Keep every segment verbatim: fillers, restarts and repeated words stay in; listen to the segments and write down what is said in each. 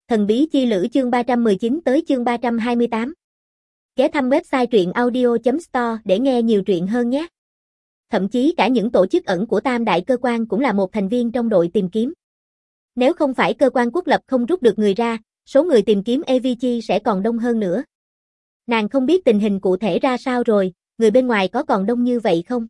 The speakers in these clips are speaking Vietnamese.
Thần bí chi lữ chương ba trăm mười chín tới chương ba trăm hai mươi tám. Ghé thăm website truyện audio chấm store để nghe nhiều truyện hơn nhé. Thậm chí cả những tổ chức ẩn của Tam Đại Cơ quan cũng là một thành viên trong đội tìm kiếm. Nếu không phải cơ quan quốc lập không rút được người ra, số người tìm kiếm Avicii sẽ còn đông hơn nữa. Nàng không biết tình hình cụ thể ra sao rồi, người bên ngoài có còn đông như vậy không?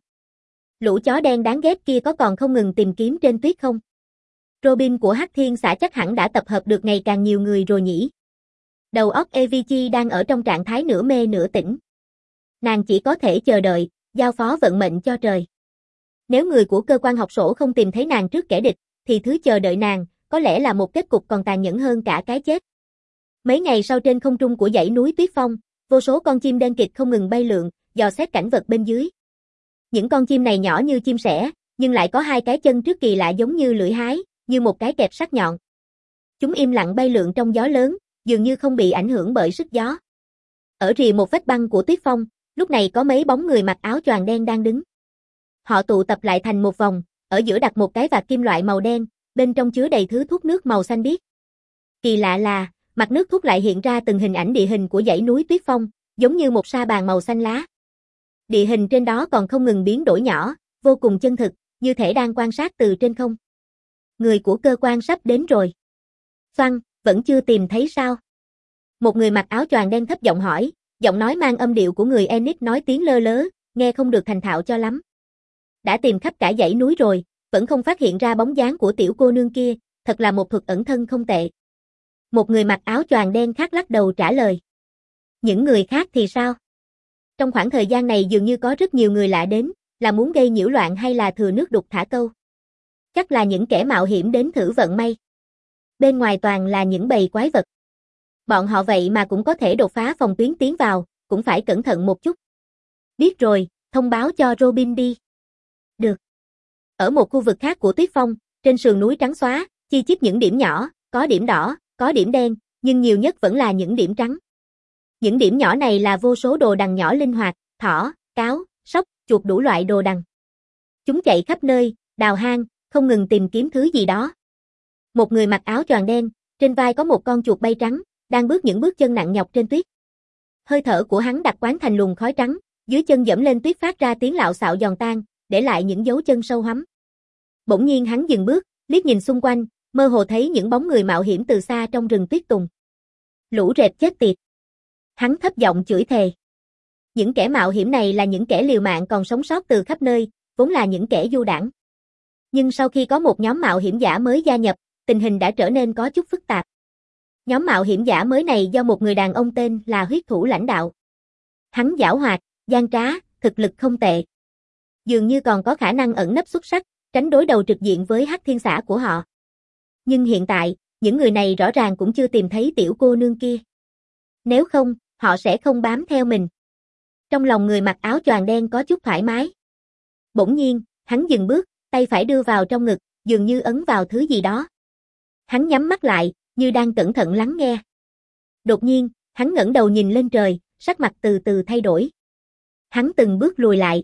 Lũ chó đen đáng ghét kia có còn không ngừng tìm kiếm trên tuyết không? Robin của Hắc Thiên xã chắc hẳn đã tập hợp được ngày càng nhiều người rồi nhỉ. Đầu óc Avicii đang ở trong trạng thái nửa mê nửa tỉnh. Nàng chỉ có thể chờ đợi, giao phó vận mệnh cho trời. Nếu người của cơ quan học sổ không tìm thấy nàng trước kẻ địch, thì thứ chờ đợi nàng, có lẽ là một kết cục còn tàn nhẫn hơn cả cái chết. Mấy ngày sau trên không trung của dãy núi Tuyết Phong, vô số con chim đen kịt không ngừng bay lượn, dò xét cảnh vật bên dưới. Những con chim này nhỏ như chim sẻ, nhưng lại có hai cái chân trước kỳ lạ giống như lưỡi hái, như một cái kẹp sắc nhọn. Chúng im lặng bay lượn trong gió lớn, dường như không bị ảnh hưởng bởi sức gió. Ở rìa một vách băng của Tuyết Phong, lúc này có mấy bóng người mặc áo choàng đen đang đứng. Họ tụ tập lại thành một vòng, ở giữa đặt một cái vạc kim loại màu đen, bên trong chứa đầy thứ thuốc nước màu xanh biếc. Kỳ lạ là, mặt nước thuốc lại hiện ra từng hình ảnh địa hình của dãy núi Tuyết Phong, giống như một sa bàn màu xanh lá. Địa hình trên đó còn không ngừng biến đổi nhỏ, vô cùng chân thực, như thể đang quan sát từ trên không. Người của cơ quan sắp đến rồi. Xoăn, vẫn chưa tìm thấy sao? Một người mặc áo choàng đen thấp giọng hỏi, giọng nói mang âm điệu của người Enix nói tiếng lơ lớ, nghe không được thành thạo cho lắm. Đã tìm khắp cả dãy núi rồi, vẫn không phát hiện ra bóng dáng của tiểu cô nương kia, thật là một thuật ẩn thân không tệ. Một người mặc áo choàng đen khác lắc đầu trả lời. Những người khác thì sao? Trong khoảng thời gian này dường như có rất nhiều người lạ đến, là muốn gây nhiễu loạn hay là thừa nước đục thả câu? Chắc là những kẻ mạo hiểm đến thử vận may. Bên ngoài toàn là những bầy quái vật. Bọn họ vậy mà cũng có thể đột phá phòng tuyến tiến vào, cũng phải cẩn thận một chút. Biết rồi, thông báo cho Robin đi. Được. Ở một khu vực khác của Tuyết Phong, trên sườn núi trắng xóa, chi chít những điểm nhỏ, có điểm đỏ, có điểm đen, nhưng nhiều nhất vẫn là những điểm trắng. Những điểm nhỏ này là vô số đồ đằng nhỏ linh hoạt, thỏ, cáo, sóc, chuột đủ loại đồ đằng. Chúng chạy khắp nơi, đào hang, không ngừng tìm kiếm thứ gì đó. Một người mặc áo choàng đen, trên vai có một con chuột bay trắng, đang bước những bước chân nặng nhọc trên tuyết. Hơi thở của hắn đặc quán thành luồng khói trắng, dưới chân dẫm lên tuyết phát ra tiếng lạo xạo giòn tan, để lại những dấu chân sâu hắm. Bỗng nhiên hắn dừng bước, liếc nhìn xung quanh, mơ hồ thấy những bóng người mạo hiểm từ xa trong rừng tuyết tùng. Lũ rệp chết tiệt. Hắn thấp giọng chửi thề. Những kẻ mạo hiểm này là những kẻ liều mạng còn sống sót từ khắp nơi, vốn là những kẻ du đãng. Nhưng sau khi có một nhóm mạo hiểm giả mới gia nhập, tình hình đã trở nên có chút phức tạp. Nhóm mạo hiểm giả mới này do một người đàn ông tên là Huyết Thủ lãnh đạo. Hắn giảo hoạt, gian trá, thực lực không tệ. Dường như còn có khả năng ẩn nấp xuất sắc, tránh đối đầu trực diện với Hắc Thiên xã của họ. Nhưng hiện tại, những người này rõ ràng cũng chưa tìm thấy tiểu cô nương kia. Nếu không, họ sẽ không bám theo mình. Trong lòng người mặc áo choàng đen có chút thoải mái. Bỗng nhiên, hắn dừng bước, tay phải đưa vào trong ngực, dường như ấn vào thứ gì đó. Hắn nhắm mắt lại, như đang cẩn thận lắng nghe. Đột nhiên, hắn ngẩng đầu nhìn lên trời, sắc mặt từ từ thay đổi. Hắn từng bước lùi lại.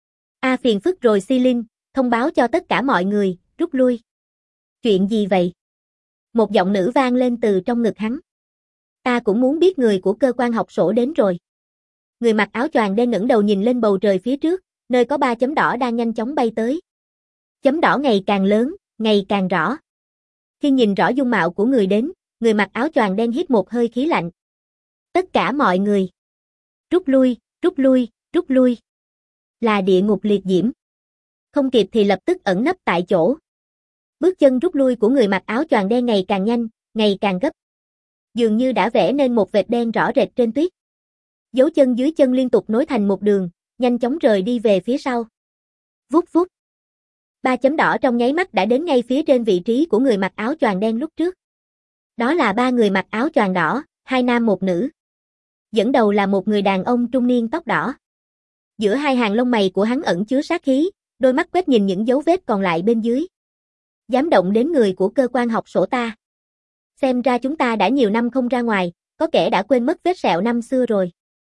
A phiền phức rồi Xilin, thông báo cho tất cả mọi người, rút lui. Chuyện gì vậy? Một giọng nữ vang lên từ trong ngực hắn. Ta cũng muốn biết người của cơ quan học sổ đến rồi. Người mặc áo choàng đen ngẩng đầu nhìn lên bầu trời phía trước, nơi có ba chấm đỏ đang nhanh chóng bay tới. Chấm đỏ ngày càng lớn, ngày càng rõ. Khi nhìn rõ dung mạo của người đến, người mặc áo choàng đen hít một hơi khí lạnh. Tất cả mọi người. Rút lui, rút lui, rút lui. Là địa ngục liệt diễm. Không kịp thì lập tức ẩn nấp tại chỗ. Bước chân rút lui của người mặc áo choàng đen ngày càng nhanh, ngày càng gấp. Dường như đã vẽ nên một vệt đen rõ rệt trên tuyết. Dấu chân dưới chân liên tục nối thành một đường, nhanh chóng rời đi về phía sau. Vút vút. Ba chấm đỏ trong nháy mắt đã đến ngay phía trên vị trí của người mặc áo choàng đen lúc trước. Đó là ba người mặc áo choàng đỏ, hai nam một nữ. Dẫn đầu là một người đàn ông trung niên tóc đỏ. Giữa hai hàng lông mày của hắn ẩn chứa sát khí, đôi mắt quét nhìn những dấu vết còn lại bên dưới. Dám động đến người của cơ quan học sổ ta. Xem ra chúng ta đã nhiều năm không ra ngoài, có kẻ đã quên mất vết sẹo năm xưa rồi.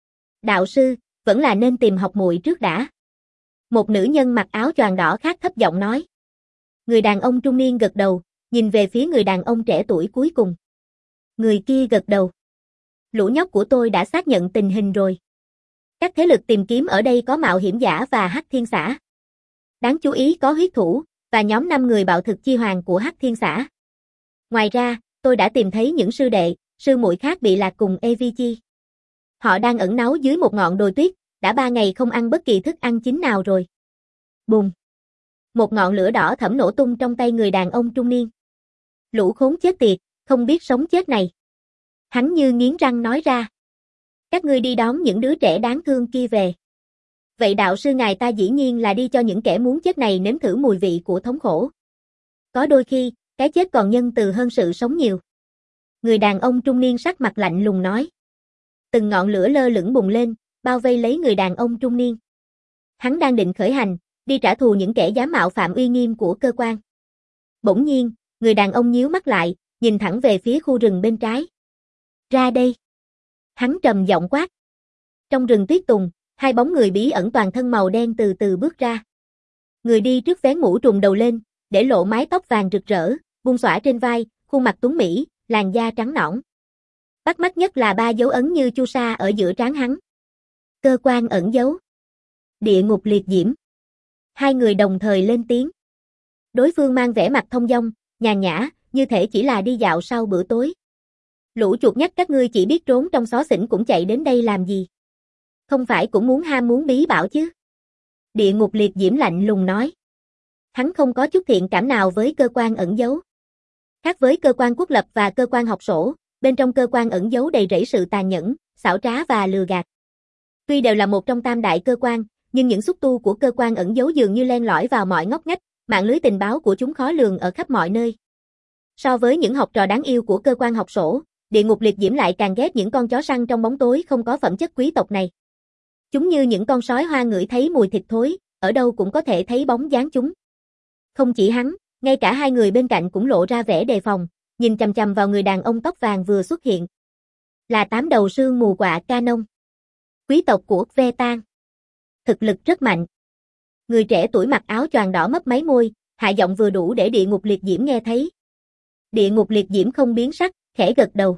Đạo sư, vẫn là nên tìm học muội trước đã. Một nữ nhân mặc áo choàng đỏ khác thấp giọng nói. Người đàn ông trung niên gật đầu, nhìn về phía người đàn ông trẻ tuổi cuối cùng. Người kia gật đầu. Lũ nhóc của tôi đã xác nhận tình hình rồi. Các thế lực tìm kiếm ở đây có mạo hiểm giả và Hắc Thiên Xã. Đáng chú ý có huyết thủ, và nhóm năm người bạo thực chi hoàng của Hắc Thiên Xã. Ngoài ra, tôi đã tìm thấy những sư đệ, sư muội khác bị lạc cùng Evichi. Họ đang ẩn náu dưới một ngọn đồi tuyết, đã ba ngày không ăn bất kỳ thức ăn chín nào rồi. Bùm! Một ngọn lửa đỏ thẫm nổ tung trong tay người đàn ông trung niên. Lũ khốn chết tiệt, không biết sống chết này. Hắn như nghiến răng nói ra. Các ngươi đi đón những đứa trẻ đáng thương kia về. Vậy đạo sư ngài ta dĩ nhiên là đi cho những kẻ muốn chết này nếm thử mùi vị của thống khổ. Có đôi khi, cái chết còn nhân từ hơn sự sống nhiều. Người đàn ông trung niên sắc mặt lạnh lùng nói. Từng ngọn lửa lơ lửng bùng lên, bao vây lấy người đàn ông trung niên. Hắn đang định khởi hành, đi trả thù những kẻ dám mạo phạm uy nghiêm của cơ quan. Bỗng nhiên, người đàn ông nhíu mắt lại, nhìn thẳng về phía khu rừng bên trái. Ra đây! Hắn trầm giọng quát. Trong rừng tuyết tùng, hai bóng người bí ẩn toàn thân màu đen từ từ bước ra. Người đi trước vén mũ trùm đầu lên, để lộ mái tóc vàng rực rỡ, buông xõa trên vai, khuôn mặt tuấn mỹ, làn da trắng nõn. Bắt mắt nhất là ba dấu ấn như chu sa ở giữa trán hắn. Cơ quan ẩn dấu. Địa ngục liệt diễm. Hai người đồng thời lên tiếng. Đối phương mang vẻ mặt thông dong, nhàn nhã, như thể chỉ là đi dạo sau bữa tối. Lũ chuột nhắt các ngươi chỉ biết trốn trong xó xỉnh cũng chạy đến đây làm gì? Không phải cũng muốn ham muốn bí bảo chứ? Địa ngục liệt diễm lạnh lùng nói. Hắn không có chút thiện cảm nào với cơ quan ẩn dấu. Khác với cơ quan quốc lập và cơ quan học sổ, bên trong cơ quan ẩn dấu đầy rẫy sự tàn nhẫn, xảo trá và lừa gạt. Tuy đều là một trong tam đại cơ quan, nhưng những xúc tu của cơ quan ẩn dấu dường như len lỏi vào mọi ngóc ngách, mạng lưới tình báo của chúng khó lường ở khắp mọi nơi. So với những học trò đáng yêu của cơ quan học sổ, địa ngục liệt diễm lại càng ghét những con chó săn trong bóng tối không có phẩm chất quý tộc này. Chúng như những con sói hoang ngửi thấy mùi thịt thối, ở đâu cũng có thể thấy bóng dáng chúng. Không chỉ hắn, ngay cả hai người bên cạnh cũng lộ ra vẻ đề phòng, nhìn chằm chằm vào người đàn ông tóc vàng vừa xuất hiện. Là tám đầu sương mù quạ Canon. Quý tộc của Vetan. Thực lực rất mạnh. Người trẻ tuổi mặc áo choàng đỏ mấp máy môi, hạ giọng vừa đủ để địa ngục liệt diễm nghe thấy. Địa ngục liệt diễm không biến sắc, khẽ gật đầu.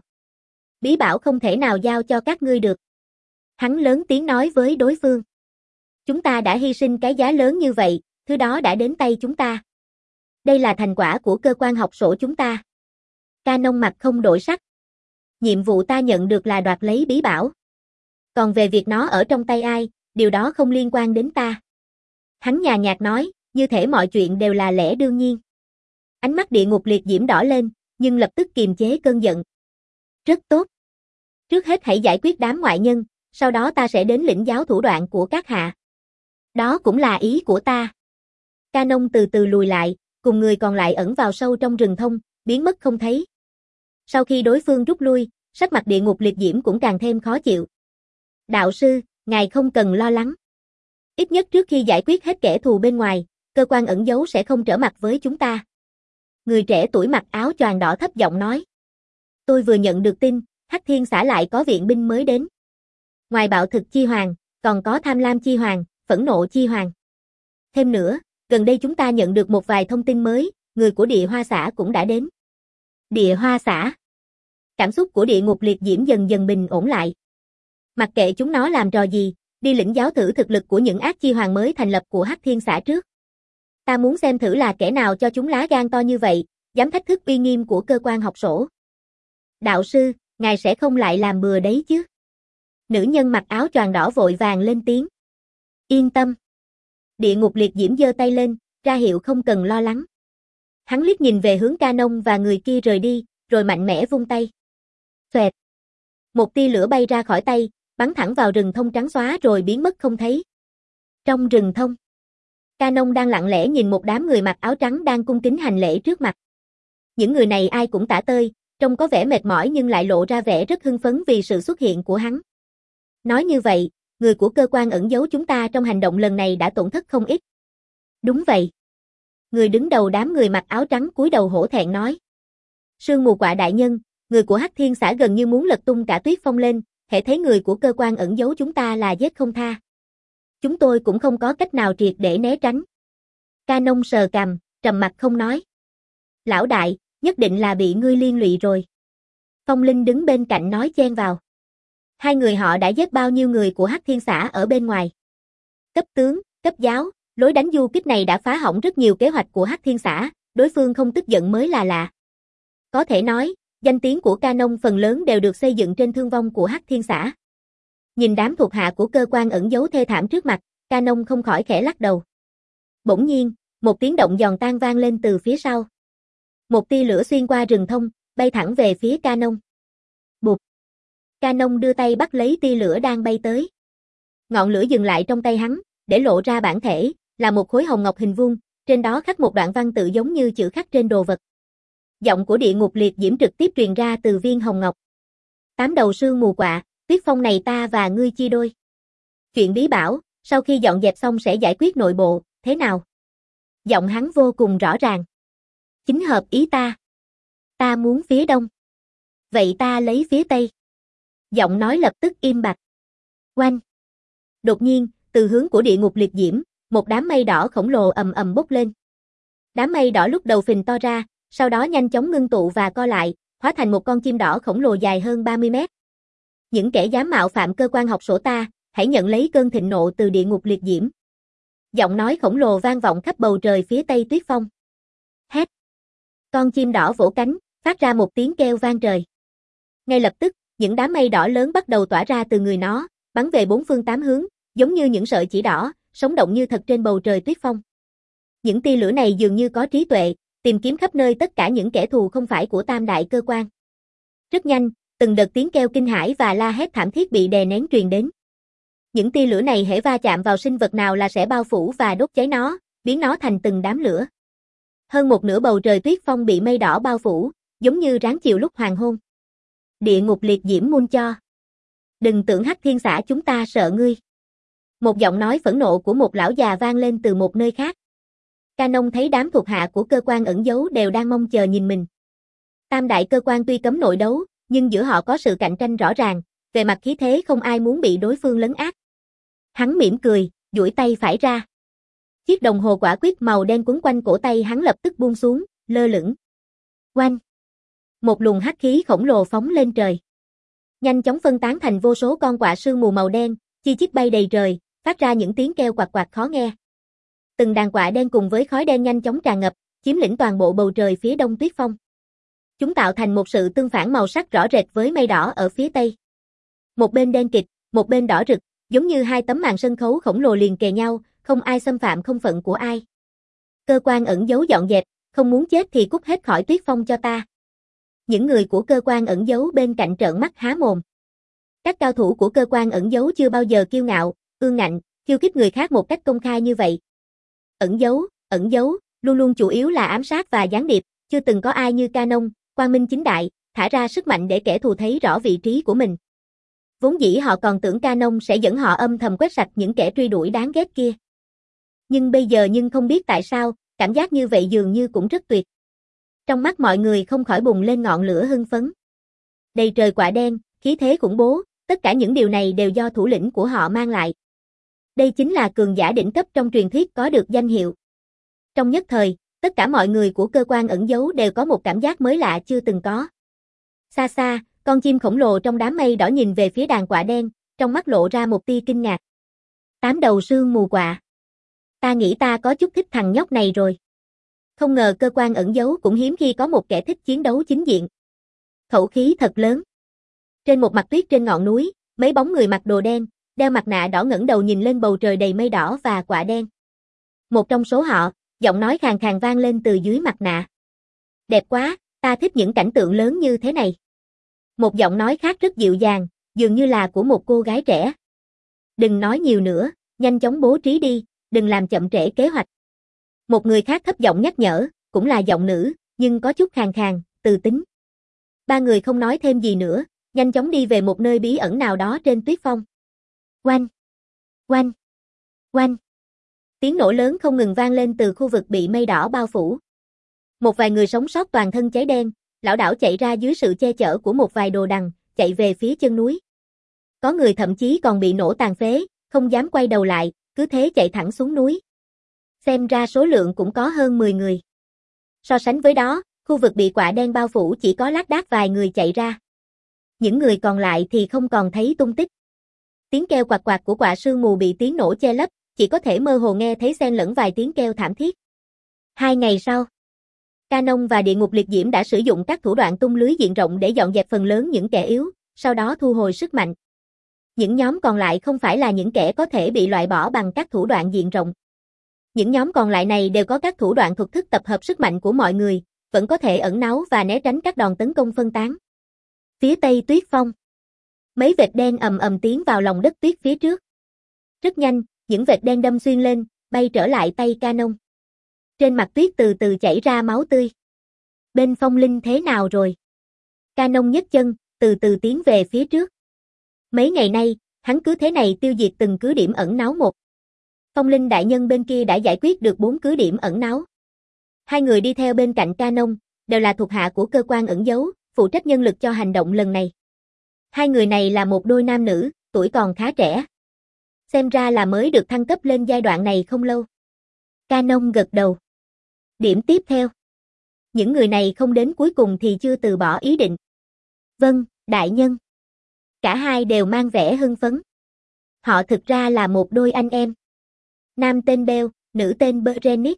Bí bảo không thể nào giao cho các ngươi được. Hắn lớn tiếng nói với đối phương. Chúng ta đã hy sinh cái giá lớn như vậy, thứ đó đã đến tay chúng ta. Đây là thành quả của cơ quan học sổ chúng ta. Canon mặt không đổi sắc. Nhiệm vụ ta nhận được là đoạt lấy bí bảo. Còn về việc nó ở trong tay ai, điều đó không liên quan đến ta. Hắn nhàn nhạt nói, như thể mọi chuyện đều là lẽ đương nhiên. Ánh mắt địa ngục liệt diễm đỏ lên, nhưng lập tức kiềm chế cơn giận. Rất tốt. Trước hết hãy giải quyết đám ngoại nhân, sau đó ta sẽ đến lĩnh giáo thủ đoạn của các hạ. Đó cũng là ý của ta. Canon từ từ lùi lại, cùng người còn lại ẩn vào sâu trong rừng thông, biến mất không thấy. Sau khi đối phương rút lui, sắc mặt địa ngục liệt diễm cũng càng thêm khó chịu. Đạo sư, ngài không cần lo lắng. Ít nhất trước khi giải quyết hết kẻ thù bên ngoài, cơ quan ẩn dấu sẽ không trở mặt với chúng ta. Người trẻ tuổi mặc áo choàng đỏ thấp giọng nói. Tôi vừa nhận được tin, Hắc Thiên Xã lại có viện binh mới đến. Ngoài bạo thực chi hoàng, còn có tham lam chi hoàng, phẫn nộ chi hoàng. Thêm nữa, gần đây chúng ta nhận được một vài thông tin mới, người của địa hoa xã cũng đã đến. Địa hoa xã. Cảm xúc của địa ngục liệt diễm dần dần bình ổn lại. Mặc kệ chúng nó làm trò gì, đi lĩnh giáo thử thực lực của những ác chi hoàng mới thành lập của Hắc Thiên Xã trước. Ta muốn xem thử là kẻ nào cho chúng lá gan to như vậy, dám thách thức uy nghiêm của cơ quan học sổ. Đạo sư, ngài sẽ không lại làm bừa đấy chứ? Nữ nhân mặc áo choàng đỏ vội vàng lên tiếng. Yên tâm. Địa ngục liệt diễm giơ tay lên, ra hiệu không cần lo lắng. Hắn liếc nhìn về hướng Canon và người kia rời đi, rồi mạnh mẽ vung tay. Xoẹt. Một tia lửa bay ra khỏi tay, bắn thẳng vào rừng thông trắng xóa rồi biến mất không thấy. Trong rừng thông, Canon đang lặng lẽ nhìn một đám người mặc áo trắng đang cung kính hành lễ trước mặt. Những người này ai cũng tả tơi, trông có vẻ mệt mỏi nhưng lại lộ ra vẻ rất hưng phấn vì sự xuất hiện của hắn. Nói như vậy, người của cơ quan ẩn giấu chúng ta trong hành động lần này đã tổn thất không ít. Đúng vậy. Người đứng đầu đám người mặc áo trắng cúi đầu hổ thẹn nói. Sương mù quạ đại nhân, người của Hắc Thiên Xã gần như muốn lật tung cả tuyết phong lên, hễ thấy người của cơ quan ẩn giấu chúng ta là giết không tha. Chúng tôi cũng không có cách nào triệt để né tránh. Canon sờ cằm, trầm mặt không nói. Lão đại, nhất định là bị ngươi liên lụy rồi. Phong Linh đứng bên cạnh nói chen vào. Hai người họ đã giết bao nhiêu người của Hắc Thiên xã ở bên ngoài. Cấp tướng, cấp giáo, lối đánh du kích này đã phá hỏng rất nhiều kế hoạch của Hắc Thiên xã, đối phương không tức giận mới là lạ. Có thể nói, danh tiếng của Canon phần lớn đều được xây dựng trên thương vong của Hắc Thiên xã. Nhìn đám thuộc hạ của cơ quan ẩn giấu thê thảm trước mặt, Canon không khỏi khẽ lắc đầu. Bỗng nhiên, một tiếng động giòn tan vang lên từ phía sau. Một tia lửa xuyên qua rừng thông, bay thẳng về phía Canon. Bụp. Canon đưa tay bắt lấy tia lửa đang bay tới. Ngọn lửa dừng lại trong tay hắn, để lộ ra bản thể, là một khối hồng ngọc hình vuông, trên đó khắc một đoạn văn tự giống như chữ khắc trên đồ vật. Giọng của địa ngục liệt diễm trực tiếp truyền ra từ viên hồng ngọc. Tám đầu sương mù quạ, Tuyết Phong này ta và ngươi chia đôi. Chuyện bí bảo, sau khi dọn dẹp xong sẽ giải quyết nội bộ, thế nào? Giọng hắn vô cùng rõ ràng. Chính hợp ý ta. Ta muốn phía đông. Vậy ta lấy phía tây. Giọng nói lập tức im bặt. Oanh. Đột nhiên, từ hướng của địa ngục liệt diễm, một đám mây đỏ khổng lồ ầm ầm bốc lên. Đám mây đỏ lúc đầu phình to ra, sau đó nhanh chóng ngưng tụ và co lại, hóa thành một con chim đỏ khổng lồ dài hơn ba mươi mét. Những kẻ dám mạo phạm cơ quan học sổ ta, hãy nhận lấy cơn thịnh nộ từ địa ngục liệt diễm. Giọng nói khổng lồ vang vọng khắp bầu trời phía tây Tuyết Phong. Hét. Con chim đỏ vỗ cánh, phát ra một tiếng kêu vang trời. Ngay lập tức, những đám mây đỏ lớn bắt đầu tỏa ra từ người nó, bắn về bốn phương tám hướng, giống như những sợi chỉ đỏ, sống động như thật trên bầu trời Tuyết Phong. Những tia lửa này dường như có trí tuệ, tìm kiếm khắp nơi tất cả những kẻ thù không phải của tam đại cơ quan. Rất nhanh, từng đợt tiếng kêu kinh hãi và la hét thảm thiết bị đè nén truyền đến. Những tia lửa này hễ va chạm vào sinh vật nào là sẽ bao phủ và đốt cháy nó, biến nó thành từng đám lửa. Hơn một nửa bầu trời Tuyết Phong bị mây đỏ bao phủ, giống như ráng chiều lúc hoàng hôn. Địa ngục liệt diễm muôn cho. Đừng tưởng Hắc Thiên xã chúng ta sợ ngươi. Một giọng nói phẫn nộ của một lão già vang lên từ một nơi khác. Canon thấy đám thuộc hạ của cơ quan ẩn giấu đều đang mong chờ nhìn mình. Tam đại cơ quan tuy cấm nội đấu, nhưng giữa họ có sự cạnh tranh rõ ràng, về mặt khí thế không ai muốn bị đối phương lấn át. Hắn mỉm cười, duỗi tay phải ra. Chiếc đồng hồ quả quyết màu đen quấn quanh cổ tay hắn lập tức buông xuống, lơ lửng. Oanh! Một luồng hắc khí khổng lồ phóng lên trời. Nhanh chóng phân tán thành vô số con quạ sương mù màu đen, chi chít bay đầy trời, phát ra những tiếng kêu quạt quạt khó nghe. Từng đàn quạ đen cùng với khói đen nhanh chóng tràn ngập, chiếm lĩnh toàn bộ bầu trời phía đông Tuyết Phong. Chúng tạo thành một sự tương phản màu sắc rõ rệt với mây đỏ ở phía tây. Một bên đen kịt, một bên đỏ rực, giống như hai tấm màn sân khấu khổng lồ liền kề nhau, không ai xâm phạm không phận của ai. Cơ quan ẩn giấu dọn dẹp, không muốn chết thì cút hết khỏi Tuyết Phong cho ta. Những người của cơ quan ẩn giấu bên cạnh trợn mắt há mồm. Các cao thủ của cơ quan ẩn giấu chưa bao giờ kiêu ngạo, ương ngạnh, khiêu khích người khác một cách công khai như vậy. Ẩn giấu, ẩn giấu, luôn luôn chủ yếu là ám sát và gián điệp, chưa từng có ai như Canon, quang minh chính đại, thả ra sức mạnh để kẻ thù thấy rõ vị trí của mình. Vốn dĩ họ còn tưởng Canon sẽ dẫn họ âm thầm quét sạch những kẻ truy đuổi đáng ghét kia. Nhưng bây giờ nhưng không biết tại sao, cảm giác như vậy dường như cũng rất tuyệt. Trong mắt mọi người không khỏi bùng lên ngọn lửa hưng phấn. Đầy trời quạ đen, khí thế khủng bố, tất cả những điều này đều do thủ lĩnh của họ mang lại. Đây chính là cường giả đỉnh cấp trong truyền thuyết có được danh hiệu. Trong nhất thời, tất cả mọi người của cơ quan ẩn giấu đều có một cảm giác mới lạ chưa từng có. Xa xa, con chim khổng lồ trong đám mây đỏ nhìn về phía đàn quạ đen, trong mắt lộ ra một tia kinh ngạc. Tám đầu sương mù quạ. Ta nghĩ ta có chút thích thằng nhóc này rồi. Không ngờ cơ quan ẩn giấu cũng hiếm khi có một kẻ thích chiến đấu chính diện. Khẩu khí thật lớn. Trên một mặt tuyết trên ngọn núi, mấy bóng người mặc đồ đen, đeo mặt nạ đỏ ngẩng đầu nhìn lên bầu trời đầy mây đỏ và quạ đen. Một trong số họ, giọng nói khàn khàn vang lên từ dưới mặt nạ. Đẹp quá, ta thích những cảnh tượng lớn như thế này. Một giọng nói khác rất dịu dàng, dường như là của một cô gái trẻ. Đừng nói nhiều nữa, nhanh chóng bố trí đi, đừng làm chậm trễ kế hoạch. Một người khác thấp giọng nhắc nhở, cũng là giọng nữ, nhưng có chút khàn khàn, từ tính. Ba người không nói thêm gì nữa, nhanh chóng đi về một nơi bí ẩn nào đó trên Tuyết Phong. Oanh! Oanh! Oanh! Tiếng nổ lớn không ngừng vang lên từ khu vực bị mây đỏ bao phủ. Một vài người sống sót toàn thân cháy đen, lảo đảo chạy ra dưới sự che chở của một vài đồ đằng, chạy về phía chân núi. Có người thậm chí còn bị nổ tàn phế, không dám quay đầu lại, cứ thế chạy thẳng xuống núi. Xem ra số lượng cũng có hơn mười người. So sánh với đó, khu vực bị quạ đen bao phủ chỉ có lác đác vài người chạy ra. Những người còn lại thì không còn thấy tung tích. Tiếng kêu quạt quạt của quạ sương mù bị tiếng nổ che lấp, chỉ có thể mơ hồ nghe thấy xen lẫn vài tiếng kêu thảm thiết. Hai ngày sau, Canon và Địa Ngục Liệt Diễm đã sử dụng các thủ đoạn tung lưới diện rộng để dọn dẹp phần lớn những kẻ yếu, sau đó thu hồi sức mạnh. Những nhóm còn lại không phải là những kẻ có thể bị loại bỏ bằng các thủ đoạn diện rộng. Những nhóm còn lại này đều có các thủ đoạn thuật thức tập hợp sức mạnh của mọi người, vẫn có thể ẩn náu và né tránh các đòn tấn công phân tán. Phía Tây Tuyết Phong, mấy vệt đen ầm ầm tiến vào lòng đất tuyết phía trước. Rất nhanh, những vệt đen đâm xuyên lên, bay trở lại tay Canon. Trên mặt tuyết từ từ chảy ra máu tươi. Bên Phong Linh thế nào rồi? Canon nhấc chân, từ từ tiến về phía trước. Mấy ngày nay, hắn cứ thế này tiêu diệt từng cứ điểm ẩn náu một. Phong Linh đại nhân bên kia đã giải quyết được bốn cứ điểm ẩn náu. Hai người đi theo bên cạnh Canon, đều là thuộc hạ của cơ quan ẩn giấu, phụ trách nhân lực cho hành động lần này. Hai người này là một đôi nam nữ, tuổi còn khá trẻ. Xem ra là mới được thăng cấp lên giai đoạn này không lâu. Canon gật đầu. Điểm tiếp theo. Những người này không đến cuối cùng thì chưa từ bỏ ý định. Vâng, đại nhân. Cả hai đều mang vẻ hưng phấn. Họ thực ra là một đôi anh em. Nam tên Bell, nữ tên Berenice.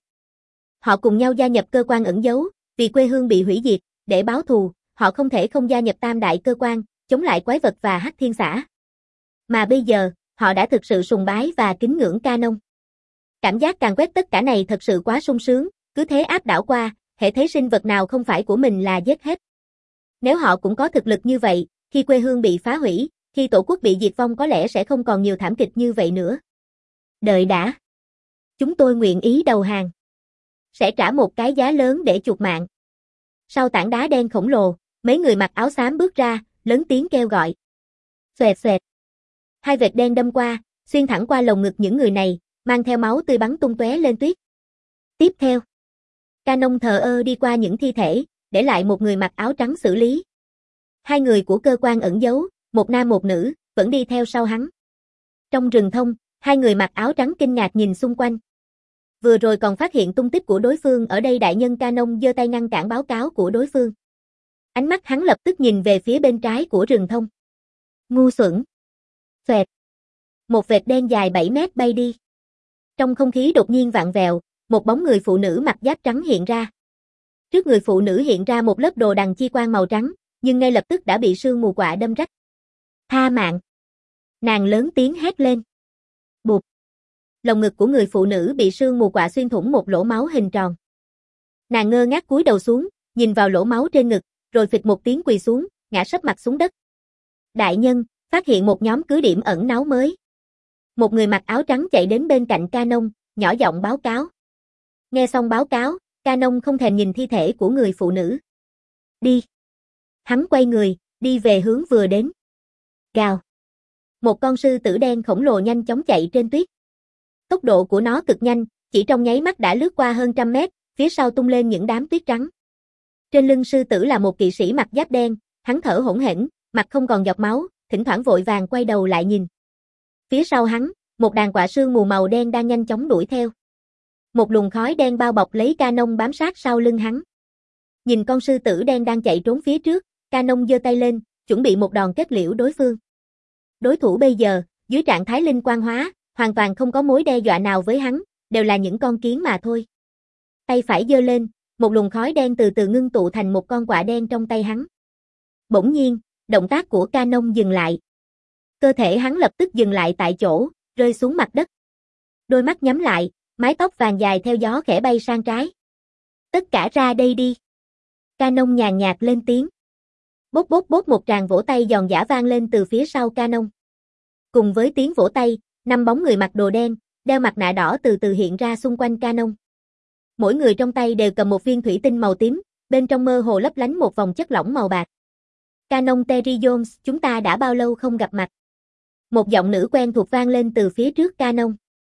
Họ cùng nhau gia nhập cơ quan ẩn giấu, vì quê hương bị hủy diệt, để báo thù, họ không thể không gia nhập tam đại cơ quan, chống lại quái vật và hắc thiên xã. Mà bây giờ, họ đã thực sự sùng bái và kính ngưỡng Canon. Cảm giác càn quét tất cả này thật sự quá sung sướng, cứ thế áp đảo qua, hễ thấy sinh vật nào không phải của mình là giết hết. Nếu họ cũng có thực lực như vậy, khi quê hương bị phá hủy, khi tổ quốc bị diệt vong có lẽ sẽ không còn nhiều thảm kịch như vậy nữa. Đợi đã. Chúng tôi nguyện ý đầu hàng. Sẽ trả một cái giá lớn để chuộc mạng. Sau tảng đá đen khổng lồ, mấy người mặc áo xám bước ra, lớn tiếng kêu gọi. Xoẹt xoẹt. Hai vệt đen đâm qua, xuyên thẳng qua lồng ngực những người này, mang theo máu tươi bắn tung tóe lên tuyết. Tiếp theo, Canon thờ ơ đi qua những thi thể, để lại một người mặc áo trắng xử lý. Hai người của cơ quan ẩn giấu, một nam một nữ, vẫn đi theo sau hắn. Trong rừng thông, hai người mặc áo trắng kinh ngạc nhìn xung quanh. Vừa rồi còn phát hiện tung tích của đối phương ở đây. Đại nhân Canon giơ tay ngăn cản báo cáo của đối phương. Ánh mắt hắn lập tức nhìn về phía bên trái của rừng thông. Ngu xuẩn. Xoẹt. Một vệt đen dài bảy mét bay đi. Trong không khí đột nhiên vặn vẹo, một bóng người phụ nữ mặc giáp trắng hiện ra. Trước người phụ nữ hiện ra một lớp đồ đằng chi quang màu trắng, nhưng ngay lập tức đã bị sương mù quạ đâm rách. Tha mạng. Nàng lớn tiếng hét lên. Bụp. Lồng ngực của người phụ nữ bị sương mù quạ xuyên thủng một lỗ máu hình tròn. Nàng ngơ ngác cúi đầu xuống, nhìn vào lỗ máu trên ngực, rồi phịch một tiếng quỳ xuống, ngã sấp mặt xuống đất. Đại nhân, phát hiện một nhóm cứ điểm ẩn náu mới. Một người mặc áo trắng chạy đến bên cạnh Canon, nhỏ giọng báo cáo. Nghe xong báo cáo, Canon không thèm nhìn thi thể của người phụ nữ. Đi. Hắn quay người, đi về hướng vừa đến. Gào. Một con sư tử đen khổng lồ nhanh chóng chạy trên tuyết. Tốc độ của nó cực nhanh, chỉ trong nháy mắt đã lướt qua hơn trăm mét, phía sau tung lên những đám tuyết trắng. Trên lưng sư tử là một kỵ sĩ mặc giáp đen, hắn thở hổn hển, mặt không còn giọt máu, thỉnh thoảng vội vàng quay đầu lại nhìn. Phía sau hắn, một đàn quạ sương mù màu đen đang nhanh chóng đuổi theo. Một luồng khói đen bao bọc lấy Canon bám sát sau lưng hắn. Nhìn con sư tử đen đang chạy trốn phía trước, Canon giơ tay lên, chuẩn bị một đòn kết liễu đối phương. Đối thủ bây giờ, dưới trạng thái linh quang hóa, hoàn toàn không có mối đe dọa nào với hắn, đều là những con kiến mà thôi. Tay phải giơ lên, một luồng khói đen từ từ ngưng tụ thành một con quạ đen trong tay hắn. Bỗng nhiên, động tác của Canon dừng lại. Cơ thể hắn lập tức dừng lại tại chỗ, rơi xuống mặt đất. Đôi mắt nhắm lại, mái tóc vàng dài theo gió khẽ bay sang trái. Tất cả ra đây đi. Canon nhàn nhạt lên tiếng. Bốp bốp bốp, một tràng vỗ tay giòn giã vang lên từ phía sau Canon. Cùng với tiếng vỗ tay, năm bóng người mặc đồ đen, đeo mặt nạ đỏ từ từ hiện ra xung quanh Canon. Mỗi người trong tay đều cầm một viên thủy tinh màu tím, bên trong mơ hồ lấp lánh một vòng chất lỏng màu bạc. Canon Terry Jones, chúng ta đã bao lâu không gặp mặt? Một giọng nữ quen thuộc vang lên từ phía trước Canon.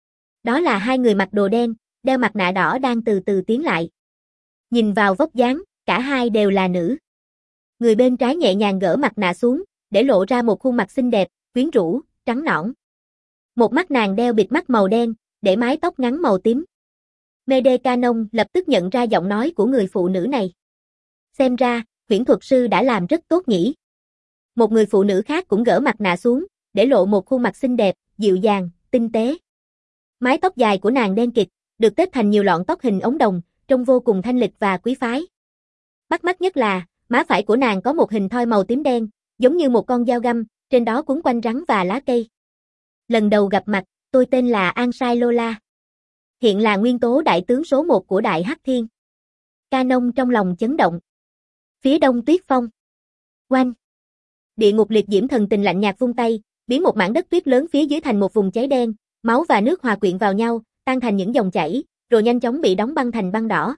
Đó là hai người mặc đồ đen, đeo mặt nạ đỏ đang từ từ tiến lại. Nhìn vào vóc dáng, cả hai đều là nữ. Người bên trái nhẹ nhàng gỡ mặt nạ xuống, để lộ ra một khuôn mặt xinh đẹp, quyến rũ, trắng nõn. Một mắt nàng đeo bịt mắt màu đen, để mái tóc ngắn màu tím. Mede Canon lập tức nhận ra giọng nói của người phụ nữ này. Xem ra, huyễn thuật sư đã làm rất tốt nhỉ. Một người phụ nữ khác cũng gỡ mặt nạ xuống, để lộ một khuôn mặt xinh đẹp, dịu dàng, tinh tế. Mái tóc dài của nàng đen kịt, được tết thành nhiều lọn tóc hình ống đồng, trông vô cùng thanh lịch và quý phái. Bắt mắt nhất là, má phải của nàng có một hình thoi màu tím đen, giống như một con dao găm, trên đó quấn quanh rắn và lá cây. Lần đầu gặp mặt, tôi tên là Ansai Lola. Hiện là nguyên tố đại tướng số một của Đại Hắc Thiên. Canon trong lòng chấn động. Phía đông tuyết phong. Oanh. Địa ngục liệt diễm thần tình lạnh nhạt vung tay, biến một mảng đất tuyết lớn phía dưới thành một vùng cháy đen, máu và nước hòa quyện vào nhau, tan thành những dòng chảy, rồi nhanh chóng bị đóng băng thành băng đỏ.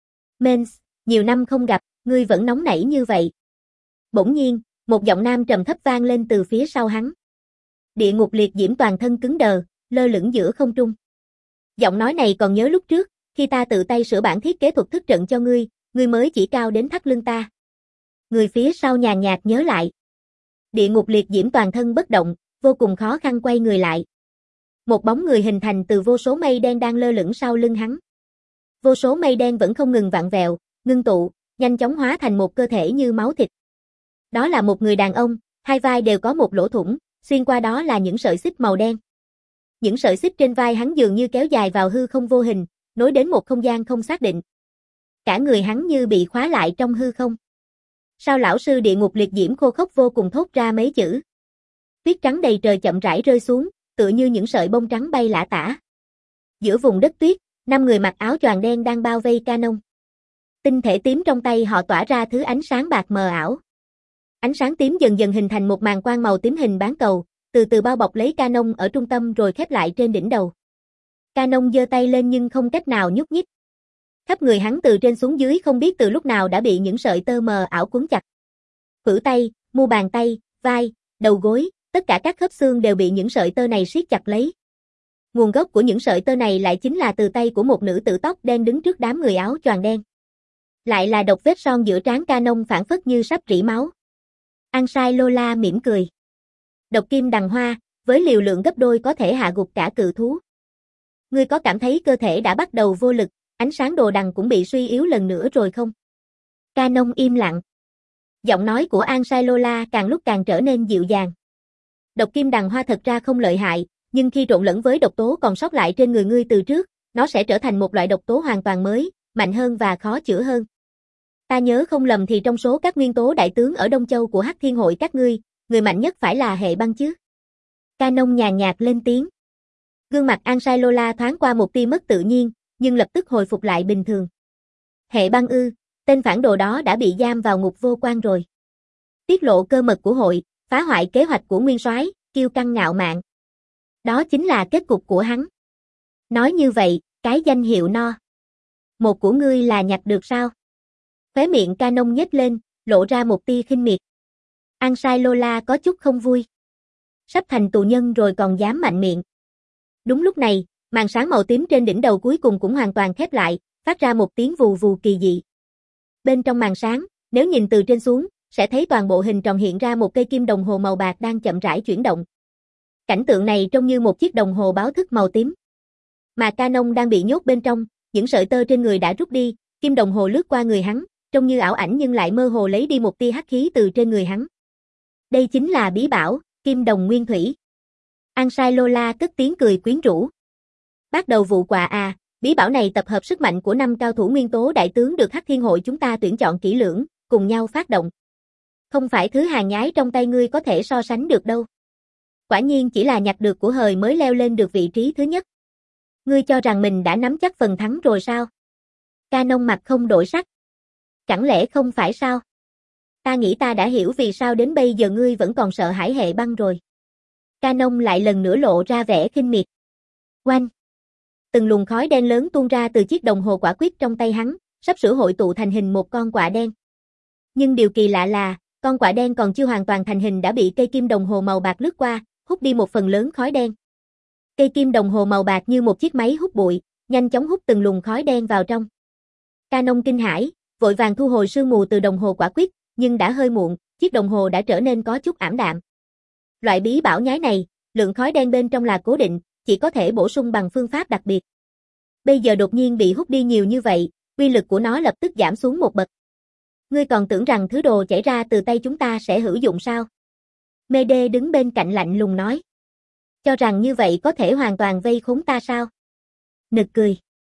Mens, nhiều năm không gặp, ngươi vẫn nóng nảy như vậy. Bỗng nhiên, một giọng nam trầm thấp vang lên từ phía sau hắn. Địa ngục liệt diễm toàn thân cứng đờ, lơ lửng giữa không trung. Giọng nói này còn nhớ lúc trước, khi ta tự tay sửa bản thiết kế thuật thức trận cho ngươi, ngươi mới chỉ cao đến thắt lưng ta. Người phía sau nhàn nhạt nhớ lại. Địa ngục liệt diễm toàn thân bất động, vô cùng khó khăn quay người lại. Một bóng người hình thành từ vô số mây đen đang lơ lửng sau lưng hắn. Vô số mây đen vẫn không ngừng vặn vẹo, ngưng tụ, nhanh chóng hóa thành một cơ thể như máu thịt. Đó là một người đàn ông, hai vai đều có một lỗ thủng, xuyên qua đó là những sợi xích màu đen. Những sợi xích trên vai hắn dường như kéo dài vào hư không vô hình, nối đến một không gian không xác định. Cả người hắn như bị khóa lại trong hư không. Sao lão sư địa ngục liệt diễm khô khốc vô cùng thốt ra mấy chữ. Tuyết trắng đầy trời chậm rãi rơi xuống, tựa như những sợi bông trắng bay lả tả. Giữa vùng đất tuyết, năm người mặc áo choàng đen đang bao vây Canon. Tinh thể tím trong tay họ tỏa ra thứ ánh sáng bạc mờ ảo. Ánh sáng tím dần dần hình thành một màn quang màu tím hình bán cầu, từ từ bao bọc lấy Canon ở trung tâm rồi khép lại trên đỉnh đầu. Canon giơ tay lên nhưng không cách nào nhúc nhích. Khắp người hắn từ trên xuống dưới không biết từ lúc nào đã bị những sợi tơ mờ ảo cuốn chặt. Khuỷu tay, mu bàn tay, vai, đầu gối, tất cả các khớp xương đều bị những sợi tơ này siết chặt lấy. Nguồn gốc của những sợi tơ này lại chính là từ tay của một nữ tử tóc đen đứng trước đám người áo choàng đen. Lại là độc vết son giữa trán Canon phảng phất như sắp rỉ máu. Ansai Lola mỉm cười. Độc kim đằng hoa, với liều lượng gấp đôi có thể hạ gục cả cự thú. Ngươi có cảm thấy cơ thể đã bắt đầu vô lực, ánh sáng đồ đằng cũng bị suy yếu lần nữa rồi không? Canon im lặng. Giọng nói của Ansai Lola càng lúc càng trở nên dịu dàng. Độc kim đằng hoa thật ra không lợi hại, nhưng khi trộn lẫn với độc tố còn sót lại trên người ngươi từ trước, nó sẽ trở thành một loại độc tố hoàn toàn mới, mạnh hơn và khó chữa hơn. Ta nhớ không lầm thì trong số các nguyên tố đại tướng ở Đông Châu của Hắc Thiên hội các ngươi, người mạnh nhất phải là hệ băng chứ? Canon nhàn nhạt lên tiếng. Gương mặt Ansai Lola thoáng qua một tia mất tự nhiên, nhưng lập tức hồi phục lại bình thường. Hệ băng ư, tên phản đồ đó đã bị giam vào ngục vô quan rồi. Tiết lộ cơ mật của hội, phá hoại kế hoạch của nguyên soái, kiêu căng ngạo mạn. Đó chính là kết cục của hắn. Nói như vậy, cái danh hiệu no. Một của ngươi là nhặt được sao? Khóe miệng Canon nhếch lên, lộ ra một tia khinh miệt. Ansai Lola có chút không vui. Sắp thành tù nhân rồi còn dám mạnh miệng. Đúng lúc này, màn sáng màu tím trên đỉnh đầu cuối cùng cũng hoàn toàn khép lại, phát ra một tiếng vù vù kỳ dị. Bên trong màn sáng, nếu nhìn từ trên xuống, sẽ thấy toàn bộ hình tròn hiện ra một cây kim đồng hồ màu bạc đang chậm rãi chuyển động. Cảnh tượng này trông như một chiếc đồng hồ báo thức màu tím. Mà Canon đang bị nhốt bên trong, những sợi tơ trên người đã rút đi, kim đồng hồ lướt qua người hắn, trông như ảo ảnh nhưng lại mơ hồ lấy đi một tia hắc khí từ trên người hắn. Đây chính là bí bảo, kim đồng nguyên thủy. Ansai Lola cất tiếng cười quyến rũ. Bắt đầu vụ quà à, bí bảo này tập hợp sức mạnh của năm cao thủ nguyên tố đại tướng được Hắc Thiên hội chúng ta tuyển chọn kỹ lưỡng, cùng nhau phát động. Không phải thứ hàng nhái trong tay ngươi có thể so sánh được đâu. Quả nhiên chỉ là nhặt được của hời mới leo lên được vị trí thứ nhất. Ngươi cho rằng mình đã nắm chắc phần thắng rồi sao? Canon mặt không đổi sắc. Chẳng lẽ không phải sao? Ta nghĩ ta đã hiểu vì sao đến bây giờ ngươi vẫn còn sợ hãi hệ băng rồi. Canon lại lần nữa lộ ra vẻ khinh miệt. Oanh! Từng luồng khói đen lớn tuôn ra từ chiếc đồng hồ quả quyết trong tay hắn, sắp sửa hội tụ thành hình một con quạ đen. Nhưng điều kỳ lạ là, con quạ đen còn chưa hoàn toàn thành hình đã bị cây kim đồng hồ màu bạc lướt qua, hút đi một phần lớn khói đen. Cây kim đồng hồ màu bạc như một chiếc máy hút bụi, nhanh chóng hút từng luồng khói đen vào trong. Canon kinh hãi, vội vàng thu hồi sương mù từ đồng hồ quả quyết, nhưng đã hơi muộn, chiếc đồng hồ đã trở nên có chút ảm đạm. Loại bí bảo nhái này, lượng khói đen bên trong là cố định, chỉ có thể bổ sung bằng phương pháp đặc biệt. Bây giờ đột nhiên bị hút đi nhiều như vậy, uy lực của nó lập tức giảm xuống một bậc. Ngươi còn tưởng rằng thứ đồ chảy ra từ tay chúng ta sẽ hữu dụng sao? Mede đứng bên cạnh lạnh lùng nói. Cho rằng như vậy có thể hoàn toàn vây khốn ta sao? Nực cười.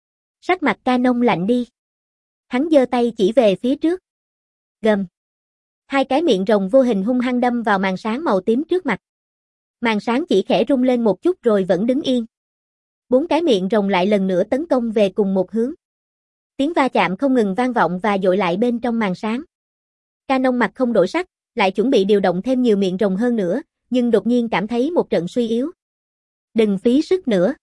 Sắc mặt Canon lạnh đi. Hắn giơ tay chỉ về phía trước. Gầm. Hai cái miệng rồng vô hình hung hăng đâm vào màn sáng màu tím trước mặt. Màn sáng chỉ khẽ rung lên một chút rồi vẫn đứng yên. Bốn cái miệng rồng lại lần nữa tấn công về cùng một hướng. Tiếng va chạm không ngừng vang vọng và dội lại bên trong màn sáng. Canon mặt không đổi sắc, lại chuẩn bị điều động thêm nhiều miệng rồng hơn nữa, nhưng đột nhiên cảm thấy một trận suy yếu. Đừng phí sức nữa.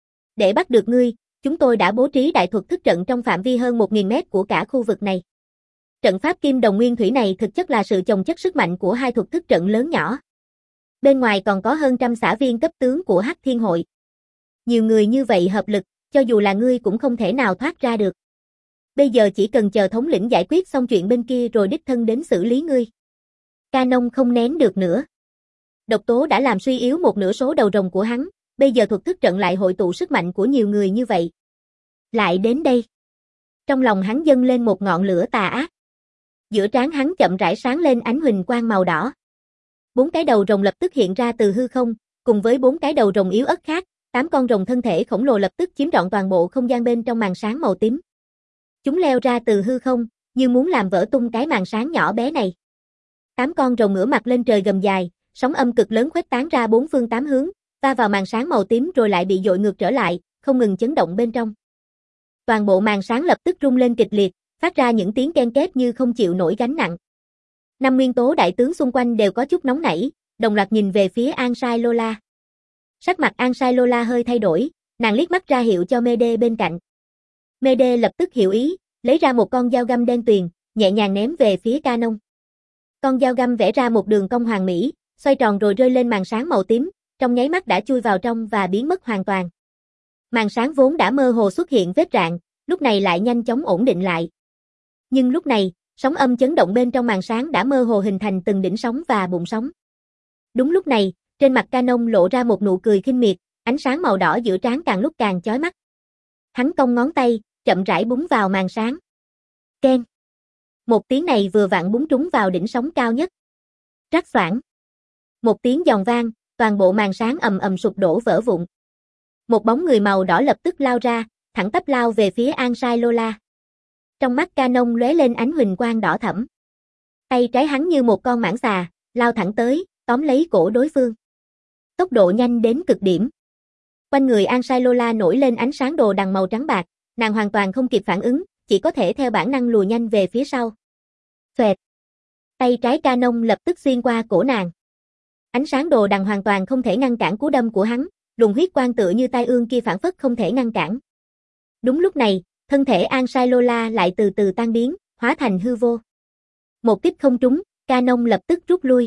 Để bắt được ngươi, chúng tôi đã bố trí đại thuật thức trận trong phạm vi hơn một nghìn mét của cả khu vực này. Trận pháp kim đồng nguyên thủy này thực chất là sự chồng chất sức mạnh của hai thuật thức trận lớn nhỏ. Bên ngoài còn có hơn trăm xã viên cấp tướng của Hắc Thiên Hội. Nhiều người như vậy hợp lực, cho dù là ngươi cũng không thể nào thoát ra được. Bây giờ chỉ cần chờ thống lĩnh giải quyết xong chuyện bên kia rồi đích thân đến xử lý ngươi. Canon không nén được nữa. Độc tố đã làm suy yếu một nửa số đầu rồng của hắn, bây giờ thuật thức trận lại hội tụ sức mạnh của nhiều người như vậy. Lại đến đây. Trong lòng hắn dâng lên một ngọn lửa tà ác. Giữa trán hắn chậm rãi sáng lên ánh huỳnh quang màu đỏ. Bốn cái đầu rồng lập tức hiện ra từ hư không, cùng với bốn cái đầu rồng yếu ớt khác, tám con rồng thân thể khổng lồ lập tức chiếm trọn toàn bộ không gian bên trong màn sáng màu tím. Chúng leo ra từ hư không, như muốn làm vỡ tung cái màn sáng nhỏ bé này. Tám con rồng ngửa mặt lên trời gầm dài, sóng âm cực lớn khuếch tán ra bốn phương tám hướng, va vào màn sáng màu tím rồi lại bị dội ngược trở lại, không ngừng chấn động bên trong. Toàn bộ màn sáng lập tức rung lên kịch liệt, phát ra những tiếng ken két như không chịu nổi gánh nặng. Năm nguyên tố đại tướng xung quanh đều có chút nóng nảy, đồng loạt nhìn về phía Ansai Lola. Sắc mặt Ansai Lola hơi thay đổi, nàng liếc mắt ra hiệu cho Mede bên cạnh. Mede lập tức hiểu ý, lấy ra một con dao găm đen tuyền, nhẹ nhàng ném về phía Canon. Con dao găm vẽ ra một đường cong hoàn mỹ, xoay tròn rồi rơi lên màn sáng màu tím, trong nháy mắt đã chui vào trong và biến mất hoàn toàn. Màn sáng vốn đã mơ hồ xuất hiện vết rạn, lúc này lại nhanh chóng ổn định lại. Nhưng lúc này, sóng âm chấn động bên trong màn sáng đã mơ hồ hình thành từng đỉnh sóng và bụng sóng. Đúng lúc này, trên mặt Canon lộ ra một nụ cười khinh miệt, ánh sáng màu đỏ giữa trán càng lúc càng chói mắt. Hắn cong ngón tay, chậm rãi búng vào màn sáng. Keng. Một tiếng này vừa vặn búng trúng vào đỉnh sóng cao nhất. Rắc xoảng. Một tiếng giòn vang, toàn bộ màn sáng ầm ầm sụp đổ vỡ vụn. Một bóng người màu đỏ lập tức lao ra, thẳng tắp lao về phía Ansai Lola. Trong mắt Canon lóe lên ánh huỳnh quang đỏ thẫm. Tay trái hắn như một con mãng xà, lao thẳng tới, tóm lấy cổ đối phương. Tốc độ nhanh đến cực điểm. Quanh người Ansai Lola nổi lên ánh sáng đồ đằng màu trắng bạc, nàng hoàn toàn không kịp phản ứng, chỉ có thể theo bản năng lùi nhanh về phía sau. Xoẹt. Tay trái Canon lập tức xuyên qua cổ nàng. Ánh sáng đồ đằng hoàn toàn không thể ngăn cản cú đâm của hắn, luồng huyết quang tựa như tai ương kia phản phất không thể ngăn cản. Đúng lúc này, thân thể Ansai Lola lại từ từ tan biến, hóa thành hư vô. Một kích không trúng, Canon lập tức rút lui.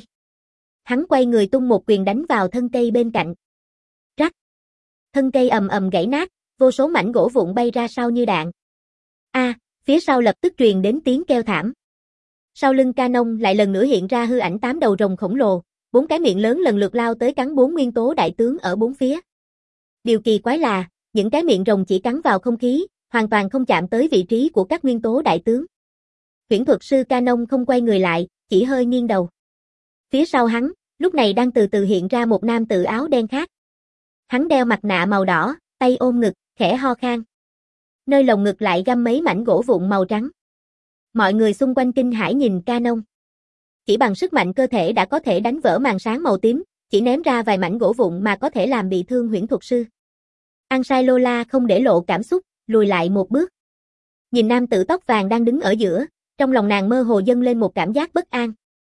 Hắn quay người tung một quyền đánh vào thân cây bên cạnh. Rắc. Thân cây ầm ầm gãy nát, vô số mảnh gỗ vụn bay ra sau như đạn. A, à, phía sau lập tức truyền đến tiếng kêu thảm. Sau lưng Canon lại lần nữa hiện ra hư ảnh tám đầu rồng khổng lồ, bốn cái miệng lớn lần lượt lao tới cắn bốn nguyên tố đại tướng ở bốn phía. Điều kỳ quái là, những cái miệng rồng chỉ cắn vào không khí, hoàn toàn không chạm tới vị trí của các nguyên tố đại tướng. Huyễn thuật sư Canon không quay người lại, chỉ hơi nghiêng đầu. Phía sau hắn, lúc này đang từ từ hiện ra một nam tử áo đen khác. Hắn đeo mặt nạ màu đỏ, tay ôm ngực, khẽ ho khan. Nơi lồng ngực lại găm mấy mảnh gỗ vụn màu trắng. Mọi người xung quanh kinh hãi nhìn Canon. Chỉ bằng sức mạnh cơ thể đã có thể đánh vỡ màn sáng màu tím, chỉ ném ra vài mảnh gỗ vụn mà có thể làm bị thương huyễn thuật sư. Ansai Lola không để lộ cảm xúc, lùi lại một bước. Nhìn nam tử tóc vàng đang đứng ở giữa, trong lòng nàng mơ hồ dâng lên một cảm giác bất an.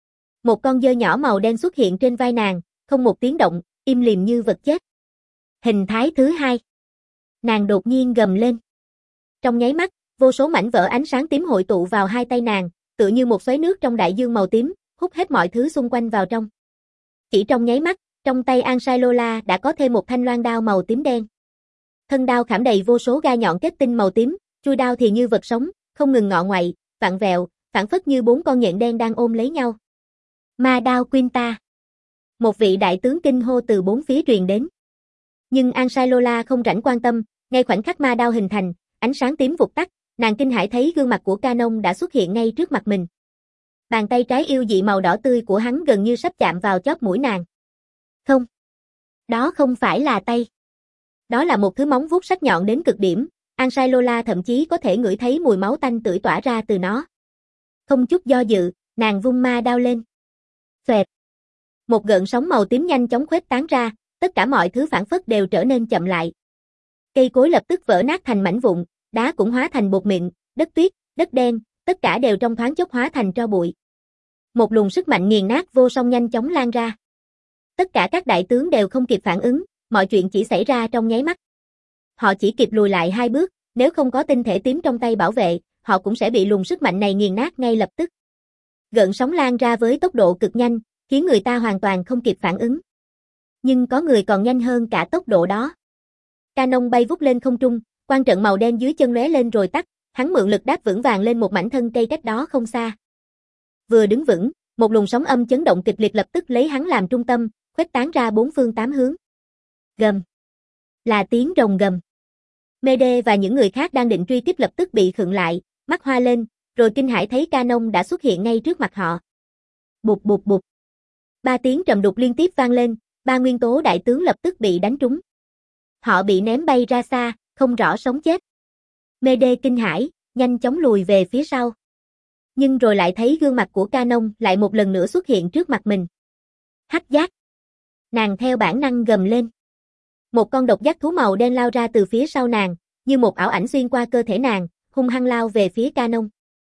Một con dơ nhỏ màu đen xuất hiện trên vai nàng, không một tiếng động, im lìm như vật chết. Hình thái thứ hai. Nàng đột nhiên gầm lên. Trong nháy mắt, vô số mảnh vỡ ánh sáng tím hội tụ vào hai tay nàng, tựa như một xoáy nước trong đại dương màu tím, hút hết mọi thứ xung quanh vào trong. Chỉ trong nháy mắt, trong tay Ansai Lola đã có thêm một thanh loan đao màu tím đen. Thân đao khảm đầy vô số gai nhọn kết tinh màu tím, chui đao thì như vật sống, không ngừng ngọ ngoại, vặn vẹo, phản phất như bốn con nhện đen đang ôm lấy nhau. Ma đao Quinta. Một vị đại tướng kinh hô từ bốn phía truyền đến. Nhưng Ansai Lola không rảnh quan tâm, ngay khoảnh khắc ma đao hình thành, ánh sáng tím vụt tắt, nàng kinh hãi thấy gương mặt của Canon đã xuất hiện ngay trước mặt mình. Bàn tay trái yêu dị màu đỏ tươi của hắn gần như sắp chạm vào chóp mũi nàng. Không. Đó không phải là tay. Đó là một thứ móng vuốt sắc nhọn đến cực điểm, Ansai Lola thậm chí có thể ngửi thấy mùi máu tanh tưởi tỏa ra từ nó. Không chút do dự, nàng vung ma đao lên. Xoẹt. Một gợn sóng màu tím nhanh chóng khuếch tán ra, tất cả mọi thứ phảng phất đều trở nên chậm lại. Cây cối lập tức vỡ nát thành mảnh vụn, đá cũng hóa thành bột mịn, đất tuyết, đất đen, tất cả đều trong thoáng chốc hóa thành tro bụi. Một luồng sức mạnh nghiền nát vô song nhanh chóng lan ra. Tất cả các đại tướng đều không kịp phản ứng, mọi chuyện chỉ xảy ra trong nháy mắt. Họ chỉ kịp lùi lại hai bước, nếu không có tinh thể tím trong tay bảo vệ, họ cũng sẽ bị luồng sức mạnh này nghiền nát ngay lập tức. Gợn sóng lan ra với tốc độ cực nhanh, khiến người ta hoàn toàn không kịp phản ứng. Nhưng có người còn nhanh hơn cả tốc độ đó. Canon bay vút lên không trung, quang trận màu đen dưới chân lóe lên rồi tắt, hắn mượn lực đáp vững vàng lên một mảnh thân cây cách đó không xa. Vừa đứng vững, một luồng sóng âm chấn động kịch liệt lập tức lấy hắn làm trung tâm, khuếch tán ra bốn phương tám hướng. Gầm. Là tiếng rồng gầm. Mede và những người khác đang định truy tiếp lập tức bị khựng lại, mắt hoa lên, rồi kinh hãi thấy Canon đã xuất hiện ngay trước mặt họ. Bụp bụp bụp. Ba tiếng trầm đục liên tiếp vang lên, ba nguyên tố đại tướng lập tức bị đánh trúng. Họ bị ném bay ra xa, không rõ sống chết. Mede kinh hãi, nhanh chóng lùi về phía sau. Nhưng rồi lại thấy gương mặt của Canon lại một lần nữa xuất hiện trước mặt mình. Hắc giác. Nàng theo bản năng gầm lên. Một con độc giác thú màu đen lao ra từ phía sau nàng, như một ảo ảnh xuyên qua cơ thể nàng, hung hăng lao về phía Canon.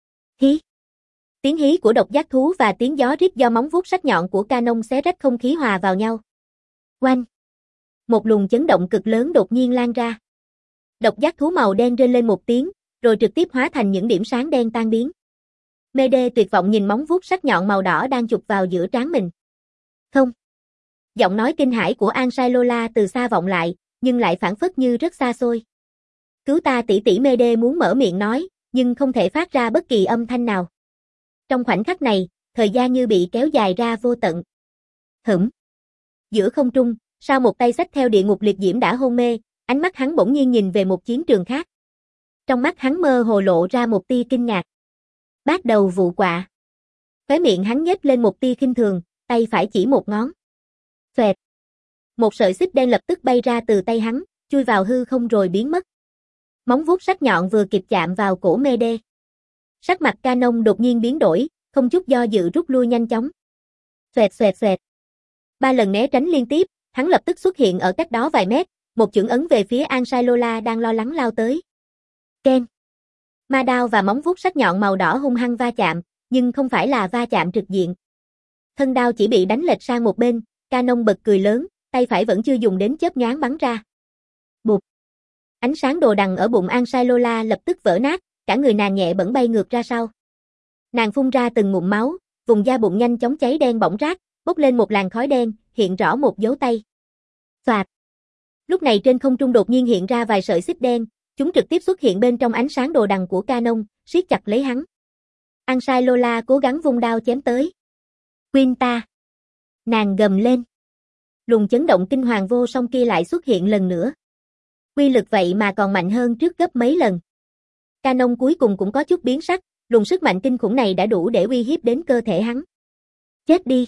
Hí. Tiếng hí của độc giác thú và tiếng gió rít do móng vuốt sắc nhọn của Canon xé rách không khí hòa vào nhau. Oanh. Một luồng chấn động cực lớn đột nhiên lan ra. Độc giác thú màu đen rên lên một tiếng, rồi trực tiếp hóa thành những điểm sáng đen tan biến. Mede tuyệt vọng nhìn móng vuốt sắc nhọn màu đỏ đang chụp vào giữa trán mình. Không. Giọng nói kinh hãi của Ansai Lola từ xa vọng lại, nhưng lại phảng phất như rất xa xôi. Cứu ta tỷ tỷ. Mede muốn mở miệng nói, nhưng không thể phát ra bất kỳ âm thanh nào. Trong khoảnh khắc này, thời gian như bị kéo dài ra vô tận. Hửm. Giữa không trung, sau một tay xách theo địa ngục liệt diễm đã hôn mê, ánh mắt hắn bỗng nhiên nhìn về một chiến trường khác. Trong mắt hắn mơ hồ lộ ra một tia kinh ngạc. Bát đầu vụ quạ. Khóe miệng hắn nhếch lên một tia khinh thường, tay phải chỉ một ngón. Xoẹt. Một sợi xích đen lập tức bay ra từ tay hắn, chui vào hư không rồi biến mất. Móng vuốt sắc nhọn vừa kịp chạm vào cổ Mede. Sắc mặt Canon đột nhiên biến đổi, không chút do dự rút lui nhanh chóng. Xoẹt xoẹt xoẹt. Ba lần né tránh liên tiếp, hắn lập tức xuất hiện ở cách đó vài mét, một chưởng ấn về phía Ansai Lola đang lo lắng lao tới. Ken. Ma đao và móng vuốt sắc nhọn màu đỏ hung hăng va chạm, nhưng không phải là va chạm trực diện. Thân đao chỉ bị đánh lệch sang một bên, Canon bật cười lớn, tay phải vẫn chưa dùng đến chớp nhoáng bắn ra. Bụp. Ánh sáng đồ đằng ở bụng Ansai Lola lập tức vỡ nát, cả người nàng nhẹ bẫng bay ngược ra sau. Nàng phun ra từng ngụm máu, vùng da bụng nhanh chóng cháy đen bỏng rát, bốc lên một làn khói đen, hiện rõ một dấu tay. Xoạt. Lúc này trên không trung đột nhiên hiện ra vài sợi xích đen, chúng trực tiếp xuất hiện bên trong ánh sáng đồ đằng của Canon, siết chặt lấy hắn. Ansai Lola cố gắng vung đao chém tới. Quinta. Nàng gầm lên. Luồng chấn động kinh hoàng vô song kia lại xuất hiện lần nữa. Quy lực vậy mà còn mạnh hơn trước gấp mấy lần. Canon cuối cùng cũng có chút biến sắc, luồng sức mạnh kinh khủng này đã đủ để uy hiếp đến cơ thể hắn. Chết đi.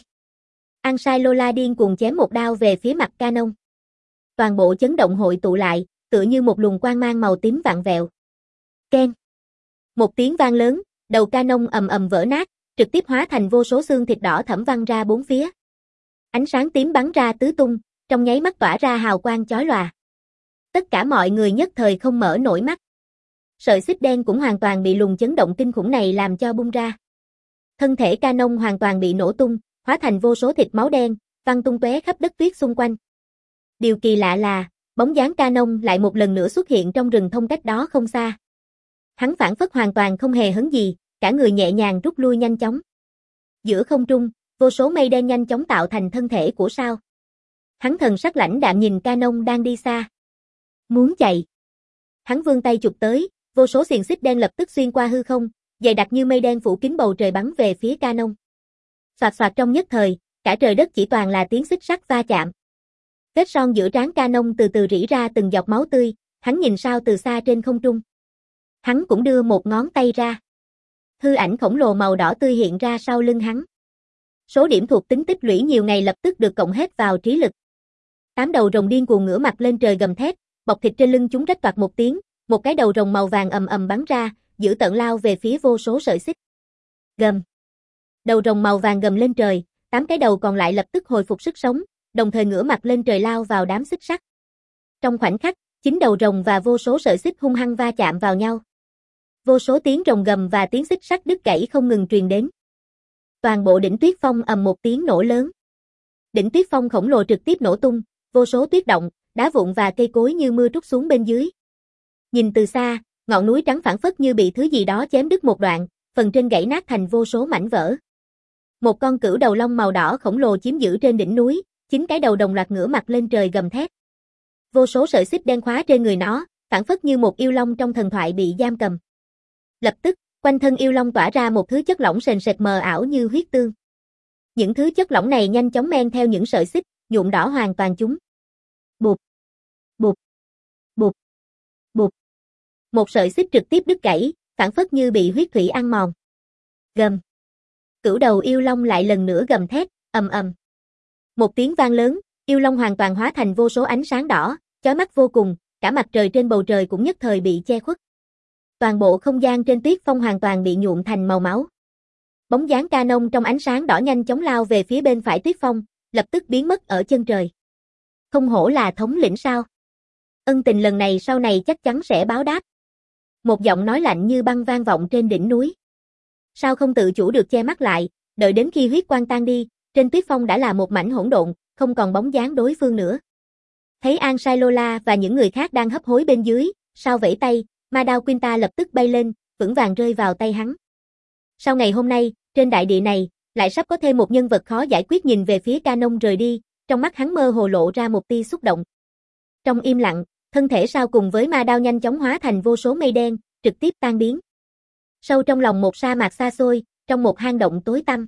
Ansai Lola điên cuồng chém một đao về phía mặt Canon. Toàn bộ chấn động hội tụ lại, tựa như một luồng quang mang màu tím vặn vẹo. Ken. Một tiếng vang lớn, đầu Canon ầm ầm vỡ nát, trực tiếp hóa thành vô số xương thịt đỏ thẫm văng ra bốn phía. Ánh sáng tím bắn ra tứ tung, trong nháy mắt tỏa ra hào quang chói lòa. Tất cả mọi người nhất thời không mở nổi mắt. Sợi xích đen cũng hoàn toàn bị luồng chấn động kinh khủng này làm cho bung ra. Thân thể Canon hoàn toàn bị nổ tung, hóa thành vô số thịt máu đen, văng tung tóe khắp đất tuyết xung quanh. Điều kỳ lạ là, bóng dáng Canon lại một lần nữa xuất hiện trong rừng thông cách đó không xa. Hắn phảng phất hoàn toàn không hề hấn gì, cả người nhẹ nhàng rút lui nhanh chóng. Giữa không trung, vô số mây đen nhanh chóng tạo thành thân thể của sao. Hắn thần sắc lãnh đạm nhìn Canon đang đi xa. Muốn chạy. Hắn vươn tay chụp tới, vô số xiềng xích đen lập tức xuyên qua hư không, dày đặc như mây đen phủ kín bầu trời bắn về phía Canon. Xoạt xoạt trong nhất thời, cả trời đất chỉ toàn là tiếng xích sắt va chạm. Vết son giữa trán Canon từ từ rỉ ra từng giọt máu tươi, hắn nhìn sao từ xa trên không trung. Hắn cũng đưa một ngón tay ra. hư ảnh khổng lồ màu đỏ tươi hiện ra sau lưng hắn. Số điểm thuộc tính tích lũy nhiều ngày lập tức được cộng hết vào trí lực. Tám đầu rồng điên cuồng ngửa mặt lên trời gầm thét, bọc thịt trên lưng chúng rách toạc một tiếng, một cái đầu rồng màu vàng ầm ầm bắn ra, dữ tợn lao về phía vô số sợi xích. Gầm. Đầu rồng màu vàng gầm lên trời, tám cái đầu còn lại lập tức hồi phục sức sống, đồng thời ngửa mặt lên trời lao vào đám xích sắt. Trong khoảnh khắc, chín đầu rồng và vô số sợi xích hung hăng va chạm vào nhau. Vô số tiếng rồng gầm và tiếng xích sắt đứt gãy không ngừng truyền đến. Toàn bộ đỉnh Tuyết Phong ầm một tiếng nổ lớn. Đỉnh Tuyết Phong khổng lồ trực tiếp nổ tung, vô số tuyết động, đá vụn và cây cối như mưa trút xuống bên dưới. Nhìn từ xa, ngọn núi trắng phảng phất như bị thứ gì đó chém đứt một đoạn, phần trên gãy nát thành vô số mảnh vỡ. Một con cửu đầu long màu đỏ khổng lồ chiếm giữ trên đỉnh núi, chín cái đầu đồng loạt ngửa mặt lên trời gầm thét. Vô số sợi xích đen khóa trên người nó, phảng phất như một yêu long trong thần thoại bị giam cầm. Lập tức, quanh thân yêu long tỏa ra một thứ chất lỏng sền sệt mờ ảo như huyết tương. Những thứ chất lỏng này nhanh chóng men theo những sợi xích, nhuộm đỏ hoàn toàn chúng. Bụp, bụp, bụp, bụp. Một sợi xích trực tiếp đứt gãy, phảng phất như bị huyết thủy ăn mòn. Gầm. Cửu đầu yêu long lại lần nữa gầm thét, ầm ầm. Một tiếng vang lớn, yêu long hoàn toàn hóa thành vô số ánh sáng đỏ, chói mắt vô cùng, cả mặt trời trên bầu trời cũng nhất thời bị che khuất. Toàn bộ không gian trên Tuyết Phong hoàn toàn bị nhuộm thành màu máu. Bóng dáng Canon trong ánh sáng đỏ nhanh chóng lao về phía bên phải Tuyết Phong, lập tức biến mất ở chân trời. Không hổ là thống lĩnh sao? Ân tình lần này sau này chắc chắn sẽ báo đáp. Một giọng nói lạnh như băng vang vọng trên đỉnh núi. Sao không tự chủ được che mắt lại, đợi đến khi huyết quang tan đi, trên Tuyết Phong đã là một mảnh hỗn độn, không còn bóng dáng đối phương nữa. Thấy An Sai Lola và những người khác đang hấp hối bên dưới, sao vẫy tay, ma đao Quinta lập tức bay lên, vững vàng rơi vào tay hắn. Sau ngày hôm nay, trên đại địa này, lại sắp có thêm một nhân vật khó giải quyết. Nhìn về phía Canon rời đi, trong mắt hắn mơ hồ lộ ra một tia xúc động. Trong im lặng, thân thể sao cùng với ma đao nhanh chóng hóa thành vô số mây đen, trực tiếp tan biến. Sâu trong lòng một sa mạc xa xôi, trong một hang động tối tăm.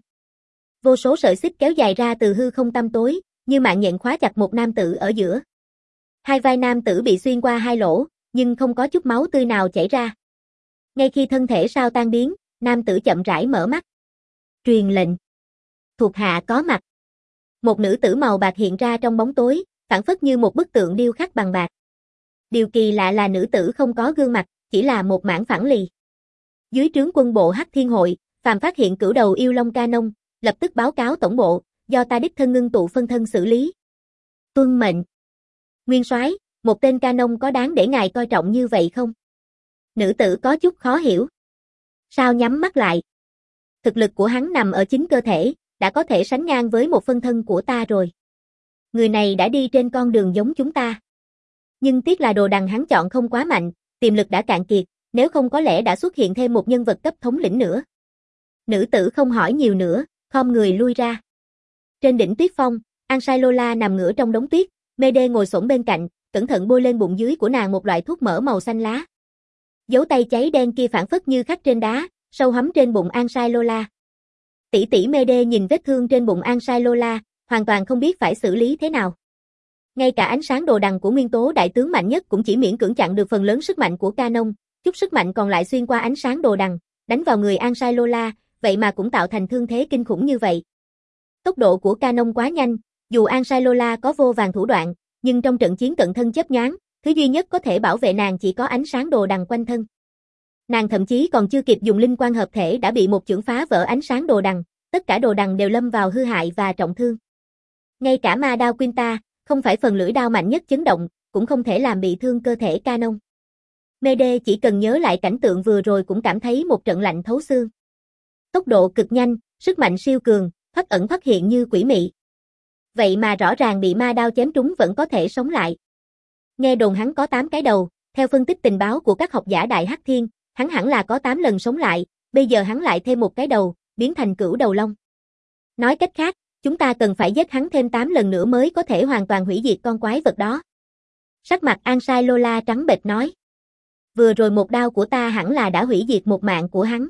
Vô số sợi xích kéo dài ra từ hư không tăm tối, như mạng nhện khóa chặt một nam tử ở giữa. Hai vai nam tử bị xuyên qua hai lỗ, nhưng không có chút máu tươi nào chảy ra. Ngay khi thân thể sao tan biến, nam tử chậm rãi mở mắt. Truyền lệnh. Thuộc hạ có mặt. Một nữ tử màu bạc hiện ra trong bóng tối, phảng phất như một bức tượng điêu khắc bằng bạc. Điều kỳ lạ là nữ tử không có gương mặt, chỉ là một mảng phẳng lì. Dưới trướng quân bộ Hắc Thiên Hội, phàm phát hiện cửu đầu yêu long Canon, lập tức báo cáo tổng bộ, do ta đích thân ngưng tụ phân thân xử lý. Tuân mệnh. Nguyên soái, một tên Canon có đáng để ngài coi trọng như vậy không? Nữ tử có chút khó hiểu. Sao nhắm mắt lại? Thực lực của hắn nằm ở chính cơ thể, đã có thể sánh ngang với một phân thân của ta rồi. Người này đã đi trên con đường giống chúng ta. Nhưng tiếc là đồ đằng hắn chọn không quá mạnh, tiềm lực đã cạn kiệt, nếu không có lẽ đã xuất hiện thêm một nhân vật cấp thống lĩnh nữa. Nữ tử không hỏi nhiều nữa, khom người lui ra. Trên đỉnh Tuyết Phong, An Sai Lola nằm ngửa trong đống tuyết, Mede ngồi xổm bên cạnh, cẩn thận bôi lên bụng dưới của nàng một loại thuốc mỡ màu xanh lá. Dấu tay cháy đen kia phản phất như khắc trên đá, sâu hắm trên bụng An Sai Lola. Tỷ tỷ Mede nhìn vết thương trên bụng An Sai Lola, hoàn toàn không biết phải xử lý thế nào. Ngay cả ánh sáng đồ đằng của nguyên tố đại tướng mạnh nhất cũng chỉ miễn cưỡng chặn được phần lớn sức mạnh của Canon, chút sức mạnh còn lại xuyên qua ánh sáng đồ đằng, đánh vào người An Sai Lola, vậy mà cũng tạo thành thương thế kinh khủng như vậy. Tốc độ của Canon quá nhanh, dù An Sai Lola có vô vàn thủ đoạn, nhưng trong trận chiến cận thân chớp nhoáng, thứ duy nhất có thể bảo vệ nàng chỉ có ánh sáng đồ đằng quanh thân. Nàng thậm chí còn chưa kịp dùng linh quan hợp thể đã bị một chưởng phá vỡ ánh sáng đồ đằng, tất cả đồ đằng đều lâm vào hư hại và trọng thương. Ngay cả ma đao Quinta, không phải phần lưỡi đao mạnh nhất chấn động, cũng không thể làm bị thương cơ thể Canon. Mede chỉ cần nhớ lại cảnh tượng vừa rồi cũng cảm thấy một trận lạnh thấu xương. Tốc độ cực nhanh, sức mạnh siêu cường, thoát ẩn thoát hiện như quỷ mị. Vậy mà rõ ràng bị ma đao chém trúng vẫn có thể sống lại. Nghe đồn hắn có tám cái đầu, theo phân tích tình báo của các học giả Đại Hắc Thiên, hắn hẳn là có tám lần sống lại, bây giờ hắn lại thêm một cái đầu, biến thành cửu đầu long. Nói cách khác, chúng ta cần phải giết hắn thêm tám lần nữa mới có thể hoàn toàn hủy diệt con quái vật đó. Sắc mặt An Sai Lola trắng bệch nói. Vừa rồi một đao của ta hẳn là đã hủy diệt một mạng của hắn.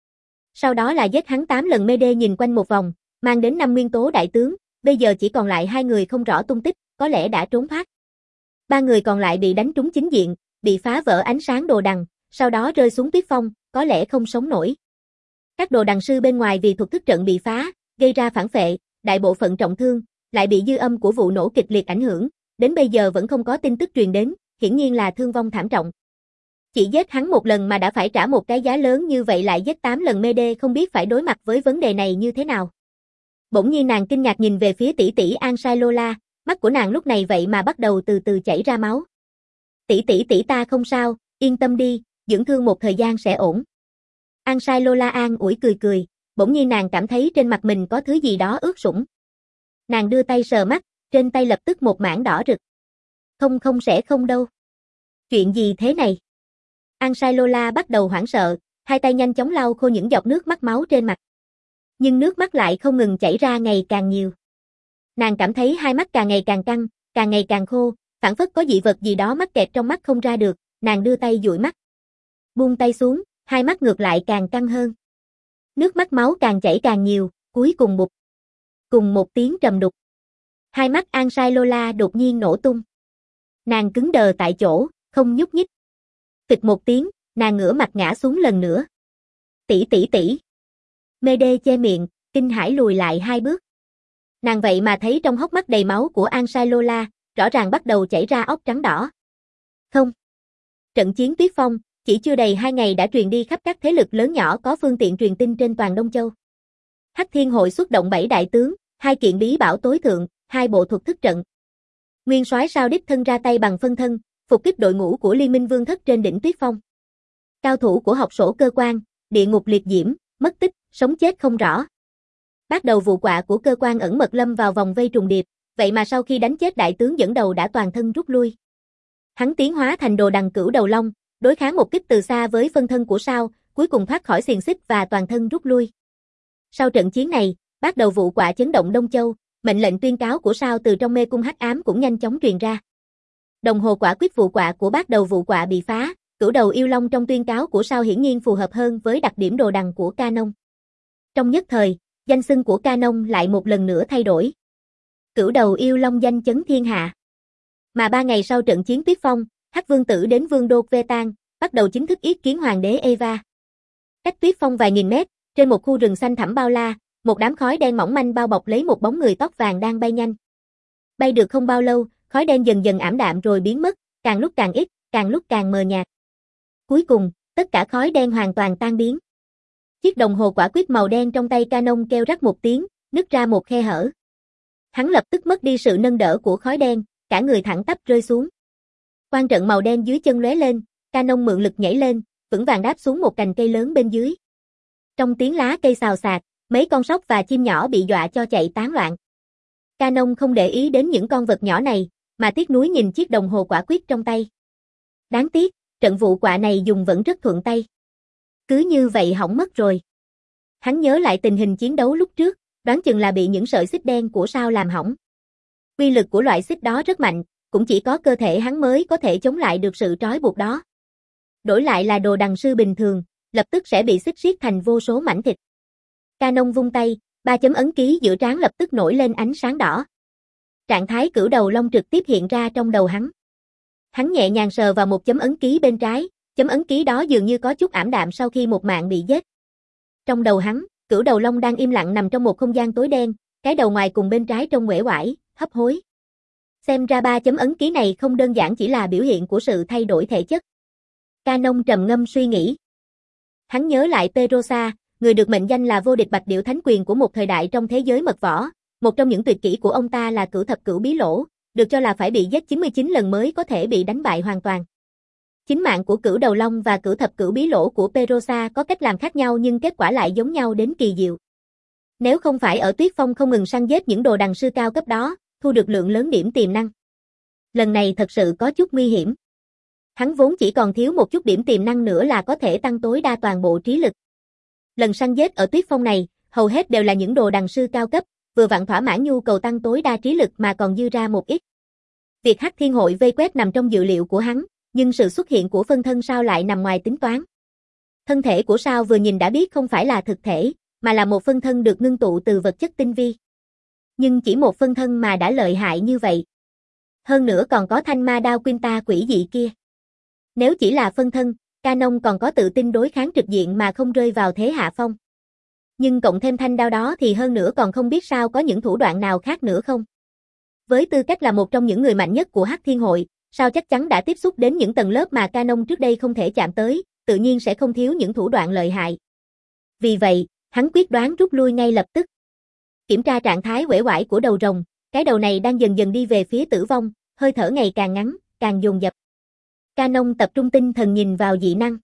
Sau đó là giết hắn tám lần. Mede nhìn quanh một vòng, mang đến năm nguyên tố đại tướng, bây giờ chỉ còn lại hai người không rõ tung tích, có lẽ đã trốn thoát. Ba người còn lại bị đánh trúng chính diện, bị phá vỡ ánh sáng đồ đằng, sau đó rơi xuống Tuyết Phong, có lẽ không sống nổi. Các đồ đằng sư bên ngoài vì thuật thức trận bị phá, gây ra phản phệ, đại bộ phận trọng thương, lại bị dư âm của vụ nổ kịch liệt ảnh hưởng, đến bây giờ vẫn không có tin tức truyền đến, hiển nhiên là thương vong thảm trọng. Chỉ giết hắn một lần mà đã phải trả một cái giá lớn như vậy, lại giết tám lần Mede, không biết phải đối mặt với vấn đề này như thế nào. Bỗng nhiên nàng kinh ngạc nhìn về phía tỷ tỷ Ansai Lola, mắt của nàng lúc này vậy mà bắt đầu từ từ chảy ra máu. Tỷ tỷ tỷ ta không sao, yên tâm đi, dưỡng thương một thời gian sẽ ổn. Ansai Lola an ủi cười cười, bỗng nhiên nàng cảm thấy trên mặt mình có thứ gì đó ướt sũng. Nàng đưa tay sờ mắt, trên tay lập tức một mảng đỏ rực. Không không sẽ không đâu. Chuyện gì thế này? Ansai Lola bắt đầu hoảng sợ, hai tay nhanh chóng lau khô những giọt nước mắt máu trên mặt. Nhưng nước mắt lại không ngừng chảy ra ngày càng nhiều. Nàng cảm thấy hai mắt càng ngày càng căng, càng ngày càng khô, phảng phất có dị vật gì đó mắc kẹt trong mắt không ra được, nàng đưa tay dụi mắt. Buông tay xuống, hai mắt ngược lại càng căng hơn. Nước mắt máu càng chảy càng nhiều, cuối cùng bụp. Cùng một tiếng trầm đục. Hai mắt Ansai Lola đột nhiên nổ tung. Nàng cứng đờ tại chỗ, không nhúc nhích. Phịch một tiếng, nàng ngửa mặt ngã xuống lần nữa. Tỷ tỷ tỷ. Mede che miệng, kinh hãi lùi lại hai bước. Nàng vậy mà thấy trong hốc mắt đầy máu của Ansai Lola, rõ ràng bắt đầu chảy ra óc trắng đỏ. Không. Trận chiến Tuyết Phong, chỉ chưa đầy hai ngày đã truyền đi khắp các thế lực lớn nhỏ có phương tiện truyền tin trên toàn Đông Châu. Hắc Thiên Hội xuất động bảy đại tướng, hai kiện bí bảo tối thượng, hai bộ thuật thức trận. Nguyên soái sao đích thân ra tay bằng phân thân, phục kích đội ngũ của Liên minh Vương thất trên đỉnh Tuyết Phong. Cao thủ của học sổ cơ quan, địa ngục liệt diễm, mất tích, sống chết không rõ. Bắt đầu vụ quạ của cơ quan ẩn mật lâm vào vòng vây trùng điệp, vậy mà sau khi đánh chết đại tướng dẫn đầu đã toàn thân rút lui. Hắn tiến hóa thành đồ đằng cửu đầu long, đối kháng một kích từ xa với phân thân của sao, cuối cùng thoát khỏi xiềng xích và toàn thân rút lui. Sau trận chiến này, bắt đầu vụ quạ chấn động Đông Châu, mệnh lệnh tuyên cáo của sao từ trong mê cung hắc ám cũng nhanh chóng truyền ra. Đồng hồ quả quyết vụ quạ của bát đầu vụ quạ bị phá, cửu đầu yêu long trong tuyên cáo của sao hiển nhiên phù hợp hơn với đặc điểm đồ đằng của Canon. Trong nhất thời, danh xưng của Canon lại một lần nữa thay đổi. Cửu đầu yêu long danh chấn thiên hạ. Mà ba ngày sau trận chiến Tuyết Phong, Hắc Vương tử đến Vương đô Vetan, bắt đầu chính thức yết kiến hoàng đế Eva. Cách Tuyết Phong vài nghìn mét, trên một khu rừng xanh thẳm bao la, một đám khói đen mỏng manh bao bọc lấy một bóng người tóc vàng đang bay nhanh. Bay được không bao lâu, khói đen dần dần ảm đạm rồi biến mất, càng lúc càng ít, càng lúc càng mờ nhạt. Cuối cùng, tất cả khói đen hoàn toàn tan biến. Chiếc đồng hồ quả quyết màu đen trong tay Canon kêu rắc một tiếng, nứt ra một khe hở. Hắn lập tức mất đi sự nâng đỡ của khói đen, cả người thẳng tắp rơi xuống. Quang trận màu đen dưới chân lóe lên, Canon mượn lực nhảy lên, vững vàng đáp xuống một cành cây lớn bên dưới. Trong tiếng lá cây xào xạc, mấy con sóc và chim nhỏ bị dọa cho chạy tán loạn. Canon không để ý đến những con vật nhỏ này, mà tiếc nuối nhìn chiếc đồng hồ quả quyết trong tay. Đáng tiếc, trận vụ quạ này dùng vẫn rất thuận tay. Cứ như vậy hỏng mất rồi. Hắn nhớ lại tình hình chiến đấu lúc trước, đoán chừng là bị những sợi xích đen của sao làm hỏng. Uy lực của loại xích đó rất mạnh, cũng chỉ có cơ thể hắn mới có thể chống lại được sự trói buộc đó. Đổi lại là đồ đằng sư bình thường, lập tức sẽ bị xích siết thành vô số mảnh thịt. Canon vung tay, ba chấm ấn ký giữa trán lập tức nổi lên ánh sáng đỏ. Trạng thái cửu đầu long trực tiếp hiện ra trong đầu hắn. Hắn nhẹ nhàng sờ vào một chấm ấn ký bên trái, chấm ấn ký đó dường như có chút ảm đạm sau khi một mạng bị giết. Trong đầu hắn, cửu đầu long đang im lặng nằm trong một không gian tối đen, cái đầu ngoài cùng bên trái trông uể oải, hấp hối. Xem ra ba chấm ấn ký này không đơn giản chỉ là biểu hiện của sự thay đổi thể chất. Canon trầm ngâm suy nghĩ. Hắn nhớ lại Perosa, người được mệnh danh là vô địch bạch điểu thánh quyền của một thời đại trong thế giới mật võ. Một trong những tuyệt kỹ của ông ta là cửu thập cửu bí lỗ, được cho là phải bị giết chín mươi chín lần mới có thể bị đánh bại hoàn toàn. Chính mạng của cửu đầu long và cửu thập cửu bí lỗ của Perosa có cách làm khác nhau nhưng kết quả lại giống nhau đến kỳ diệu. Nếu không phải ở Tuyết Phong không ngừng săn giết những đồ đằng sư cao cấp đó, thu được lượng lớn điểm tiềm năng. Lần này thật sự có chút nguy hiểm. Hắn vốn chỉ còn thiếu một chút điểm tiềm năng nữa là có thể tăng tối đa toàn bộ trí lực. Lần săn giết ở Tuyết Phong này, hầu hết đều là những đồ đằng sư cao cấp, vừa vặn thỏa mãn nhu cầu tăng tối đa trí lực mà còn dư ra một ít. Việc Hắc Thiên Hội vây quét nằm trong dự liệu của hắn, nhưng sự xuất hiện của phân thân sao lại nằm ngoài tính toán. Thân thể của sao vừa nhìn đã biết không phải là thực thể, mà là một phân thân được ngưng tụ từ vật chất tinh vi. Nhưng chỉ một phân thân mà đã lợi hại như vậy. Hơn nữa còn có thanh ma đao Quinta quỷ dị kia. Nếu chỉ là phân thân, Canon còn có tự tin đối kháng trực diện mà không rơi vào thế hạ phong. Nhưng cộng thêm thanh đao đó thì hơn nữa còn không biết sao có những thủ đoạn nào khác nữa không. Với tư cách là một trong những người mạnh nhất của Hắc Thiên Hội, sao chắc chắn đã tiếp xúc đến những tầng lớp mà Canon trước đây không thể chạm tới, tự nhiên sẽ không thiếu những thủ đoạn lợi hại. Vì vậy, hắn quyết đoán rút lui ngay lập tức. Kiểm tra trạng thái uể oải của đầu rồng, cái đầu này đang dần dần đi về phía tử vong, hơi thở ngày càng ngắn, càng dồn dập. Canon tập trung tinh thần nhìn vào dị năng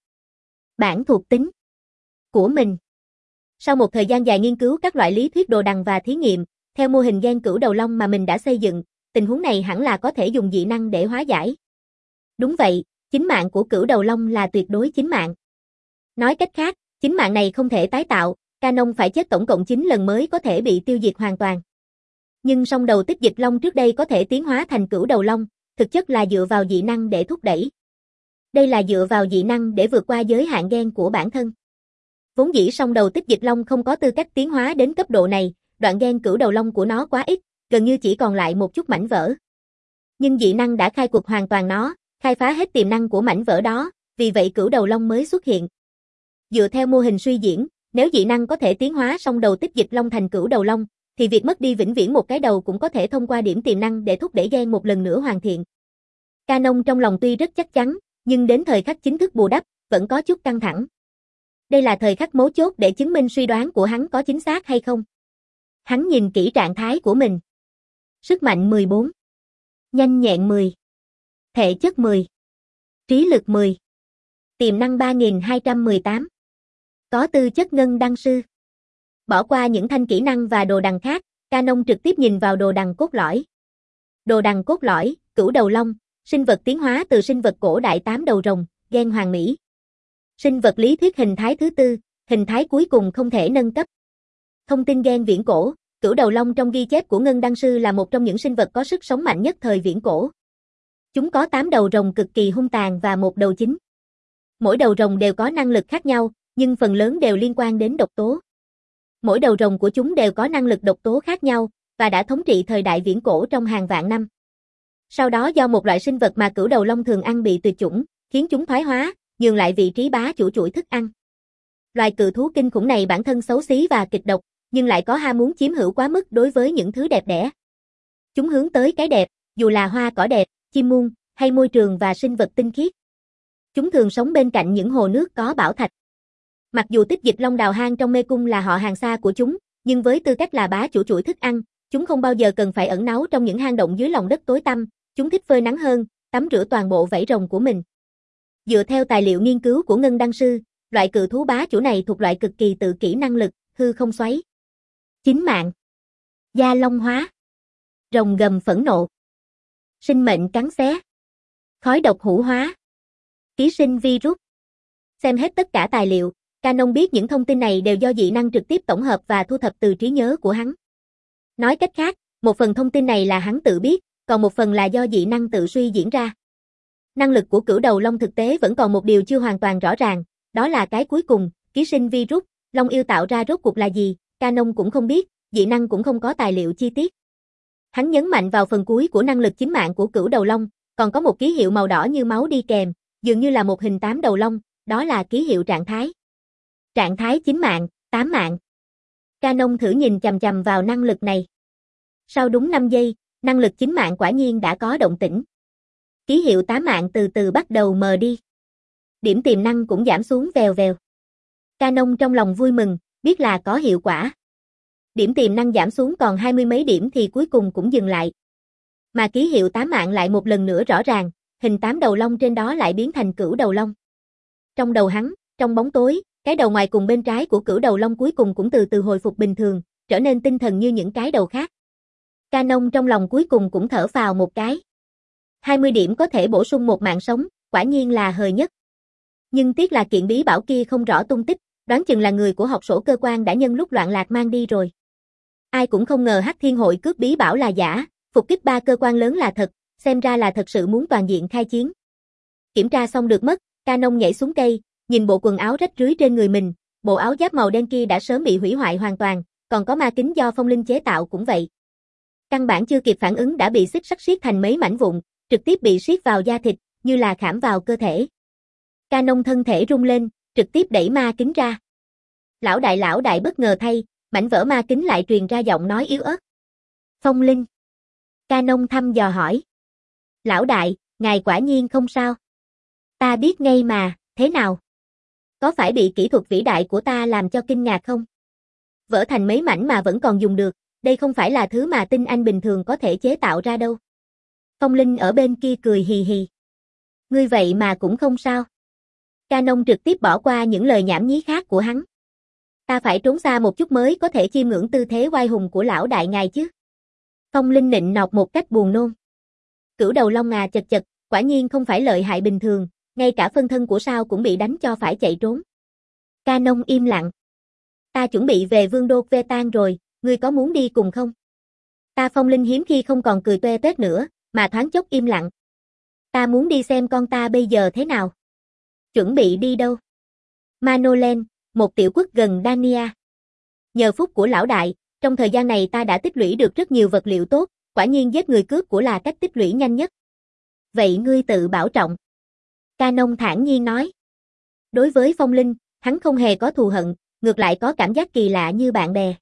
bản thuộc tính của mình. Sau một thời gian dài nghiên cứu các loại lý thuyết đồ đằng và thí nghiệm, theo mô hình gen cửu đầu long mà mình đã xây dựng, tình huống này hẳn là có thể dùng dị năng để hóa giải. Đúng vậy, chính mạng của cửu đầu long là tuyệt đối chính mạng. Nói cách khác, chính mạng này không thể tái tạo, Canon phải chết tổng cộng chín lần mới có thể bị tiêu diệt hoàn toàn. Nhưng song đầu tích dịch long trước đây có thể tiến hóa thành cửu đầu long, thực chất là dựa vào dị năng để thúc đẩy. Đây là dựa vào dị năng để vượt qua giới hạn gen của bản thân. Vốn dĩ song đầu tích dịch long không có tư cách tiến hóa đến cấp độ này, đoạn gen cửu đầu long của nó quá ít, gần như chỉ còn lại một chút mảnh vỡ. Nhưng dị năng đã khai quật hoàn toàn nó, khai phá hết tiềm năng của mảnh vỡ đó, vì vậy cửu đầu long mới xuất hiện. Dựa theo mô hình suy diễn, nếu dị năng có thể tiến hóa song đầu tích dịch long thành cửu đầu long, thì việc mất đi vĩnh viễn một cái đầu cũng có thể thông qua điểm tiềm năng để thúc đẩy gen một lần nữa hoàn thiện. Canon trong lòng tuy rất chắc chắn, nhưng đến thời khắc chính thức bù đắp, vẫn có chút căng thẳng. Đây là thời khắc mấu chốt để chứng minh suy đoán của hắn có chính xác hay không. Hắn nhìn kỹ trạng thái của mình. Sức mạnh mười bốn, nhanh nhẹn mười, thể chất mười, trí lực mười, tiềm năng ba nghìn hai trăm mười tám. Có tư chất ngân đăng sư. Bỏ qua những thanh kỹ năng và đồ đằng khác, Canon trực tiếp nhìn vào đồ đằng cốt lõi. Đồ đằng cốt lõi, cửu đầu long, sinh vật tiến hóa từ sinh vật cổ đại tám đầu rồng, gen hoàn mỹ. Sinh vật lý thuyết hình thái thứ tư, hình thái cuối cùng không thể nâng cấp. Thông tin gen viễn cổ, cửu đầu long trong ghi chép của Ngân Đăng Sư là một trong những sinh vật có sức sống mạnh nhất thời viễn cổ. Chúng có tám đầu rồng cực kỳ hung tàn và một đầu chính. Mỗi đầu rồng đều có năng lực khác nhau, nhưng phần lớn đều liên quan đến độc tố. Mỗi đầu rồng của chúng đều có năng lực độc tố khác nhau, và đã thống trị thời đại viễn cổ trong hàng vạn năm. Sau đó do một loại sinh vật mà cửu đầu long thường ăn bị tuyệt chủng, khiến chúng thoái hóa, nhường lại vị trí bá chủ chuỗi thức ăn. Loài cự thú kinh khủng này bản thân xấu xí và kịch độc, nhưng lại có ham muốn chiếm hữu quá mức đối với những thứ đẹp đẽ. Chúng hướng tới cái đẹp, dù là hoa cỏ đẹp, chim muông, hay môi trường và sinh vật tinh khiết. Chúng thường sống bên cạnh những hồ nước có bảo thạch. Mặc dù tích dịch long đào hang trong mê cung là họ hàng xa của chúng, nhưng với tư cách là bá chủ chuỗi thức ăn, chúng không bao giờ cần phải ẩn náu trong những hang động dưới lòng đất tối tăm, chúng thích phơi nắng hơn, tắm rửa toàn bộ vảy rồng của mình. Dựa theo tài liệu nghiên cứu của Ngân Đăng Sư, loại cự thú bá chủ này thuộc loại cực kỳ tự kỷ năng lực, hư không xoáy. Chính mạng. Da long hóa. Rồng gầm phẫn nộ. Sinh mệnh cắn xé. Khói độc hữu hóa. Ký sinh virus. Xem hết tất cả tài liệu, Canon biết những thông tin này đều do dị năng trực tiếp tổng hợp và thu thập từ trí nhớ của hắn. Nói cách khác, một phần thông tin này là hắn tự biết, còn một phần là do dị năng tự suy diễn ra. Năng lực của cửu đầu long thực tế vẫn còn một điều chưa hoàn toàn rõ ràng, đó là cái cuối cùng, ký sinh virus, long yêu tạo ra rốt cuộc là gì, Canon cũng không biết, dị năng cũng không có tài liệu chi tiết. Hắn nhấn mạnh vào phần cuối của năng lực chính mạng của cửu đầu long, còn có một ký hiệu màu đỏ như máu đi kèm, dường như là một hình tám đầu long, đó là ký hiệu trạng thái. Trạng thái chính mạng, tám mạng. Canon thử nhìn chằm chằm vào năng lực này. Sau đúng năm giây, năng lực chính mạng quả nhiên đã có động tĩnh. Ký hiệu tám mạng từ từ bắt đầu mờ đi. Điểm tiềm năng cũng giảm xuống vèo vèo. Canon trong lòng vui mừng, biết là có hiệu quả. Điểm tiềm năng giảm xuống còn hai mươi mấy điểm thì cuối cùng cũng dừng lại. Mà ký hiệu tám mạng lại một lần nữa rõ ràng, hình tám đầu long trên đó lại biến thành cửu đầu long. Trong đầu hắn, trong bóng tối, cái đầu ngoài cùng bên trái của cửu đầu long cuối cùng cũng từ từ hồi phục bình thường, trở nên tinh thần như những cái đầu khác. Canon trong lòng cuối cùng cũng thở phào một cái. hai mươi điểm có thể bổ sung một mạng sống, quả nhiên là hời nhất. Nhưng tiếc là kiện bí bảo kia không rõ tung tích, đoán chừng là người của học sổ cơ quan đã nhân lúc loạn lạc mang đi rồi. Ai cũng không ngờ Hắc Thiên Hội cướp bí bảo là giả, phục kích ba cơ quan lớn là thật, xem ra là thật sự muốn toàn diện khai chiến. Kiểm tra xong được mất, Canon nhảy xuống cây, nhìn bộ quần áo rách rưới trên người mình, bộ áo giáp màu đen kia đã sớm bị hủy hoại hoàn toàn, còn có ma kính do phong linh chế tạo cũng vậy. Căn bản chưa kịp phản ứng đã bị xích sắt siết thành mấy mảnh vụn, trực tiếp bị siết vào da thịt, như là khảm vào cơ thể. Canon thân thể rung lên, trực tiếp đẩy ma kính ra. Lão đại lão đại bất ngờ thay, mảnh vỡ ma kính lại truyền ra giọng nói yếu ớt. Phong Linh. Canon thăm dò hỏi. Lão đại, ngài quả nhiên không sao. Ta biết ngay mà, thế nào? Có phải bị kỹ thuật vĩ đại của ta làm cho kinh ngạc không? Vỡ thành mấy mảnh mà vẫn còn dùng được, đây không phải là thứ mà tinh anh bình thường có thể chế tạo ra đâu. Phong Linh ở bên kia cười hì hì. Ngươi vậy mà cũng không sao. Canon trực tiếp bỏ qua những lời nhảm nhí khác của hắn. Ta phải trốn xa một chút mới có thể chiêm ngưỡng tư thế oai hùng của lão đại ngài chứ. Phong Linh nịnh nọt một cách buồn nôn. Cửu đầu long ngà chật chật, quả nhiên không phải lợi hại bình thường, ngay cả phân thân của sao cũng bị đánh cho phải chạy trốn. Canon im lặng. Ta chuẩn bị về vương đô Vê Tan rồi, ngươi có muốn đi cùng không? Ta Phong Linh hiếm khi không còn cười toe toét nữa, mà thoáng chốc im lặng. Ta muốn đi xem con ta bây giờ thế nào. Chuẩn bị đi đâu? Manolen, một tiểu quốc gần Dania. Nhờ phúc của lão đại, trong thời gian này ta đã tích lũy được rất nhiều vật liệu tốt, quả nhiên giết người cướp của là cách tích lũy nhanh nhất. Vậy ngươi tự bảo trọng. Canon thản nhiên nói. Đối với Phong Linh, hắn không hề có thù hận, ngược lại có cảm giác kỳ lạ như bạn bè.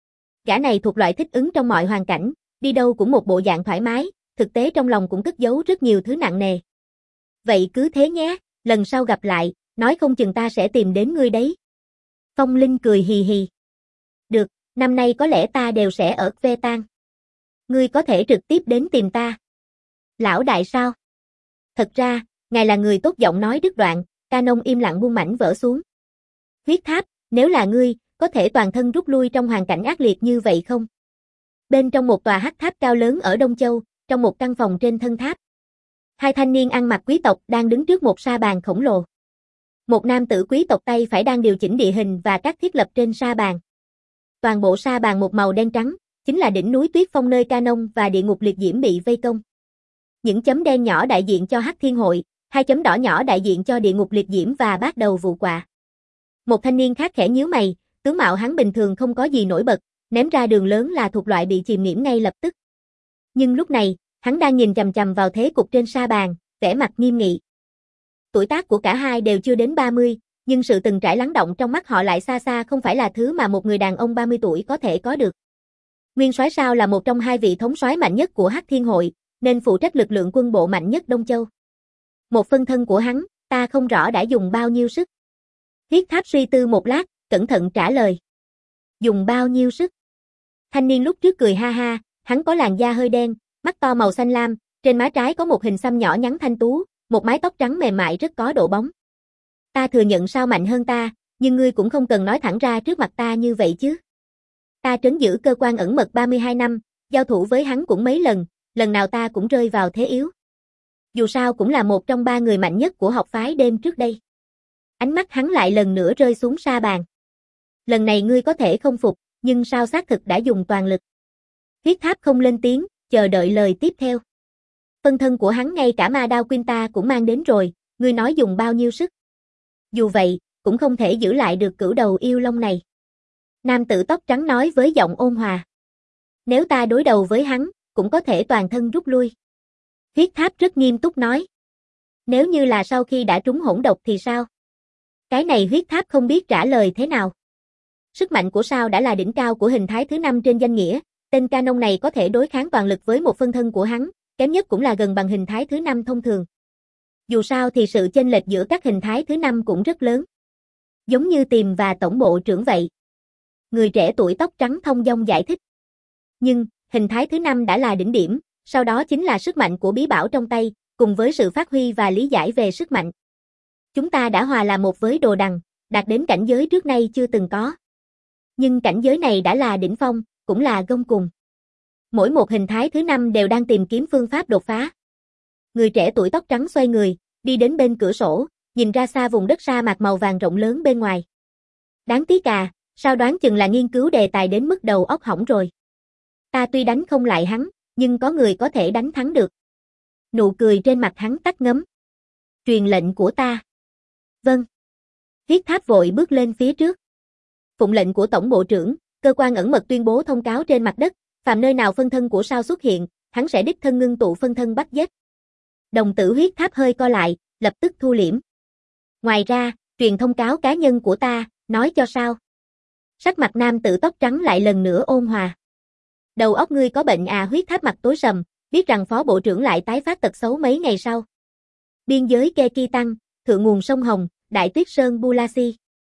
Gã này thuộc loại thích ứng trong mọi hoàn cảnh, đi đâu cũng một bộ dạng thoải mái, thực tế trong lòng cũng cất giấu rất nhiều thứ nặng nề. Vậy cứ thế nhé, lần sau gặp lại, nói không chừng ta sẽ tìm đến ngươi đấy. Phong Linh cười hì hì. Được, năm nay có lẽ ta đều sẽ ở Vê Tan. Ngươi có thể trực tiếp đến tìm ta. Lão đại sao? Thật ra, ngài là người tốt, giọng nói đứt đoạn, Canon im lặng buông mảnh vỡ xuống. Huyết tháp, nếu là ngươi, có thể toàn thân rút lui trong hoàn cảnh ác liệt như vậy không? Bên trong một tòa hắc tháp cao lớn ở Đông Châu, trong một căn phòng trên thân tháp. Hai thanh niên ăn mặc quý tộc đang đứng trước một sa bàn khổng lồ. Một nam tử quý tộc tay phải đang điều chỉnh địa hình và các thiết lập trên sa bàn. Toàn bộ sa bàn một màu đen trắng, chính là đỉnh núi Tuyết Phong nơi Canon và địa ngục liệt diễm bị vây công. Những chấm đen nhỏ đại diện cho Hắc Thiên Hội, hai chấm đỏ nhỏ đại diện cho địa ngục liệt diễm và bát đầu vụ quạ. Một thanh niên khác khẽ nhíu mày, tướng mạo hắn bình thường không có gì nổi bật, ném ra đường lớn là thuộc loại bị chìm nghiễm ngay lập tức. Nhưng lúc này, hắn đang nhìn chằm chằm vào thế cục trên sa bàn, vẻ mặt nghiêm nghị. Tuổi tác của cả hai đều chưa đến ba mươi, nhưng sự từng trải lắng động trong mắt họ lại xa xa không phải là thứ mà một người đàn ông ba mươi tuổi có thể có được. Nguyên soái Sao là một trong hai vị thống soái mạnh nhất của Hắc Thiên Hội, nên phụ trách lực lượng quân bộ mạnh nhất Đông Châu. Một phân thân của hắn, ta không rõ đã dùng bao nhiêu sức. Huyết tháp suy tư một lát, cẩn thận trả lời. Dùng bao nhiêu sức? Thanh niên lúc trước cười ha ha, hắn có làn da hơi đen, mắt to màu xanh lam, trên má trái có một hình xăm nhỏ nhắn thanh tú, một mái tóc trắng mềm mại rất có độ bóng. Ta thừa nhận Sao mạnh hơn ta, nhưng ngươi cũng không cần nói thẳng ra trước mặt ta như vậy chứ. Ta trấn giữ cơ quan ẩn mật ba mươi hai năm, giao thủ với hắn cũng mấy lần, lần nào ta cũng rơi vào thế yếu. Dù sao cũng là một trong ba người mạnh nhất của học phái đêm trước đây. Ánh mắt hắn lại lần nữa rơi xuống sa bàn. Lần này ngươi có thể không phục, nhưng Sao xác thực đã dùng toàn lực. Huyết tháp không lên tiếng, chờ đợi lời tiếp theo. Phân thân của hắn ngay cả ma đao Quinta cũng mang đến rồi, ngươi nói dùng bao nhiêu sức. Dù vậy, cũng không thể giữ lại được cửu đầu yêu long này. Nam tử tóc trắng nói với giọng ôn hòa. Nếu ta đối đầu với hắn, cũng có thể toàn thân rút lui. Huyết tháp rất nghiêm túc nói. Nếu như là sau khi đã trúng hỗn độc thì sao? Cái này huyết tháp không biết trả lời thế nào. Sức mạnh của Sao đã là đỉnh cao của hình thái thứ năm trên danh nghĩa, tên Canon này có thể đối kháng toàn lực với một phân thân của hắn, kém nhất cũng là gần bằng hình thái thứ năm thông thường. Dù sao thì sự chênh lệch giữa các hình thái thứ năm cũng rất lớn. Giống như Tìm và tổng bộ trưởng vậy. Người trẻ tuổi tóc trắng thông dong giải thích. Nhưng, hình thái thứ năm đã là đỉnh điểm, sau đó chính là sức mạnh của bí bảo trong tay, cùng với sự phát huy và lý giải về sức mạnh. Chúng ta đã hòa là một với Đồ Đằng, đạt đến cảnh giới trước nay chưa từng có. Nhưng cảnh giới này đã là đỉnh phong, cũng là gông cùng. Mỗi một hình thái thứ năm đều đang tìm kiếm phương pháp đột phá. Người trẻ tuổi tóc trắng xoay người, đi đến bên cửa sổ, nhìn ra xa vùng đất sa mạc màu vàng rộng lớn bên ngoài. Đáng tiếc à, Sao đoán chừng là nghiên cứu đề tài đến mức đầu óc hỏng rồi. Ta tuy đánh không lại hắn, nhưng có người có thể đánh thắng được. Nụ cười trên mặt hắn tắt ngấm. Truyền lệnh của ta. Vâng. Huyết tháp vội bước lên phía trước. Phụng lệnh của tổng bộ trưởng, cơ quan ẩn mật tuyên bố thông cáo trên mặt đất, phàm nơi nào phân thân của Sao xuất hiện, hắn sẽ đích thân ngưng tụ phân thân bắt giết. Đồng tử huyết tháp hơi co lại, lập tức thu liễm. Ngoài ra, truyền thông cáo cá nhân của ta, nói cho Sao. Sắc mặt nam tử tóc trắng lại lần nữa ôn hòa. Đầu óc ngươi có bệnh à? Huyết Tháp mặt tối sầm, biết rằng phó bộ trưởng lại tái phát tật xấu mấy ngày sau. Biên giới Keki Tăng, thượng nguồn sông Hồng, Đại Tuyết Sơn Bulasi.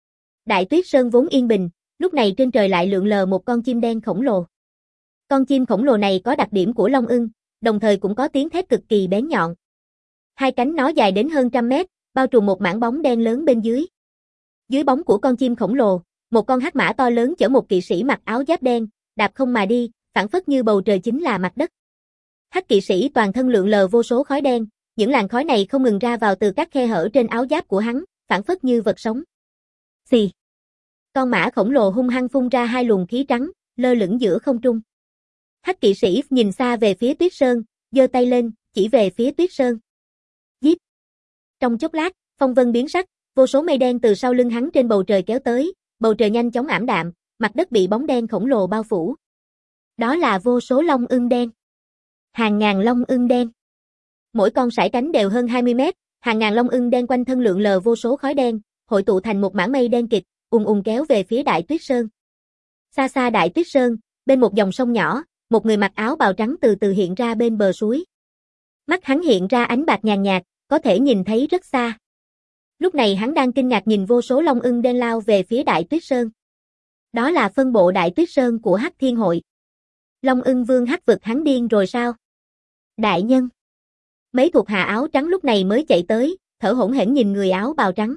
Đại Tuyết Sơn vốn yên bình, lúc này trên trời lại lượn lờ một con chim đen khổng lồ. Con chim khổng lồ này có đặc điểm của long ưng, đồng thời cũng có tiếng thét cực kỳ bén nhọn. Hai cánh nó dài đến hơn trăm mét, bao trùm một mảng bóng đen lớn bên dưới. Dưới bóng của con chim khổng lồ, một con hắc mã to lớn chở một kỵ sĩ mặc áo giáp đen, đạp không mà đi, phảng phất như bầu trời chính là mặt đất. Hắc kỵ sĩ toàn thân lượn lờ vô số khói đen, những làn khói này không ngừng ra vào từ các khe hở trên áo giáp của hắn, phảng phất như vật sống. Xì. Con mã khổng lồ hung hăng phun ra hai luồng khí trắng, lơ lửng giữa không trung. Hắc kỵ sĩ nhìn xa về phía Tuyết Sơn, giơ tay lên, chỉ về phía Tuyết Sơn. Giết. Trong chốc lát, phong vân biến sắc, vô số mây đen từ sau lưng hắn trên bầu trời kéo tới, bầu trời nhanh chóng ảm đạm, mặt đất bị bóng đen khổng lồ bao phủ. Đó là vô số long ưng đen. Hàng ngàn long ưng đen. Mỗi con sải cánh đều hơn hai mươi mét, hàng ngàn long ưng đen quanh thân lượn lờ vô số khói đen, hội tụ thành một mảng mây đen kịt, ùn ùn kéo về phía Đại Tuyết Sơn. Xa xa Đại Tuyết Sơn, bên một dòng sông nhỏ, một người mặc áo bào trắng từ từ hiện ra bên bờ suối. Mắt hắn hiện ra ánh bạc nhàn nhạt, có thể nhìn thấy rất xa. Lúc này hắn đang kinh ngạc nhìn vô số long ưng đen lao về phía Đại Tuyết Sơn. Đó là phân bộ Đại Tuyết Sơn của Hắc Thiên Hội. Long ưng vương Hắc vực hắn điên rồi sao? Đại nhân. Mấy thuộc hạ áo trắng lúc này mới chạy tới, thở hổn hển nhìn người áo bào trắng.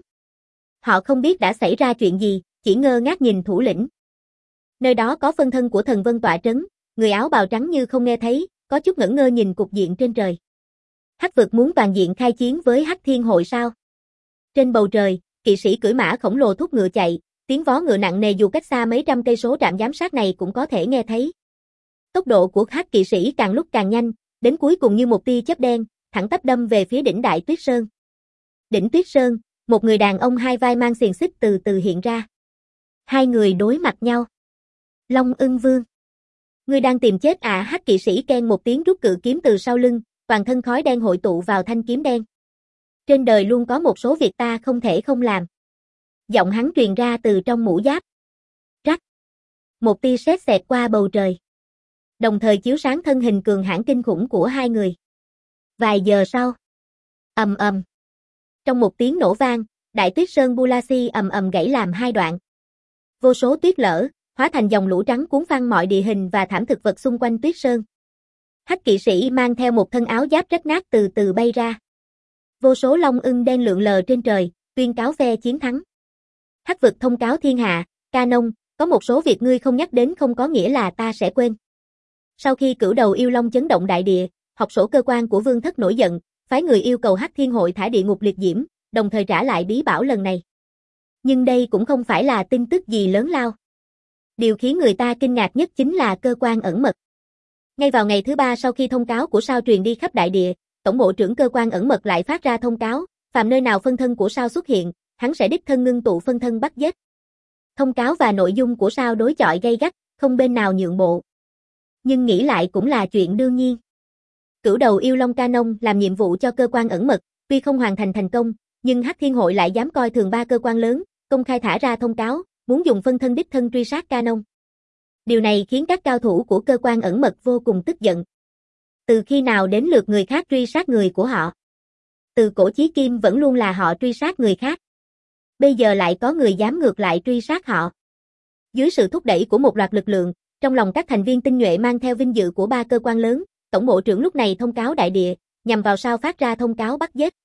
Họ không biết đã xảy ra chuyện gì, chỉ ngơ ngác nhìn thủ lĩnh. Nơi đó có phân thân của thần vân tọa trấn, người áo bào trắng như không nghe thấy, có chút ngẩn ngơ nhìn cục diện trên trời. Hắc vực muốn toàn diện khai chiến với Hắc Thiên Hội sao? Trên bầu trời, kỵ sĩ cưỡi mã khổng lồ thúc ngựa chạy, tiếng vó ngựa nặng nề dù cách xa mấy trăm cây số trạm giám sát này cũng có thể nghe thấy. Tốc độ của Hắc kỵ sĩ càng lúc càng nhanh, đến cuối cùng như một tia chớp đen, thẳng tắp đâm về phía đỉnh Đại Tuyết Sơn. Đỉnh Tuyết Sơn, một người đàn ông hai vai mang xiềng xích từ từ hiện ra. Hai người đối mặt nhau. Long ưng vương. Ngươi đang tìm chết à? Hắc kỵ sĩ keng một tiếng rút cự kiếm từ sau lưng, toàn thân khói đen hội tụ vào thanh kiếm đen. Trên đời luôn có một số việc ta không thể không làm. Giọng hắn truyền ra từ trong mũ giáp. Rắc. Một tia sét xẹt qua bầu trời. Đồng thời chiếu sáng thân hình cường hãn kinh khủng của hai người. Vài giờ sau. Ầm ầm. Trong một tiếng nổ vang, Đại Tuyết Sơn Bulasi ầm ầm gãy làm hai đoạn. Vô số tuyết lở, hóa thành dòng lũ trắng cuốn phăng mọi địa hình và thảm thực vật xung quanh Tuyết Sơn. Hắc kỵ sĩ mang theo một thân áo giáp rách nát từ từ bay ra. Vô số long ưng đen lượn lờ trên trời, tuyên cáo phe chiến thắng. Hắc vực thông cáo thiên hạ, Canon, có một số việc ngươi không nhắc đến không có nghĩa là ta sẽ quên. Sau khi cửu đầu yêu long chấn động đại địa, học sổ cơ quan của Vương Thất nổi giận, phái người yêu cầu Hắc Thiên Hội thả địa ngục liệt diễm, đồng thời trả lại bí bảo lần này. Nhưng đây cũng không phải là tin tức gì lớn lao. Điều khiến người ta kinh ngạc nhất chính là cơ quan ẩn mật. Ngay vào ngày thứ ba sau khi thông cáo của Sao truyền đi khắp đại địa, Tổng bộ trưởng cơ quan ẩn mật lại phát ra thông cáo, phàm nơi nào phân thân của Sao xuất hiện, hắn sẽ đích thân ngưng tụ phân thân bắt giết. Thông cáo và nội dung của Sao đối chọi gay gắt, không bên nào nhượng bộ. Nhưng nghĩ lại cũng là chuyện đương nhiên. Cửu đầu yêu long Canon làm nhiệm vụ cho cơ quan ẩn mật, tuy không hoàn thành thành công, nhưng Hắc Thiên Hội lại dám coi thường ba cơ quan lớn, công khai thả ra thông cáo, muốn dùng phân thân đích thân truy sát Canon. Điều này khiến các cao thủ của cơ quan ẩn mật vô cùng tức giận. Từ khi nào đến lượt người khác truy sát người của họ? Từ cổ chí kim vẫn luôn là họ truy sát người khác. Bây giờ lại có người dám ngược lại truy sát họ. Dưới sự thúc đẩy của một loạt lực lượng, trong lòng các thành viên tinh nhuệ mang theo vinh dự của ba cơ quan lớn, Tổng bộ trưởng lúc này thông cáo đại địa, nhằm vào Sao phát ra thông cáo bắt giết.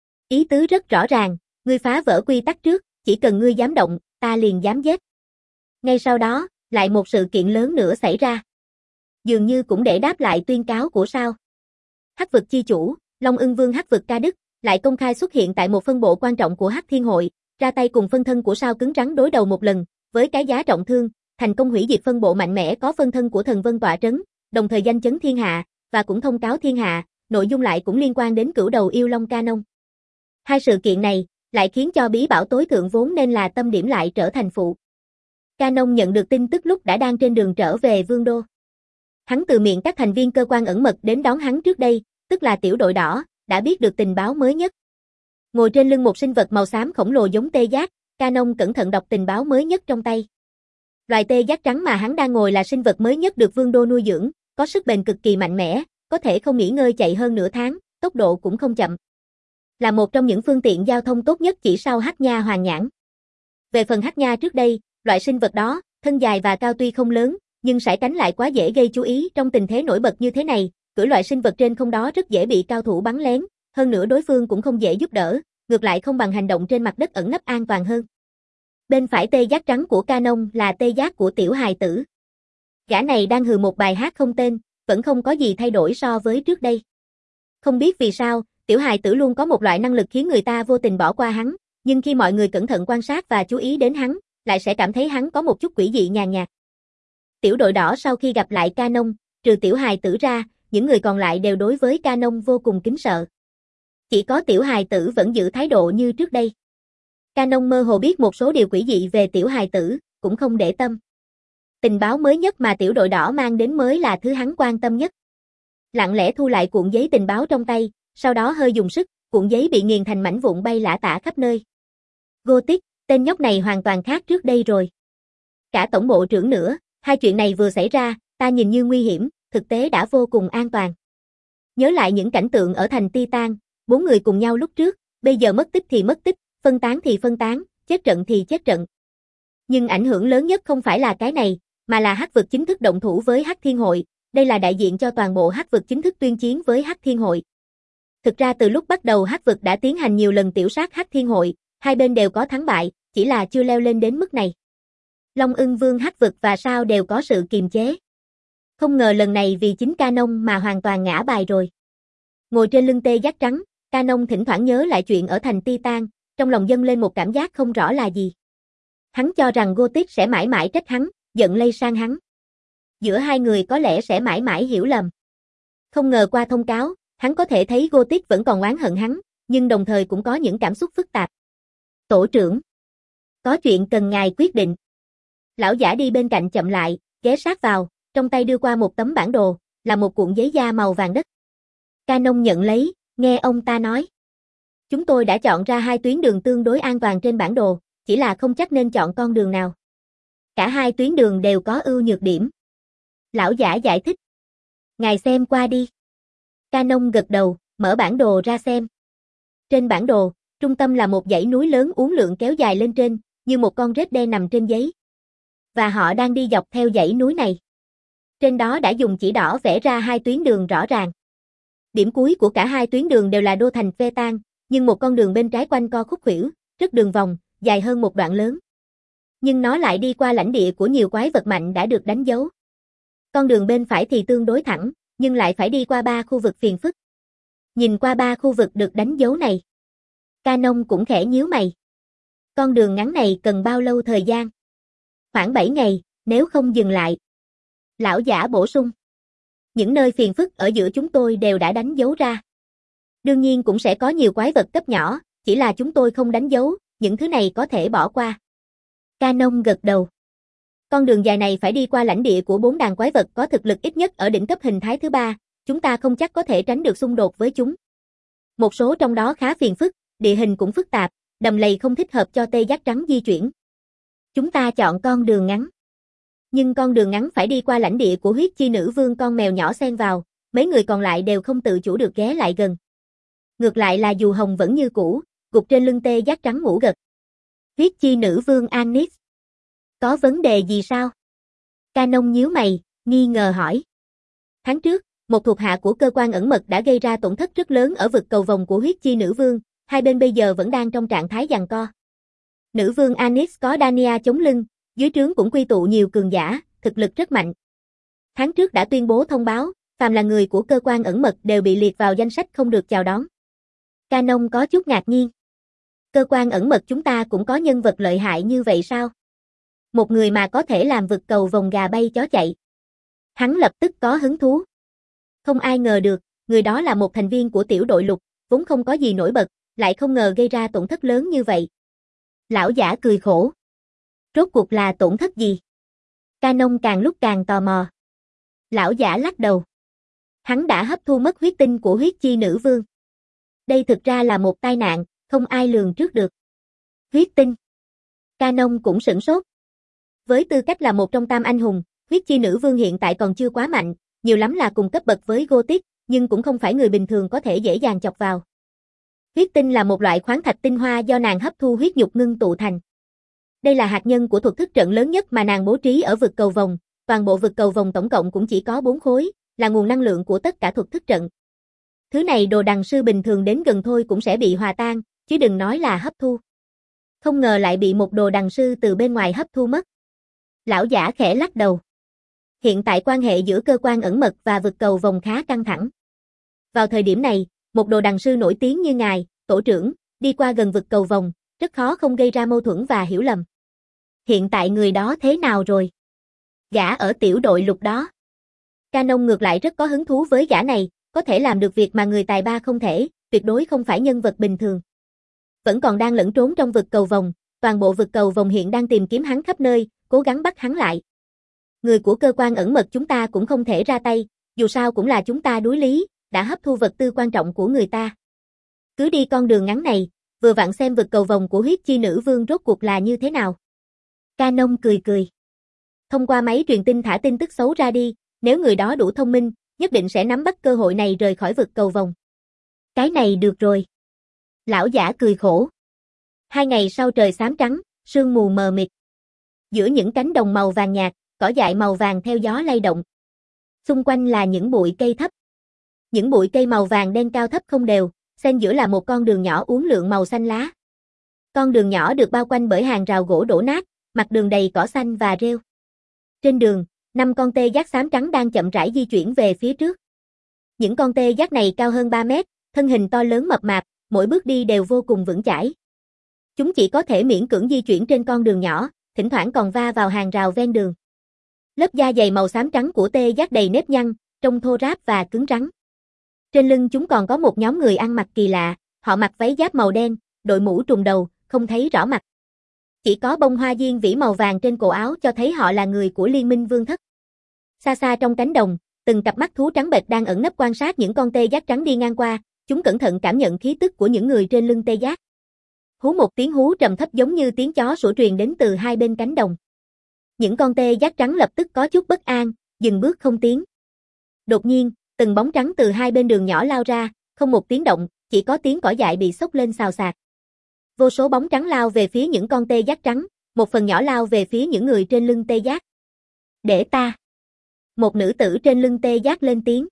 Ý tứ rất rõ ràng, ngươi phá vỡ quy tắc trước, chỉ cần ngươi dám động, ta liền dám giết. Ngay sau đó, lại một sự kiện lớn nữa xảy ra. Dường như cũng để đáp lại tuyên cáo của Sao. Hắc vực chi chủ, Long Ưng Vương Hắc vực Ca Đức, lại công khai xuất hiện tại một phân bộ quan trọng của Hắc Thiên Hội, ra tay cùng phân thân của Sao cứng rắn đối đầu một lần, với cái giá trọng thương, thành công hủy diệt phân bộ mạnh mẽ có phân thân của thần vân tọa trấn, đồng thời danh chấn thiên hạ, và cũng thông cáo thiên hạ, nội dung lại cũng liên quan đến cửu đầu yêu long Canon. Hai sự kiện này, lại khiến cho bí bảo tối thượng vốn nên là tâm điểm lại trở thành phụ. Canon nhận được tin tức lúc đã đang trên đường trở về Vương Đô. Hắn từ miệng các thành viên cơ quan ẩn mật đến đón hắn trước đây, tức là tiểu đội đỏ, đã biết được tình báo mới nhất. Ngồi trên lưng một sinh vật màu xám khổng lồ giống tê giác, Canon cẩn thận đọc tình báo mới nhất trong tay. Loài tê giác trắng mà hắn đang ngồi là sinh vật mới nhất được Vương Đô nuôi dưỡng, có sức bền cực kỳ mạnh mẽ, có thể không nghỉ ngơi chạy hơn nửa tháng, tốc độ cũng không chậm. Là một trong những phương tiện giao thông tốt nhất chỉ sau hắc nha hoàng nhãn. Về phần hắc nha trước đây, loại sinh vật đó, thân dài và cao tuy không lớn, nhưng sải cánh lại quá dễ gây chú ý trong tình thế nổi bật như thế này, cưỡi loại sinh vật trên không đó rất dễ bị cao thủ bắn lén, hơn nữa đối phương cũng không dễ giúp đỡ, ngược lại không bằng hành động trên mặt đất ẩn nấp an toàn hơn. Bên phải tê giác trắng của Canon là tê giác của tiểu hài tử. Gã này đang hừ một bài hát không tên, vẫn không có gì thay đổi so với trước đây. Không biết vì sao, tiểu hài tử luôn có một loại năng lực khiến người ta vô tình bỏ qua hắn, nhưng khi mọi người cẩn thận quan sát và chú ý đến hắn, lại sẽ cảm thấy hắn có một chút quỷ dị nhàn nhạt. Tiểu đội đỏ sau khi gặp lại Canon, trừ tiểu hài tử ra, những người còn lại đều đối với Canon vô cùng kính sợ. Chỉ có tiểu hài tử vẫn giữ thái độ như trước đây. Canon mơ hồ biết một số điều quỷ dị về tiểu hài tử, cũng không để tâm. Tình báo mới nhất mà tiểu đội đỏ mang đến mới là thứ hắn quan tâm nhất. Lặng lẽ thu lại cuộn giấy tình báo trong tay, sau đó hơi dùng sức, cuộn giấy bị nghiền thành mảnh vụn bay lả tả khắp nơi. Gothic, tên nhóc này hoàn toàn khác trước đây rồi. Cả tổng bộ trưởng nữa, hai chuyện này vừa xảy ra, ta nhìn như nguy hiểm, thực tế đã vô cùng an toàn. Nhớ lại những cảnh tượng ở thành Titan, bốn người cùng nhau lúc trước, bây giờ mất tích thì mất tích, phân tán thì phân tán, chết trận thì chết trận. Nhưng ảnh hưởng lớn nhất không phải là cái này, mà là Hắc vực chính thức động thủ với Hắc Thiên Hội, đây là đại diện cho toàn bộ Hắc vực chính thức tuyên chiến với Hắc Thiên Hội. Thực ra từ lúc bắt đầu Hắc vực đã tiến hành nhiều lần tiểu sát Hắc Thiên Hội, hai bên đều có thắng bại, chỉ là chưa leo lên đến mức này. Long Ưng Vương Hắc vực và sao đều có sự kiềm chế. Không ngờ lần này vì chính Canon mà hoàn toàn ngã bài rồi. Ngồi trên lưng tê giác trắng, Canon thỉnh thoảng nhớ lại chuyện ở thành Titan, trong lòng dâng lên một cảm giác không rõ là gì. Hắn cho rằng Gothic sẽ mãi mãi trách hắn, giận lây sang hắn. Giữa hai người có lẽ sẽ mãi mãi hiểu lầm. Không ngờ qua thông cáo, hắn có thể thấy Gothic vẫn còn oán hận hắn, nhưng đồng thời cũng có những cảm xúc phức tạp. Tổ trưởng, có chuyện cần ngài quyết định. Lão giả đi bên cạnh chậm lại, ghé sát vào, trong tay đưa qua một tấm bản đồ, là một cuộn giấy da màu vàng đất. Canon nhận lấy, nghe ông ta nói. Chúng tôi đã chọn ra hai tuyến đường tương đối an toàn trên bản đồ, chỉ là không chắc nên chọn con đường nào. Cả hai tuyến đường đều có ưu nhược điểm. Lão giả giải thích. Ngài xem qua đi. Canon gật đầu, mở bản đồ ra xem. Trên bản đồ, trung tâm là một dãy núi lớn uốn lượn kéo dài lên trên, như một con rết đen nằm trên giấy. Và họ đang đi dọc theo dãy núi này. Trên đó đã dùng chỉ đỏ vẽ ra hai tuyến đường rõ ràng. Điểm cuối của cả hai tuyến đường đều là đô thành Phetan, nhưng một con đường bên trái quanh co khúc khuỷu, rất đường vòng, dài hơn một đoạn lớn. Nhưng nó lại đi qua lãnh địa của nhiều quái vật mạnh đã được đánh dấu. Con đường bên phải thì tương đối thẳng, nhưng lại phải đi qua ba khu vực phiền phức. Nhìn qua ba khu vực được đánh dấu này, Canon cũng khẽ nhíu mày. Con đường ngắn này cần bao lâu thời gian? Khoảng bảy ngày, nếu không dừng lại. Lão giả bổ sung. Những nơi phiền phức ở giữa chúng tôi đều đã đánh dấu ra. Đương nhiên cũng sẽ có nhiều quái vật cấp nhỏ, chỉ là chúng tôi không đánh dấu, những thứ này có thể bỏ qua. Canon gật đầu. Con đường dài này phải đi qua lãnh địa của bốn đàn quái vật có thực lực ít nhất ở đỉnh cấp hình thái thứ ba, chúng ta không chắc có thể tránh được xung đột với chúng. Một số trong đó khá phiền phức, địa hình cũng phức tạp, đầm lầy không thích hợp cho tê giác trắng di chuyển. Chúng ta chọn con đường ngắn. Nhưng con đường ngắn phải đi qua lãnh địa của huyết chi nữ vương con mèo nhỏ xen vào, mấy người còn lại đều không tự chủ được ghé lại gần. Ngược lại là dù hồng vẫn như cũ, gục trên lưng tê giác trắng ngủ gật. Huyết chi nữ vương Anis. Có vấn đề gì sao? Canon nhíu mày, nghi ngờ hỏi. Tháng trước, một thuộc hạ của cơ quan ẩn mật đã gây ra tổn thất rất lớn ở vực cầu vồng của huyết chi nữ vương, hai bên bây giờ vẫn đang trong trạng thái giằng co. Nữ vương Anis có Dania chống lưng, dưới trướng cũng quy tụ nhiều cường giả, thực lực rất mạnh. Tháng trước đã tuyên bố thông báo, phàm là người của cơ quan ẩn mật đều bị liệt vào danh sách không được chào đón. Canon có chút ngạc nhiên. Cơ quan ẩn mật chúng ta cũng có nhân vật lợi hại như vậy sao? Một người mà có thể làm vực cầu vòng gà bay chó chạy. Hắn lập tức có hứng thú. Không ai ngờ được, người đó là một thành viên của tiểu đội lục, vốn không có gì nổi bật, lại không ngờ gây ra tổn thất lớn như vậy. Lão giả cười khổ. Rốt cuộc là tổn thất gì? Canon càng lúc càng tò mò. Lão giả lắc đầu. Hắn đã hấp thu mất huyết tinh của huyết chi nữ vương. Đây thực ra là một tai nạn, không ai lường trước được. Huyết tinh. Canon cũng sửng sốt. Với tư cách là một trong tam anh hùng, huyết chi nữ vương hiện tại còn chưa quá mạnh, nhiều lắm là cùng cấp bậc với Gothic, nhưng cũng không phải người bình thường có thể dễ dàng chọc vào. Huyết tinh là một loại khoáng thạch tinh hoa do nàng hấp thu huyết nhục ngưng tụ thành. Đây là hạt nhân của thuật thức trận lớn nhất mà nàng bố trí ở vực cầu vồng, toàn bộ vực cầu vồng tổng cộng cũng chỉ có bốn khối, là nguồn năng lượng của tất cả thuật thức trận. Thứ này đồ đằng sư bình thường đến gần thôi cũng sẽ bị hòa tan, chứ đừng nói là hấp thu. Không ngờ lại bị một đồ đằng sư từ bên ngoài hấp thu mất. Lão giả khẽ lắc đầu. Hiện tại quan hệ giữa cơ quan ẩn mật và vực cầu vồng khá căng thẳng. Vào thời điểm này, một đồ đằng sư nổi tiếng như ngài, tổ trưởng, đi qua gần vực cầu vồng, rất khó không gây ra mâu thuẫn và hiểu lầm. Hiện tại người đó thế nào rồi? Gã ở tiểu đội lục đó. Canon ngược lại rất có hứng thú với gã này, có thể làm được việc mà người tài ba không thể, tuyệt đối không phải nhân vật bình thường. Vẫn còn đang lẫn trốn trong vực cầu vồng, toàn bộ vực cầu vồng hiện đang tìm kiếm hắn khắp nơi, cố gắng bắt hắn lại. Người của cơ quan ẩn mật chúng ta cũng không thể ra tay, dù sao cũng là chúng ta đối lý, đã hấp thu vật tư quan trọng của người ta. Cứ đi con đường ngắn này, vừa vặn xem vực cầu vồng của huyết chi nữ vương rốt cuộc là như thế nào. Canon cười cười. Thông qua máy truyền tin thả tin tức xấu ra đi, nếu người đó đủ thông minh, nhất định sẽ nắm bắt cơ hội này rời khỏi vực cầu vồng. Cái này được rồi. Lão giả cười khổ. Hai ngày sau trời xám trắng, sương mù mờ mịt. Giữa những cánh đồng màu vàng nhạt, cỏ dại màu vàng theo gió lay động. Xung quanh là những bụi cây thấp. Những bụi cây màu vàng đen cao thấp không đều, xen giữa là một con đường nhỏ uốn lượn màu xanh lá. Con đường nhỏ được bao quanh bởi hàng rào gỗ đổ nát, mặt đường đầy cỏ xanh và rêu. Trên đường, năm con tê giác xám trắng đang chậm rãi di chuyển về phía trước. Những con tê giác này cao hơn ba mét, thân hình to lớn mập mạp, mỗi bước đi đều vô cùng vững chãi. Chúng chỉ có thể miễn cưỡng di chuyển trên con đường nhỏ, thỉnh thoảng còn va vào hàng rào ven đường. Lớp da dày màu xám trắng của tê giác đầy nếp nhăn, trông thô ráp và cứng rắn. Trên lưng chúng còn có một nhóm người ăn mặc kỳ lạ, họ mặc váy giáp màu đen, đội mũ trùm đầu, không thấy rõ mặt. Chỉ có bông hoa diên vĩ màu vàng trên cổ áo cho thấy họ là người của Liên minh Vương Thất. Xa xa trong cánh đồng, từng cặp mắt thú trắng bệch đang ẩn nấp quan sát những con tê giác trắng đi ngang qua, chúng cẩn thận cảm nhận khí tức của những người trên lưng tê giác. Hú một tiếng hú trầm thấp giống như tiếng chó sủa truyền đến từ hai bên cánh đồng. Những con tê giác trắng lập tức có chút bất an, dừng bước không tiến. Đột nhiên, từng bóng trắng từ hai bên đường nhỏ lao ra, không một tiếng động, chỉ có tiếng cỏ dại bị xốc lên xào xạc. Vô số bóng trắng lao về phía những con tê giác trắng, một phần nhỏ lao về phía những người trên lưng tê giác. Để ta. Một nữ tử trên lưng tê giác lên tiếng.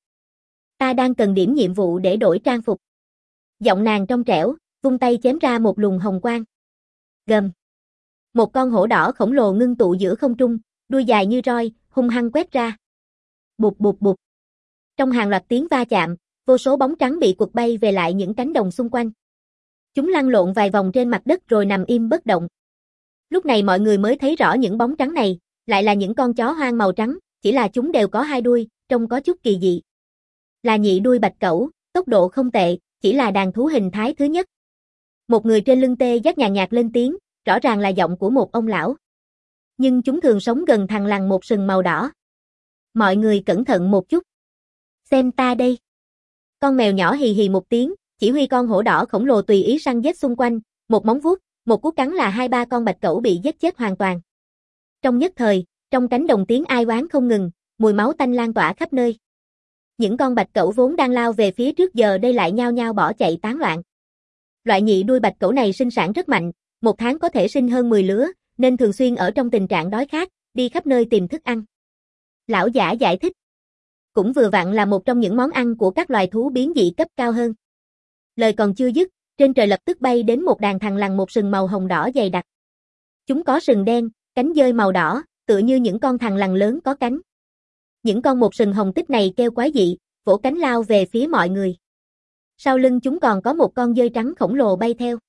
Ta đang cần điểm nhiệm vụ để đổi trang phục. Giọng nàng trong trẻo, vung tay chém ra một luồng hồng quang. Gầm. Một con hổ đỏ khổng lồ ngưng tụ giữa không trung, đuôi dài như roi, hung hăng quét ra. Bụp bụp bụp. Trong hàng loạt tiếng va chạm, vô số bóng trắng bị quật bay về lại những cánh đồng xung quanh. Chúng lăn lộn vài vòng trên mặt đất rồi nằm im bất động. Lúc này mọi người mới thấy rõ những bóng trắng này, lại là những con chó hoang màu trắng, chỉ là chúng đều có hai đuôi, trông có chút kỳ dị. Là nhị đuôi bạch cẩu, tốc độ không tệ, chỉ là đàn thú hình thái thứ nhất. Một người trên lưng tê giác nhàn nhạt lên tiếng, rõ ràng là giọng của một ông lão. Nhưng chúng thường sống gần thằn lằn một sừng màu đỏ. Mọi người cẩn thận một chút. Xem ta đây. Con mèo nhỏ hì hì một tiếng, chỉ huy con hổ đỏ khổng lồ tùy ý săn giết xung quanh, một móng vuốt, một cú cắn là hai ba con bạch cẩu bị giết chết hoàn toàn. Trong nhất thời, trong cánh đồng tiếng ai oán không ngừng, mùi máu tanh lan tỏa khắp nơi. Những con bạch cẩu vốn đang lao về phía trước giờ đây lại nhao nhao bỏ chạy tán loạn. Loại nhị đuôi bạch cẩu này sinh sản rất mạnh, một tháng có thể sinh hơn mười lứa, nên thường xuyên ở trong tình trạng đói khát, đi khắp nơi tìm thức ăn. Lão giả giải thích. Cũng vừa vặn là một trong những món ăn của các loài thú biến dị cấp cao hơn. Lời còn chưa dứt, trên trời lập tức bay đến một đàn thằn lằn một sừng màu hồng đỏ dày đặc. Chúng có sừng đen, cánh dơi màu đỏ, tựa như những con thằn lằn lớn có cánh. Những con một sừng hồng tích này kêu quái dị, vỗ cánh lao về phía mọi người. Sau lưng chúng còn có một con dơi trắng khổng lồ bay theo.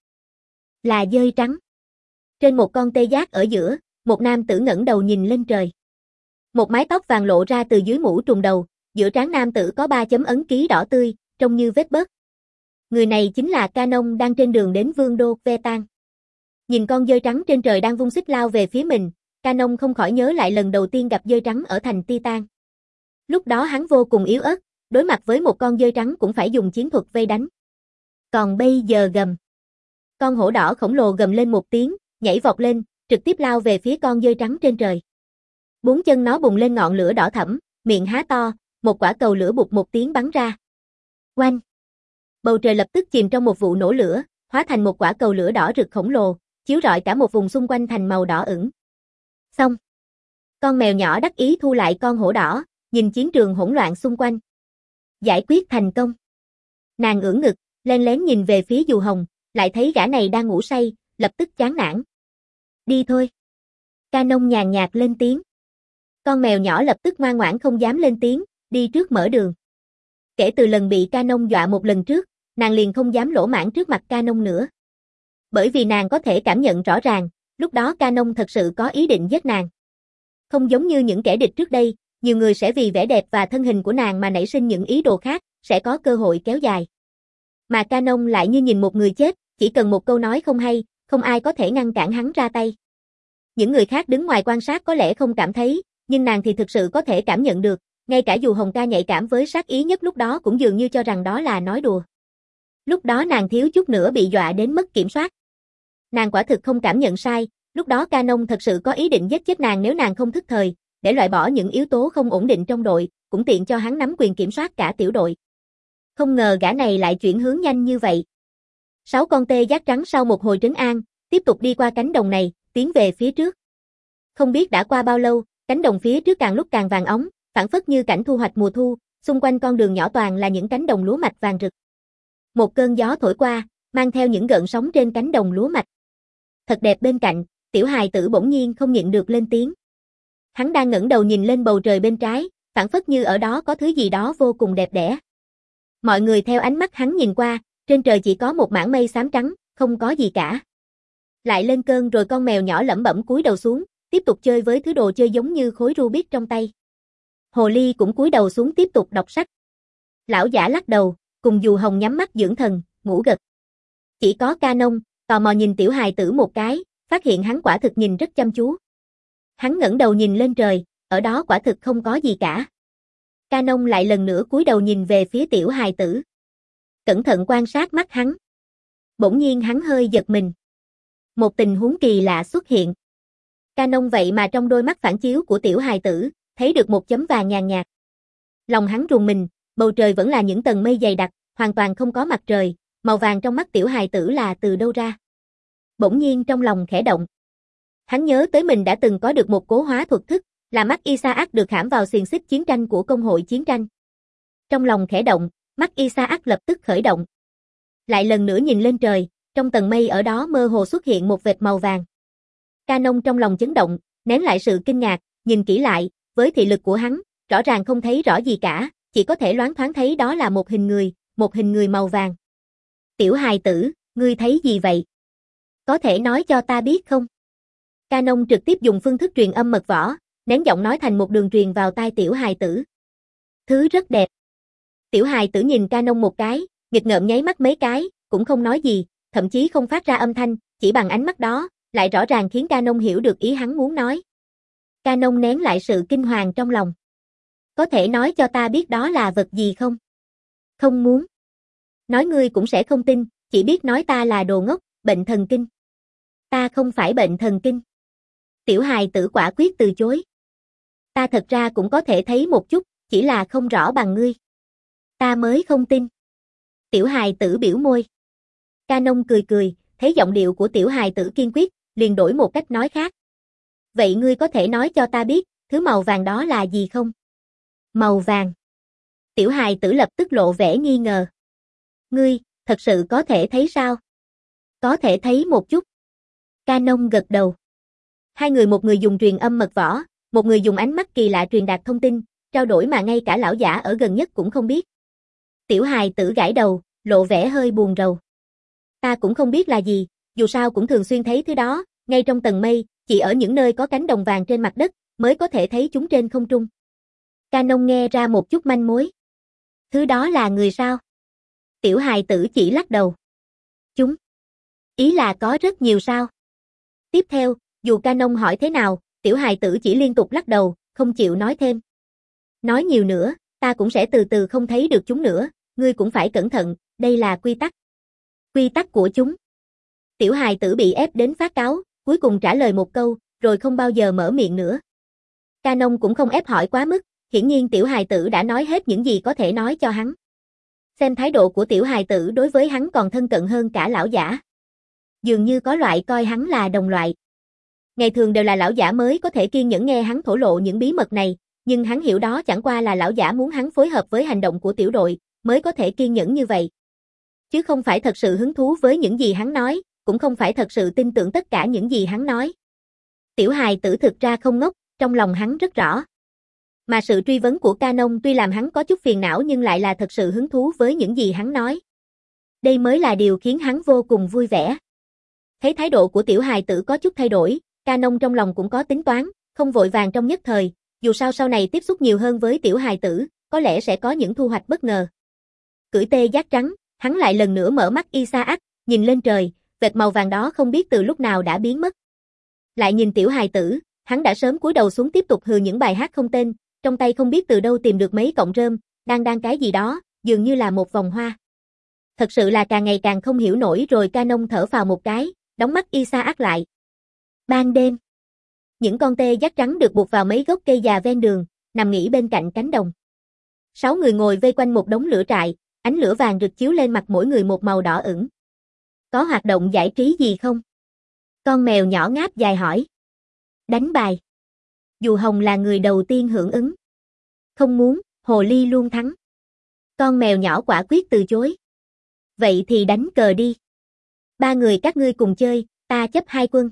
Là dơi trắng. Trên một con tê giác ở giữa, một nam tử ngẩng đầu nhìn lên trời. Một mái tóc vàng lộ ra từ dưới mũ trùm đầu, giữa trán nam tử có ba chấm ấn ký đỏ tươi, trông như vết bớt. Người này chính là Canon đang trên đường đến vương đô Vetan. Nhìn con dơi trắng trên trời đang vung xích lao về phía mình, Canon không khỏi nhớ lại lần đầu tiên gặp dơi trắng ở thành Titan. Lúc đó hắn vô cùng yếu ớt, đối mặt với một con dơi trắng cũng phải dùng chiến thuật vây đánh. Còn bây giờ gầm. Con hổ đỏ khổng lồ gầm lên một tiếng, nhảy vọt lên, trực tiếp lao về phía con dơi trắng trên trời. Bốn chân nó bùng lên ngọn lửa đỏ thẫm, miệng há to, một quả cầu lửa bụt một tiếng bắn ra. Oanh! Bầu trời lập tức chìm trong một vụ nổ lửa, hóa thành một quả cầu lửa đỏ rực khổng lồ, chiếu rọi cả một vùng xung quanh thành màu đỏ ửng. Xong. Con mèo nhỏ đắc ý thu lại con hổ đỏ, nhìn chiến trường hỗn loạn xung quanh. Giải quyết thành công. Nàng ưỡn ngực, len lén nhìn về phía Dù Hồng, lại thấy gã này đang ngủ say, lập tức chán nản. Đi thôi. Canon nhàn nhạt lên tiếng. Con mèo nhỏ lập tức ngoan ngoãn không dám lên tiếng, đi trước mở đường. Kể từ lần bị Canon dọa một lần trước, nàng liền không dám lỗ mãng trước mặt Canon nữa. Bởi vì nàng có thể cảm nhận rõ ràng, lúc đó Canon thật sự có ý định giết nàng. Không giống như những kẻ địch trước đây, nhiều người sẽ vì vẻ đẹp và thân hình của nàng mà nảy sinh những ý đồ khác, sẽ có cơ hội kéo dài. Mà Canon lại như nhìn một người chết, chỉ cần một câu nói không hay, không ai có thể ngăn cản hắn ra tay. Những người khác đứng ngoài quan sát có lẽ không cảm thấy, nhưng nàng thì thực sự có thể cảm nhận được, ngay cả dù Hồng ca nhạy cảm với sát ý nhất lúc đó cũng dường như cho rằng đó là nói đùa. Lúc đó nàng thiếu chút nữa bị dọa đến mất kiểm soát. Nàng quả thực không cảm nhận sai, lúc đó Canon thật sự có ý định giết chết nàng nếu nàng không thức thời, để loại bỏ những yếu tố không ổn định trong đội, cũng tiện cho hắn nắm quyền kiểm soát cả tiểu đội. Không ngờ gã này lại chuyển hướng nhanh như vậy. Sáu con tê giác trắng sau một hồi trấn an, tiếp tục đi qua cánh đồng này, tiến về phía trước. Không biết đã qua bao lâu, cánh đồng phía trước càng lúc càng vàng óng, phảng phất như cảnh thu hoạch mùa thu, xung quanh con đường nhỏ toàn là những cánh đồng lúa mạch vàng rực. Một cơn gió thổi qua, mang theo những gợn sóng trên cánh đồng lúa mạch. Thật đẹp bên cạnh, tiểu hài tử bỗng nhiên không nhịn được lên tiếng. Hắn đang ngẩng đầu nhìn lên bầu trời bên trái, phảng phất như ở đó có thứ gì đó vô cùng đẹp đẽ. Mọi người theo ánh mắt hắn nhìn qua, trên trời chỉ có một mảng mây xám trắng, không có gì cả. Lại lên cơn rồi con mèo nhỏ lẩm bẩm cúi đầu xuống, tiếp tục chơi với thứ đồ chơi giống như khối Rubik trong tay. Hồ ly cũng cúi đầu xuống tiếp tục đọc sách. Lão giả lắc đầu, cùng Dù Hồng nhắm mắt dưỡng thần, ngủ gật. Chỉ có Canon, tò mò nhìn tiểu hài tử một cái, phát hiện hắn quả thực nhìn rất chăm chú. Hắn ngẩng đầu nhìn lên trời, ở đó quả thực không có gì cả. Canon lại lần nữa cúi đầu nhìn về phía tiểu hài tử. Cẩn thận quan sát mắt hắn. Bỗng nhiên hắn hơi giật mình. Một tình huống kỳ lạ xuất hiện. Canon vậy mà trong đôi mắt phản chiếu của tiểu hài tử, thấy được một chấm vàng nhàn nhạt. Lòng hắn rùng mình, bầu trời vẫn là những tầng mây dày đặc, hoàn toàn không có mặt trời, màu vàng trong mắt tiểu hài tử là từ đâu ra. Bỗng nhiên trong lòng khẽ động. Hắn nhớ tới mình đã từng có được một cố hóa thuật thức, là mắt Isaac được khảm vào xiềng xích chiến tranh của công hội chiến tranh. Trong lòng khẽ động, mắt Isaac lập tức khởi động. Lại lần nữa nhìn lên trời, trong tầng mây ở đó mơ hồ xuất hiện một vệt màu vàng. Canon trong lòng chấn động, nén lại sự kinh ngạc, nhìn kỹ lại, với thị lực của hắn, rõ ràng không thấy rõ gì cả, chỉ có thể loáng thoáng thấy đó là một hình người, một hình người màu vàng. Tiểu hài tử, ngươi thấy gì vậy? Có thể nói cho ta biết không? Canon trực tiếp dùng phương thức truyền âm mật võ, nén giọng nói thành một đường truyền vào tai tiểu hài tử. Thứ rất đẹp. Tiểu hài tử nhìn Canon một cái, nghịch ngợm nháy mắt mấy cái, cũng không nói gì, thậm chí không phát ra âm thanh, chỉ bằng ánh mắt đó, lại rõ ràng khiến Canon hiểu được ý hắn muốn nói. Canon nén lại sự kinh hoàng trong lòng. Có thể nói cho ta biết đó là vật gì không? Không muốn. Nói ngươi cũng sẽ không tin, chỉ biết nói ta là đồ ngốc, bệnh thần kinh. Ta không phải bệnh thần kinh. Tiểu hài tử quả quyết từ chối. Ta thật ra cũng có thể thấy một chút, chỉ là không rõ bằng ngươi. Ta mới không tin. Tiểu hài tử biểu môi. Canon cười cười, thấy giọng điệu của tiểu hài tử kiên quyết, liền đổi một cách nói khác. Vậy ngươi có thể nói cho ta biết, thứ màu vàng đó là gì không? Màu vàng. Tiểu hài tử lập tức lộ vẻ nghi ngờ. Ngươi, thật sự có thể thấy sao? Có thể thấy một chút. Canon gật đầu. Hai người một người dùng truyền âm mật võ, một người dùng ánh mắt kỳ lạ truyền đạt thông tin, trao đổi mà ngay cả lão giả ở gần nhất cũng không biết. Tiểu hài tử gãi đầu, lộ vẻ hơi buồn rầu. Ta cũng không biết là gì, dù sao cũng thường xuyên thấy thứ đó, ngay trong tầng mây, chỉ ở những nơi có cánh đồng vàng trên mặt đất, mới có thể thấy chúng trên không trung. Canon nghe ra một chút manh mối. Thứ đó là người sao? Tiểu hài tử chỉ lắc đầu. Chúng. Ý là có rất nhiều sao? Tiếp theo, dù Canon hỏi thế nào, tiểu hài tử chỉ liên tục lắc đầu, không chịu nói thêm. Nói nhiều nữa, ta cũng sẽ từ từ không thấy được chúng nữa, ngươi cũng phải cẩn thận, đây là quy tắc. Quy tắc của chúng. Tiểu hài tử bị ép đến phát cáu, cuối cuối cùng trả lời một câu, rồi không bao giờ mở miệng nữa. Canon cũng không ép hỏi quá mức, hiển nhiên tiểu hài tử đã nói hết những gì có thể nói cho hắn. Xem thái độ của tiểu hài tử đối với hắn còn thân cận hơn cả lão giả. Dường như có loại coi hắn là đồng loại. Ngày thường đều là lão giả mới có thể kiên nhẫn nghe hắn thổ lộ những bí mật này, nhưng hắn hiểu đó chẳng qua là lão giả muốn hắn phối hợp với hành động của tiểu đội, mới có thể kiên nhẫn như vậy. Chứ không phải thật sự hứng thú với những gì hắn nói, cũng không phải thật sự tin tưởng tất cả những gì hắn nói. Tiểu hài tử thực ra không ngốc, trong lòng hắn rất rõ. Mà sự truy vấn của Canon tuy làm hắn có chút phiền não nhưng lại là thật sự hứng thú với những gì hắn nói. Đây mới là điều khiến hắn vô cùng vui vẻ. Thấy thái độ của tiểu hài tử có chút thay đổi, Canon trong lòng cũng có tính toán, không vội vàng trong nhất thời, dù sao sau này tiếp xúc nhiều hơn với tiểu hài tử, có lẽ sẽ có những thu hoạch bất ngờ. Cưỡi tê giác trắng, hắn lại lần nữa mở mắt Isaac, nhìn lên trời, vệt màu vàng đó không biết từ lúc nào đã biến mất. Lại nhìn tiểu hài tử, hắn đã sớm cúi đầu xuống tiếp tục hừ những bài hát không tên, trong tay không biết từ đâu tìm được mấy cọng rơm, đang đang cái gì đó, dường như là một vòng hoa. Thật sự là càng ngày càng không hiểu nổi rồi. Canon thở phào một cái, đóng mắt Isaac lại. Ban đêm, những con tê giác trắng được buộc vào mấy gốc cây già ven đường, nằm nghỉ bên cạnh cánh đồng. Sáu người ngồi vây quanh một đống lửa trại, ánh lửa vàng rực chiếu lên mặt mỗi người một màu đỏ ửng. Có hoạt động giải trí gì không? Con mèo nhỏ ngáp dài hỏi. Đánh bài. Dù Hồng là người đầu tiên hưởng ứng. Không muốn, hồ ly luôn thắng. Con mèo nhỏ quả quyết từ chối. Vậy thì đánh cờ đi. Ba người các ngươi cùng chơi, ta chấp hai quân.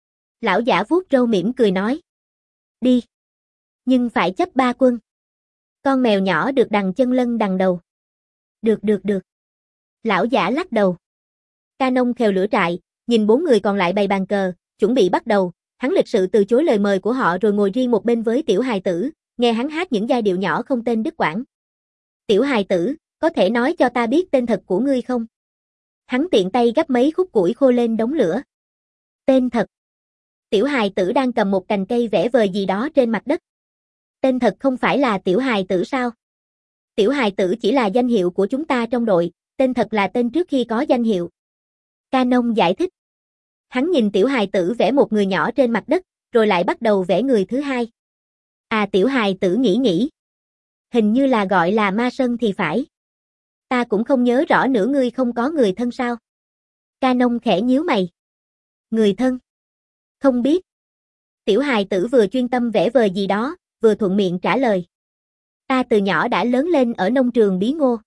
Lão giả vuốt râu mỉm cười nói. Đi. Nhưng phải chấp ba quân. Con mèo nhỏ được đằng chân lân đằng đầu. Được được được. Lão giả lắc đầu. Canon khều lửa trại, nhìn bốn người còn lại bày bàn cờ, chuẩn bị bắt đầu, hắn lịch sự từ chối lời mời của họ rồi ngồi riêng một bên với tiểu hài tử, nghe hắn hát những giai điệu nhỏ không tên đứt quãng. Tiểu hài tử, có thể nói cho ta biết tên thật của ngươi không? Hắn tiện tay gắp mấy khúc củi khô lên đống lửa. Tên thật. Tiểu hài tử đang cầm một cành cây vẽ vời gì đó trên mặt đất. Tên thật không phải là tiểu hài tử sao? Tiểu hài tử chỉ là danh hiệu của chúng ta trong đội, tên thật là tên trước khi có danh hiệu. Canon giải thích. Hắn nhìn tiểu hài tử vẽ một người nhỏ trên mặt đất, rồi lại bắt đầu vẽ người thứ hai. À, tiểu hài tử nghĩ nghĩ. Hình như là gọi là Ma Sân thì phải. Ta cũng không nhớ rõ nữa, ngươi không có người thân sao? Canon khẽ nhíu mày. Người thân? Không biết. Tiểu hài tử vừa chuyên tâm vẽ vời gì đó, vừa thuận miệng trả lời. Ta từ nhỏ đã lớn lên ở nông trường bí ngô.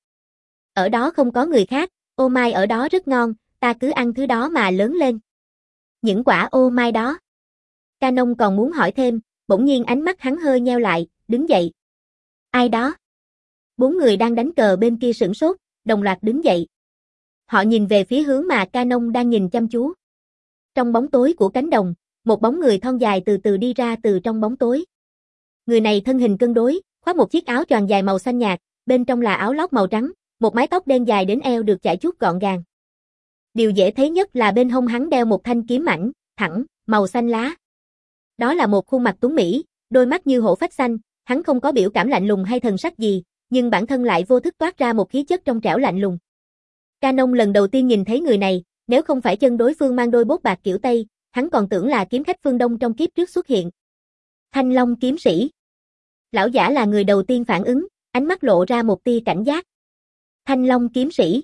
Ở đó không có người khác, ô mai ở đó rất ngon, ta cứ ăn thứ đó mà lớn lên. Những quả ô mai đó. Canon còn muốn hỏi thêm, bỗng nhiên ánh mắt hắn hơi nheo lại, đứng dậy. Ai đó? Bốn người đang đánh cờ bên kia sửng sốt, đồng loạt đứng dậy. Họ nhìn về phía hướng mà Canon đang nhìn chăm chú. Trong bóng tối của cánh đồng, một bóng người thon dài từ từ đi ra từ trong bóng tối. Người này thân hình cân đối, khoác một chiếc áo choàng dài màu xanh nhạt, bên trong là áo lót màu trắng, một mái tóc đen dài đến eo được chải chuốt gọn gàng. Điều dễ thấy nhất là bên hông hắn đeo một thanh kiếm mảnh, thẳng, màu xanh lá. Đó là một khuôn mặt tuấn mỹ, đôi mắt như hổ phách xanh, hắn không có biểu cảm lạnh lùng hay thần sắc gì, nhưng bản thân lại vô thức toát ra một khí chất trong trẻo lạnh lùng. Canon lần đầu tiên nhìn thấy người này, nếu không phải chân đối phương mang đôi bốt bạc kiểu Tây, hắn còn tưởng là kiếm khách phương Đông trong kiếp trước xuất hiện. Thanh Long kiếm sĩ. Lão giả là người đầu tiên phản ứng, ánh mắt lộ ra một tia cảnh giác. Thanh Long kiếm sĩ.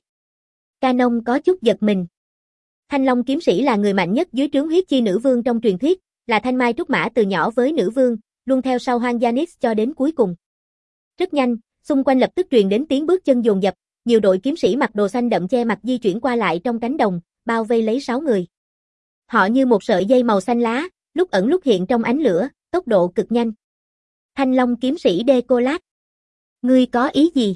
Canon có chút giật mình. Thanh Long kiếm sĩ là người mạnh nhất dưới trướng huyết chi nữ vương trong truyền thuyết, là thanh mai trúc mã từ nhỏ với nữ vương, luôn theo sau Hoang Giannis cho đến cuối cùng. Rất nhanh, xung quanh lập tức truyền đến tiếng bước chân dồn dập, nhiều đội kiếm sĩ mặc đồ xanh đậm che mặt di chuyển qua lại trong cánh đồng, bao vây lấy sáu người. Họ như một sợi dây màu xanh lá, lúc ẩn lúc hiện trong ánh lửa, tốc độ cực nhanh. Thanh Long kiếm sĩ Decollage. Ngươi có ý gì?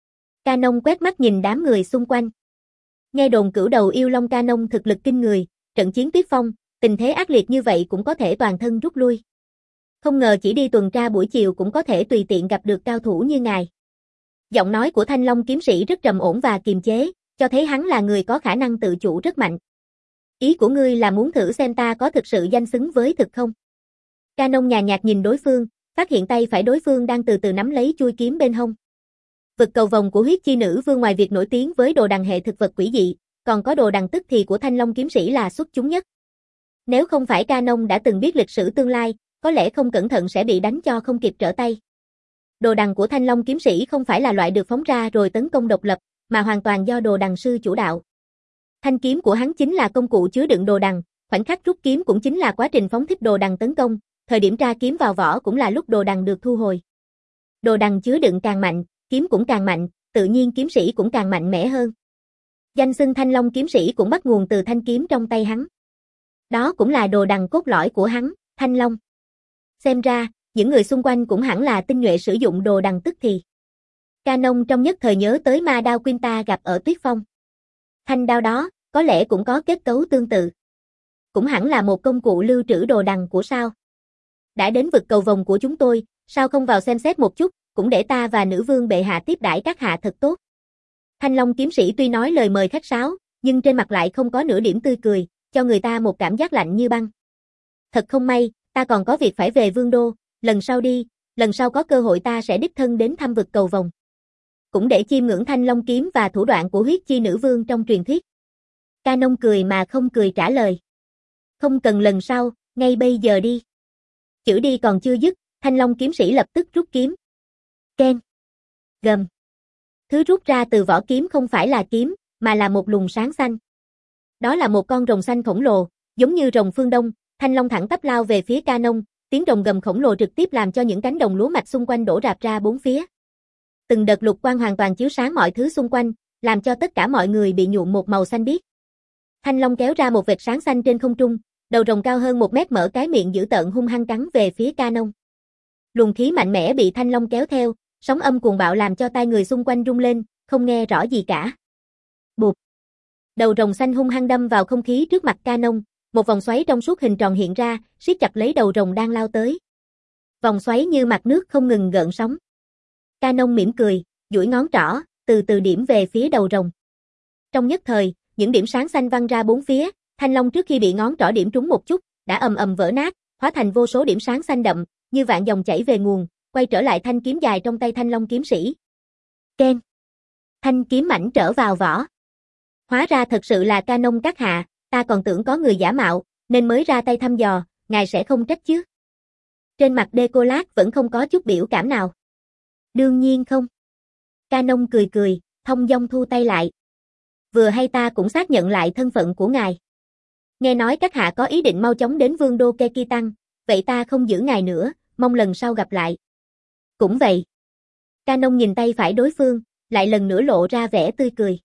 Canon quét mắt nhìn đám người xung quanh. Nghe đồn cửu đầu yêu long Canon thực lực kinh người, trận chiến tuyết phong, tình thế ác liệt như vậy cũng có thể toàn thân rút lui. Không ngờ chỉ đi tuần tra buổi chiều cũng có thể tùy tiện gặp được cao thủ như ngài. Giọng nói của Thanh Long kiếm sĩ rất trầm ổn và kiềm chế, cho thấy hắn là người có khả năng tự chủ rất mạnh. Ý của ngươi là muốn thử xem ta có thực sự danh xứng với thực không? Canon nhàn nhạt nhìn đối phương, phát hiện tay phải đối phương đang từ từ nắm lấy chuôi kiếm bên hông. Vực cầu vồng của huyết chi nữ vương ngoài việc nổi tiếng với đồ đằng hệ thực vật quỷ dị, còn có đồ đằng tức thì của Thanh Long kiếm sĩ là xuất chúng nhất. Nếu không phải Canon đã từng biết lịch sử tương lai, có lẽ không cẩn thận sẽ bị đánh cho không kịp trở tay. Đồ đằng của Thanh Long kiếm sĩ không phải là loại được phóng ra rồi tấn công độc lập, mà hoàn toàn do đồ đằng sư chủ đạo. Thanh kiếm của hắn chính là công cụ chứa đựng đồ đằng, khoảnh khắc rút kiếm cũng chính là quá trình phóng thích đồ đằng tấn công, thời điểm tra kiếm vào vỏ cũng là lúc đồ đằng được thu hồi. Đồ đằng chứa đựng càng mạnh, kiếm cũng càng mạnh, tự nhiên kiếm sĩ cũng càng mạnh mẽ hơn. Danh xưng Thanh Long kiếm sĩ cũng bắt nguồn từ thanh kiếm trong tay hắn. Đó cũng là đồ đằng cốt lõi của hắn, Thanh Long. Xem ra, những người xung quanh cũng hẳn là tinh nhuệ sử dụng đồ đằng tức thì. Canon trong nhất thời nhớ tới ma đao Quinta gặp ở Tuyết Phong. Thanh đao đó, có lẽ cũng có kết cấu tương tự. Cũng hẳn là một công cụ lưu trữ đồ đằng của sao. Đã đến vực cầu vồng của chúng tôi, sao không vào xem xét một chút, cũng để ta và nữ vương bệ hạ tiếp đãi các hạ thật tốt. Thanh Long kiếm sĩ tuy nói lời mời khách sáo, nhưng trên mặt lại không có nửa điểm tươi cười, cho người ta một cảm giác lạnh như băng. Thật không may, ta còn có việc phải về Vương đô, lần sau đi, lần sau có cơ hội ta sẽ đích thân đến thăm vực cầu vồng. Cũng để chiêm ngưỡng Thanh Long kiếm và thủ đoạn của huyết chi nữ vương trong truyền thuyết. Canon cười mà không cười trả lời. Không cần lần sau, ngay bây giờ đi. Chữ đi còn chưa dứt, Thanh Long kiếm sĩ lập tức rút kiếm. Ken. Gầm. Thứ rút ra từ vỏ kiếm không phải là kiếm, mà là một luồng sáng xanh. Đó là một con rồng xanh khổng lồ, giống như rồng phương Đông, Thanh Long thẳng tắp lao về phía Canon, tiếng rồng gầm khổng lồ trực tiếp làm cho những cánh đồng lúa mạch xung quanh đổ rạp ra bốn phía. Từng đợt lục quang hoàn toàn chiếu sáng mọi thứ xung quanh, làm cho tất cả mọi người bị nhuộm một màu xanh biếc. Thanh Long kéo ra một vệt sáng xanh trên không trung, đầu rồng cao hơn một mét mở cái miệng dữ tợn hung hăng cắn về phía Canon. Luồng khí mạnh mẽ bị Thanh Long kéo theo, sóng âm cuồng bạo làm cho tai người xung quanh rung lên, không nghe rõ gì cả. Bụp. Đầu rồng xanh hung hăng đâm vào không khí trước mặt Canon, một vòng xoáy trong suốt hình tròn hiện ra, siết chặt lấy đầu rồng đang lao tới. Vòng xoáy như mặt nước không ngừng gợn sóng. Canon mỉm cười, duỗi ngón trỏ, từ từ điểm về phía đầu rồng. Trong nhất thời, những điểm sáng xanh văng ra bốn phía, Thanh Long trước khi bị ngón trỏ điểm trúng một chút, đã ầm ầm vỡ nát, hóa thành vô số điểm sáng xanh đậm, như vạn dòng chảy về nguồn, quay trở lại thanh kiếm dài trong tay Thanh Long kiếm sĩ. Ken. Thanh kiếm mảnh trở vào vỏ. Hóa ra thật sự là Canon các hạ, ta còn tưởng có người giả mạo, nên mới ra tay thăm dò, ngài sẽ không trách chứ. Trên mặt Decollage vẫn không có chút biểu cảm nào. Đương nhiên không. Canon cười cười, thông dong thu tay lại. Vừa hay ta cũng xác nhận lại thân phận của ngài. Nghe nói các hạ có ý định mau chóng đến Vương đô Kekitan, vậy ta không giữ ngài nữa, mong lần sau gặp lại. Cũng vậy. Canon nhìn tay phải đối phương, lại lần nữa lộ ra vẻ tươi cười.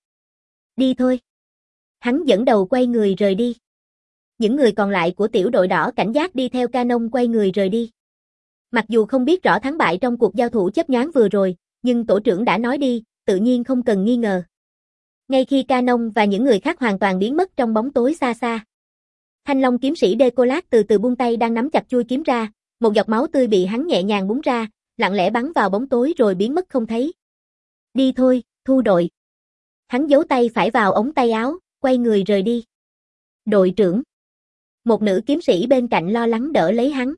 Đi thôi. Hắn dẫn đầu quay người rời đi. Những người còn lại của tiểu đội đỏ cảnh giác đi theo Canon quay người rời đi. Mặc dù không biết rõ thắng bại trong cuộc giao thủ chớp nhoáng vừa rồi, nhưng tổ trưởng đã nói đi, tự nhiên không cần nghi ngờ. Ngay khi Canon và những người khác hoàn toàn biến mất trong bóng tối xa xa. Thanh Long kiếm sĩ Decollage từ từ buông tay đang nắm chặt chuôi kiếm ra, một giọt máu tươi bị hắn nhẹ nhàng búng ra, lặng lẽ bắn vào bóng tối rồi biến mất không thấy. Đi thôi, thu đội. Hắn giấu tay phải vào ống tay áo, quay người rời đi. Đội trưởng. Một nữ kiếm sĩ bên cạnh lo lắng đỡ lấy hắn.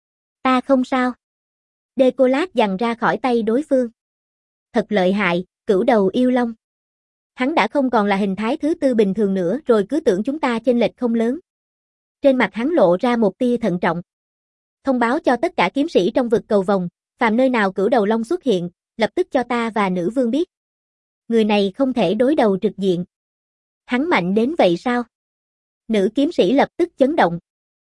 Ta không sao. Decollage giằng ra khỏi tay đối phương. Thật lợi hại, cửu đầu yêu long. Hắn đã không còn là hình thái thứ tư bình thường nữa rồi cứ tưởng chúng ta chênh lệch không lớn. Trên mặt hắn lộ ra một tia thận trọng. Thông báo cho tất cả kiếm sĩ trong vực cầu vồng, phàm nơi nào cửu đầu long xuất hiện, lập tức cho ta và nữ vương biết. Người này không thể đối đầu trực diện. Hắn mạnh đến vậy sao? Nữ kiếm sĩ lập tức chấn động.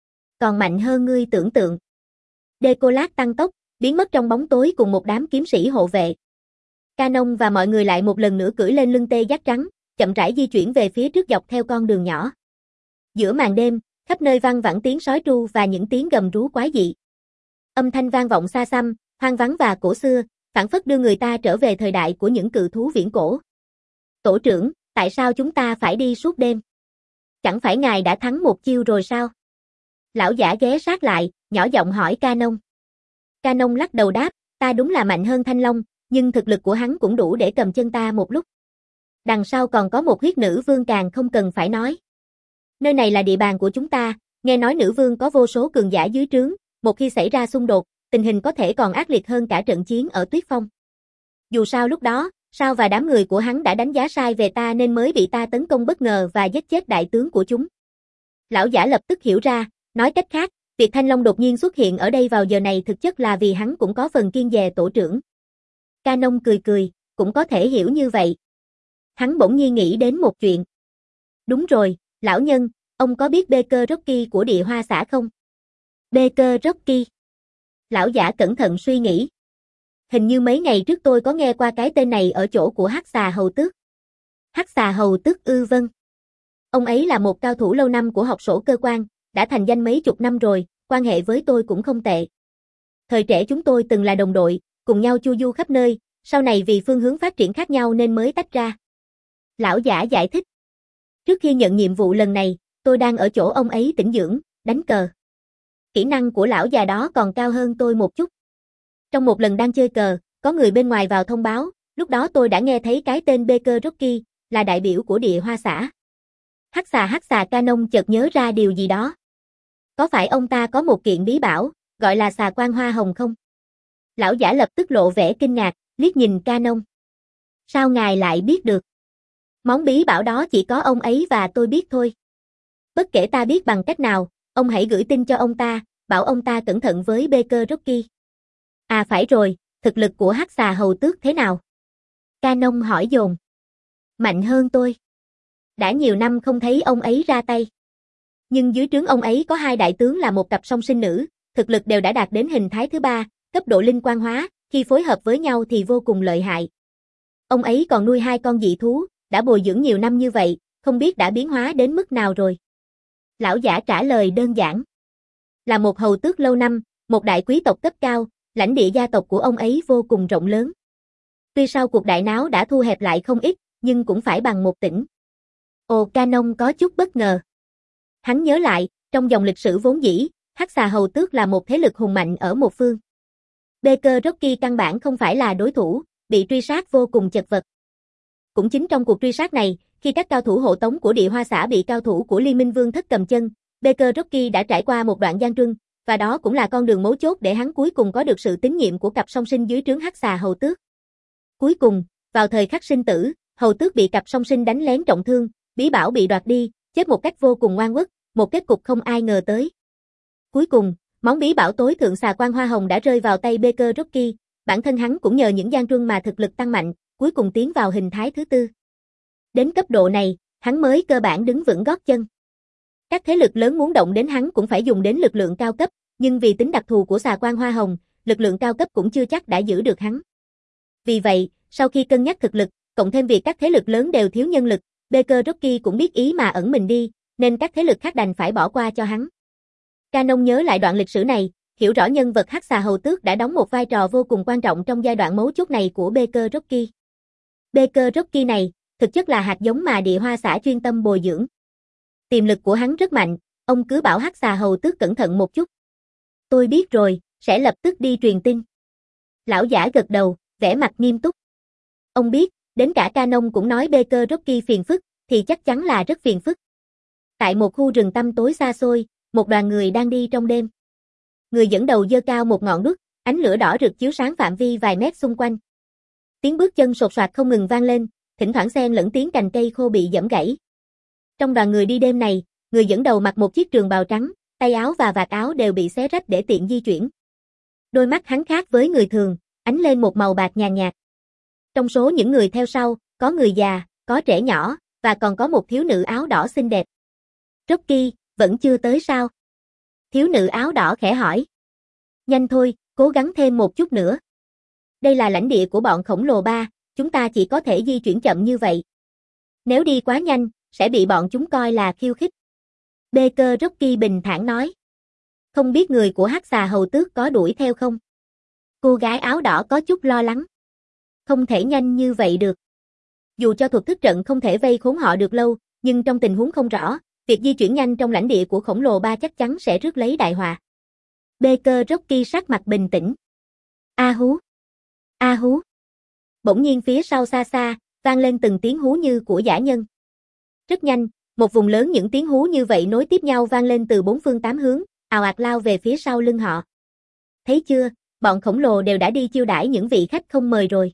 Còn mạnh hơn ngươi tưởng tượng. Decollage tăng tốc, biến mất trong bóng tối cùng một đám kiếm sĩ hộ vệ. Canon và mọi người lại một lần nữa cưỡi lên lưng tê giác trắng, chậm rãi di chuyển về phía trước dọc theo con đường nhỏ. Giữa màn đêm, khắp nơi vang vẳng tiếng sói tru và những tiếng gầm rú quái dị. Âm thanh vang vọng xa xăm, hoang vắng và cổ xưa, phảng phất đưa người ta trở về thời đại của những cự thú viễn cổ. Tổ trưởng, tại sao chúng ta phải đi suốt đêm? Chẳng phải ngài đã thắng một chiêu rồi sao? Lão giả ghé sát lại, nhỏ giọng hỏi Canon. Canon lắc đầu đáp, ta đúng là mạnh hơn Thanh Long, nhưng thực lực của hắn cũng đủ để cầm chân ta một lúc. Đằng sau còn có một huyết nữ vương càng không cần phải nói. Nơi này là địa bàn của chúng ta, nghe nói nữ vương có vô số cường giả dưới trướng, một khi xảy ra xung đột, tình hình có thể còn ác liệt hơn cả trận chiến ở Tuyết Phong. Dù sao lúc đó, Sao và đám người của hắn đã đánh giá sai về ta nên mới bị ta tấn công bất ngờ và giết chết đại tướng của chúng. Lão giả lập tức hiểu ra, nói cách khác, việc Thanh Long đột nhiên xuất hiện ở đây vào giờ này thực chất là vì hắn cũng có phần kiêng dè tổ trưởng. Canon cười cười, cũng có thể hiểu như vậy. Hắn bỗng nhiên nghĩ đến một chuyện. Đúng rồi, lão nhân, ông có biết Baker Rocky của địa hoa xã không? Baker Rocky. Lão giả cẩn thận suy nghĩ. Hình như mấy ngày trước tôi có nghe qua cái tên này ở chỗ của Hắc Xà Hầu Tước. Hắc Xà Hầu Tước ư? Vâng. Ông ấy là một cao thủ lâu năm của học sổ cơ quan, đã thành danh mấy chục năm rồi, quan hệ với tôi cũng không tệ. Thời trẻ chúng tôi từng là đồng đội, cùng nhau chu du khắp nơi, sau này vì phương hướng phát triển khác nhau nên mới tách ra. Lão giả giải thích. Trước khi nhận nhiệm vụ lần này, tôi đang ở chỗ ông ấy tĩnh dưỡng, đánh cờ. Kỹ năng của lão già đó còn cao hơn tôi một chút. Trong một lần đang chơi cờ, có người bên ngoài vào thông báo, lúc đó tôi đã nghe thấy cái tên Baker Rocky, là đại biểu của địa hoa xã. Hắc xà hắc xà Canon chợt nhớ ra điều gì đó. Có phải ông ta có một kiện bí bảo, gọi là xà quan hoa hồng không? Lão giả lập tức lộ vẻ kinh ngạc, liếc nhìn Canon. Sao ngài lại biết được? Món bí bảo đó chỉ có ông ấy và tôi biết thôi. Bất kể ta biết bằng cách nào, ông hãy gửi tin cho ông ta, bảo ông ta cẩn thận với Baker Rocky. À phải rồi, thực lực của Hắc Xà Hầu Tước thế nào? Canon hỏi dồn. Mạnh hơn tôi. Đã nhiều năm không thấy ông ấy ra tay. Nhưng dưới trướng ông ấy có hai đại tướng là một cặp song sinh nữ, thực lực đều đã đạt đến hình thái thứ ba, cấp độ linh quan hóa, khi phối hợp với nhau thì vô cùng lợi hại. Ông ấy còn nuôi hai con dị thú, đã bồi dưỡng nhiều năm như vậy, không biết đã biến hóa đến mức nào rồi. Lão giả trả lời đơn giản. Là một hầu tước lâu năm, một đại quý tộc cấp cao, lãnh địa gia tộc của ông ấy vô cùng rộng lớn. Tuy sau cuộc đại náo đã thu hẹp lại không ít, nhưng cũng phải bằng một tỉnh. Ồ, Canon có chút bất ngờ. Hắn nhớ lại, trong dòng lịch sử vốn dĩ, Hắc Xà Hầu Tước là một thế lực hùng mạnh ở một phương. Baker Rocky căn bản không phải là đối thủ, bị truy sát vô cùng chật vật. Cũng chính trong cuộc truy sát này, khi các cao thủ hộ tống của địa hoa xã bị cao thủ của Liên Minh Vương thất cầm chân, Baker Rocky đã trải qua một đoạn gian truân, và đó cũng là con đường mấu chốt để hắn cuối cùng có được sự tín nhiệm của cặp song sinh dưới trướng Hắc Xà Hầu Tước. Cuối cùng, vào thời khắc sinh tử, Hầu Tước bị cặp song sinh đánh lén trọng thương, bí bảo bị đoạt đi, chết một cách vô cùng oan uất, một kết cục không ai ngờ tới. Cuối cùng, món bí bảo tối thượng xà quan hoa hồng đã rơi vào tay Baker Rocky, bản thân hắn cũng nhờ những gian truân mà thực lực tăng mạnh, cuối cùng tiến vào hình thái thứ tư. Đến cấp độ này, hắn mới cơ bản đứng vững gót chân. Các thế lực lớn muốn động đến hắn cũng phải dùng đến lực lượng cao cấp, nhưng vì tính đặc thù của xà quan hoa hồng, lực lượng cao cấp cũng chưa chắc đã giữ được hắn. Vì vậy, sau khi cân nhắc thực lực, cộng thêm việc các thế lực lớn đều thiếu nhân lực, Baker Rocky cũng biết ý mà ẩn mình đi, nên các thế lực khác đành phải bỏ qua cho hắn. Canon nhớ lại đoạn lịch sử này, hiểu rõ nhân vật Hắc Xà Hầu Tước đã đóng một vai trò vô cùng quan trọng trong giai đoạn mấu chốt này của Baker Rocky. Baker Rocky này, thực chất là hạt giống mà địa hoa xã chuyên tâm bồi dưỡng. Tiềm lực của hắn rất mạnh, ông cứ bảo Hắc Xà Hầu Tước cẩn thận một chút. Tôi biết rồi, sẽ lập tức đi truyền tin. Lão giả gật đầu, vẻ mặt nghiêm túc. Ông biết, đến cả Canon cũng nói Baker Rocky phiền phức, thì chắc chắn là rất phiền phức. Tại một khu rừng tăm tối xa xôi, một đoàn người đang đi trong đêm. Người dẫn đầu giơ cao một ngọn đuốc, ánh lửa đỏ rực chiếu sáng phạm vi vài mét xung quanh. Tiếng bước chân sột soạt không ngừng vang lên, thỉnh thoảng xen lẫn tiếng cành cây khô bị giẫm gãy. Trong đoàn người đi đêm này, người dẫn đầu mặc một chiếc trường bào trắng, tay áo và vạt áo đều bị xé rách để tiện di chuyển. Đôi mắt hắn khác với người thường, ánh lên một màu bạc nhàn nhạt. Trong số những người theo sau, có người già, có trẻ nhỏ, và còn có một thiếu nữ áo đỏ xinh đẹp. Rocky, vẫn chưa tới sao? Thiếu nữ áo đỏ khẽ hỏi. Nhanh thôi, cố gắng thêm một chút nữa. Đây là lãnh địa của bọn khổng lồ ba, chúng ta chỉ có thể di chuyển chậm như vậy. Nếu đi quá nhanh, sẽ bị bọn chúng coi là khiêu khích. Baker Rocky bình thản nói. Không biết người của Hắc Xà Hầu Tước có đuổi theo không? Cô gái áo đỏ có chút lo lắng. Không thể nhanh như vậy được. Dù cho thuật thức trận không thể vây khốn họ được lâu, nhưng trong tình huống không rõ, việc di chuyển nhanh trong lãnh địa của khổng lồ ba chắc chắn sẽ rước lấy đại họa. Baker Rocky sắc mặt bình tĩnh. A hú. A hú. Bỗng nhiên phía sau xa xa, vang lên từng tiếng hú như của dã nhân. Rất nhanh, một vùng lớn những tiếng hú như vậy nối tiếp nhau vang lên từ bốn phương tám hướng, ào ạt lao về phía sau lưng họ. Thấy chưa, bọn khổng lồ đều đã đi chiêu đãi những vị khách không mời rồi.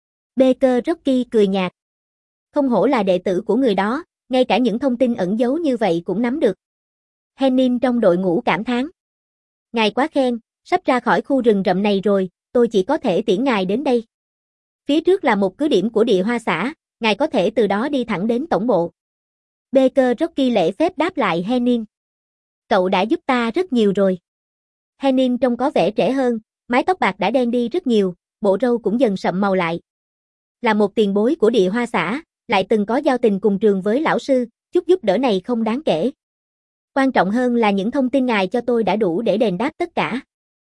Baker Rocky cười nhạt. Không hổ là đệ tử của người đó, ngay cả những thông tin ẩn giấu như vậy cũng nắm được. Henning trong đội ngũ cảm thán. Ngài quá khen, sắp ra khỏi khu rừng rậm này rồi, tôi chỉ có thể tiễn ngài đến đây. Phía trước là một cứ điểm của địa hoa xã, ngài có thể từ đó đi thẳng đến tổng bộ. Baker Rocky lễ phép đáp lại Henning. Cậu đã giúp ta rất nhiều rồi. Henning trông có vẻ trẻ hơn, mái tóc bạc đã đen đi rất nhiều, bộ râu cũng dần sậm màu lại. Là một tiền bối của địa hoa xã, lại từng có giao tình cùng trường với lão sư, chút giúp đỡ này không đáng kể. Quan trọng hơn là những thông tin ngài cho tôi đã đủ để đền đáp tất cả.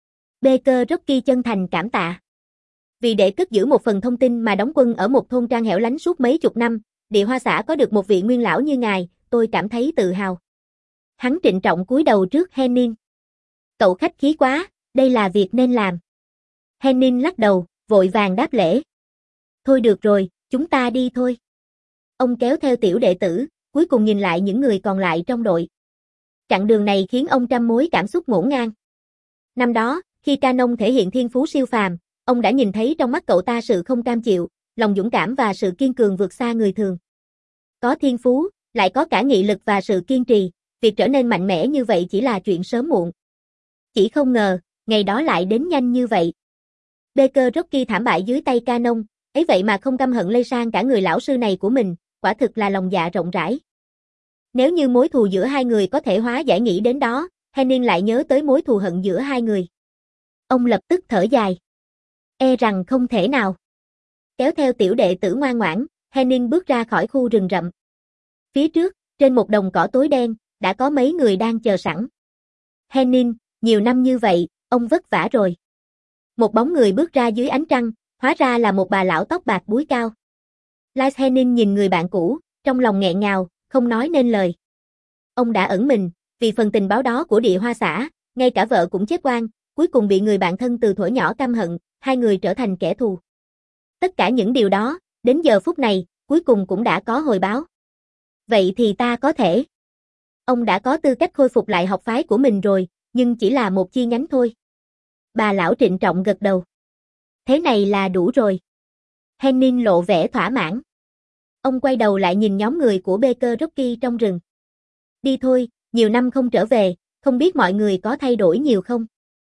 Baker Rocky chân thành cảm tạ. Vì để cất giữ một phần thông tin mà đóng quân ở một thôn trang hẻo lánh suốt mấy chục năm, địa hoa xã có được một vị nguyên lão như ngài, tôi cảm thấy tự hào. Hắn trịnh trọng cúi đầu trước Henning. Cậu khách khí quá, đây là việc nên làm. Henning lắc đầu, vội vàng đáp lễ. Thôi được rồi, chúng ta đi thôi. Ông kéo theo tiểu đệ tử, cuối cùng nhìn lại những người còn lại trong đội. Chặng đường này khiến ông trăm mối cảm xúc ngổn ngang. Năm đó, khi Canon thể hiện thiên phú siêu phàm, ông đã nhìn thấy trong mắt cậu ta sự không cam chịu, lòng dũng cảm và sự kiên cường vượt xa người thường. Có thiên phú, lại có cả nghị lực và sự kiên trì, việc trở nên mạnh mẽ như vậy chỉ là chuyện sớm muộn. Chỉ không ngờ, ngày đó lại đến nhanh như vậy. Baker Rocky thảm bại dưới tay Canon, ấy vậy mà không căm hận lây sang cả người lão sư này của mình, quả thực là lòng dạ rộng rãi. Nếu như mối thù giữa hai người có thể hóa giải nghĩ đến đó, Henning lại nhớ tới mối thù hận giữa hai người. Ông lập tức thở dài. E rằng không thể nào. Kéo theo tiểu đệ tử ngoan ngoãn, Henning bước ra khỏi khu rừng rậm. Phía trước, trên một đồng cỏ tối đen, đã có mấy người đang chờ sẵn. Henning, nhiều năm như vậy, ông vất vả rồi. Một bóng người bước ra dưới ánh trăng, hóa ra là một bà lão tóc bạc búi cao. Lars Henning nhìn người bạn cũ, trong lòng nghẹn ngào, không nói nên lời. Ông đã ẩn mình, vì phần tình báo đó của địa hoa xã, ngay cả vợ cũng chết oan, cuối cùng bị người bạn thân từ thuở nhỏ căm hận, hai người trở thành kẻ thù. Tất cả những điều đó, đến giờ phút này, cuối cùng cũng đã có hồi báo. Vậy thì ta có thể. Ông đã có tư cách khôi phục lại học phái của mình rồi, nhưng chỉ là một chi nhánh thôi. Bà lão trịnh trọng gật đầu. Thế này là đủ rồi. Henning lộ vẻ thỏa mãn. Ông quay đầu lại nhìn nhóm người của Baker Rocky trong rừng. Đi thôi, nhiều năm không trở về, không biết mọi người có thay đổi nhiều không?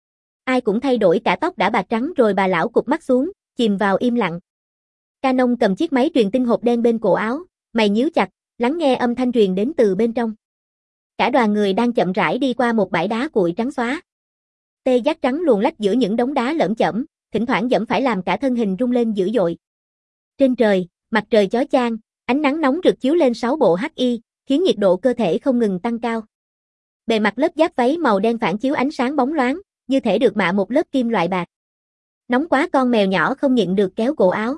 Ai cũng thay đổi cả tóc đã bạc trắng rồi. Bà lão cụp mắt xuống, chìm vào im lặng. Canon cầm chiếc máy truyền tin hộp đen bên cổ áo, mày nhíu chặt, lắng nghe âm thanh truyền đến từ bên trong. Cả đoàn người đang chậm rãi đi qua một bãi đá cuội trắng xóa. Tê giác trắng luồn lách giữa những đống đá lởm chởm, thỉnh thoảng dẫm phải làm cả thân hình rung lên dữ dội. Trên trời, mặt trời chói chang, ánh nắng nóng rực chiếu lên sáu bộ hắc y, khiến nhiệt độ cơ thể không ngừng tăng cao. Bề mặt lớp giáp váy màu đen phản chiếu ánh sáng bóng loáng, như thể được mạ một lớp kim loại bạc. Nóng quá, con mèo nhỏ không nhịn được kéo cổ áo.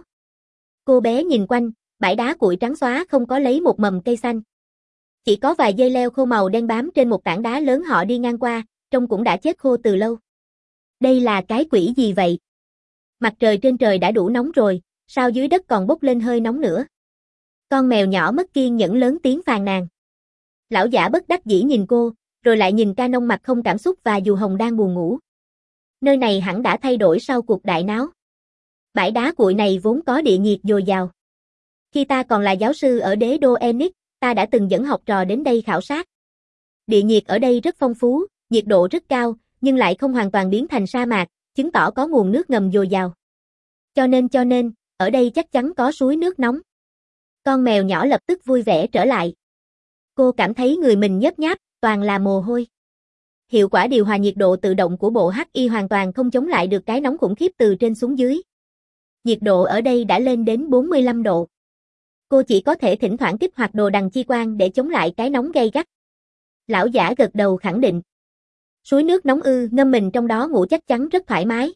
Cô bé nhìn quanh, bãi đá cuội trắng xóa không có lấy một mầm cây xanh. Chỉ có vài dây leo khô màu đen bám trên một tảng đá lớn họ đi ngang qua, trông cũng đã chết khô từ lâu. Đây là cái quỷ gì vậy? Mặt trời trên trời đã đủ nóng rồi, sao dưới đất còn bốc lên hơi nóng nữa? Con mèo nhỏ mất kiên nhẫn lớn tiếng phàn nàn. Lão giả bất đắc dĩ nhìn cô, rồi lại nhìn Canon mặt không cảm xúc và Dù Hồng đang buồn ngủ. Nơi này hẳn đã thay đổi sau cuộc đại náo. Bãi đá cuội này vốn có địa nhiệt dồi dào. Khi ta còn là giáo sư ở đế đô Enix, ta đã từng dẫn học trò đến đây khảo sát. Địa nhiệt ở đây rất phong phú, nhiệt độ rất cao, nhưng lại không hoàn toàn biến thành sa mạc, chứng tỏ có nguồn nước ngầm dồi dào. Cho nên cho nên, ở đây chắc chắn có suối nước nóng. Con mèo nhỏ lập tức vui vẻ trở lại. Cô cảm thấy người mình nhớp nháp, toàn là mồ hôi. Hiệu quả điều hòa nhiệt độ tự động của bộ hắc y hoàn toàn không chống lại được cái nóng khủng khiếp từ trên xuống dưới. Nhiệt độ ở đây đã lên đến bốn mươi lăm độ. Cô chỉ có thể thỉnh thoảng kích hoạt đồ đằng chi quang để chống lại cái nóng gay gắt. Lão giả gật đầu khẳng định. Suối nước nóng ư, ngâm mình trong đó ngủ chắc chắn rất thoải mái.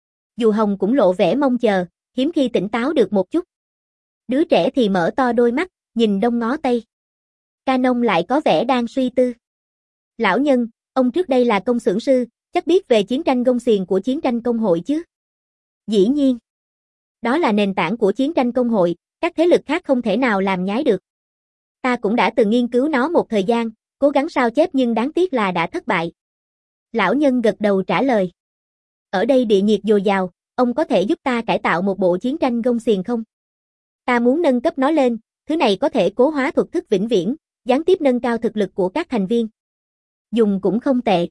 Dù Hồng cũng lộ vẻ mong chờ, hiếm khi tỉnh táo được một chút. Đứa trẻ thì mở to đôi mắt, nhìn đông ngó tây. Canon lại có vẻ đang suy tư. Lão nhân, ông trước đây là công xưởng sư, chắc biết về chiến tranh gông xiềng của chiến tranh công hội chứ? Dĩ nhiên. Đó là nền tảng của chiến tranh công hội, các thế lực khác không thể nào làm nhái được. Ta cũng đã từng nghiên cứu nó một thời gian, cố gắng sao chép nhưng đáng tiếc là đã thất bại. Lão nhân gật đầu trả lời. Ở đây địa nhiệt dồi dào, ông có thể giúp ta cải tạo một bộ chiến tranh gông xiềng không? Ta muốn nâng cấp nó lên, thứ này có thể cố hóa thuật thức vĩnh viễn, gián tiếp nâng cao thực lực của các thành viên. Dùng cũng không tệ.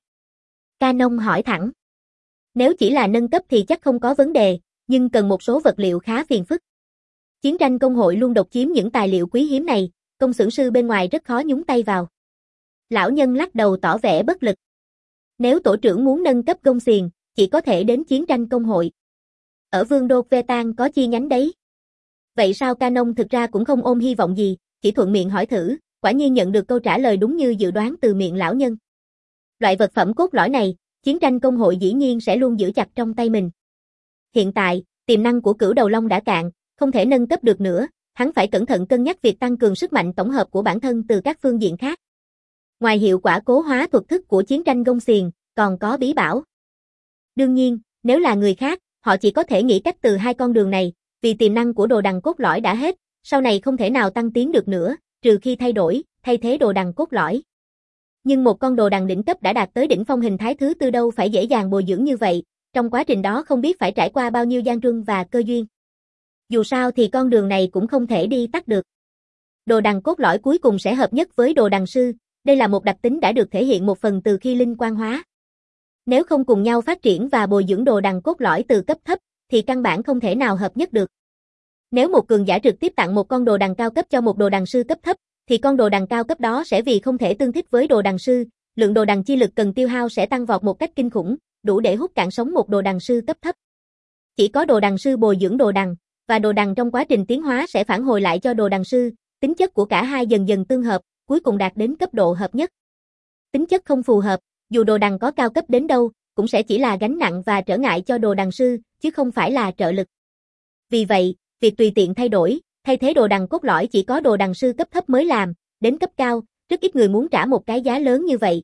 Canon hỏi thẳng. Nếu chỉ là nâng cấp thì chắc không có vấn đề, nhưng cần một số vật liệu khá phiền phức. Chiến tranh công hội luôn độc chiếm những tài liệu quý hiếm này, công xưởng sư bên ngoài rất khó nhúng tay vào. Lão nhân lắc đầu tỏ vẻ bất lực. Nếu tổ trưởng muốn nâng cấp gông xiềng, chỉ có thể đến chiến tranh công hội. Ở vương đô Vetan có chi nhánh đấy. Vậy sao Canon thực ra cũng không ôm hy vọng gì, chỉ thuận miệng hỏi thử, quả nhiên nhận được câu trả lời đúng như dự đoán từ miệng lão nhân. Loại vật phẩm cốt lõi này, chiến tranh công hội dĩ nhiên sẽ luôn giữ chặt trong tay mình. Hiện tại, tiềm năng của Cửu Đầu Long đã cạn, không thể nâng cấp được nữa, hắn phải cẩn thận cân nhắc việc tăng cường sức mạnh tổng hợp của bản thân từ các phương diện khác. Ngoài hiệu quả cố hóa thuật thức của chiến tranh gông xiềng, còn có bí bảo. Đương nhiên, nếu là người khác, họ chỉ có thể nghĩ cách từ hai con đường này, vì tiềm năng của đồ đằng cốt lõi đã hết, sau này không thể nào tăng tiến được nữa, trừ khi thay đổi, thay thế đồ đằng cốt lõi. Nhưng một con đồ đằng đỉnh cấp đã đạt tới đỉnh phong hình thái thứ tư đâu phải dễ dàng bồi dưỡng như vậy, trong quá trình đó không biết phải trải qua bao nhiêu gian truân và cơ duyên. Dù sao thì con đường này cũng không thể đi tắt được. Đồ đằng cốt lõi cuối cùng sẽ hợp nhất với đồ đằng sư, đây là một đặc tính đã được thể hiện một phần từ khi linh quan hóa. Nếu không cùng nhau phát triển và bồi dưỡng đồ đằng cốt lõi từ cấp thấp, thì căn bản không thể nào hợp nhất được. Nếu một cường giả trực tiếp tặng một con đồ đằng cao cấp cho một đồ đằng sư cấp thấp, thì con đồ đằng cao cấp đó sẽ vì không thể tương thích với đồ đằng sư, lượng đồ đằng chi lực cần tiêu hao sẽ tăng vọt một cách kinh khủng, đủ để hút cạn sống một đồ đằng sư cấp thấp. Chỉ có đồ đằng sư bồi dưỡng đồ đằng, và đồ đằng trong quá trình tiến hóa sẽ phản hồi lại cho đồ đằng sư, tính chất của cả hai dần dần tương hợp, cuối cùng đạt đến cấp độ hợp nhất. Tính chất không phù hợp, dù đồ đằng có cao cấp đến đâu, cũng sẽ chỉ là gánh nặng và trở ngại cho đồ đằng sư, chứ không phải là trợ lực. Vì vậy, việc tùy tiện thay đổi, thay thế đồ đằng cốt lõi chỉ có đồ đằng sư cấp thấp mới làm, đến cấp cao, rất ít người muốn trả một cái giá lớn như vậy.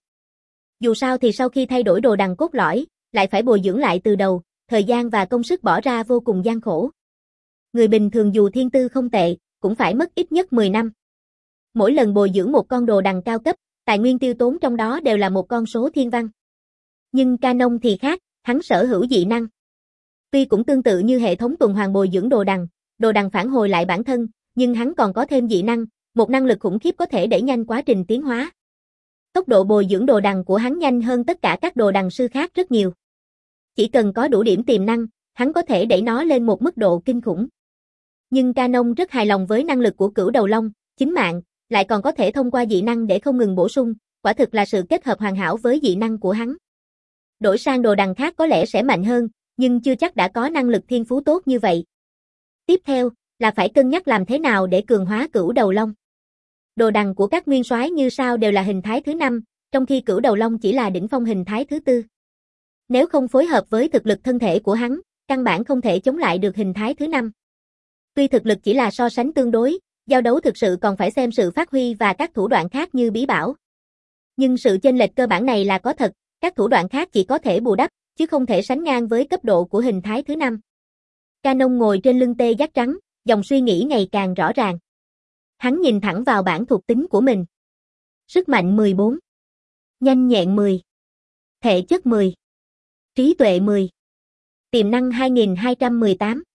Dù sao thì sau khi thay đổi đồ đằng cốt lõi, lại phải bồi dưỡng lại từ đầu, thời gian và công sức bỏ ra vô cùng gian khổ. Người bình thường dù thiên tư không tệ, cũng phải mất ít nhất mười năm. Mỗi lần bồi dưỡng một con đồ đằng cao cấp, tài nguyên tiêu tốn trong đó đều là một con số thiên văn. Nhưng Canon thì khác, hắn sở hữu dị năng. Tuy cũng tương tự như hệ thống tuần hoàn bồi dưỡng đồ đằng, đồ đằng phản hồi lại bản thân, nhưng hắn còn có thêm dị năng, một năng lực khủng khiếp có thể đẩy nhanh quá trình tiến hóa. Tốc độ bồi dưỡng đồ đằng của hắn nhanh hơn tất cả các đồ đằng sư khác rất nhiều. Chỉ cần có đủ điểm tiềm năng, hắn có thể đẩy nó lên một mức độ kinh khủng. Nhưng Canon rất hài lòng với năng lực của Cửu Đầu Long, chính mạng, lại còn có thể thông qua dị năng để không ngừng bổ sung, quả thực là sự kết hợp hoàn hảo với dị năng của hắn. Đổi sang đồ đằng khác có lẽ sẽ mạnh hơn, nhưng chưa chắc đã có năng lực thiên phú tốt như vậy. Tiếp theo, là phải cân nhắc làm thế nào để cường hóa Cửu Đầu Long. Đồ đằng của các nguyên soái như sao đều là hình thái thứ năm, trong khi Cửu Đầu Long chỉ là đỉnh phong hình thái thứ tư. Nếu không phối hợp với thực lực thân thể của hắn, căn bản không thể chống lại được hình thái thứ năm. Tuy thực lực chỉ là so sánh tương đối, giao đấu thực sự còn phải xem sự phát huy và các thủ đoạn khác như bí bảo. Nhưng sự chênh lệch cơ bản này là có thật, các thủ đoạn khác chỉ có thể bù đắp, chứ không thể sánh ngang với cấp độ của hình thái thứ năm. Canon ngồi trên lưng tê giác trắng, dòng suy nghĩ ngày càng rõ ràng. Hắn nhìn thẳng vào bảng thuộc tính của mình. Sức mạnh mười bốn, nhanh nhẹn mười, thể chất mười, trí tuệ mười, tiềm năng hai nghìn hai trăm mười tám,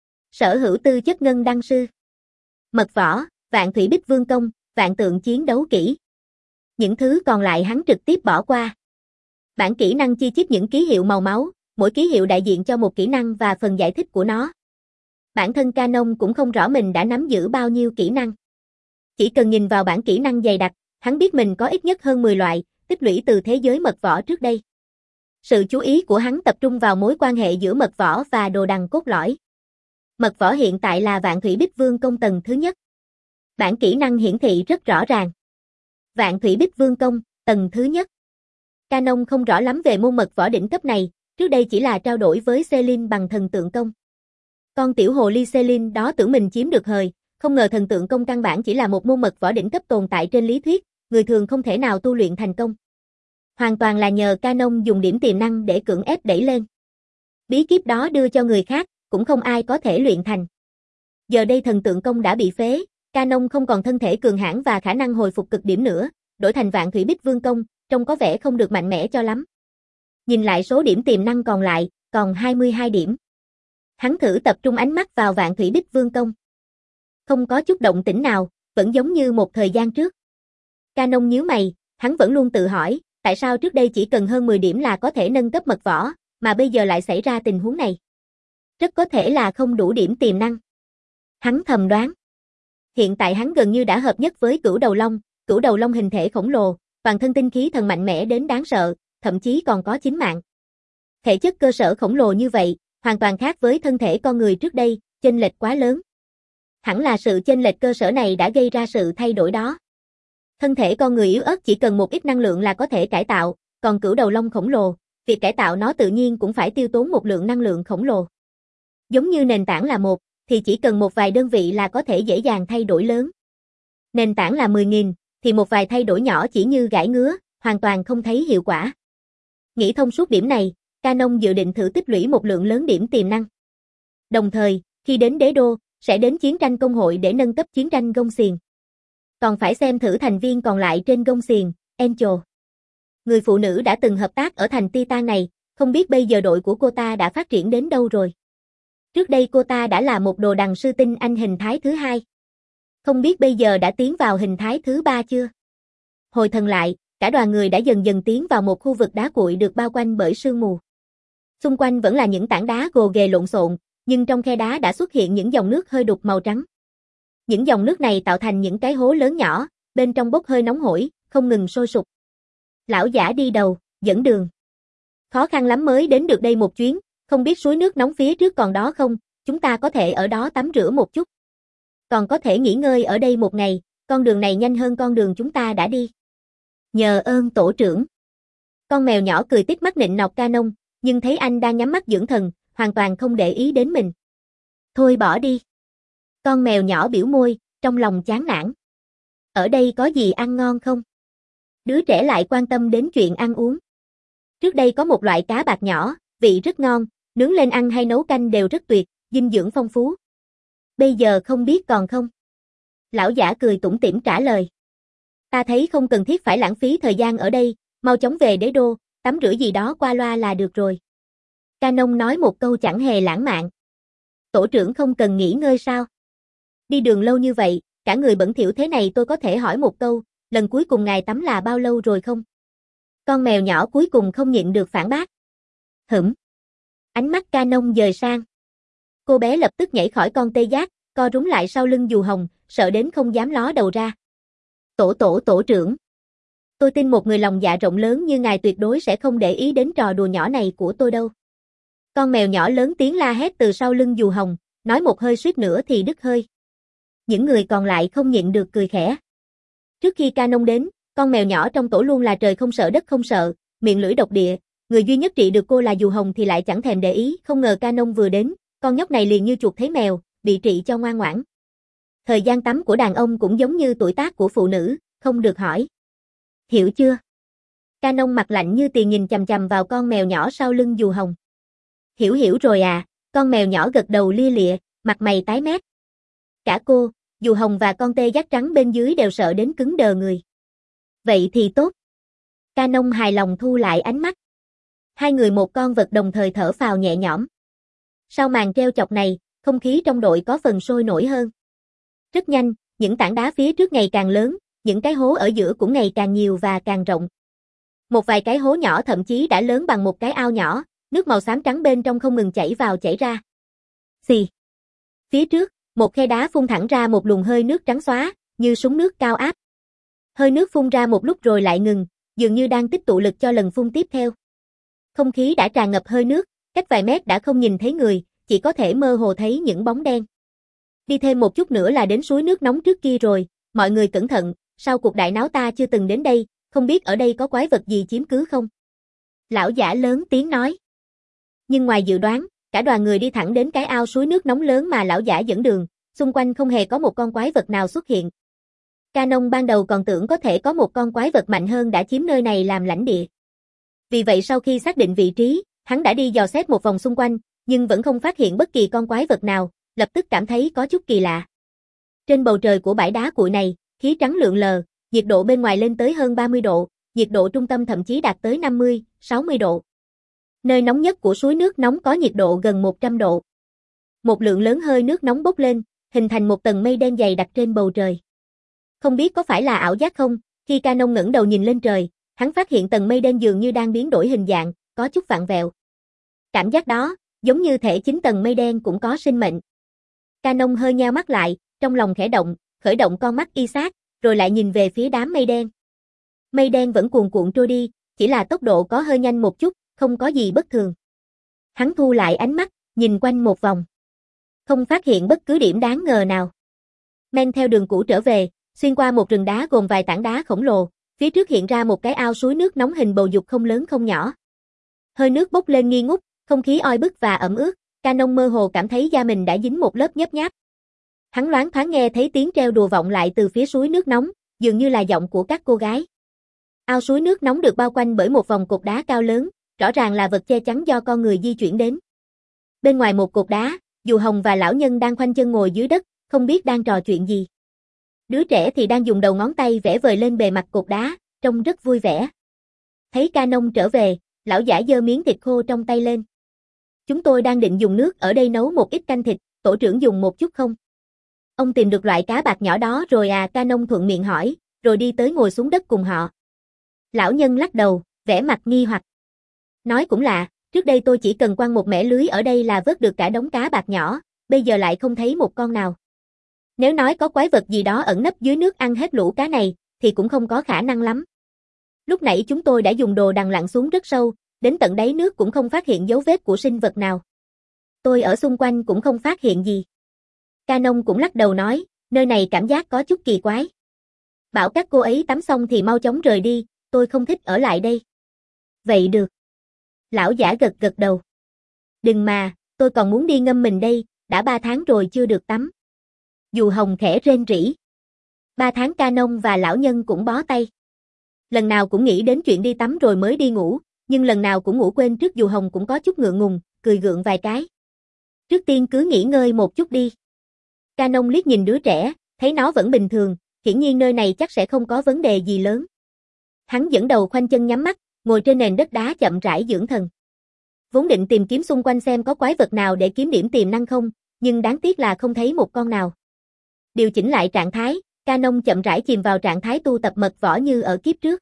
sở hữu tư chất ngân đăng sư, mật võ, vạn thủy bích vương công, vạn tượng chiến đấu kỹ. Những thứ còn lại hắn trực tiếp bỏ qua. Bảng kỹ năng chi chít những ký hiệu màu máu, mỗi ký hiệu đại diện cho một kỹ năng và phần giải thích của nó. Bản thân Canon cũng không rõ mình đã nắm giữ bao nhiêu kỹ năng. Chỉ cần nhìn vào bảng kỹ năng dày đặc, hắn biết mình có ít nhất hơn mười loại, tích lũy từ thế giới mật võ trước đây. Sự chú ý của hắn tập trung vào mối quan hệ giữa mật võ và đồ đằng cốt lõi. Mật võ hiện tại là Vạn Thủy Bích Vương công tầng thứ nhất. Bảng kỹ năng hiển thị rất rõ ràng. Vạn Thủy Bích Vương công, tầng thứ nhất. Canon không rõ lắm về môn mật võ đỉnh cấp này, trước đây chỉ là trao đổi với Celine bằng thần tượng công. Con tiểu hồ ly Celine đó tưởng mình chiếm được hời, không ngờ thần tượng công căn bản chỉ là một môn mật võ đỉnh cấp tồn tại trên lý thuyết, người thường không thể nào tu luyện thành công. Hoàn toàn là nhờ Canon dùng điểm tiềm năng để cưỡng ép đẩy lên. Bí kíp đó đưa cho người khác, cũng không ai có thể luyện thành. Giờ đây thần tượng công đã bị phế, Canon không còn thân thể cường hãn và khả năng hồi phục cực điểm nữa, đổi thành Vạn Thủy Bích Vương công, trông có vẻ không được mạnh mẽ cho lắm. Nhìn lại số điểm tiềm năng còn lại, còn hai mươi hai điểm. Hắn thử tập trung ánh mắt vào Vạn Thủy Bích Vương công. Không có chút động tĩnh nào, vẫn giống như một thời gian trước. Canon nhíu mày, hắn vẫn luôn tự hỏi, tại sao trước đây chỉ cần hơn mười điểm là có thể nâng cấp mật võ, mà bây giờ lại xảy ra tình huống này? Rất có thể là không đủ điểm tiềm năng. Hắn thầm đoán. Hiện tại hắn gần như đã hợp nhất với Cửu Đầu Long, Cửu Đầu Long hình thể khổng lồ, toàn thân tinh khí thần mạnh mẽ đến đáng sợ, thậm chí còn có chính mạng. Thể chất cơ sở khổng lồ như vậy, hoàn toàn khác với thân thể con người trước đây, chênh lệch quá lớn. Hẳn là sự chênh lệch cơ sở này đã gây ra sự thay đổi đó. Thân thể con người yếu ớt chỉ cần một ít năng lượng là có thể cải tạo, còn Cửu Đầu Long khổng lồ, việc cải tạo nó tự nhiên cũng phải tiêu tốn một lượng năng lượng khổng lồ. Giống như nền tảng là một, thì chỉ cần một vài đơn vị là có thể dễ dàng thay đổi lớn. Nền tảng là mười nghìn, thì một vài thay đổi nhỏ chỉ như gãi ngứa, hoàn toàn không thấy hiệu quả. Nghĩ thông suốt điểm này, Canon dự định thử tích lũy một lượng lớn điểm tiềm năng. Đồng thời, khi đến đế đô, sẽ đến chiến tranh công hội để nâng cấp chiến tranh gông xiềng. Còn phải xem thử thành viên còn lại trên gông xiềng, Angel. Người phụ nữ đã từng hợp tác ở thành Titan này, không biết bây giờ đội của cô ta đã phát triển đến đâu rồi. Trước đây cô ta đã là một đồ đằng sư tinh anh hình thái thứ hai. Không biết bây giờ đã tiến vào hình thái thứ ba chưa? Hồi thần lại, cả đoàn người đã dần dần tiến vào một khu vực đá cuội được bao quanh bởi sương mù. Xung quanh vẫn là những tảng đá gồ ghề lộn xộn, nhưng trong khe đá đã xuất hiện những dòng nước hơi đục màu trắng. Những dòng nước này tạo thành những cái hố lớn nhỏ, bên trong bốc hơi nóng hổi, không ngừng sôi sục. Lão giả đi đầu, dẫn đường. Khó khăn lắm mới đến được đây một chuyến, không biết suối nước nóng phía trước còn đó không, chúng ta có thể ở đó tắm rửa một chút. Còn có thể nghỉ ngơi ở đây một ngày, con đường này nhanh hơn con đường chúng ta đã đi. Nhờ ơn tổ trưởng. Con mèo nhỏ cười tít mắt nịnh nọt Canon, nhưng thấy anh đang nhắm mắt dưỡng thần, hoàn toàn không để ý đến mình. Thôi bỏ đi. Con mèo nhỏ biểu môi, trong lòng chán nản. Ở đây có gì ăn ngon không? Đứa trẻ lại quan tâm đến chuyện ăn uống. Trước đây có một loại cá bạc nhỏ, vị rất ngon, nướng lên ăn hay nấu canh đều rất tuyệt, dinh dưỡng phong phú. Bây giờ không biết còn không? Lão giả cười tủm tỉm trả lời. Ta thấy không cần thiết phải lãng phí thời gian ở đây, mau chóng về đế đô, tắm rửa gì đó qua loa là được rồi. Canon nói một câu chẳng hề lãng mạn. Tổ trưởng không cần nghỉ ngơi sao? Đi đường lâu như vậy, cả người bẩn thỉu thế này tôi có thể hỏi một câu, lần cuối cùng ngài tắm là bao lâu rồi không? Con mèo nhỏ cuối cùng không nhịn được phản bác. Hửm. Ánh mắt Canon dời sang. Cô bé lập tức nhảy khỏi con tê giác, co rúm lại sau lưng dù hồng, sợ đến không dám ló đầu ra. Tổ tổ tổ trưởng. Tôi tin một người lòng dạ rộng lớn như ngài tuyệt đối sẽ không để ý đến trò đùa nhỏ này của tôi đâu. Con mèo nhỏ lớn tiếng la hét từ sau lưng dù hồng, nói một hơi suýt nữa thì đứt hơi. Những người còn lại không nhịn được cười khẽ. Trước khi Canon đến, con mèo nhỏ trong tổ luôn là trời không sợ đất không sợ, miệng lưỡi độc địa, người duy nhất trị được cô là dù hồng thì lại chẳng thèm để ý, không ngờ Canon vừa đến, con nhóc này liền như chuột thấy mèo, bị trị cho ngoan ngoãn. Thời gian tắm của đàn ông cũng giống như tuổi tác của phụ nữ, không được hỏi. Hiểu chưa? Canon mặt lạnh như tiền nhìn chằm chằm vào con mèo nhỏ sau lưng dù hồng. Hiểu hiểu rồi à, con mèo nhỏ gật đầu lia lịa, mặt mày tái mét. Cả cô, dù hồng và con tê giác trắng bên dưới đều sợ đến cứng đờ người. Vậy thì tốt. Canon hài lòng thu lại ánh mắt. Hai người một con vật đồng thời thở phào nhẹ nhõm. Sau màn treo chọc này, không khí trong đội có phần sôi nổi hơn. Rất nhanh, những tảng đá phía trước ngày càng lớn, những cái hố ở giữa cũng ngày càng nhiều và càng rộng. Một vài cái hố nhỏ thậm chí đã lớn bằng một cái ao nhỏ, nước màu xám trắng bên trong không ngừng chảy vào chảy ra. Xì. Phía trước, một khe đá phun thẳng ra một luồng hơi nước trắng xóa, như súng nước cao áp. Hơi nước phun ra một lúc rồi lại ngừng, dường như đang tích tụ lực cho lần phun tiếp theo. Không khí đã tràn ngập hơi nước, cách vài mét đã không nhìn thấy người, chỉ có thể mơ hồ thấy những bóng đen. Đi thêm một chút nữa là đến suối nước nóng trước kia rồi, mọi người cẩn thận, sau cuộc đại náo ta chưa từng đến đây, không biết ở đây có quái vật gì chiếm cứ không? Lão giả lớn tiếng nói. Nhưng ngoài dự đoán, cả đoàn người đi thẳng đến cái ao suối nước nóng lớn mà lão giả dẫn đường, xung quanh không hề có một con quái vật nào xuất hiện. Canon ban đầu còn tưởng có thể có một con quái vật mạnh hơn đã chiếm nơi này làm lãnh địa. Vì vậy sau khi xác định vị trí, hắn đã đi dò xét một vòng xung quanh, nhưng vẫn không phát hiện bất kỳ con quái vật nào, lập tức cảm thấy có chút kỳ lạ. Trên bầu trời của bãi đá cuội này, khí trắng lượn lờ, nhiệt độ bên ngoài lên tới hơn ba mươi độ, nhiệt độ trung tâm thậm chí đạt tới năm mươi, sáu mươi độ. Nơi nóng nhất của suối nước nóng có nhiệt độ gần một trăm độ. Một lượng lớn hơi nước nóng bốc lên, hình thành một tầng mây đen dày đặc trên bầu trời. Không biết có phải là ảo giác không, khi Canon ngẩng đầu nhìn lên trời, hắn phát hiện tầng mây đen dường như đang biến đổi hình dạng, có chút vặn vẹo. Cảm giác đó, giống như thể chính tầng mây đen cũng có sinh mệnh. Canon hơi nheo mắt lại, trong lòng khẽ động, khởi động con mắt y sát, rồi lại nhìn về phía đám mây đen. Mây đen vẫn cuồn cuộn trôi đi, chỉ là tốc độ có hơi nhanh một chút, không có gì bất thường. Hắn thu lại ánh mắt, nhìn quanh một vòng. Không phát hiện bất cứ điểm đáng ngờ nào. Men theo đường cũ trở về, xuyên qua một rừng đá gồm vài tảng đá khổng lồ, phía trước hiện ra một cái ao suối nước nóng hình bầu dục không lớn không nhỏ. Hơi nước bốc lên nghi ngút, không khí oi bức và ẩm ướt, Canon mơ hồ cảm thấy da mình đã dính một lớp nhớp nháp. Hắn loáng thoáng nghe thấy tiếng treo đùa vọng lại từ phía suối nước nóng, dường như là giọng của các cô gái. Ao suối nước nóng được bao quanh bởi một vòng cột đá cao lớn, rõ ràng là vật che chắn do con người di chuyển đến. Bên ngoài một cột đá, Dù Hồng và lão nhân đang khoanh chân ngồi dưới đất, không biết đang trò chuyện gì. Đứa trẻ thì đang dùng đầu ngón tay vẽ vời lên bề mặt cột đá, trông rất vui vẻ. Thấy Canon trở về, lão giả giơ miếng thịt khô trong tay lên. Chúng tôi đang định dùng nước ở đây nấu một ít canh thịt, tổ trưởng dùng một chút không? Ông tìm được loại cá bạc nhỏ đó rồi à? Canon thuận miệng hỏi, rồi đi tới ngồi xuống đất cùng họ. Lão nhân lắc đầu, vẻ mặt nghi hoặc. Nói cũng lạ, trước đây tôi chỉ cần quăng một mẻ lưới ở đây là vớt được cả đống cá bạc nhỏ, bây giờ lại không thấy một con nào. Nếu nói có quái vật gì đó ẩn nấp dưới nước ăn hết lũ cá này, thì cũng không có khả năng lắm. Lúc nãy chúng tôi đã dùng đồ đằng lặn xuống rất sâu, đến tận đáy nước cũng không phát hiện dấu vết của sinh vật nào. Tôi ở xung quanh cũng không phát hiện gì. Canon cũng lắc đầu nói, nơi này cảm giác có chút kỳ quái. Bảo các cô ấy tắm xong thì mau chóng rời đi, tôi không thích ở lại đây. Vậy được. Lão giả gật gật đầu. Đừng mà, tôi còn muốn đi ngâm mình đây, đã ba tháng rồi chưa được tắm. Dù Hồng khẽ rên rỉ. Ba tháng Canon và lão nhân cũng bó tay. Lần nào cũng nghĩ đến chuyện đi tắm rồi mới đi ngủ, nhưng lần nào cũng ngủ quên trước. Dù Hồng cũng có chút ngượng ngùng, cười gượng vài cái. Trước tiên cứ nghỉ ngơi một chút đi. Canon liếc nhìn đứa trẻ, thấy nó vẫn bình thường, hiển nhiên nơi này chắc sẽ không có vấn đề gì lớn. Hắn dẫn đầu khoanh chân nhắm mắt, ngồi trên nền đất đá chậm rãi dưỡng thần. Vốn định tìm kiếm xung quanh xem có quái vật nào để kiếm điểm tiềm năng không, nhưng đáng tiếc là không thấy một con nào. Điều chỉnh lại trạng thái, Canon chậm rãi chìm vào trạng thái tu tập mật võ như ở kiếp trước.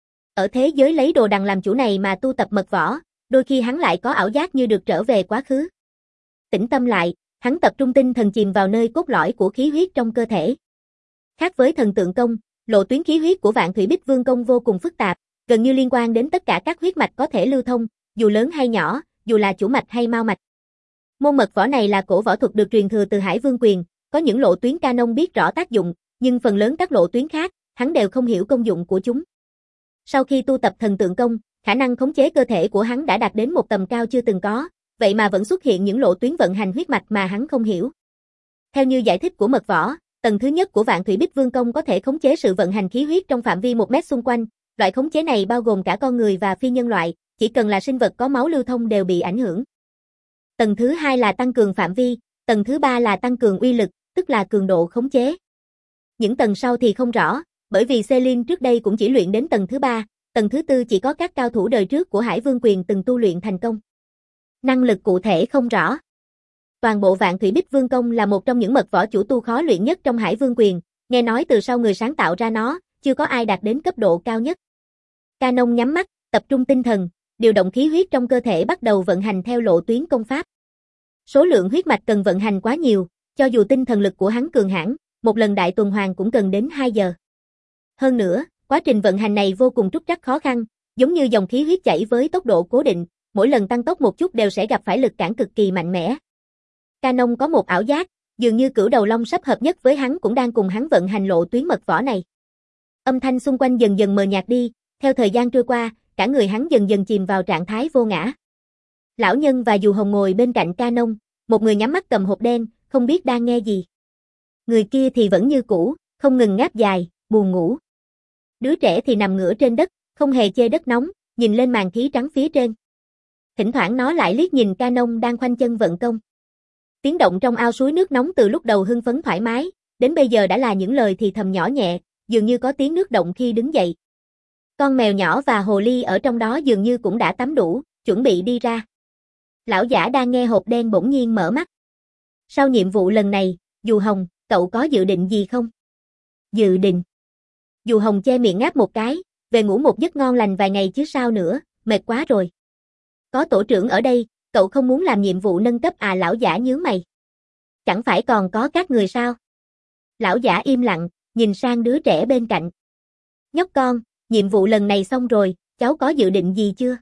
Ở thế giới lấy đồ đằng làm chủ này mà tu tập mật võ, đôi khi hắn lại có ảo giác như được trở về quá khứ. Tĩnh tâm lại, hắn tập trung tinh thần chìm vào nơi cốt lõi của khí huyết trong cơ thể. Khác với thần tượng công, lộ tuyến khí huyết của Vạn Thủy Bích Vương công vô cùng phức tạp, gần như liên quan đến tất cả các huyết mạch có thể lưu thông, dù lớn hay nhỏ, dù là chủ mạch hay mao mạch. Môn mật võ này là cổ võ thuật được truyền thừa từ Hải Vương Quyền, có những lộ tuyến Canon biết rõ tác dụng, nhưng phần lớn các lộ tuyến khác, hắn đều không hiểu công dụng của chúng. Sau khi tu tập thần tượng công, khả năng khống chế cơ thể của hắn đã đạt đến một tầm cao chưa từng có, vậy mà vẫn xuất hiện những lộ tuyến vận hành huyết mạch mà hắn không hiểu. Theo như giải thích của mật võ, tầng thứ nhất của Vạn Thủy Bích Vương công có thể khống chế sự vận hành khí huyết trong phạm vi một mét xung quanh, loại khống chế này bao gồm cả con người và phi nhân loại, chỉ cần là sinh vật có máu lưu thông đều bị ảnh hưởng. Tầng thứ hai là tăng cường phạm vi, tầng thứ ba là tăng cường uy lực, tức là cường độ khống chế. Những tầng sau thì không rõ, bởi vì Celine trước đây cũng chỉ luyện đến tầng thứ ba, tầng thứ tư chỉ có các cao thủ đời trước của Hải Vương Quyền từng tu luyện thành công. Năng lực cụ thể không rõ. Toàn bộ Vạn Thủy Bích Vương công là một trong những mật võ chủ tu khó luyện nhất trong Hải Vương Quyền, nghe nói từ sau người sáng tạo ra nó, chưa có ai đạt đến cấp độ cao nhất. Canon nhắm mắt, tập trung tinh thần, điều động khí huyết trong cơ thể bắt đầu vận hành theo lộ tuyến công pháp. Số lượng huyết mạch cần vận hành quá nhiều, cho dù tinh thần lực của hắn cường hãn, một lần đại tuần hoàn cũng cần đến hai giờ. Hơn nữa, quá trình vận hành này vô cùng trúc trắc khó khăn, giống như dòng khí huyết chảy với tốc độ cố định, mỗi lần tăng tốc một chút đều sẽ gặp phải lực cản cực kỳ mạnh mẽ. Canon có một ảo giác, dường như Cửu Đầu Long sắp hợp nhất với hắn cũng đang cùng hắn vận hành lộ tuyến mật võ này. Âm thanh xung quanh dần dần mờ nhạt đi, theo thời gian trôi qua, cả người hắn dần dần chìm vào trạng thái vô ngã. Lão nhân và Dù Hồng ngồi bên cạnh Canon, một người nhắm mắt cầm hộp đen, không biết đang nghe gì. Người kia thì vẫn như cũ, không ngừng ngáp dài, buồn ngủ. Đứa trẻ thì nằm ngửa trên đất, không hề chê đất nóng, nhìn lên màn khí trắng phía trên. Thỉnh thoảng nó lại liếc nhìn Canon đang khoanh chân vận công. Tiếng động trong ao suối nước nóng từ lúc đầu hưng phấn thoải mái, đến bây giờ đã là những lời thì thầm nhỏ nhẹ, dường như có tiếng nước động khi đứng dậy. Con mèo nhỏ và hồ ly ở trong đó dường như cũng đã tắm đủ, chuẩn bị đi ra. Lão giả đang nghe hộp đen bỗng nhiên mở mắt. Sau nhiệm vụ lần này, Dù Hồng, cậu có dự định gì không? Dự định. Dù Hồng che miệng ngáp một cái, về ngủ một giấc ngon lành vài ngày chứ sao nữa, mệt quá rồi. Có tổ trưởng ở đây, cậu không muốn làm nhiệm vụ nâng cấp à? Lão giả nhướng mày. Chẳng phải còn có các người sao? Lão giả im lặng, nhìn sang đứa trẻ bên cạnh. Nhóc con, nhiệm vụ lần này xong rồi, cháu có dự định gì chưa?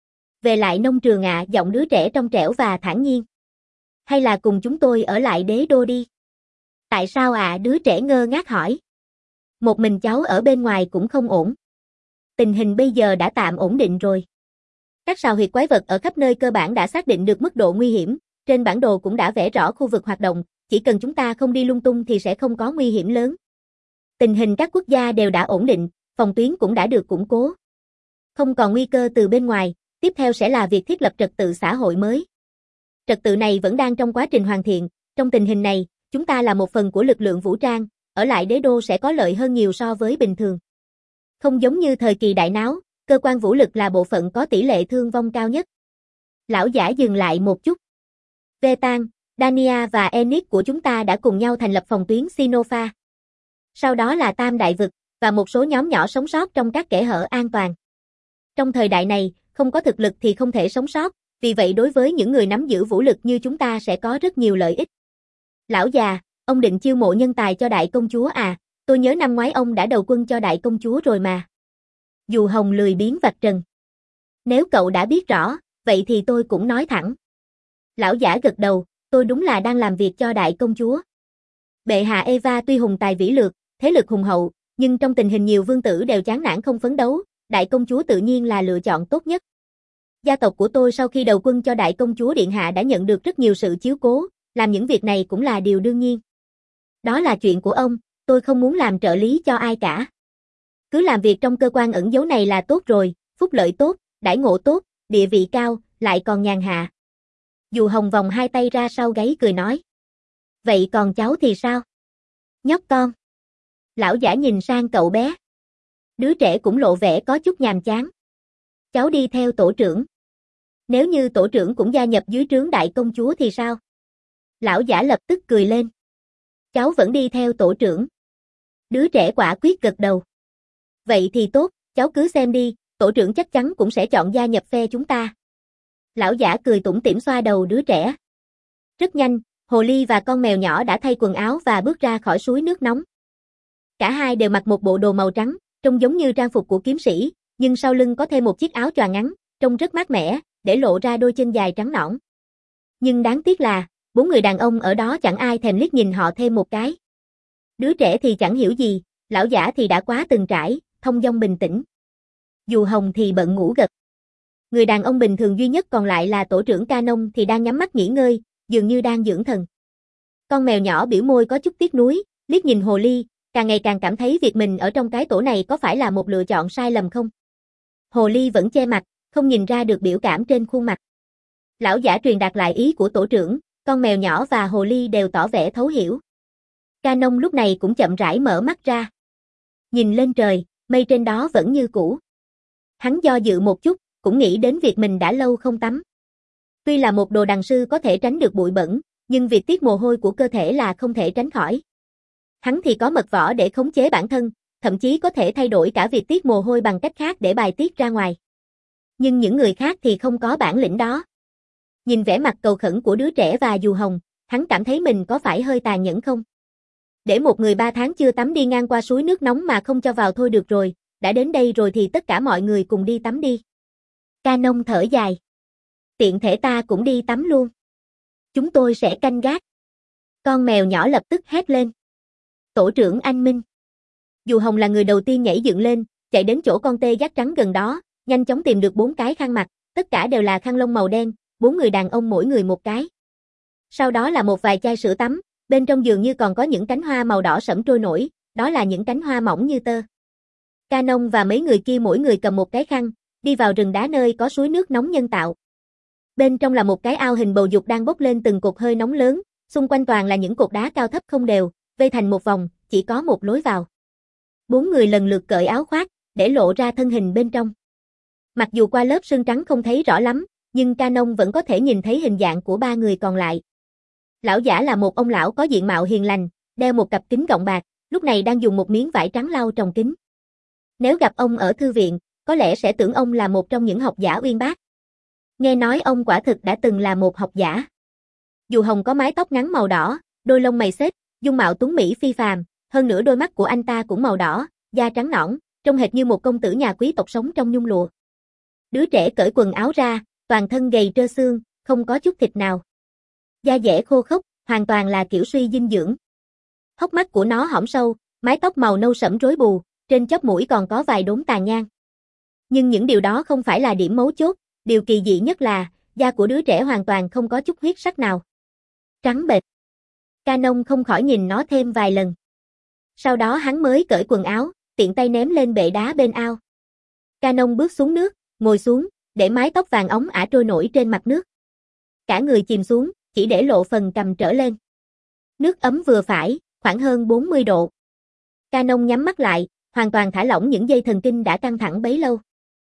Về lại nông trường ạ, à, giọng đứa trẻ trong trẻo và thản nhiên. Hay là cùng chúng tôi ở lại đế đô đi? Tại sao ạ? À? Đứa trẻ ngơ ngác hỏi. Một mình cháu ở bên ngoài cũng không ổn. Tình hình bây giờ đã tạm ổn định rồi. Các sào huyệt quái vật ở khắp nơi cơ bản đã xác định được mức độ nguy hiểm, trên bản đồ cũng đã vẽ rõ khu vực hoạt động, chỉ cần chúng ta không đi lung tung thì sẽ không có nguy hiểm lớn. Tình hình các quốc gia đều đã ổn định, phòng tuyến cũng đã được củng cố. Không còn nguy cơ từ bên ngoài, tiếp theo sẽ là việc thiết lập trật tự xã hội mới. Trật tự này vẫn đang trong quá trình hoàn thiện, trong tình hình này, chúng ta là một phần của lực lượng vũ trang, ở lại đế đô sẽ có lợi hơn nhiều so với bình thường. Không giống như thời kỳ đại náo, cơ quan vũ lực là bộ phận có tỷ lệ thương vong cao nhất. Lão giả dừng lại một chút. Vetan, Dania và Enix của chúng ta đã cùng nhau thành lập phòng tuyến Sinopha. Sau đó là Tam Đại Vực, và một số nhóm nhỏ sống sót trong các kẽ hở an toàn. Trong thời đại này, không có thực lực thì không thể sống sót, vì vậy đối với những người nắm giữ vũ lực như chúng ta sẽ có rất nhiều lợi ích. Lão già, ông định chiêu mộ nhân tài cho đại công chúa à? Tôi nhớ năm ngoái ông đã đầu quân cho đại công chúa rồi mà. Dù Hồng lười biếng vạch trần. Nếu cậu đã biết rõ, vậy thì tôi cũng nói thẳng. Lão giả gật đầu, tôi đúng là đang làm việc cho đại công chúa. Bệ hạ Eva tuy hùng tài vĩ lược, thế lực hùng hậu, nhưng trong tình hình nhiều vương tử đều chán nản không phấn đấu, đại công chúa tự nhiên là lựa chọn tốt nhất. Gia tộc của tôi sau khi đầu quân cho đại công chúa điện hạ đã nhận được rất nhiều sự chiếu cố, làm những việc này cũng là điều đương nhiên. Đó là chuyện của ông, tôi không muốn làm trợ lý cho ai cả. Cứ làm việc trong cơ quan ẩn giấu này là tốt rồi, phúc lợi tốt, đãi ngộ tốt, địa vị cao, lại còn nhàn hạ. Dù Hồng vòng hai tay ra sau gáy cười nói. Vậy còn cháu thì sao? Nhóc con. Lão giả nhìn sang cậu bé. Đứa trẻ cũng lộ vẻ có chút nhàm chán. Cháu đi theo tổ trưởng. Nếu như tổ trưởng cũng gia nhập dưới trướng đại công chúa thì sao? Lão giả lập tức cười lên. Cháu vẫn đi theo tổ trưởng. Đứa trẻ quả quyết gật đầu. Vậy thì tốt, cháu cứ xem đi, tổ trưởng chắc chắn cũng sẽ chọn gia nhập phe chúng ta. Lão giả cười tủm tỉm xoa đầu đứa trẻ. Rất nhanh, hồ ly và con mèo nhỏ đã thay quần áo và bước ra khỏi suối nước nóng. Cả hai đều mặc một bộ đồ màu trắng, trông giống như trang phục của kiếm sĩ, nhưng sau lưng có thêm một chiếc áo choàng ngắn, trông rất mát mẻ, để lộ ra đôi chân dài trắng nõn. Nhưng đáng tiếc là, bốn người đàn ông ở đó chẳng ai thèm liếc nhìn họ thêm một cái. Đứa trẻ thì chẳng hiểu gì, lão giả thì đã quá từng trải, thông dong bình tĩnh. Dù Hồng thì bận ngủ gật. Người đàn ông bình thường duy nhất còn lại là tổ trưởng Canon thì đang nhắm mắt nghỉ ngơi, dường như đang dưỡng thần. Con mèo nhỏ biểu môi có chút tiếc nuối, liếc nhìn hồ ly, càng ngày càng cảm thấy việc mình ở trong cái tổ này có phải là một lựa chọn sai lầm không? Hồ ly vẫn che mặt, không nhìn ra được biểu cảm trên khuôn mặt. Lão giả truyền đạt lại ý của tổ trưởng, con mèo nhỏ và hồ ly đều tỏ vẻ thấu hiểu. Canon lúc này cũng chậm rãi mở mắt ra. Nhìn lên trời, mây trên đó vẫn như cũ. Hắn do dự một chút, cũng nghĩ đến việc mình đã lâu không tắm. Tuy là một đồ đằng sư có thể tránh được bụi bẩn, nhưng việc tiết mồ hôi của cơ thể là không thể tránh khỏi. Hắn thì có mật võ để khống chế bản thân, thậm chí có thể thay đổi cả việc tiết mồ hôi bằng cách khác để bài tiết ra ngoài. Nhưng những người khác thì không có bản lĩnh đó. Nhìn vẻ mặt cầu khẩn của đứa trẻ và Dù Hồng, hắn cảm thấy mình có phải hơi tàn nhẫn không? Để một người ba tháng chưa tắm đi ngang qua suối nước nóng mà không cho vào thôi được rồi, đã đến đây rồi thì tất cả mọi người cùng đi tắm đi. Canon thở dài. Tiện thể ta cũng đi tắm luôn. Chúng tôi sẽ canh gác. Con mèo nhỏ lập tức hét lên. Tổ trưởng anh Minh. Dù Hồng là người đầu tiên nhảy dựng lên, chạy đến chỗ con tê giác trắng gần đó, nhanh chóng tìm được bốn cái khăn mặt, tất cả đều là khăn lông màu đen, bốn người đàn ông mỗi người một cái. Sau đó là một vài chai sữa tắm, bên trong dường như còn có những cánh hoa màu đỏ sẫm trôi nổi, đó là những cánh hoa mỏng như tơ. Canon và mấy người kia mỗi người cầm một cái khăn, đi vào rừng đá nơi có suối nước nóng nhân tạo. Bên trong là một cái ao hình bầu dục đang bốc lên từng cột hơi nóng lớn, xung quanh toàn là những cột đá cao thấp không đều, vây thành một vòng, chỉ có một lối vào. Bốn người lần lượt cởi áo khoác, để lộ ra thân hình bên trong. Mặc dù qua lớp sương trắng không thấy rõ lắm, nhưng Canon vẫn có thể nhìn thấy hình dạng của ba người còn lại. Lão giả là một ông lão có diện mạo hiền lành, đeo một cặp kính gọng bạc, lúc này đang dùng một miếng vải trắng lau tròng kính. Nếu gặp ông ở thư viện, có lẽ sẽ tưởng ông là một trong những học giả uyên bác. Nghe nói ông quả thực đã từng là một học giả. Dù Hồng có mái tóc ngắn màu đỏ, đôi lông mày xết, dung mạo tuấn mỹ phi phàm, hơn nữa đôi mắt của anh ta cũng màu đỏ, da trắng nõn, trông hệt như một công tử nhà quý tộc sống trong nhung lụa. Đứa trẻ cởi quần áo ra, toàn thân gầy trơ xương, không có chút thịt nào. Da dẻ khô khốc, hoàn toàn là kiểu suy dinh dưỡng. Hốc mắt của nó hõm sâu, mái tóc màu nâu sẫm rối bù, trên chóp mũi còn có vài đốm tàn nhang. Nhưng những điều đó không phải là điểm mấu chốt, điều kỳ dị nhất là, da của đứa trẻ hoàn toàn không có chút huyết sắc nào. Trắng bệch. Canon không khỏi nhìn nó thêm vài lần. Sau đó hắn mới cởi quần áo, tiện tay ném lên bệ đá bên ao. Canon bước xuống nước, ngồi xuống, để mái tóc vàng óng ả trôi nổi trên mặt nước. Cả người chìm xuống, chỉ để lộ phần cằm trở lên. Nước ấm vừa phải, khoảng hơn bốn mươi độ. Canon nhắm mắt lại, hoàn toàn thả lỏng những dây thần kinh đã căng thẳng bấy lâu.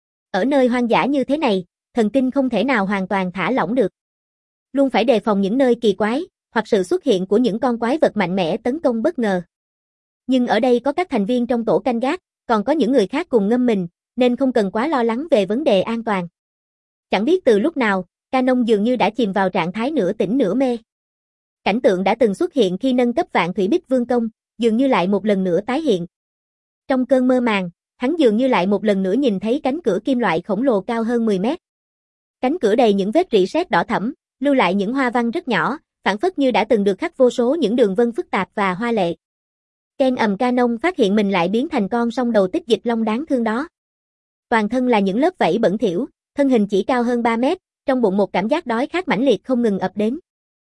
Ở nơi hoang dã như thế này, thần kinh không thể nào hoàn toàn thả lỏng được. Luôn phải đề phòng những nơi kỳ quái, hoặc sự xuất hiện của những con quái vật mạnh mẽ tấn công bất ngờ. Nhưng ở đây có các thành viên trong tổ canh gác, còn có những người khác cùng ngâm mình, nên không cần quá lo lắng về vấn đề an toàn. Chẳng biết từ lúc nào, Canon dường như đã chìm vào trạng thái nửa tỉnh nửa mê. Cảnh tượng đã từng xuất hiện khi nâng cấp Vạn Thủy Bích Vương công, dường như lại một lần nữa tái hiện. Trong cơn mơ màng, hắn dường như lại một lần nữa nhìn thấy cánh cửa kim loại khổng lồ cao hơn mười mét. Cánh cửa đầy những vết rỉ sét đỏ thẫm, lưu lại những hoa văn rất nhỏ, phảng phất như đã từng được khắc vô số những đường vân phức tạp và hoa lệ. Ken ầm Canon phát hiện mình lại biến thành con song đầu tích dịch long đáng thương đó. Toàn thân là những lớp vảy bẩn thỉu, thân hình chỉ cao hơn ba mét, trong bụng một cảm giác đói khát mãnh liệt không ngừng ập đến.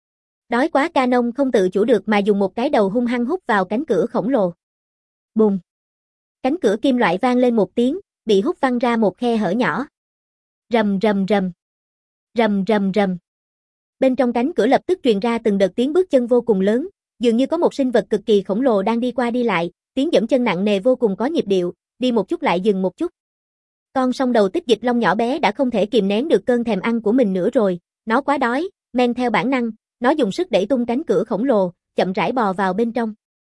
Đói quá Canon không tự chủ được mà dùng một cái đầu hung hăng hút vào cánh cửa khổng lồ. Bùm! Cánh cửa kim loại vang lên một tiếng, bị hút văng ra một khe hở nhỏ. Rầm rầm rầm. Rầm rầm rầm. Bên trong cánh cửa lập tức truyền ra từng đợt tiếng bước chân vô cùng lớn, dường như có một sinh vật cực kỳ khổng lồ đang đi qua đi lại, tiếng dẫm chân nặng nề vô cùng có nhịp điệu, đi một chút lại dừng một chút. Con song đầu tích dịch long nhỏ bé đã không thể kìm nén được cơn thèm ăn của mình nữa rồi, nó quá đói, men theo bản năng, nó dùng sức đẩy tung cánh cửa khổng lồ, chậm rãi bò vào bên trong.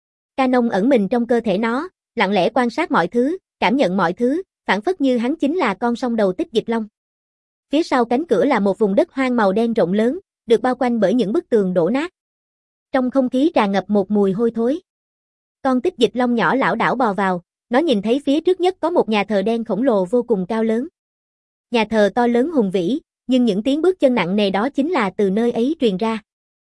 Canon ẩn mình trong cơ thể nó, lặng lẽ quan sát mọi thứ, cảm nhận mọi thứ, phảng phất như hắn chính là con song đầu tích dịch long. Phía sau cánh cửa là một vùng đất hoang màu đen rộng lớn, được bao quanh bởi những bức tường đổ nát. Trong không khí tràn ngập một mùi hôi thối. Con tích dịch long nhỏ lảo đảo bò vào, nó nhìn thấy phía trước nhất có một nhà thờ đen khổng lồ vô cùng cao lớn. Nhà thờ to lớn hùng vĩ, nhưng những tiếng bước chân nặng nề đó chính là từ nơi ấy truyền ra.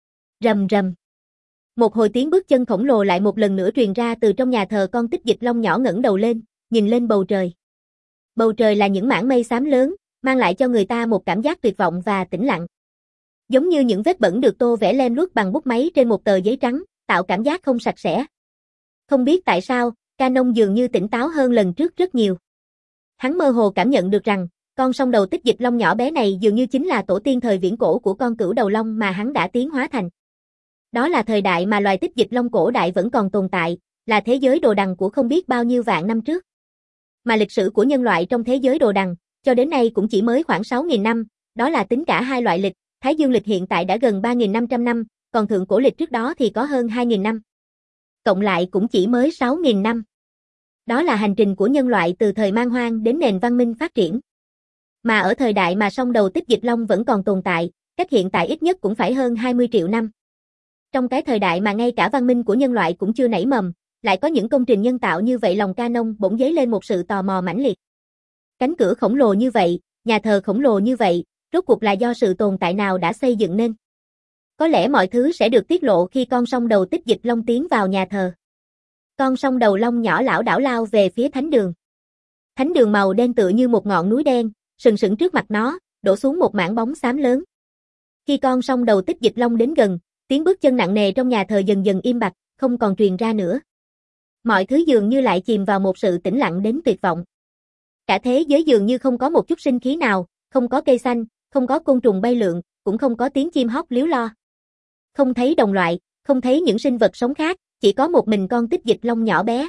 Rầm rầm. Một hồi tiếng bước chân khổng lồ lại một lần nữa truyền ra từ trong nhà thờ. Con tích dịch long nhỏ ngẩng đầu lên, nhìn lên bầu trời. Bầu trời là những mảng mây xám lớn, mang lại cho người ta một cảm giác tuyệt vọng và tĩnh lặng. Giống như những vết bẩn được tô vẽ lem luốc bằng bút máy trên một tờ giấy trắng, tạo cảm giác không sạch sẽ. Không biết tại sao, Canon dường như tỉnh táo hơn lần trước rất nhiều. Hắn mơ hồ cảm nhận được rằng, con song đầu tích dịch long nhỏ bé này dường như chính là tổ tiên thời viễn cổ của con cửu đầu long mà hắn đã tiến hóa thành. Đó là thời đại mà loài tích dịch long cổ đại vẫn còn tồn tại, là thế giới đồ đằng của không biết bao nhiêu vạn năm trước. Mà lịch sử của nhân loại trong thế giới đồ đằng, cho đến nay cũng chỉ mới khoảng sáu nghìn năm, đó là tính cả hai loại lịch, Thái Dương lịch hiện tại đã gần ba nghìn năm trăm năm, còn thượng cổ lịch trước đó thì có hơn hai nghìn năm. Cộng lại cũng chỉ mới sáu nghìn năm. Đó là hành trình của nhân loại từ thời man hoang đến nền văn minh phát triển. Mà ở thời đại mà song đầu tích dịch long vẫn còn tồn tại, cách hiện tại ít nhất cũng phải hơn hai mươi triệu năm. Trong cái thời đại mà ngay cả văn minh của nhân loại cũng chưa nảy mầm, lại có những công trình nhân tạo như vậy, lòng Canon bỗng dấy lên một sự tò mò mãnh liệt. Cánh cửa khổng lồ như vậy, nhà thờ khổng lồ như vậy, rốt cuộc là do sự tồn tại nào đã xây dựng nên? Có lẽ mọi thứ sẽ được tiết lộ khi con song đầu tích dịch long tiến vào nhà thờ. Con song đầu long nhỏ lảo đảo lao về phía thánh đường. Thánh đường màu đen tựa như một ngọn núi đen, sừng sững trước mặt nó, đổ xuống một mảng bóng xám lớn. Khi con song đầu tích dịch long đến gần, tiếng bước chân nặng nề trong nhà thờ dần dần im bặt, không còn truyền ra nữa. Mọi thứ dường như lại chìm vào một sự tĩnh lặng đến tuyệt vọng. Cả thế giới dường như không có một chút sinh khí nào, không có cây xanh, không có côn trùng bay lượn, cũng không có tiếng chim hót líu lo. Không thấy đồng loại, không thấy những sinh vật sống khác, chỉ có một mình con tích dịch long nhỏ bé.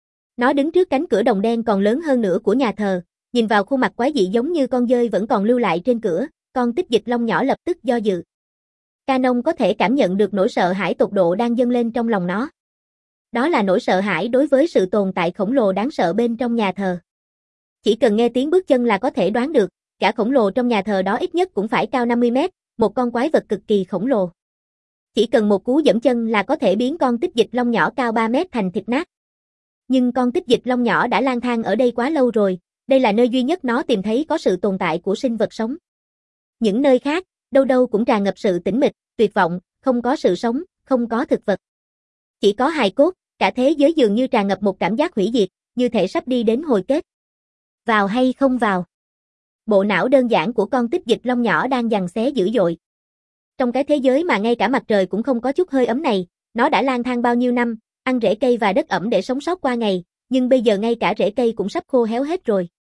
Nó đứng trước cánh cửa đồng đen còn lớn hơn nữa của nhà thờ, nhìn vào khuôn mặt quái dị giống như con dơi vẫn còn lưu lại trên cửa, con tích dịch long nhỏ lập tức do dự. Canon có thể cảm nhận được nỗi sợ hãi tột độ đang dâng lên trong lòng nó. Đó là nỗi sợ hãi đối với sự tồn tại khổng lồ đáng sợ bên trong nhà thờ. Chỉ cần nghe tiếng bước chân là có thể đoán được, gã khổng lồ trong nhà thờ đó ít nhất cũng phải cao năm mươi mét, một con quái vật cực kỳ khổng lồ. Chỉ cần một cú giẫm chân là có thể biến con tích dịch long nhỏ cao ba mét thành thịt nát. Nhưng con tích dịch long nhỏ đã lang thang ở đây quá lâu rồi, đây là nơi duy nhất nó tìm thấy có sự tồn tại của sinh vật sống. Những nơi khác, đâu đâu cũng tràn ngập sự tĩnh mịch, tuyệt vọng, không có sự sống, không có thực vật. Chỉ có hài cốt, cả thế giới dường như tràn ngập một cảm giác hủy diệt, như thể sắp đi đến hồi kết. Vào hay không vào? Bộ não đơn giản của con tích dịch long nhỏ đang giằng xé dữ dội. Trong cái thế giới mà ngay cả mặt trời cũng không có chút hơi ấm này, nó đã lang thang bao nhiêu năm, ăn rễ cây và đất ẩm để sống sót qua ngày, nhưng bây giờ ngay cả rễ cây cũng sắp khô héo hết rồi.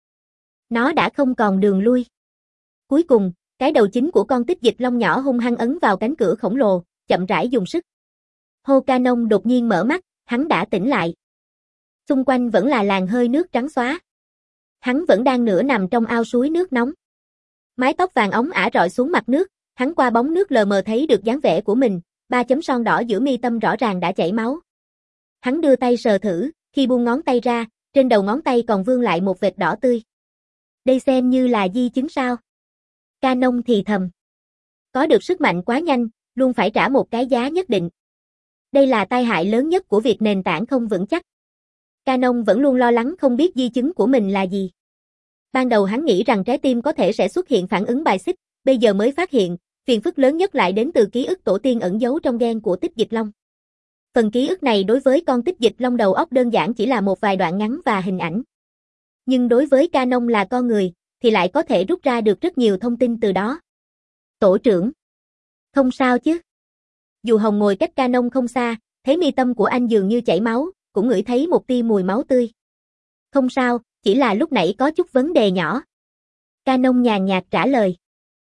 Nó đã không còn đường lui. Cuối cùng, cái đầu chính của con tích dịch long nhỏ hung hăng ấn vào cánh cửa khổng lồ, chậm rãi dùng sức. Hô-ca-nông đột nhiên mở mắt, hắn đã tỉnh lại. Xung quanh vẫn là làn hơi nước trắng xóa. Hắn vẫn đang nửa nằm trong ao suối nước nóng. Mái tóc vàng óng ả rọi xuống mặt nước, hắn qua bóng nước lờ mờ thấy được dáng vẻ của mình, ba chấm son đỏ giữa mi tâm rõ ràng đã chảy máu. Hắn đưa tay sờ thử, khi buông ngón tay ra, trên đầu ngón tay còn vương lại một vệt đỏ tươi. Đây xem như là di chứng sao? Ca-nông thì thầm. Có được sức mạnh quá nhanh, luôn phải trả một cái giá nhất định. Đây là tai hại lớn nhất của việc nền tảng không vững chắc. Ca-nông vẫn luôn lo lắng không biết di chứng của mình là gì. Ban đầu hắn nghĩ rằng trái tim có thể sẽ xuất hiện phản ứng bài xích, bây giờ mới phát hiện, phiền phức lớn nhất lại đến từ ký ức tổ tiên ẩn giấu trong gen của tích dịch long. Phần ký ức này đối với con tích dịch long đầu óc đơn giản chỉ là một vài đoạn ngắn và hình ảnh. Nhưng đối với Ca-nông là con người, thì lại có thể rút ra được rất nhiều thông tin từ đó. Tổ trưởng. Không sao chứ? Dù Hồng ngồi cách Ca-nông không xa, thấy mi tâm của anh dường như chảy máu, cũng ngửi thấy một tia mùi máu tươi. Không sao, chỉ là lúc nãy có chút vấn đề nhỏ. Ca-nông nhàn nhạt trả lời.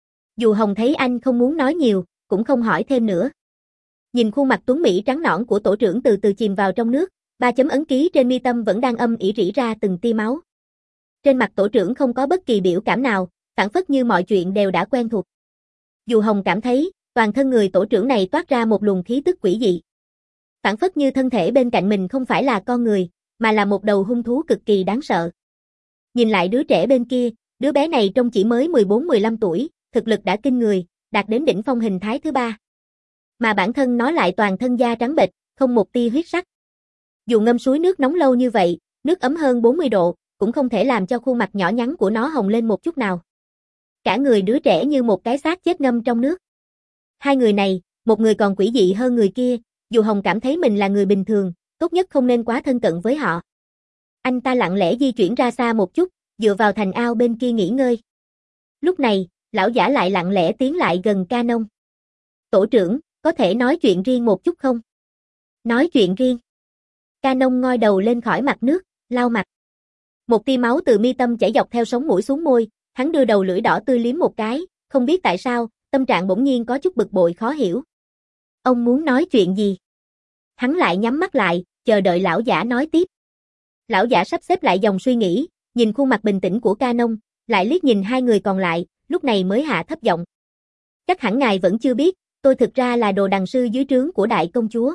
Dù Hồng thấy anh không muốn nói nhiều, cũng không hỏi thêm nữa. Nhìn khuôn mặt tuấn mỹ trắng nõn của tổ trưởng từ từ chìm vào trong nước, ba chấm ấn ký trên mi tâm vẫn đang âm ỉ rỉ ra từng tia máu. Trên mặt tổ trưởng không có bất kỳ biểu cảm nào, phảng phất như mọi chuyện đều đã quen thuộc. Dù Hồng cảm thấy, toàn thân người tổ trưởng này toát ra một luồng khí tức quỷ dị. Phảng phất như thân thể bên cạnh mình không phải là con người, mà là một đầu hung thú cực kỳ đáng sợ. Nhìn lại đứa trẻ bên kia, đứa bé này trông chỉ mới mười bốn mười lăm tuổi, thực lực đã kinh người, đạt đến đỉnh phong hình thái thứ ba. Mà bản thân nó lại toàn thân da trắng bệch, không một tia huyết sắc. Dù ngâm suối nước nóng lâu như vậy, nước ấm hơn bốn mươi độ, cũng không thể làm cho khuôn mặt nhỏ nhắn của nó hồng lên một chút nào. Cả người đứa trẻ như một cái xác chết ngâm trong nước. Hai người này, một người còn quỷ dị hơn người kia, dù Hồng cảm thấy mình là người bình thường, tốt nhất không nên quá thân cận với họ. Anh ta lặng lẽ di chuyển ra xa một chút, dựa vào thành ao bên kia nghỉ ngơi. Lúc này, lão giả lại lặng lẽ tiến lại gần Ca-nông. Tổ trưởng, có thể nói chuyện riêng một chút không? Nói chuyện riêng. Ca-nông ngoi đầu lên khỏi mặt nước, lau mặt. Một tia máu từ mi tâm chảy dọc theo sống mũi xuống môi, hắn đưa đầu lưỡi đỏ tươi liếm một cái, không biết tại sao, tâm trạng bỗng nhiên có chút bực bội khó hiểu. Ông muốn nói chuyện gì? Hắn lại nhắm mắt lại, chờ đợi lão giả nói tiếp. Lão giả sắp xếp lại dòng suy nghĩ, nhìn khuôn mặt bình tĩnh của Ca-nông, lại liếc nhìn hai người còn lại, lúc này mới hạ thấp giọng. Chắc hẳn ngài vẫn chưa biết, tôi thực ra là đồ đằng sư dưới trướng của đại công chúa.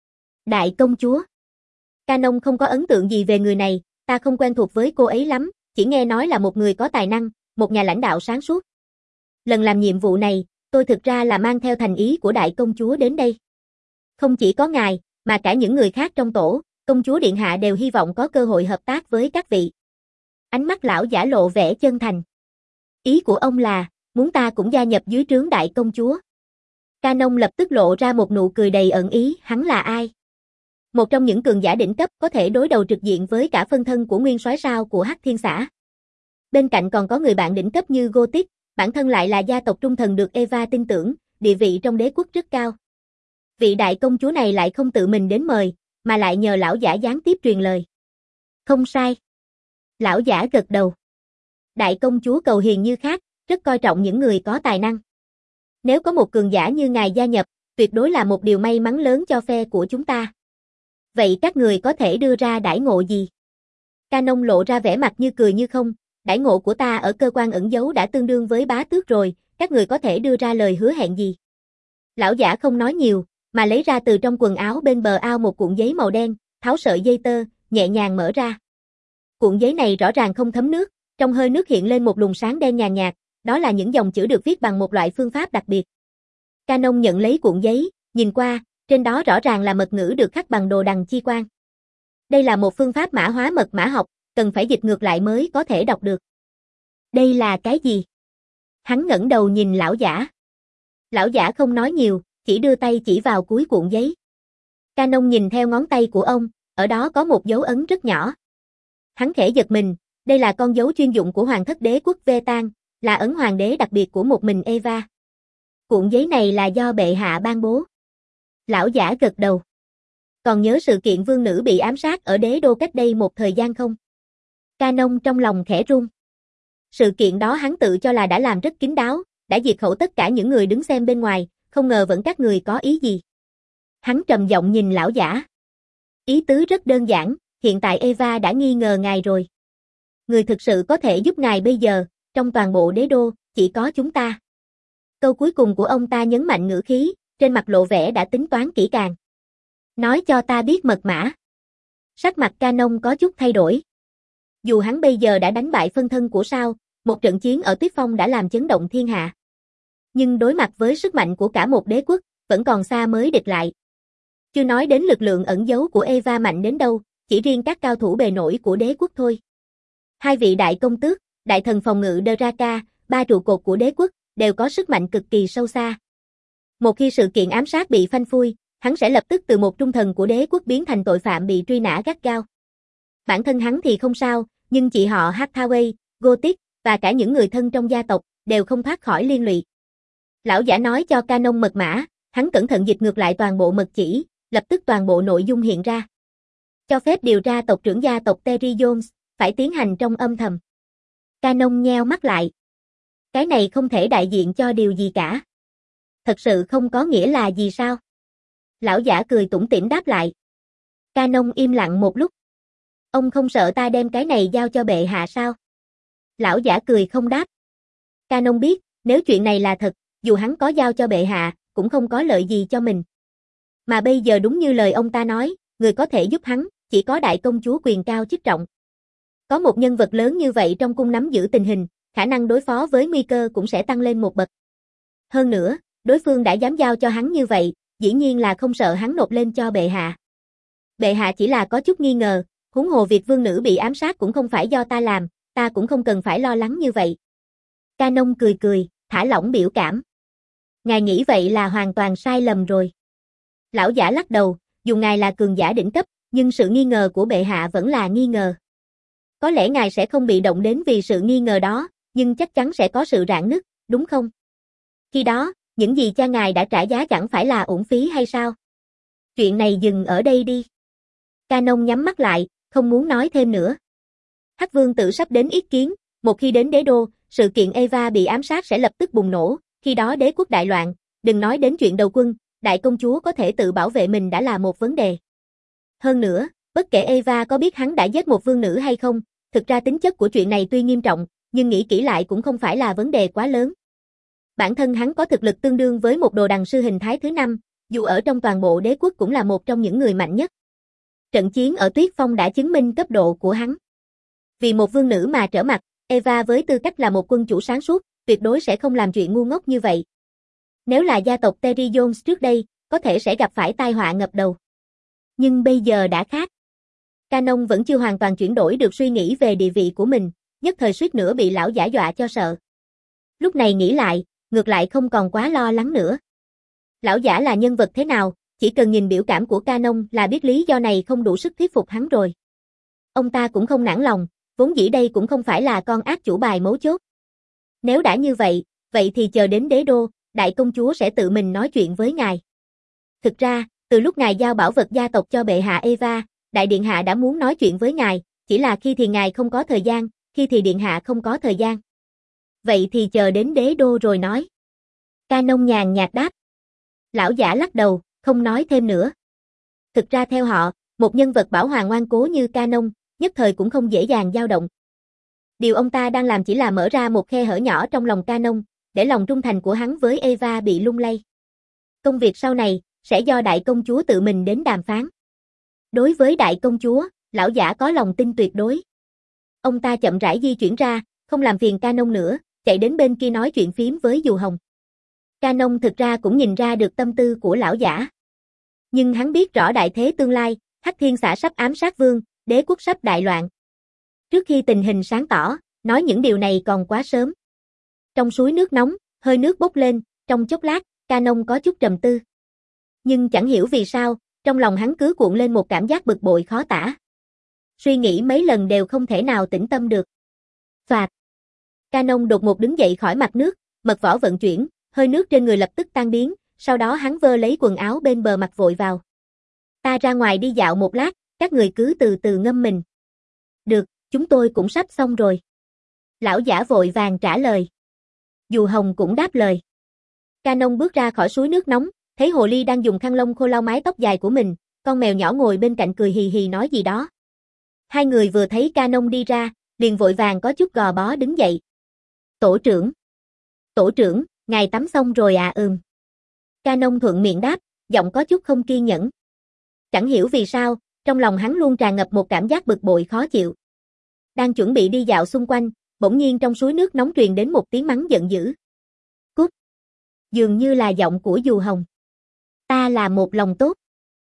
Đại công chúa? Ca-nông không có ấn tượng gì về người này, ta không quen thuộc với cô ấy lắm, chỉ nghe nói là một người có tài năng, một nhà lãnh đạo sáng suốt. Lần làm nhiệm vụ này, tôi thực ra là mang theo thành ý của đại công chúa đến đây. Không chỉ có ngài, mà cả những người khác trong tổ, công chúa điện hạ đều hy vọng có cơ hội hợp tác với các vị. Ánh mắt lão giả lộ vẻ chân thành. Ý của ông là, muốn ta cũng gia nhập dưới trướng đại công chúa. Ca-nông lập tức lộ ra một nụ cười đầy ẩn ý, hắn là ai? Một trong những cường giả đỉnh cấp có thể đối đầu trực diện với cả phân thân của nguyên soái sao của Hắc Thiên Xã. Bên cạnh còn có người bạn đỉnh cấp như Gothic, bản thân lại là gia tộc trung thần được Eva tin tưởng, địa vị trong đế quốc rất cao. Vị đại công chúa này lại không tự mình đến mời, mà lại nhờ lão giả gián tiếp truyền lời. Không sai. Lão giả gật đầu. Đại công chúa cầu hiền như khác, rất coi trọng những người có tài năng. Nếu có một cường giả như ngài gia nhập, tuyệt đối là một điều may mắn lớn cho phe của chúng ta. Vậy các người có thể đưa ra đãi ngộ gì? Ca-nông lộ ra vẻ mặt như cười như không, đãi ngộ của ta ở cơ quan ẩn giấu đã tương đương với bá tước rồi, các người có thể đưa ra lời hứa hẹn gì? Lão giả không nói nhiều, mà lấy ra từ trong quần áo bên bờ ao một cuộn giấy màu đen, tháo sợi dây tơ, nhẹ nhàng mở ra. Cuộn giấy này rõ ràng không thấm nước, trong hơi nước hiện lên một luồng sáng đen nhàn nhạt, đó là những dòng chữ được viết bằng một loại phương pháp đặc biệt. Canon nhận lấy cuộn giấy, nhìn qua, trên đó rõ ràng là mật ngữ được khắc bằng đồ đằng chi quan. Đây là một phương pháp mã hóa mật mã học, cần phải dịch ngược lại mới có thể đọc được. Đây là cái gì? Hắn ngẩng đầu nhìn lão giả. Lão giả không nói nhiều, chỉ đưa tay chỉ vào cuối cuộn giấy. Canon nhìn theo ngón tay của ông, ở đó có một dấu ấn rất nhỏ. Hắn khẽ giật mình, đây là con dấu chuyên dụng của Hoàng thất đế quốc Vetan, là ấn hoàng đế đặc biệt của một mình Eva. Cuộn giấy này là do bệ hạ ban bố. Lão giả gật đầu. Còn nhớ sự kiện vương nữ bị ám sát ở đế đô cách đây một thời gian không? Canon trong lòng khẽ run. Sự kiện đó hắn tự cho là đã làm rất kín đáo, đã diệt khẩu tất cả những người đứng xem bên ngoài, không ngờ vẫn các người có ý gì. Hắn trầm giọng nhìn lão giả. Ý tứ rất đơn giản, hiện tại Eva đã nghi ngờ ngài rồi. Người thực sự có thể giúp ngài bây giờ, trong toàn bộ đế đô, chỉ có chúng ta. Câu cuối cùng của ông ta nhấn mạnh ngữ khí, trên mặt lộ vẻ đã tính toán kỹ càng. Nói cho ta biết mật mã. Sắc mặt Canon có chút thay đổi. Dù hắn bây giờ đã đánh bại phân thân của Sao, một trận chiến ở Tuyết Phong đã làm chấn động thiên hạ. Nhưng đối mặt với sức mạnh của cả một đế quốc, vẫn còn xa mới địch lại. Chưa nói đến lực lượng ẩn giấu của Eva mạnh đến đâu, chỉ riêng các cao thủ bề nổi của đế quốc thôi. Hai vị đại công tước, đại thần phòng ngự Draka, ba trụ cột của đế quốc, đều có sức mạnh cực kỳ sâu xa. Một khi sự kiện ám sát bị phanh phui, hắn sẽ lập tức từ một trung thần của đế quốc biến thành tội phạm bị truy nã gắt gao. Bản thân hắn thì không sao, nhưng chị họ Hathaway, Gothic, và cả những người thân trong gia tộc, đều không thoát khỏi liên lụy. Lão giả nói cho Canon mật mã, hắn cẩn thận dịch ngược lại toàn bộ mật chỉ, lập tức toàn bộ nội dung hiện ra. Cho phép điều tra tộc trưởng gia tộc Terry Jones, phải tiến hành trong âm thầm. Canon nheo mắt lại. Cái này không thể đại diện cho điều gì cả. Thật sự không có nghĩa là gì sao? Lão giả cười tủm tỉm đáp lại. Canon im lặng một lúc. Ông không sợ ta đem cái này giao cho bệ hạ sao? Lão giả cười không đáp. Canon biết, nếu chuyện này là thật, dù hắn có giao cho bệ hạ, cũng không có lợi gì cho mình. Mà bây giờ đúng như lời ông ta nói, người có thể giúp hắn, chỉ có đại công chúa quyền cao chức trọng. Có một nhân vật lớn như vậy trong cung nắm giữ tình hình, khả năng đối phó với nguy cơ cũng sẽ tăng lên một bậc. Hơn nữa, đối phương đã dám giao cho hắn như vậy, dĩ nhiên là không sợ hắn nộp lên cho bệ hạ. Bệ hạ chỉ là có chút nghi ngờ, huống hồ việc vương nữ bị ám sát cũng không phải do ta làm, ta cũng không cần phải lo lắng như vậy. Canon cười cười, thả lỏng biểu cảm. Ngài nghĩ vậy là hoàn toàn sai lầm rồi. Lão giả lắc đầu, dù ngài là cường giả đỉnh cấp, nhưng sự nghi ngờ của bệ hạ vẫn là nghi ngờ. Có lẽ ngài sẽ không bị động đến vì sự nghi ngờ đó, nhưng chắc chắn sẽ có sự rạn nứt, đúng không? Khi đó, những gì cha ngài đã trả giá chẳng phải là uổng phí hay sao? Chuyện này dừng ở đây đi. Canon nhắm mắt lại, không muốn nói thêm nữa. Hắc Vương tử sắp đến yết kiến, một khi đến đế đô, sự kiện Eva bị ám sát sẽ lập tức bùng nổ, khi đó đế quốc đại loạn, đừng nói đến chuyện đầu quân, đại công chúa có thể tự bảo vệ mình đã là một vấn đề. Hơn nữa, bất kể Eva có biết hắn đã giết một vương nữ hay không, thực ra tính chất của chuyện này tuy nghiêm trọng, nhưng nghĩ kỹ lại cũng không phải là vấn đề quá lớn. Bản thân hắn có thực lực tương đương với một đồ đằng sư hình thái thứ năm, dù ở trong toàn bộ đế quốc cũng là một trong những người mạnh nhất. Trận chiến ở Tuyết Phong đã chứng minh cấp độ của hắn. Vì một vương nữ mà trở mặt, Eva với tư cách là một quân chủ sáng suốt, tuyệt đối sẽ không làm chuyện ngu ngốc như vậy. Nếu là gia tộc Terry Jones trước đây, có thể sẽ gặp phải tai họa ngập đầu. Nhưng bây giờ đã khác. Canon vẫn chưa hoàn toàn chuyển đổi được suy nghĩ về địa vị của mình, nhất thời suýt nữa bị lão giả dọa cho sợ. Lúc này nghĩ lại, ngược lại không còn quá lo lắng nữa. Lão giả là nhân vật thế nào, chỉ cần nhìn biểu cảm của Canon là biết lý do này không đủ sức thuyết phục hắn rồi. Ông ta cũng không nản lòng, vốn dĩ đây cũng không phải là con ác chủ bài mấu chốt. Nếu đã như vậy, vậy thì chờ đến đế đô, đại công chúa sẽ tự mình nói chuyện với ngài. Thực ra, từ lúc ngài giao bảo vật gia tộc cho bệ hạ Eva, đại điện hạ đã muốn nói chuyện với ngài, chỉ là khi thì ngài không có thời gian, khi thì điện hạ không có thời gian. Vậy thì chờ đến đế đô rồi nói. Canon nhàn nhạt đáp. Lão giả lắc đầu, không nói thêm nữa. Thực ra theo họ, một nhân vật bảo hoàng ngoan cố như Canon, nhất thời cũng không dễ dàng dao động. Điều ông ta đang làm chỉ là mở ra một khe hở nhỏ trong lòng Canon, để lòng trung thành của hắn với Eva bị lung lay. Công việc sau này, sẽ do đại công chúa tự mình đến đàm phán. Đối với đại công chúa, lão giả có lòng tin tuyệt đối. Ông ta chậm rãi di chuyển ra, không làm phiền Canon nữa, chạy đến bên kia nói chuyện phím với Dù Hồng. Canon thực ra cũng nhìn ra được tâm tư của lão giả. Nhưng hắn biết rõ đại thế tương lai, Hắc Thiên Xã sắp ám sát vương, đế quốc sắp đại loạn. Trước khi tình hình sáng tỏ, nói những điều này còn quá sớm. Trong suối nước nóng, hơi nước bốc lên, trong chốc lát, Canon có chút trầm tư. Nhưng chẳng hiểu vì sao, trong lòng hắn cứ cuộn lên một cảm giác bực bội khó tả. Suy nghĩ mấy lần đều không thể nào tĩnh tâm được. Phạt. Canon đột ngột đứng dậy khỏi mặt nước, mật võ vận chuyển, hơi nước trên người lập tức tan biến, sau đó hắn vơ lấy quần áo bên bờ mặt vội vào. Ta ra ngoài đi dạo một lát, các người cứ từ từ ngâm mình. Được, chúng tôi cũng sắp xong rồi. Lão giả vội vàng trả lời. Dù Hồng cũng đáp lời. Canon bước ra khỏi suối nước nóng, thấy hồ ly đang dùng khăn lông khô lau mái tóc dài của mình, con mèo nhỏ ngồi bên cạnh cười hì hì nói gì đó. Hai người vừa thấy Canon đi ra, liền vội vàng có chút gò bó đứng dậy. Tổ trưởng. Tổ trưởng, ngài tắm xong rồi à? Ừm. Canon thuận miệng đáp, giọng có chút không kiên nhẫn. Chẳng hiểu vì sao, trong lòng hắn luôn tràn ngập một cảm giác bực bội khó chịu. Đang chuẩn bị đi dạo xung quanh, bỗng nhiên trong suối nước nóng truyền đến một tiếng mắng giận dữ. Cút. Dường như là giọng của Dù Hồng. Ta là một lòng tốt.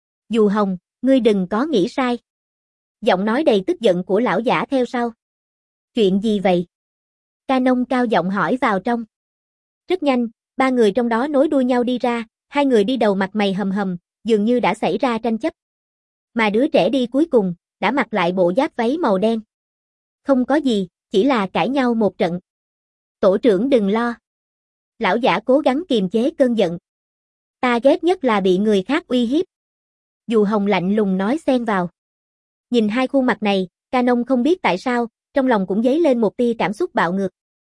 Dù Hồng, ngươi đừng có nghĩ sai. Giọng nói đầy tức giận của lão giả theo sau. Chuyện gì vậy? Canon cao giọng hỏi vào trong. Rất nhanh, ba người trong đó nối đuôi nhau đi ra, hai người đi đầu mặt mày hầm hầm, dường như đã xảy ra tranh chấp. Mà đứa trẻ đi cuối cùng, đã mặc lại bộ giáp váy màu đen. Không có gì, chỉ là cãi nhau một trận. Tổ trưởng đừng lo. Lão giả cố gắng kiềm chế cơn giận. Ta ghét nhất là bị người khác uy hiếp. Dù Hồng lạnh lùng nói xen vào. Nhìn hai khuôn mặt này, Canon không biết tại sao, trong lòng cũng dấy lên một tia cảm xúc bạo ngược.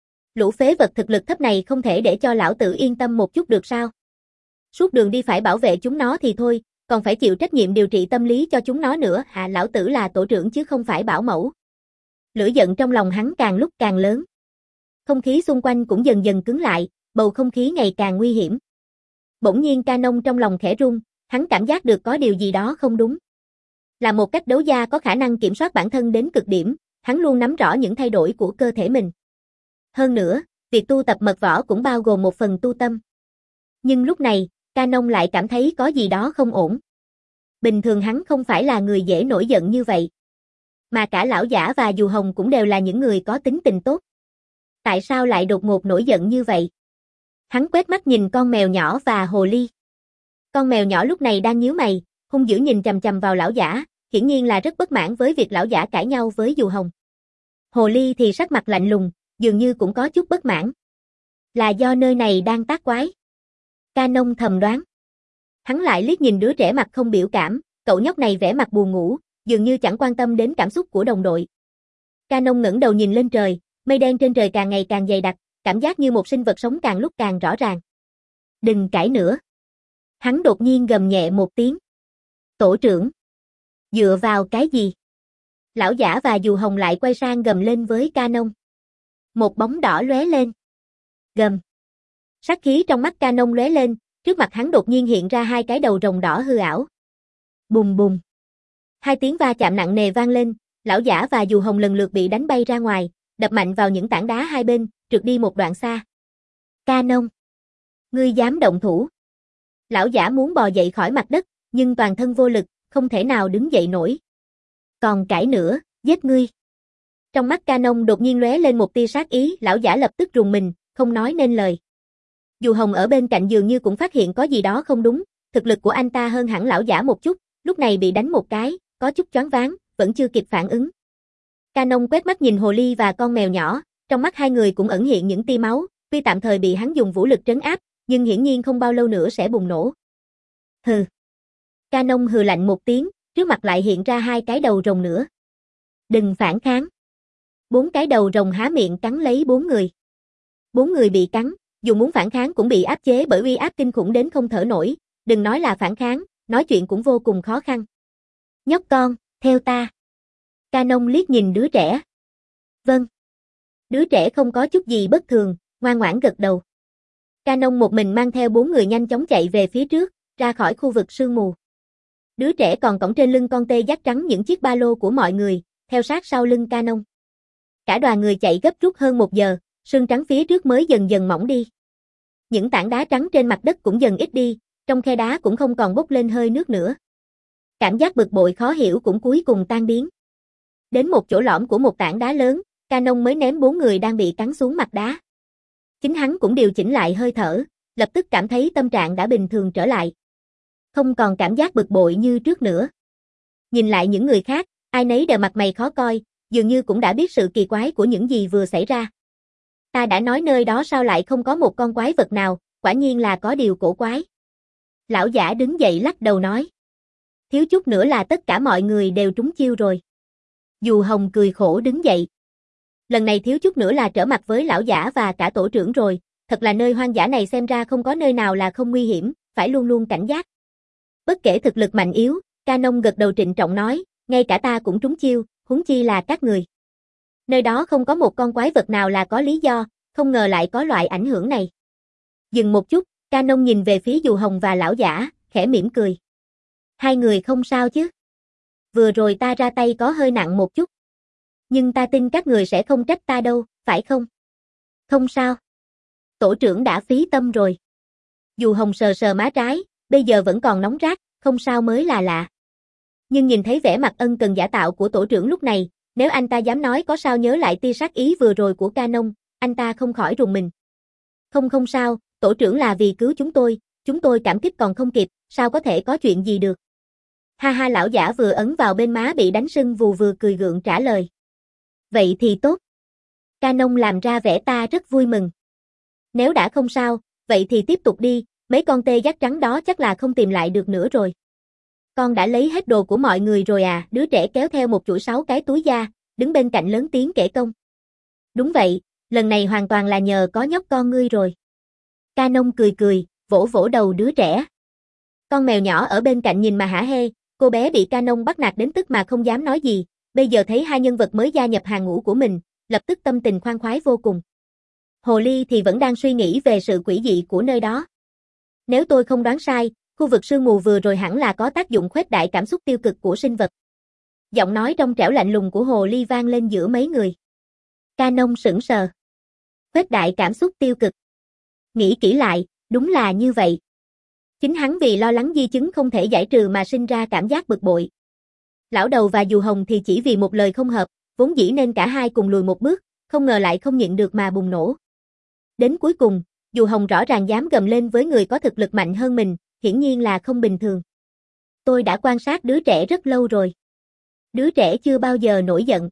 Lũ phế vật thực lực thấp này không thể để cho lão tử yên tâm một chút được sao? Suốt đường đi phải bảo vệ chúng nó thì thôi, còn phải chịu trách nhiệm điều trị tâm lý cho chúng nó nữa, à lão tử là tổ trưởng chứ không phải bảo mẫu. Lửa giận trong lòng hắn càng lúc càng lớn. Không khí xung quanh cũng dần dần cứng lại, bầu không khí ngày càng nguy hiểm. Bỗng nhiên Canon trong lòng khẽ run, hắn cảm giác được có điều gì đó không đúng. Là một cách đấu gia có khả năng kiểm soát bản thân đến cực điểm, hắn luôn nắm rõ những thay đổi của cơ thể mình. Hơn nữa, việc tu tập mật võ cũng bao gồm một phần tu tâm. Nhưng lúc này, Canon lại cảm thấy có gì đó không ổn. Bình thường hắn không phải là người dễ nổi giận như vậy. Mà cả lão giả và Dù Hồng cũng đều là những người có tính tình tốt. Tại sao lại đột ngột nổi giận như vậy? Hắn quét mắt nhìn con mèo nhỏ và hồ ly. Con mèo nhỏ lúc này đang nhíu mày, hung dữ nhìn chằm chằm vào lão giả, hiển nhiên là rất bất mãn với việc lão giả cãi nhau với Dù Hồng. Hồ ly thì sắc mặt lạnh lùng, dường như cũng có chút bất mãn. Là do nơi này đang tác quái. Canon thầm đoán. Hắn lại liếc nhìn đứa trẻ mặt không biểu cảm, cậu nhóc này vẻ mặt buồn ngủ, dường như chẳng quan tâm đến cảm xúc của đồng đội. Canon ngẩng đầu nhìn lên trời, mây đen trên trời càng ngày càng dày đặc, cảm giác như một sinh vật sống càng lúc càng rõ ràng. Đừng cãi nữa. Hắn đột nhiên gầm nhẹ một tiếng. Tổ trưởng. Dựa vào cái gì? Lão giả và Dù Hồng lại quay sang gầm lên với Canon. Một bóng đỏ lóe lên. Gầm. Sát khí trong mắt Canon lóe lên, trước mặt hắn đột nhiên hiện ra hai cái đầu rồng đỏ hư ảo. Bùng bùng. Hai tiếng va chạm nặng nề vang lên, lão giả và Dù Hồng lần lượt bị đánh bay ra ngoài, đập mạnh vào những tảng đá hai bên, trượt đi một đoạn xa. Canon. Ngươi dám động thủ. Lão giả muốn bò dậy khỏi mặt đất, nhưng toàn thân vô lực, không thể nào đứng dậy nổi. Còn cãi nữa, giết ngươi. Trong mắt Canon đột nhiên lóe lên một tia sát ý, lão giả lập tức rùng mình, không nói nên lời. Dù Hồng ở bên cạnh dường như cũng phát hiện có gì đó không đúng, thực lực của anh ta hơn hẳn lão giả một chút, lúc này bị đánh một cái, có chút choáng váng, vẫn chưa kịp phản ứng. Canon quét mắt nhìn hồ ly và con mèo nhỏ, trong mắt hai người cũng ẩn hiện những tia máu, tuy tạm thời bị hắn dùng vũ lực trấn áp, nhưng hiển nhiên không bao lâu nữa sẽ bùng nổ. Hừ. Canon hừ lạnh một tiếng, trước mặt lại hiện ra hai cái đầu rồng nữa. Đừng phản kháng. Bốn cái đầu rồng há miệng cắn lấy bốn người. Bốn người bị cắn, dù muốn phản kháng cũng bị áp chế bởi uy áp kinh khủng đến không thở nổi, đừng nói là phản kháng, nói chuyện cũng vô cùng khó khăn. Nhóc con, theo ta. Canon liếc nhìn đứa trẻ. Vâng. Đứa trẻ không có chút gì bất thường, ngoan ngoãn gật đầu. Canon một mình mang theo bốn người nhanh chóng chạy về phía trước, ra khỏi khu vực sương mù. Đứa trẻ còn cõng trên lưng con tê giác trắng những chiếc ba lô của mọi người, theo sát sau lưng Canon. Cả đoàn người chạy gấp rút hơn một giờ, sương trắng phía trước mới dần dần mỏng đi. Những tảng đá trắng trên mặt đất cũng dần ít đi, trong khe đá cũng không còn bốc lên hơi nước nữa. Cảm giác bực bội khó hiểu cũng cuối cùng tan biến. Đến một chỗ lõm của một tảng đá lớn, Canon mới ném bốn người đang bị cắn xuống mặt đá. Chính hắn cũng điều chỉnh lại hơi thở, lập tức cảm thấy tâm trạng đã bình thường trở lại. Không còn cảm giác bực bội như trước nữa. Nhìn lại những người khác, ai nấy đều mặt mày khó coi, dường như cũng đã biết sự kỳ quái của những gì vừa xảy ra. Ta đã nói nơi đó sao lại không có một con quái vật nào, quả nhiên là có điều cổ quái. Lão giả đứng dậy lắc đầu nói. Thiếu chút nữa là tất cả mọi người đều trúng chiêu rồi. Dù Hồng cười khổ đứng dậy. Lần này thiếu chút nữa là trở mặt với lão giả và cả tổ trưởng rồi, thật là nơi hoang dã này xem ra không có nơi nào là không nguy hiểm, phải luôn luôn cảnh giác. Bất kể thực lực mạnh yếu, Canon gật đầu trịnh trọng nói, ngay cả ta cũng trúng chiêu, huống chi là các người. Nơi đó không có một con quái vật nào là có lý do, không ngờ lại có loại ảnh hưởng này. Dừng một chút, Canon nhìn về phía Dù Hồng và lão giả, khẽ mỉm cười. Hai người không sao chứ? Vừa rồi ta ra tay có hơi nặng một chút. Nhưng ta tin các người sẽ không trách ta đâu, phải không? Không sao. Tổ trưởng đã phí tâm rồi. Dù Hồng sờ sờ má trái, bây giờ vẫn còn nóng rát, không sao mới là lạ. Nhưng nhìn thấy vẻ mặt ân cần giả tạo của tổ trưởng lúc này, nếu anh ta dám nói có sao nhớ lại tia sát ý vừa rồi của Canon, anh ta không khỏi rùng mình. Không không sao, tổ trưởng là vì cứu chúng tôi, chúng tôi cảm kích còn không kịp, sao có thể có chuyện gì được. Ha ha, lão giả vừa ấn vào bên má bị đánh sưng vù vừa cười gượng trả lời. Vậy thì tốt. Canon làm ra vẻ ta rất vui mừng. Nếu đã không sao, vậy thì tiếp tục đi, mấy con tê giác trắng đó chắc là không tìm lại được nữa rồi. Con đã lấy hết đồ của mọi người rồi à, đứa trẻ kéo theo một chuỗi sáu cái túi da, đứng bên cạnh lớn tiếng kể công. Đúng vậy, lần này hoàn toàn là nhờ có nhóc con ngươi rồi. Canon cười cười, vỗ vỗ đầu đứa trẻ. Con mèo nhỏ ở bên cạnh nhìn mà hả hê, cô bé bị Canon bắt nạt đến tức mà không dám nói gì, bây giờ thấy hai nhân vật mới gia nhập hàng ngũ của mình, lập tức tâm tình khoan khoái vô cùng. Hồ ly thì vẫn đang suy nghĩ về sự quỷ dị của nơi đó. Nếu tôi không đoán sai, khu vực sương mù vừa rồi hẳn là có tác dụng khuếch đại cảm xúc tiêu cực của sinh vật. Giọng nói trong trẻo lạnh lùng của hồ ly vang lên giữa mấy người. Canon sững sờ. Khuếch đại cảm xúc tiêu cực. Nghĩ kỹ lại, đúng là như vậy. Chính hắn vì lo lắng di chứng không thể giải trừ mà sinh ra cảm giác bực bội. Lão đầu và Dù Hồng thì chỉ vì một lời không hợp, vốn dĩ nên cả hai cùng lùi một bước, không ngờ lại không nhịn được mà bùng nổ. Đến cuối cùng, Dù Hồng rõ ràng dám gầm lên với người có thực lực mạnh hơn mình, hiển nhiên là không bình thường. Tôi đã quan sát đứa trẻ rất lâu rồi. Đứa trẻ chưa bao giờ nổi giận.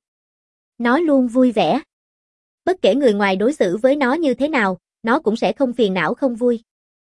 Nó luôn vui vẻ. Bất kể người ngoài đối xử với nó như thế nào, nó cũng sẽ không phiền não không vui.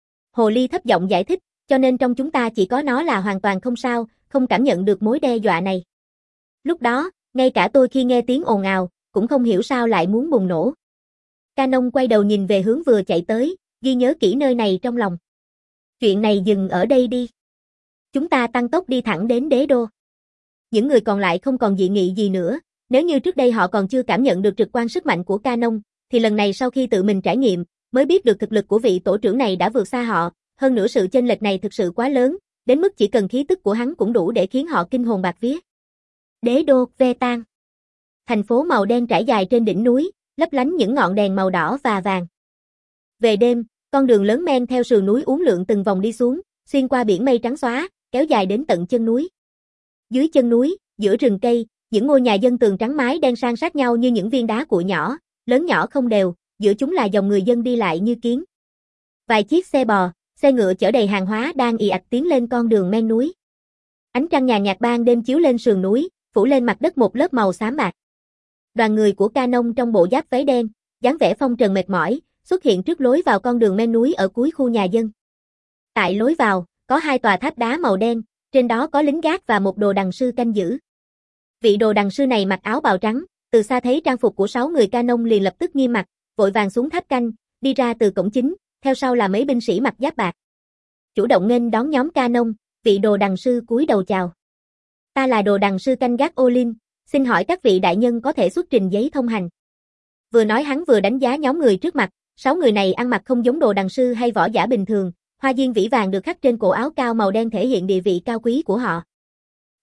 Hồ ly thấp giọng giải thích, cho nên trong chúng ta chỉ có nó là hoàn toàn không sao, không cảm nhận được mối đe dọa này. Lúc đó, ngay cả tôi khi nghe tiếng ồn ào, cũng không hiểu sao lại muốn bùng nổ. Canon quay đầu nhìn về hướng vừa chạy tới, ghi nhớ kỹ nơi này trong lòng. Chuyện này dừng ở đây đi. Chúng ta tăng tốc đi thẳng đến đế đô. Những người còn lại không còn dị nghị gì nữa, nếu như trước đây họ còn chưa cảm nhận được trực quan sức mạnh của Canon, thì lần này sau khi tự mình trải nghiệm, mới biết được thực lực của vị tổ trưởng này đã vượt xa họ, hơn nữa sự chênh lệch này thực sự quá lớn, đến mức chỉ cần khí tức của hắn cũng đủ để khiến họ kinh hồn bạt vía. Đế đô Vetan. Thành phố màu đen trải dài trên đỉnh núi, lấp lánh những ngọn đèn màu đỏ và vàng. Về đêm, con đường lớn men theo sườn núi uốn lượn từng vòng đi xuống, xuyên qua biển mây trắng xóa, kéo dài đến tận chân núi. Dưới chân núi, giữa rừng cây, những ngôi nhà dân tường trắng mái đen san sát nhau như những viên đá cuội nhỏ, lớn nhỏ không đều, giữa chúng là dòng người dân đi lại như kiến. Vài chiếc xe bò, xe ngựa chở đầy hàng hóa đang ì ạch tiến lên con đường men núi. Ánh trăng nhàn nhạt ban đêm chiếu lên sườn núi, phủ lên mặt đất một lớp màu xám bạc. Đoàn người của Canon trong bộ giáp váy đen, dáng vẻ phong trần mệt mỏi, xuất hiện trước lối vào con đường men núi ở cuối khu nhà dân. Tại lối vào, có hai tòa tháp đá màu đen, trên đó có lính gác và một đồ đằng sư canh giữ. Vị đồ đằng sư này mặc áo bào trắng, từ xa thấy trang phục của sáu người Canon liền lập tức nghiêm mặt, vội vàng xuống tháp canh, đi ra từ cổng chính, theo sau là mấy binh sĩ mặc giáp bạc. Chủ động nghênh đón nhóm Canon, vị đồ đằng sư cúi đầu chào. Ta là đồ đằng sư canh gác Olin, xin hỏi các vị đại nhân có thể xuất trình giấy thông hành. Vừa nói hắn vừa đánh giá nhóm người trước mặt, sáu người này ăn mặc không giống đồ đằng sư hay võ giả bình thường, hoa diên vĩ vàng được khắc trên cổ áo cao màu đen thể hiện địa vị cao quý của họ.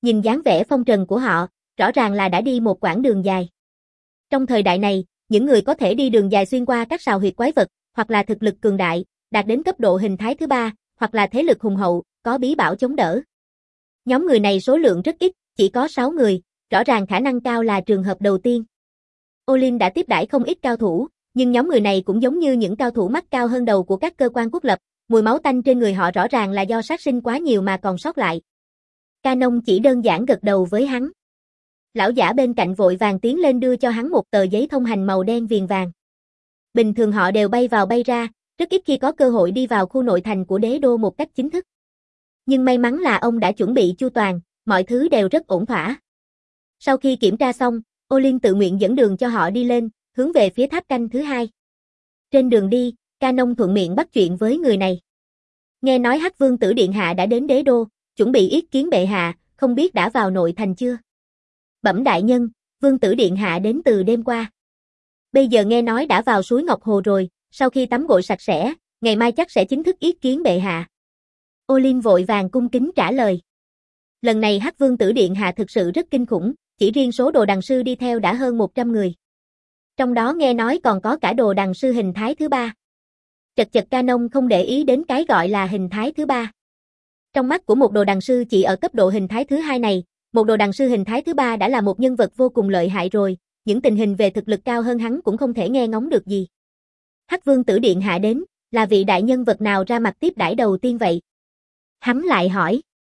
Nhìn dáng vẻ phong trần của họ, rõ ràng là đã đi một quãng đường dài. Trong thời đại này, những người có thể đi đường dài xuyên qua các sào huyệt quái vật, hoặc là thực lực cường đại, đạt đến cấp độ hình thái thứ ba, hoặc là thế lực hùng hậu, có bí bảo chống đỡ. Nhóm người này số lượng rất ít, chỉ có sáu người, rõ ràng khả năng cao là trường hợp đầu tiên. Olin đã tiếp đãi không ít cao thủ, nhưng nhóm người này cũng giống như những cao thủ mắt cao hơn đầu của các cơ quan quốc lập, mùi máu tanh trên người họ rõ ràng là do sát sinh quá nhiều mà còn sót lại. Canon chỉ đơn giản gật đầu với hắn. Lão giả bên cạnh vội vàng tiến lên đưa cho hắn một tờ giấy thông hành màu đen viền vàng. Bình thường họ đều bay vào bay ra, rất ít khi có cơ hội đi vào khu nội thành của đế đô một cách chính thức. Nhưng may mắn là ông đã chuẩn bị chu toàn, mọi thứ đều rất ổn thỏa. Sau khi kiểm tra xong, Olin tự nguyện dẫn đường cho họ đi lên, hướng về phía tháp canh thứ hai. Trên đường đi, Canon thuận miệng bắt chuyện với người này. Nghe nói Hắc Vương Tử Điện Hạ đã đến đế đô, chuẩn bị yết kiến bệ hạ, không biết đã vào nội thành chưa? Bẩm đại nhân, Vương Tử Điện Hạ đến từ đêm qua. Bây giờ nghe nói đã vào suối Ngọc Hồ rồi, sau khi tắm gội sạch sẽ, ngày mai chắc sẽ chính thức yết kiến bệ hạ. Olin vội vàng cung kính trả lời. Lần này Hắc Vương Tử Điện Hạ thực sự rất kinh khủng, chỉ riêng số đồ đằng sư đi theo đã hơn một trăm người. Trong đó nghe nói còn có cả đồ đằng sư hình thái thứ ba. Chật chật Canon không để ý đến cái gọi là hình thái thứ ba. Trong mắt của một đồ đằng sư chỉ ở cấp độ hình thái thứ hai này, một đồ đằng sư hình thái thứ ba đã là một nhân vật vô cùng lợi hại rồi, những tình hình về thực lực cao hơn hắn cũng không thể nghe ngóng được gì. Hắc Vương Tử Điện Hạ đến, là vị đại nhân vật nào ra mặt tiếp đãi đầu tiên vậy? Hắn lại hỏi.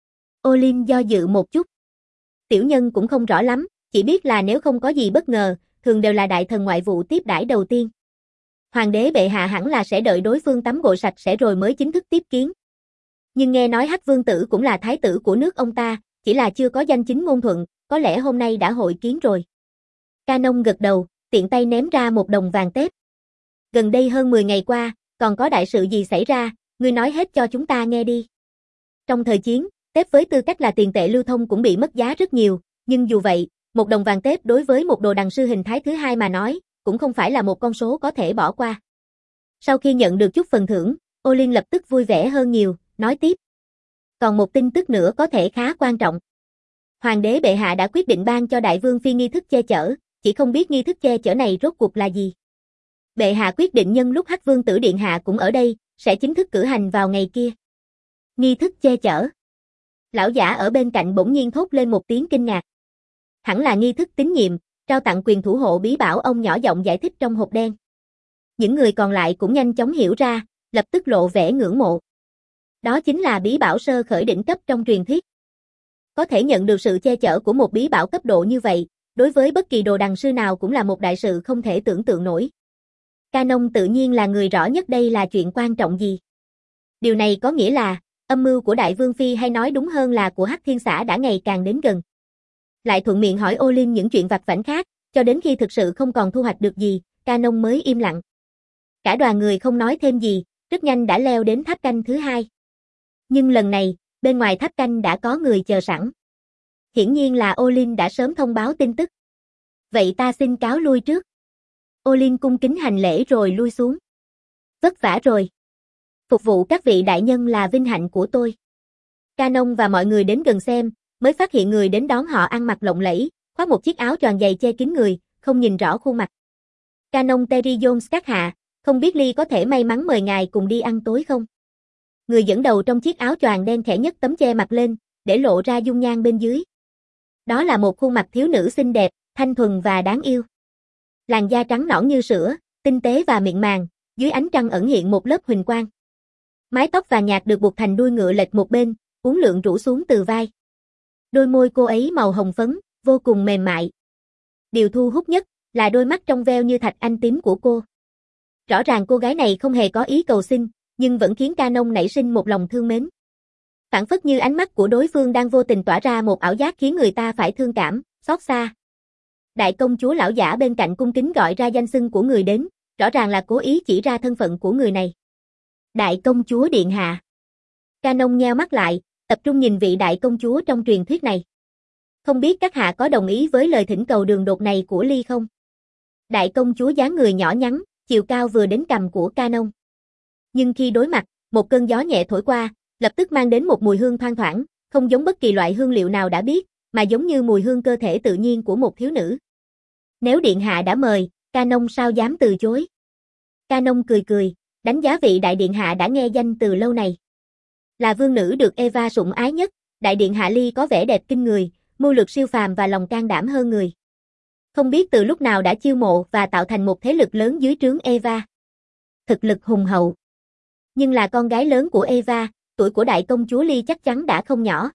Olin do dự một chút. Tiểu nhân cũng không rõ lắm, chỉ biết là nếu không có gì bất ngờ, thường đều là đại thần ngoại vụ tiếp đãi đầu tiên. Hoàng đế bệ hạ hẳn là sẽ đợi đối phương tắm gội sạch sẽ rồi mới chính thức tiếp kiến. Nhưng nghe nói Hắc Vương Tử cũng là thái tử của nước ông ta, chỉ là chưa có danh chính ngôn thuận, có lẽ hôm nay đã hội kiến rồi. Canon gật đầu, tiện tay ném ra một đồng vàng tép. Gần đây hơn mười ngày qua, còn có đại sự gì xảy ra, ngươi nói hết cho chúng ta nghe đi. Trong thời chiến, tép với tư cách là tiền tệ lưu thông cũng bị mất giá rất nhiều, nhưng dù vậy, một đồng vàng tép đối với một đồ đằng sư hình thái thứ hai mà nói, cũng không phải là một con số có thể bỏ qua. Sau khi nhận được chút phần thưởng, Olin lập tức vui vẻ hơn nhiều, nói tiếp. Còn một tin tức nữa có thể khá quan trọng. Hoàng đế bệ hạ đã quyết định ban cho đại vương phi nghi thức che chở, chỉ không biết nghi thức che chở này rốt cuộc là gì. Bệ hạ quyết định nhân lúc Hắc Vương Tử Điện Hạ cũng ở đây, sẽ chính thức cử hành vào ngày kia. Nghi thức che chở. Lão giả ở bên cạnh bỗng nhiên thốt lên một tiếng kinh ngạc. Hẳn là nghi thức tín nhiệm, trao tặng quyền thủ hộ bí bảo, ông nhỏ giọng giải thích trong hộp đen. Những người còn lại cũng nhanh chóng hiểu ra, lập tức lộ vẻ ngưỡng mộ. Đó chính là bí bảo sơ khởi đỉnh cấp trong truyền thuyết. Có thể nhận được sự che chở của một bí bảo cấp độ như vậy, đối với bất kỳ đồ đằng sư nào cũng là một đại sự không thể tưởng tượng nổi. Canon tự nhiên là người rõ nhất đây là chuyện quan trọng gì. Điều này có nghĩa là, âm mưu của Đại Vương Phi hay nói đúng hơn là của Hắc Thiên Xã đã ngày càng đến gần. Lại thuận miệng hỏi Olin những chuyện vặt vãnh khác, cho đến khi thực sự không còn thu hoạch được gì, Canon mới im lặng. Cả đoàn người không nói thêm gì, rất nhanh đã leo đến tháp canh thứ hai. Nhưng lần này, bên ngoài tháp canh đã có người chờ sẵn. Hiển nhiên là Olin đã sớm thông báo tin tức. Vậy ta xin cáo lui trước. Olin cung kính hành lễ rồi lui xuống. Vất vả rồi. Phục vụ các vị đại nhân là vinh hạnh của tôi. Canon và mọi người đến gần xem, mới phát hiện người đến đón họ ăn mặc lộng lẫy, khoác một chiếc áo choàng dày che kín người, không nhìn rõ khuôn mặt. Canon Terry Jones các hạ, không biết Lee có thể may mắn mời ngài cùng đi ăn tối không? Người dẫn đầu trong chiếc áo choàng đen khẽ nhấc tấm che mặt lên, để lộ ra dung nhan bên dưới. Đó là một khuôn mặt thiếu nữ xinh đẹp, thanh thuần và đáng yêu. Làn da trắng nõn như sữa, tinh tế và mịn màng, dưới ánh trăng ẩn hiện một lớp huỳnh quang. Mái tóc vàng nhạt được buộc thành đuôi ngựa lệch một bên, uốn lượn rủ xuống từ vai. Đôi môi cô ấy màu hồng phấn, vô cùng mềm mại. Điều thu hút nhất là đôi mắt trong veo như thạch anh tím của cô. Rõ ràng cô gái này không hề có ý cầu xin, nhưng vẫn khiến Canon nảy sinh một lòng thương mến. Phản phất như ánh mắt của đối phương đang vô tình tỏa ra một ảo giác khiến người ta phải thương cảm, xót xa. Đại công chúa lão giả bên cạnh cung kính gọi ra danh xưng của người đến, rõ ràng là cố ý chỉ ra thân phận của người này. Đại công chúa điện hạ. Canon nheo mắt lại, tập trung nhìn vị đại công chúa trong truyền thuyết này. Không biết các hạ có đồng ý với lời thỉnh cầu đường đột này của Lee không? Đại công chúa dáng người nhỏ nhắn, chiều cao vừa đến cằm của Canon. Nhưng khi đối mặt, một cơn gió nhẹ thổi qua, lập tức mang đến một mùi hương thoang thoảng, không giống bất kỳ loại hương liệu nào đã biết, mà giống như mùi hương cơ thể tự nhiên của một thiếu nữ. Nếu điện hạ đã mời, Canon sao dám từ chối? Canon cười cười, đánh giá vị đại điện hạ đã nghe danh từ lâu này. Là vương nữ được Eva sủng ái nhất, đại điện hạ Ly có vẻ đẹp kinh người, mưu lược siêu phàm và lòng can đảm hơn người. Không biết từ lúc nào đã chiêu mộ và tạo thành một thế lực lớn dưới trướng Eva. Thực lực hùng hậu. Nhưng là con gái lớn của Eva, tuổi của đại công chúa Ly chắc chắn đã không nhỏ.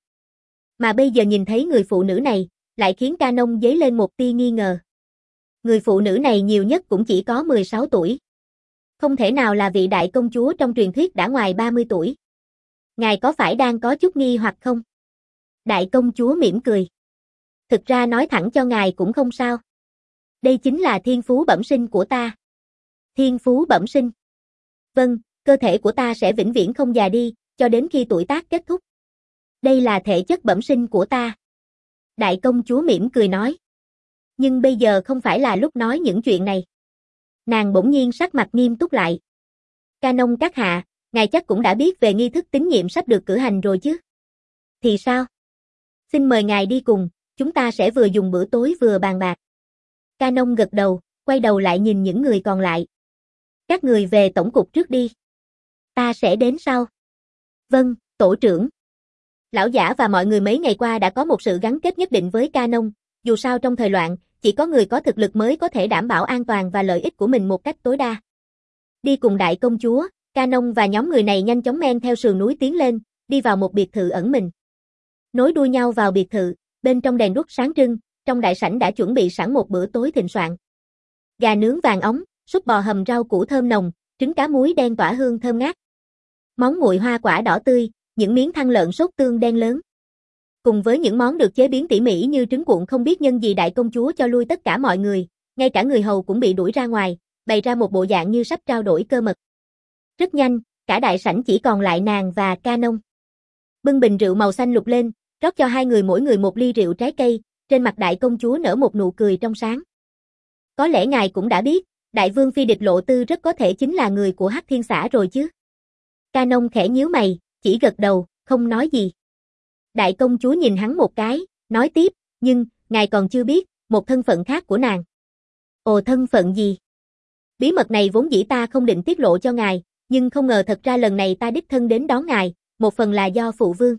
Mà bây giờ nhìn thấy người phụ nữ này, lại khiến Canon dấy lên một tia nghi ngờ. Người phụ nữ này nhiều nhất cũng chỉ có mười sáu tuổi. Không thể nào là vị đại công chúa trong truyền thuyết đã ngoài ba mươi tuổi. Ngài có phải đang có chút nghi hoặc không? Đại công chúa mỉm cười. Thực ra nói thẳng cho ngài cũng không sao. Đây chính là thiên phú bẩm sinh của ta. Thiên phú bẩm sinh. Vâng, cơ thể của ta sẽ vĩnh viễn không già đi, cho đến khi tuổi tác kết thúc. Đây là thể chất bẩm sinh của ta. Đại công chúa mỉm cười nói. Nhưng bây giờ không phải là lúc nói những chuyện này. Nàng bỗng nhiên sắc mặt nghiêm túc lại. Canon các hạ, ngài chắc cũng đã biết về nghi thức tín nhiệm sắp được cử hành rồi chứ? Thì sao? Xin mời ngài đi cùng, chúng ta sẽ vừa dùng bữa tối vừa bàn bạc. Canon gật đầu, quay đầu lại nhìn những người còn lại. Các người về tổng cục trước đi. Ta sẽ đến sau. Vâng, tổ trưởng. Lão giả và mọi người mấy ngày qua đã có một sự gắn kết nhất định với Canon, dù sao trong thời loạn, chỉ có người có thực lực mới có thể đảm bảo an toàn và lợi ích của mình một cách tối đa. Đi cùng đại công chúa, Canon và nhóm người này nhanh chóng men theo sườn núi tiến lên, đi vào một biệt thự ẩn mình. Nối đuôi nhau vào biệt thự, bên trong đèn đuốc sáng trưng, trong đại sảnh đã chuẩn bị sẵn một bữa tối thịnh soạn. Gà nướng vàng óng, súp bò hầm rau củ thơm nồng, trứng cá muối đen tỏa hương thơm ngát. Món nguội hoa quả đỏ tươi, những miếng thăn lợn sốt tương đen lớn. Cùng với những món được chế biến tỉ mỉ như trứng cuộn không biết nhân gì đại công chúa cho lui tất cả mọi người, ngay cả người hầu cũng bị đuổi ra ngoài, bày ra một bộ dạng như sắp trao đổi cơ mật. Rất nhanh, cả đại sảnh chỉ còn lại nàng và Canon. Bưng bình rượu màu xanh lục lên, rót cho hai người mỗi người một ly rượu trái cây, trên mặt đại công chúa nở một nụ cười trong sáng. Có lẽ ngài cũng đã biết, đại vương phi Địch Lộ Tư rất có thể chính là người của Hắc Thiên Xã rồi chứ? Canon khẽ nhíu mày, chỉ gật đầu, không nói gì. Đại công chúa nhìn hắn một cái, nói tiếp, nhưng, ngài còn chưa biết, một thân phận khác của nàng. Ồ, thân phận gì? Bí mật này vốn dĩ ta không định tiết lộ cho ngài, nhưng không ngờ thật ra lần này ta đích thân đến đón ngài, một phần là do phụ vương.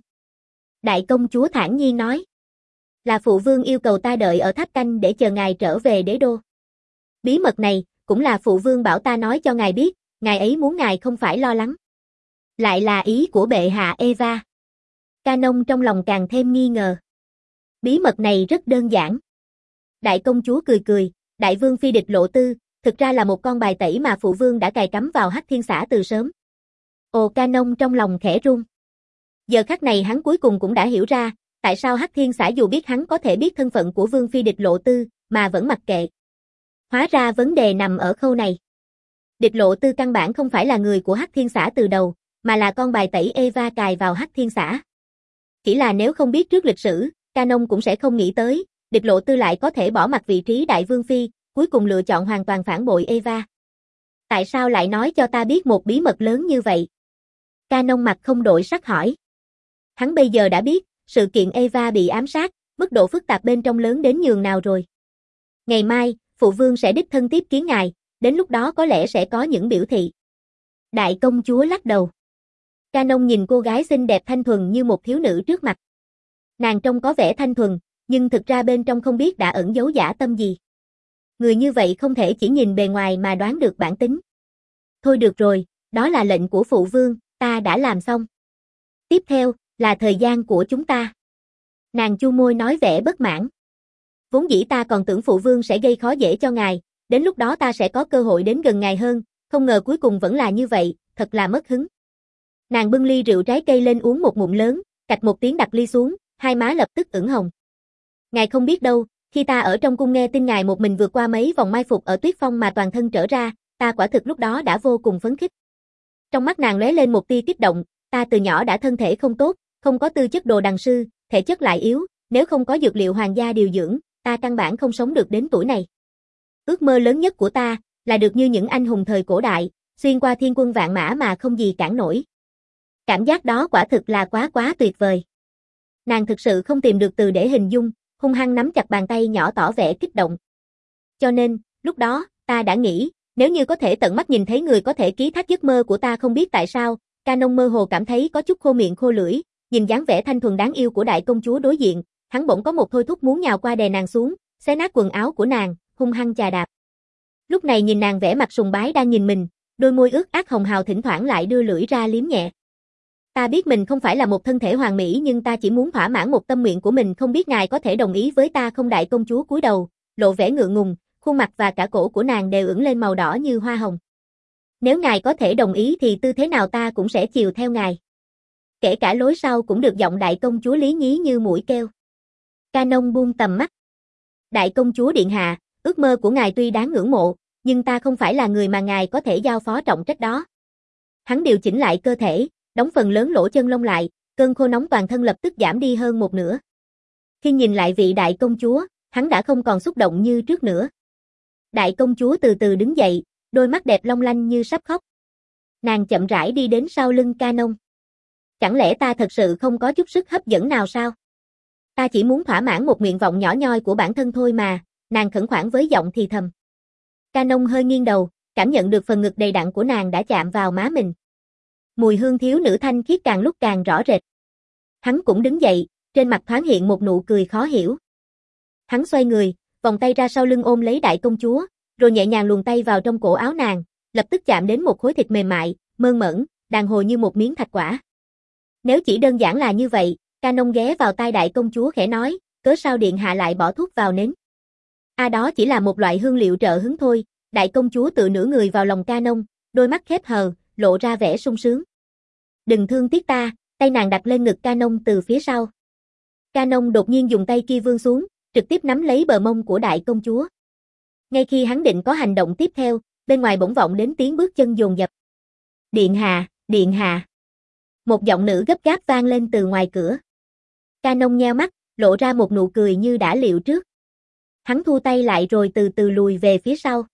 Đại công chúa thản nhiên nói. Là phụ vương yêu cầu ta đợi ở tháp canh để chờ ngài trở về đế đô. Bí mật này, cũng là phụ vương bảo ta nói cho ngài biết, ngài ấy muốn ngài không phải lo lắng. Lại là ý của bệ hạ Eva. Canon trong lòng càng thêm nghi ngờ. Bí mật này rất đơn giản. Đại công chúa cười cười, đại vương phi Địch Lộ Tư, thực ra là một con bài tẩy mà phụ vương đã cài cắm vào Hắc Thiên Xã từ sớm. Ồ, Canon trong lòng khẽ run. Giờ khắc này hắn cuối cùng cũng đã hiểu ra, tại sao Hắc Thiên Xã dù biết hắn có thể biết thân phận của vương phi Địch Lộ Tư, mà vẫn mặc kệ. Hóa ra vấn đề nằm ở khâu này. Địch Lộ Tư căn bản không phải là người của Hắc Thiên Xã từ đầu, mà là con bài tẩy Eva cài vào Hắc Thiên Xã. Chỉ là nếu không biết trước lịch sử, Canon cũng sẽ không nghĩ tới, Địch Lộ Tư lại có thể bỏ mặc vị trí đại vương phi, cuối cùng lựa chọn hoàn toàn phản bội Eva. Tại sao lại nói cho ta biết một bí mật lớn như vậy? Canon mặt không đổi sắc hỏi. Hắn bây giờ đã biết, sự kiện Eva bị ám sát, mức độ phức tạp bên trong lớn đến nhường nào rồi. Ngày mai, phụ vương sẽ đích thân tiếp kiến ngài, đến lúc đó có lẽ sẽ có những biểu thị. Đại công chúa lắc đầu. Canon nhìn cô gái xinh đẹp thanh thuần như một thiếu nữ trước mặt. Nàng trông có vẻ thanh thuần, nhưng thực ra bên trong không biết đã ẩn giấu dã tâm gì. Người như vậy không thể chỉ nhìn bề ngoài mà đoán được bản tính. Thôi được rồi, đó là lệnh của phụ vương, ta đã làm xong. Tiếp theo, là thời gian của chúng ta. Nàng chu môi nói vẻ bất mãn. Vốn dĩ ta còn tưởng phụ vương sẽ gây khó dễ cho ngài, đến lúc đó ta sẽ có cơ hội đến gần ngài hơn, không ngờ cuối cùng vẫn là như vậy, thật là mất hứng. Nàng bưng ly rượu trái cây lên uống một ngụm lớn, cạch một tiếng đặt ly xuống, hai má lập tức ửng hồng. Ngài không biết đâu, khi ta ở trong cung nghe tin ngài một mình vượt qua mấy vòng mai phục ở Tuyết Phong mà toàn thân trở ra, ta quả thực lúc đó đã vô cùng phấn khích. Trong mắt nàng lóe lên một tia kích động, ta từ nhỏ đã thân thể không tốt, không có tư chất đồ đằng sư, thể chất lại yếu, nếu không có dược liệu hoàng gia điều dưỡng, ta căn bản không sống được đến tuổi này. Ước mơ lớn nhất của ta, là được như những anh hùng thời cổ đại, xuyên qua thiên quân vạn mã mà không gì cản nổi. Cảm giác đó quả thực là quá quá tuyệt vời. Nàng thực sự không tìm được từ để hình dung, hung hăng nắm chặt bàn tay nhỏ tỏ vẻ kích động. Cho nên, lúc đó, ta đã nghĩ, nếu như có thể tận mắt nhìn thấy người có thể ký thác giấc mơ của ta không biết tại sao, Canon mơ hồ cảm thấy có chút khô miệng khô lưỡi, nhìn dáng vẻ thanh thuần đáng yêu của đại công chúa đối diện, hắn bỗng có một thôi thúc muốn nhào qua đè nàng xuống, xé nát quần áo của nàng, hung hăng chà đạp. Lúc này nhìn nàng vẻ mặt sùng bái đang nhìn mình, đôi môi ướt át hồng hào thỉnh thoảng lại đưa lưỡi ra liếm nhẹ. Ta biết mình không phải là một thân thể hoàn mỹ nhưng ta chỉ muốn thỏa mãn một tâm nguyện của mình, không biết ngài có thể đồng ý với ta không? Đại công chúa cúi đầu, lộ vẻ ngượng ngùng, khuôn mặt và cả cổ của nàng đều ửng lên màu đỏ như hoa hồng. Nếu ngài có thể đồng ý thì tư thế nào ta cũng sẽ chiều theo ngài. Kể cả lối sau cũng được. Giọng đại công chúa lý nhí như mũi kêu. Canon buông tầm mắt. Đại công chúa điện hạ, ước mơ của ngài tuy đáng ngưỡng mộ, nhưng ta không phải là người mà ngài có thể giao phó trọng trách đó. Hắn điều chỉnh lại cơ thể, đóng phần lớn lỗ chân lông lại, cơn khô nóng toàn thân lập tức giảm đi hơn một nửa. Khi nhìn lại vị đại công chúa, hắn đã không còn xúc động như trước nữa. Đại công chúa từ từ đứng dậy, đôi mắt đẹp long lanh như sắp khóc. Nàng chậm rãi đi đến sau lưng Canon. Chẳng lẽ ta thật sự không có chút sức hấp dẫn nào sao? Ta chỉ muốn thỏa mãn một nguyện vọng nhỏ nhoi của bản thân thôi mà, nàng khẩn khoản với giọng thì thầm. Canon hơi nghiêng đầu, cảm nhận được phần ngực đầy đặn của nàng đã chạm vào má mình. Mùi hương thiếu nữ thanh khiết càng lúc càng rõ rệt. Hắn cũng đứng dậy, trên mặt thoáng hiện một nụ cười khó hiểu. Hắn xoay người, vòng tay ra sau lưng ôm lấy đại công chúa, rồi nhẹ nhàng luồn tay vào trong cổ áo nàng, lập tức chạm đến một khối thịt mềm mại, mơn mởn, đàn hồi như một miếng thạch quả. Nếu chỉ đơn giản là như vậy, Canon ghé vào tai đại công chúa khẽ nói, cớ sao điện hạ lại bỏ thuốc vào nến? À đó chỉ là một loại hương liệu trợ hứng thôi. Đại công chúa tựa nửa người vào lòng Canon, đôi mắt khép hờ, lộ ra vẻ sung sướng. Đừng thương tiếc ta, tay nàng đặt lên ngực Canon từ phía sau. Canon đột nhiên dùng tay kia vươn xuống, trực tiếp nắm lấy bờ mông của đại công chúa. Ngay khi hắn định có hành động tiếp theo, bên ngoài bỗng vọng đến tiếng bước chân dồn dập. Điện hạ, điện hạ. Một giọng nữ gấp gáp vang lên từ ngoài cửa. Canon nheo mắt, lộ ra một nụ cười như đã liệu trước. Hắn thu tay lại rồi từ từ lùi về phía sau.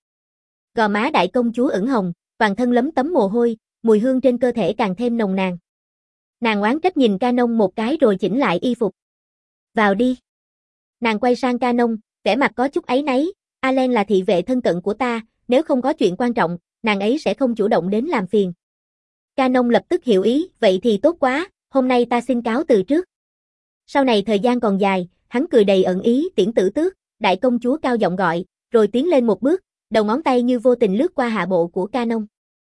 Gò má đại công chúa ửng hồng, toàn thân lấm tấm mồ hôi, mùi hương trên cơ thể càng thêm nồng nàn. Nàng oán trách nhìn Canon một cái rồi chỉnh lại y phục. Vào đi. Nàng quay sang Canon, vẻ mặt có chút áy náy. Alen là thị vệ thân cận của ta, nếu không có chuyện quan trọng, nàng ấy sẽ không chủ động đến làm phiền. Canon lập tức hiểu ý, vậy thì tốt quá, hôm nay ta xin cáo từ trước. Sau này thời gian còn dài, hắn cười đầy ẩn ý, Tiễn tử tước, đại công chúa cao giọng gọi, rồi tiến lên một bước, đầu ngón tay như vô tình lướt qua hạ bộ của Canon.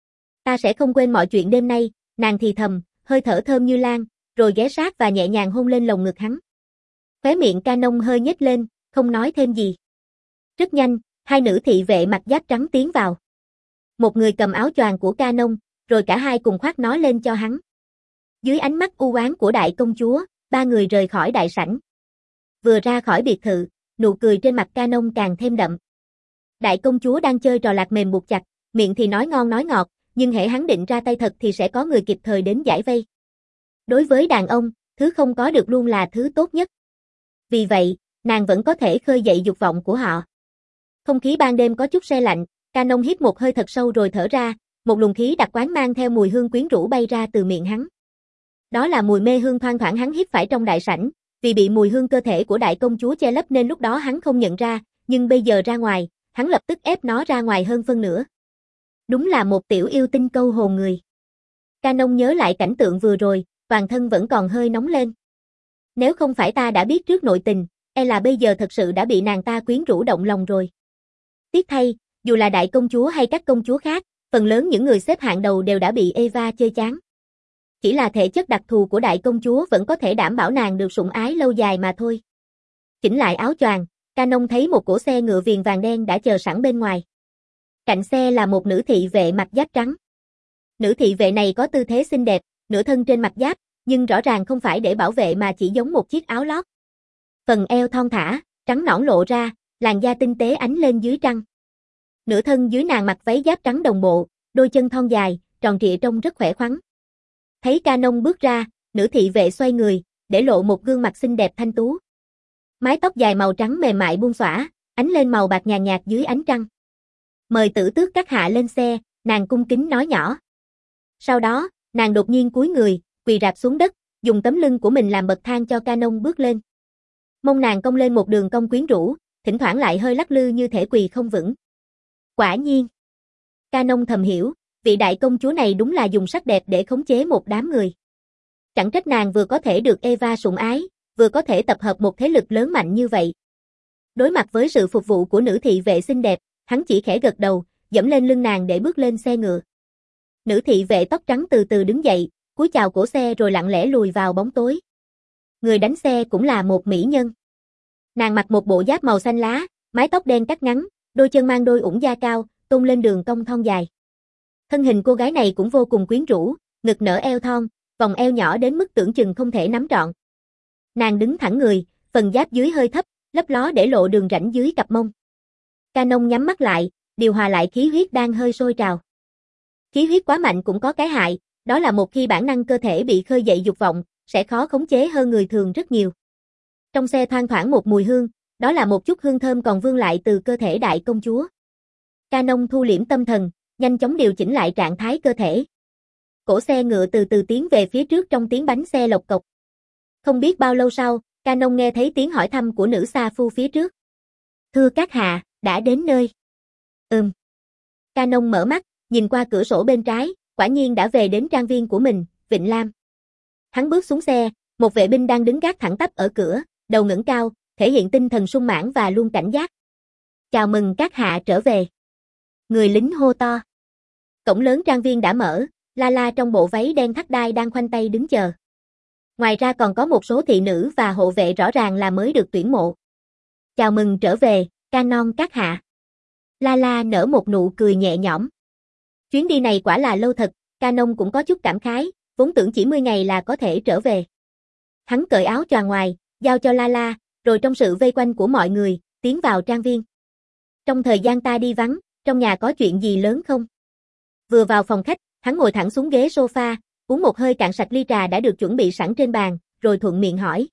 Ta sẽ không quên mọi chuyện đêm nay, nàng thì thầm, hơi thở thơm như lan, rồi ghé sát và nhẹ nhàng hôn lên lồng ngực hắn. Khóe miệng Canon hơi nhếch lên, không nói thêm gì. Rất nhanh, hai nữ thị vệ mặc giáp trắng tiến vào. Một người cầm áo choàng của Canon, rồi cả hai cùng khoác nó lên cho hắn. Dưới ánh mắt u oán của đại công chúa, ba người rời khỏi đại sảnh. Vừa ra khỏi biệt thự, nụ cười trên mặt Canon càng thêm đậm. Đại công chúa đang chơi trò lạc mềm buộc chặt, miệng thì nói ngon nói ngọt, nhưng hễ hắn định ra tay thật thì sẽ có người kịp thời đến giải vây. Đối với đàn ông, thứ không có được luôn là thứ tốt nhất. Vì vậy, nàng vẫn có thể khơi dậy dục vọng của họ. Không khí ban đêm có chút se lạnh, Canon hít một hơi thật sâu rồi thở ra, một luồng khí đặc quán mang theo mùi hương quyến rũ bay ra từ miệng hắn. Đó là mùi mê hương thoang thoảng hắn hít phải trong đại sảnh, vì bị mùi hương cơ thể của đại công chúa che lấp nên lúc đó hắn không nhận ra, nhưng bây giờ ra ngoài, hắn lập tức ép nó ra ngoài hơn phân nửa. Đúng là một tiểu yêu tinh câu hồn người. Canon nhớ lại cảnh tượng vừa rồi, toàn thân vẫn còn hơi nóng lên. Nếu không phải ta đã biết trước nội tình, e là bây giờ thật sự đã bị nàng ta quyến rũ động lòng rồi. Tiếc thay, dù là đại công chúa hay các công chúa khác, phần lớn những người xếp hạng đầu đều đã bị Eva chơi chán. Chỉ là thể chất đặc thù của đại công chúa vẫn có thể đảm bảo nàng được sủng ái lâu dài mà thôi. Chỉnh lại áo choàng, Canon thấy một cỗ xe ngựa viền vàng đen đã chờ sẵn bên ngoài. Cạnh xe là một nữ thị vệ mặc giáp trắng. Nữ thị vệ này có tư thế xinh đẹp, nửa thân trên mặt giáp, nhưng rõ ràng không phải để bảo vệ mà chỉ giống một chiếc áo lót. Phần eo thon thả, trắng nõn lộ ra, làn da tinh tế ánh lên dưới trăng. Nửa thân dưới nàng mặc váy giáp trắng đồng bộ, đôi chân thon dài, tròn trịa trông rất khỏe khoắn. Thấy Canon bước ra, nữ thị vệ xoay người, để lộ một gương mặt xinh đẹp thanh tú. Mái tóc dài màu trắng mềm mại buông xõa, ánh lên màu bạc nhàn nhạt dưới ánh trăng. Mời tử tước các hạ lên xe, nàng cung kính nói nhỏ. Sau đó, nàng đột nhiên cúi người, quỳ rạp xuống đất, dùng tấm lưng của mình làm bậc thang cho Canon bước lên. Mông nàng cong lên một đường cong quyến rũ, thỉnh thoảng lại hơi lắc lư như thể quỳ không vững. Quả nhiên. Canon thầm hiểu, vị đại công chúa này đúng là dùng sắc đẹp để khống chế một đám người. Chẳng trách nàng vừa có thể được Eva sủng ái, vừa có thể tập hợp một thế lực lớn mạnh như vậy. Đối mặt với sự phục vụ của nữ thị vệ xinh đẹp, hắn chỉ khẽ gật đầu, dẫm lên lưng nàng để bước lên xe ngựa. Nữ thị vệ tóc trắng từ từ đứng dậy, cúi chào cổ xe rồi lặng lẽ lùi vào bóng tối. Người đánh xe cũng là một mỹ nhân. Nàng mặc một bộ giáp màu xanh lá, mái tóc đen cắt ngắn, đôi chân mang đôi ủng da cao, tôn lên đường cong thon dài. Thân hình cô gái này cũng vô cùng quyến rũ, ngực nở eo thon, vòng eo nhỏ đến mức tưởng chừng không thể nắm trọn. Nàng đứng thẳng người, phần giáp dưới hơi thấp, lấp ló để lộ đường rãnh dưới cặp mông. Canon nhắm mắt lại, điều hòa lại khí huyết đang hơi sôi trào. Khí huyết quá mạnh cũng có cái hại, đó là một khi bản năng cơ thể bị khơi dậy dục vọng, sẽ khó khống chế hơn người thường rất nhiều. Trong xe thoang thoảng một mùi hương, đó là một chút hương thơm còn vương lại từ cơ thể đại công chúa. Canon thu liễm tâm thần, nhanh chóng điều chỉnh lại trạng thái cơ thể. Cổ xe ngựa từ từ tiến về phía trước trong tiếng bánh xe lộc cộc. Không biết bao lâu sau, Canon nghe thấy tiếng hỏi thăm của nữ sa phu phía trước. Thưa các hạ, đã đến nơi. Ừm. Canon mở mắt, nhìn qua cửa sổ bên trái, quả nhiên đã về đến trang viên của mình, Vịnh Lam. Hắn bước xuống xe, một vệ binh đang đứng gác thẳng tắp ở cửa, đầu ngẩng cao, thể hiện tinh thần sung mãn và luôn cảnh giác. Chào mừng các hạ trở về. Người lính hô to. Cổng lớn trang viên đã mở, Lala trong bộ váy đen thắt đai đang khoanh tay đứng chờ. Ngoài ra còn có một số thị nữ và hộ vệ rõ ràng là mới được tuyển mộ. Chào mừng trở về, Canon các hạ. Lala nở một nụ cười nhẹ nhõm. Chuyến đi này quả là lâu thật, Canon cũng có chút cảm khái, vốn tưởng chỉ mười ngày là có thể trở về. Hắn cởi áo choàng ngoài, giao cho Lala, rồi trong sự vây quanh của mọi người, tiến vào trang viên. Trong thời gian ta đi vắng, trong nhà có chuyện gì lớn không? Vừa vào phòng khách, hắn ngồi thẳng xuống ghế sofa, uống một hơi cạn sạch ly trà đã được chuẩn bị sẵn trên bàn, rồi thuận miệng hỏi.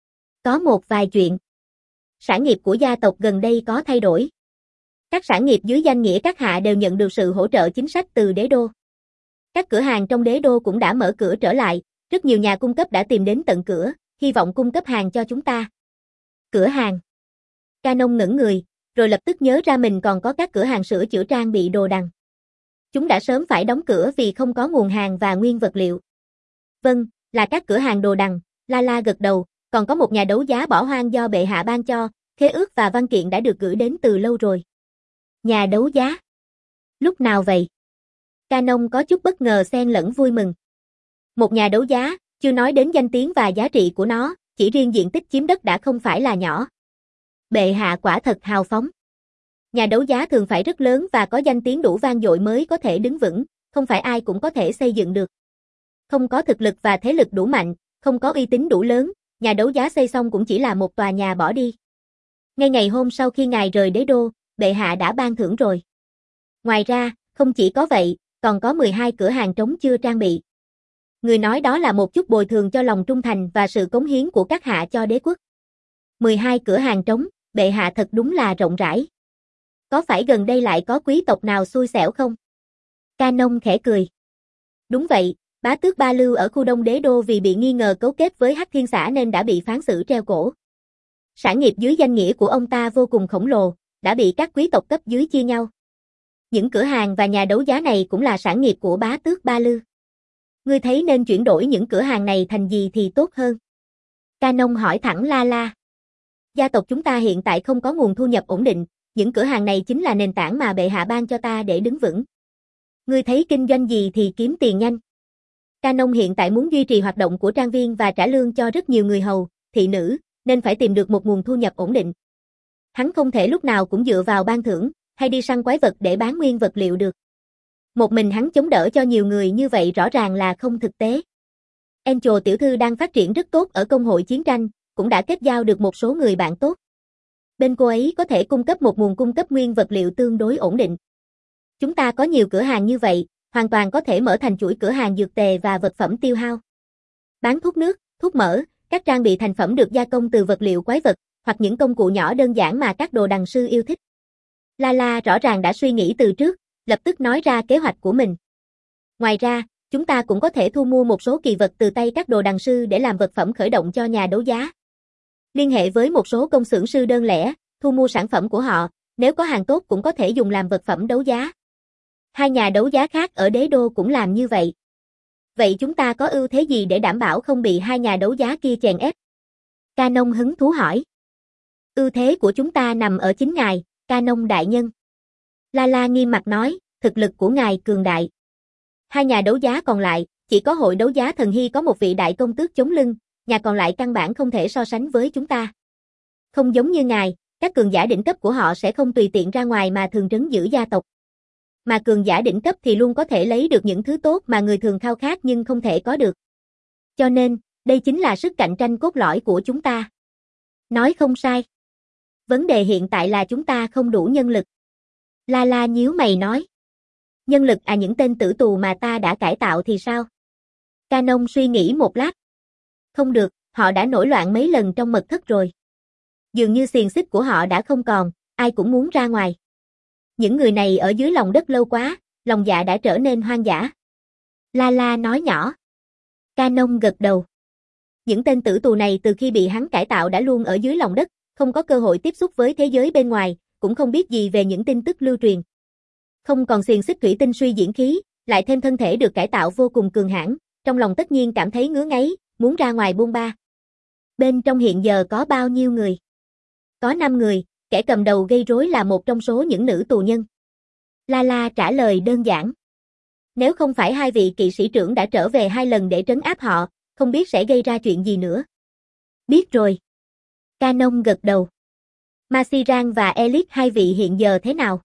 Có một vài chuyện. Sản nghiệp của gia tộc gần đây có thay đổi. Các sản nghiệp dưới danh nghĩa các hạ đều nhận được sự hỗ trợ chính sách từ đế đô. Các cửa hàng trong đế đô cũng đã mở cửa trở lại, rất nhiều nhà cung cấp đã tìm đến tận cửa, hy vọng cung cấp hàng cho chúng ta. Cửa hàng. Canon ngẩn người, rồi lập tức nhớ ra mình còn có các cửa hàng sửa chữa trang bị đồ đằng. Chúng đã sớm phải đóng cửa vì không có nguồn hàng và nguyên vật liệu. Vâng, là các cửa hàng đồ đằng, Lala gật đầu, còn có một nhà đấu giá bỏ hoang do bệ hạ ban cho, khế ước và văn kiện đã được gửi đến từ lâu rồi. Nhà đấu giá? Lúc nào vậy? Canon có chút bất ngờ xen lẫn vui mừng. Một nhà đấu giá, chưa nói đến danh tiếng và giá trị của nó, chỉ riêng diện tích chiếm đất đã không phải là nhỏ. Bệ hạ quả thật hào phóng. Nhà đấu giá thường phải rất lớn và có danh tiếng đủ vang dội mới có thể đứng vững, không phải ai cũng có thể xây dựng được. Không có thực lực và thế lực đủ mạnh, không có uy tín đủ lớn, nhà đấu giá xây xong cũng chỉ là một tòa nhà bỏ đi. Ngay ngày hôm sau khi ngài rời đế đô, bệ hạ đã ban thưởng rồi. Ngoài ra, không chỉ có vậy, còn có mười hai cửa hàng trống chưa trang bị. Người nói đó là một chút bồi thường cho lòng trung thành và sự cống hiến của các hạ cho đế quốc. mười hai cửa hàng trống, bệ hạ thật đúng là rộng rãi. Có phải gần đây lại có quý tộc nào xui xẻo không? Canon khẽ cười. Đúng vậy, bá tước Ba Lưu ở khu đông đế đô vì bị nghi ngờ cấu kết với Hắc Thiên Xã nên đã bị phán xử treo cổ. Sản nghiệp dưới danh nghĩa của ông ta vô cùng khổng lồ, đã bị các quý tộc cấp dưới chia nhau. Những cửa hàng và nhà đấu giá này cũng là sản nghiệp của bá tước Ba Lưu. Ngươi thấy nên chuyển đổi những cửa hàng này thành gì thì tốt hơn? Canon hỏi thẳng Lala. Gia tộc chúng ta hiện tại không có nguồn thu nhập ổn định, những cửa hàng này chính là nền tảng mà bệ hạ ban cho ta để đứng vững. Ngươi thấy kinh doanh gì thì kiếm tiền nhanh. Canon hiện tại muốn duy trì hoạt động của trang viên và trả lương cho rất nhiều người hầu, thị nữ, nên phải tìm được một nguồn thu nhập ổn định. Hắn không thể lúc nào cũng dựa vào ban thưởng, hay đi săn quái vật để bán nguyên vật liệu được. Một mình hắn chống đỡ cho nhiều người như vậy rõ ràng là không thực tế. Angel tiểu thư đang phát triển rất tốt ở công hội chiến tranh, cũng đã kết giao được một số người bạn tốt. Bên cô ấy có thể cung cấp một nguồn cung cấp nguyên vật liệu tương đối ổn định. Chúng ta có nhiều cửa hàng như vậy, hoàn toàn có thể mở thành chuỗi cửa hàng dược tề và vật phẩm tiêu hao. Bán thuốc nước, thuốc mỡ, các trang bị thành phẩm được gia công từ vật liệu quái vật, hoặc những công cụ nhỏ đơn giản mà các đồ đằng sư yêu thích. Lala rõ ràng đã suy nghĩ từ trước, lập tức nói ra kế hoạch của mình. Ngoài ra, Chúng ta cũng có thể thu mua một số kỳ vật từ tay các đồ đằng sư để làm vật phẩm khởi động cho nhà đấu giá. Liên hệ với một số công xưởng sư đơn lẻ, thu mua sản phẩm của họ, nếu có hàng tốt cũng có thể dùng làm vật phẩm đấu giá. Hai nhà đấu giá khác ở đế đô cũng làm như vậy. Vậy chúng ta có ưu thế gì để đảm bảo không bị hai nhà đấu giá kia chèn ép? Canon hứng thú hỏi. Ưu thế của chúng ta nằm ở chính ngài, Canon đại nhân. Lala nghiêm mặt nói, thực lực của ngài cường đại. Hai nhà đấu giá còn lại, chỉ có hội đấu giá Thần Hy có một vị đại công tước chống lưng, nhà còn lại căn bản không thể so sánh với chúng ta. Không giống như ngài, các cường giả đỉnh cấp của họ sẽ không tùy tiện ra ngoài mà thường trấn giữ gia tộc. Mà cường giả đỉnh cấp thì luôn có thể lấy được những thứ tốt mà người thường khao khát nhưng không thể có được. Cho nên, đây chính là sức cạnh tranh cốt lõi của chúng ta. Nói không sai. Vấn đề hiện tại là chúng ta không đủ nhân lực. Lala nhíu mày nói. Nhân lực à, những tên tử tù mà ta đã cải tạo thì sao? Canon suy nghĩ một lát. Không được, họ đã nổi loạn mấy lần trong mật thất rồi. Dường như xiềng xích của họ đã không còn, ai cũng muốn ra ngoài. Những người này ở dưới lòng đất lâu quá, lòng dạ đã trở nên hoang dã. Lala nói nhỏ. Canon gật đầu. Những tên tử tù này từ khi bị hắn cải tạo đã luôn ở dưới lòng đất, không có cơ hội tiếp xúc với thế giới bên ngoài, cũng không biết gì về những tin tức lưu truyền. Không còn xiềng xích thủy tinh suy diễn khí, lại thêm thân thể được cải tạo vô cùng cường hãn, trong lòng tất nhiên cảm thấy ngứa ngáy, muốn ra ngoài buôn ba. Bên trong hiện giờ có bao nhiêu người? Có năm người, kẻ cầm đầu gây rối là một trong số những nữ tù nhân. Lala trả lời đơn giản. Nếu không phải hai vị kỵ sĩ trưởng đã trở về hai lần để trấn áp họ, không biết sẽ gây ra chuyện gì nữa. Biết rồi. Canon gật đầu. Masiran và Elite hai vị hiện giờ thế nào?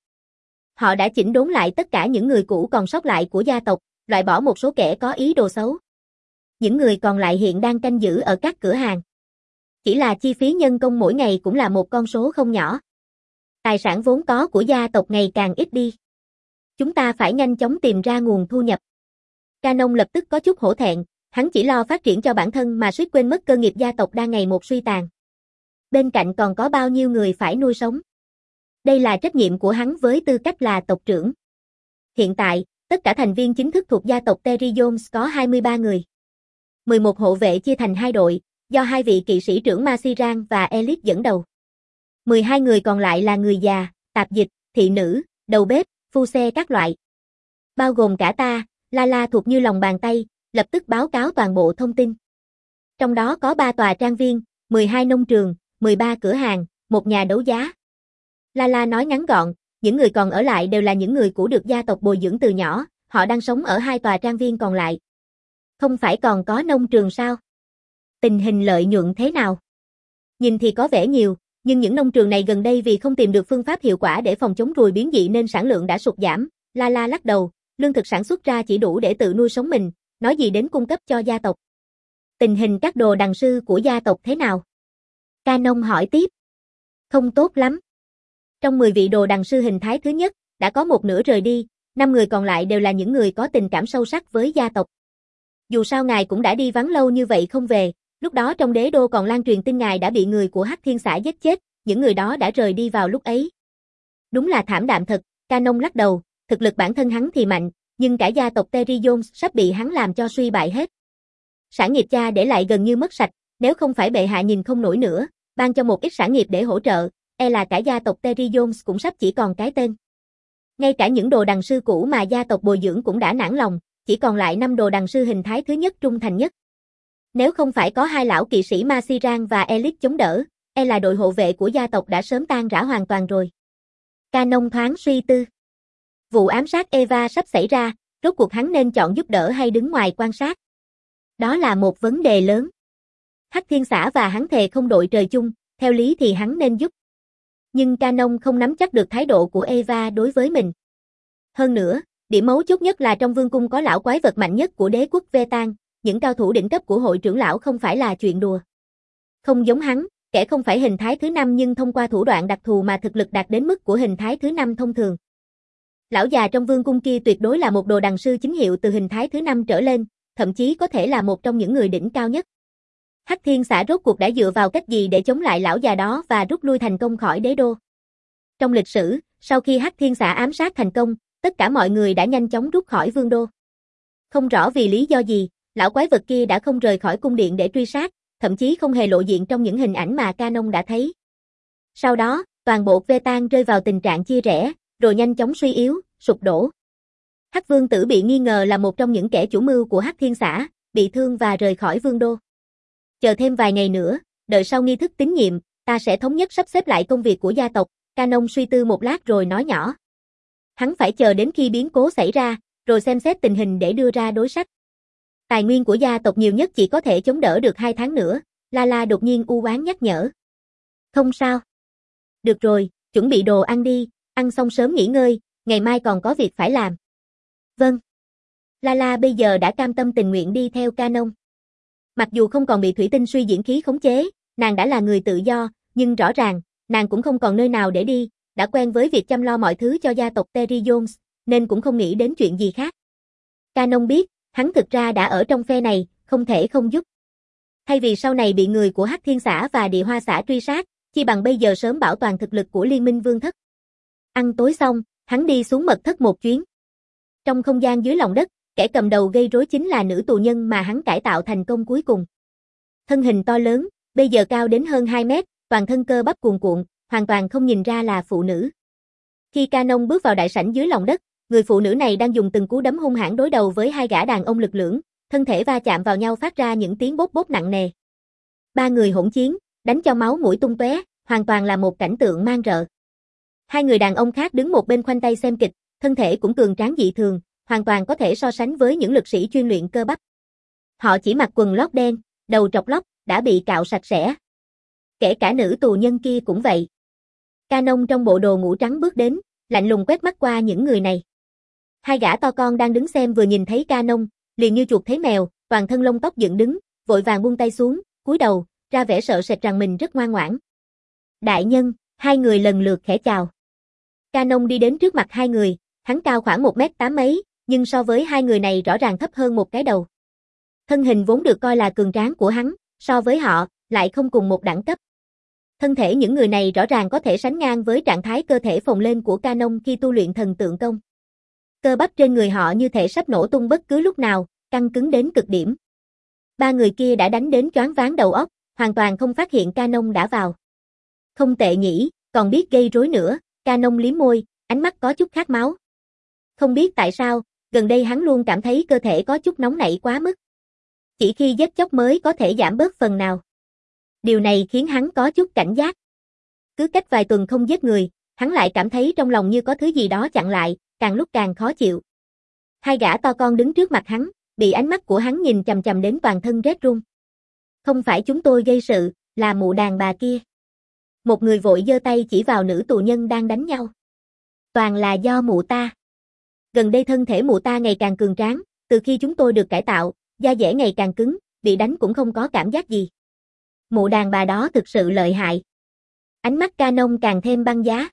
Họ đã chỉnh đốn lại tất cả những người cũ còn sót lại của gia tộc, loại bỏ một số kẻ có ý đồ xấu. Những người còn lại hiện đang canh giữ ở các cửa hàng. Chỉ là chi phí nhân công mỗi ngày cũng là một con số không nhỏ. Tài sản vốn có của gia tộc ngày càng ít đi. Chúng ta phải nhanh chóng tìm ra nguồn thu nhập. Canon lập tức có chút hổ thẹn, hắn chỉ lo phát triển cho bản thân mà suýt quên mất cơ nghiệp gia tộc đang ngày một suy tàn. Bên cạnh còn có bao nhiêu người phải nuôi sống. Đây là trách nhiệm của hắn với tư cách là tộc trưởng. Hiện tại, tất cả thành viên chính thức thuộc gia tộc Terry Jones có hai mươi ba người. mười một hộ vệ chia thành hai đội, do hai vị kỵ sĩ trưởng Masiran và Elite dẫn đầu. mười hai người còn lại là người già, tạp dịch, thị nữ, đầu bếp, phu xe các loại. Bao gồm cả ta, Lala thuộc như lòng bàn tay, lập tức báo cáo toàn bộ thông tin. Trong đó có ba tòa trang viên, mười hai nông trường, mười ba cửa hàng, một nhà đấu giá. Lala nói ngắn gọn, những người còn ở lại đều là những người cũ được gia tộc bồi dưỡng từ nhỏ, họ đang sống ở hai tòa trang viên còn lại. Không phải còn có nông trường sao? Tình hình lợi nhuận thế nào? Nhìn thì có vẻ nhiều, nhưng những nông trường này gần đây vì không tìm được phương pháp hiệu quả để phòng chống ruồi biến dị nên sản lượng đã sụt giảm. Lala lắc đầu, lương thực sản xuất ra chỉ đủ để tự nuôi sống mình, nói gì đến cung cấp cho gia tộc. Tình hình các đồ đằng sư của gia tộc thế nào? Canon hỏi tiếp. Không tốt lắm. Trong mười vị đồ đằng sư hình thái thứ nhất, đã có một nửa rời đi, năm người còn lại đều là những người có tình cảm sâu sắc với gia tộc. Dù sao ngài cũng đã đi vắng lâu như vậy không về, lúc đó trong đế đô còn lan truyền tin ngài đã bị người của Hắc Thiên xã giết chết, những người đó đã rời đi vào lúc ấy. Đúng là thảm đạm thật, Canon lắc đầu, thực lực bản thân hắn thì mạnh, nhưng cả gia tộc Terry Jones sắp bị hắn làm cho suy bại hết. Sản nghiệp cha để lại gần như mất sạch, nếu không phải bệ hạ nhìn không nổi nữa, ban cho một ít sản nghiệp để hỗ trợ, e là cả gia tộc Terry Jones cũng sắp chỉ còn cái tên. Ngay cả những đồ đằng sư cũ mà gia tộc bồi dưỡng cũng đã nản lòng, chỉ còn lại năm đồ đằng sư hình thái thứ nhất trung thành nhất. Nếu không phải có hai lão kỵ sĩ Masiran và Elite chống đỡ, e là đội hộ vệ của gia tộc đã sớm tan rã hoàn toàn rồi. Canon thoáng suy tư. Vụ ám sát Eva sắp xảy ra, rốt cuộc hắn nên chọn giúp đỡ hay đứng ngoài quan sát? Đó là một vấn đề lớn. Hắc Thiên xã và hắn thề không đội trời chung, theo lý thì hắn nên giúp. Nhưng Canon không nắm chắc được thái độ của Eva đối với mình. Hơn nữa, điểm mấu chốt nhất là trong vương cung có lão quái vật mạnh nhất của đế quốc Vetan, những cao thủ đỉnh cấp của hội trưởng lão không phải là chuyện đùa. Không giống hắn, kẻ không phải hình thái thứ năm nhưng thông qua thủ đoạn đặc thù mà thực lực đạt đến mức của hình thái thứ năm thông thường. Lão già trong vương cung kia tuyệt đối là một đồ đằng sư chính hiệu từ hình thái thứ năm trở lên, thậm chí có thể là một trong những người đỉnh cao nhất. Hắc Thiên xã rốt cuộc đã dựa vào cách gì để chống lại lão già đó và rút lui thành công khỏi đế đô? Trong lịch sử, sau khi Hắc Thiên xã ám sát thành công, tất cả mọi người đã nhanh chóng rút khỏi vương đô. Không rõ vì lý do gì, lão quái vật kia đã không rời khỏi cung điện để truy sát, thậm chí không hề lộ diện trong những hình ảnh mà Canon đã thấy. Sau đó, toàn bộ Vetan rơi vào tình trạng chia rẽ, rồi nhanh chóng suy yếu, sụp đổ. Hắc Vương Tử bị nghi ngờ là một trong những kẻ chủ mưu của Hắc Thiên Xã, bị thương và rời khỏi vương đô. Chờ thêm vài ngày nữa, đợi sau nghi thức tín nhiệm, ta sẽ thống nhất sắp xếp lại công việc của gia tộc, Canon suy tư một lát rồi nói nhỏ. Hắn phải chờ đến khi biến cố xảy ra, rồi xem xét tình hình để đưa ra đối sách. Tài nguyên của gia tộc nhiều nhất chỉ có thể chống đỡ được hai tháng nữa, Lala đột nhiên u oán nhắc nhở. Không sao. Được rồi, chuẩn bị đồ ăn đi, ăn xong sớm nghỉ ngơi, ngày mai còn có việc phải làm. Vâng. Lala bây giờ đã cam tâm tình nguyện đi theo Canon. Mặc dù không còn bị thủy tinh suy diễn khí khống chế, nàng đã là người tự do, nhưng rõ ràng, nàng cũng không còn nơi nào để đi, đã quen với việc chăm lo mọi thứ cho gia tộc Terry Jones, nên cũng không nghĩ đến chuyện gì khác. Canon biết, hắn thực ra đã ở trong phe này, không thể không giúp. Thay vì sau này bị người của Hắc Thiên Xã và Địa Hoa Xã truy sát, chi bằng bây giờ sớm bảo toàn thực lực của Liên minh Vương thất. Ăn tối xong, hắn đi xuống mật thất một chuyến. Trong không gian dưới lòng đất, kẻ cầm đầu gây rối chính là nữ tù nhân mà hắn cải tạo thành công cuối cùng. Thân hình to lớn, bây giờ cao đến hơn hai mét, toàn thân cơ bắp cuồn cuộn, hoàn toàn không nhìn ra là phụ nữ. Khi Canon bước vào đại sảnh dưới lòng đất, người phụ nữ này đang dùng từng cú đấm hung hãn đối đầu với hai gã đàn ông lực lưỡng, thân thể va chạm vào nhau phát ra những tiếng bốp bốp nặng nề. Ba người hỗn chiến, đánh cho máu mũi tung tóe, hoàn toàn là một cảnh tượng man rợ. Hai người đàn ông khác đứng một bên khoanh tay xem kịch, thân thể cũng cường tráng dị thường, hoàn toàn có thể so sánh với những lực sĩ chuyên luyện cơ bắp. Họ chỉ mặc quần lót đen, đầu trọc lóc, đã bị cạo sạch sẽ. Kể cả nữ tù nhân kia cũng vậy. Canon trong bộ đồ ngủ trắng bước đến, lạnh lùng quét mắt qua những người này. Hai gã to con đang đứng xem vừa nhìn thấy Canon, liền như chuột thấy mèo, toàn thân lông tóc dựng đứng, vội vàng buông tay xuống, cúi đầu, ra vẻ sợ sệt rằng mình rất ngoan ngoãn. Đại nhân, hai người lần lượt khẽ chào. Canon đi đến trước mặt hai người, hắn cao khoảng một mét tám mấy, nhưng so với hai người này rõ ràng thấp hơn một cái đầu. Thân hình vốn được coi là cường tráng của hắn, so với họ, lại không cùng một đẳng cấp. Thân thể những người này rõ ràng có thể sánh ngang với trạng thái cơ thể phồng lên của Canon khi tu luyện thần tượng công. Cơ bắp trên người họ như thể sắp nổ tung bất cứ lúc nào, căng cứng đến cực điểm. Ba người kia đã đánh đến choáng váng đầu óc, hoàn toàn không phát hiện Canon đã vào. Không tệ nhỉ, còn biết gây rối nữa, Canon liếm môi, ánh mắt có chút khát máu. Không biết tại sao, gần đây hắn luôn cảm thấy cơ thể có chút nóng nảy quá mức. Chỉ khi giết chóc mới có thể giảm bớt phần nào. Điều này khiến hắn có chút cảnh giác. Cứ cách vài tuần không giết người, hắn lại cảm thấy trong lòng như có thứ gì đó chặn lại, càng lúc càng khó chịu. Hai gã to con đứng trước mặt hắn, bị ánh mắt của hắn nhìn chằm chằm đến toàn thân rét run. Không phải chúng tôi gây sự, là mụ đàn bà kia. Một người vội giơ tay chỉ vào nữ tù nhân đang đánh nhau. Toàn là do mụ ta. Gần đây thân thể mụ ta ngày càng cường tráng, từ khi chúng tôi được cải tạo, da dẻ ngày càng cứng, bị đánh cũng không có cảm giác gì. Mụ đàn bà đó thực sự lợi hại. Ánh mắt Canon càng thêm băng giá.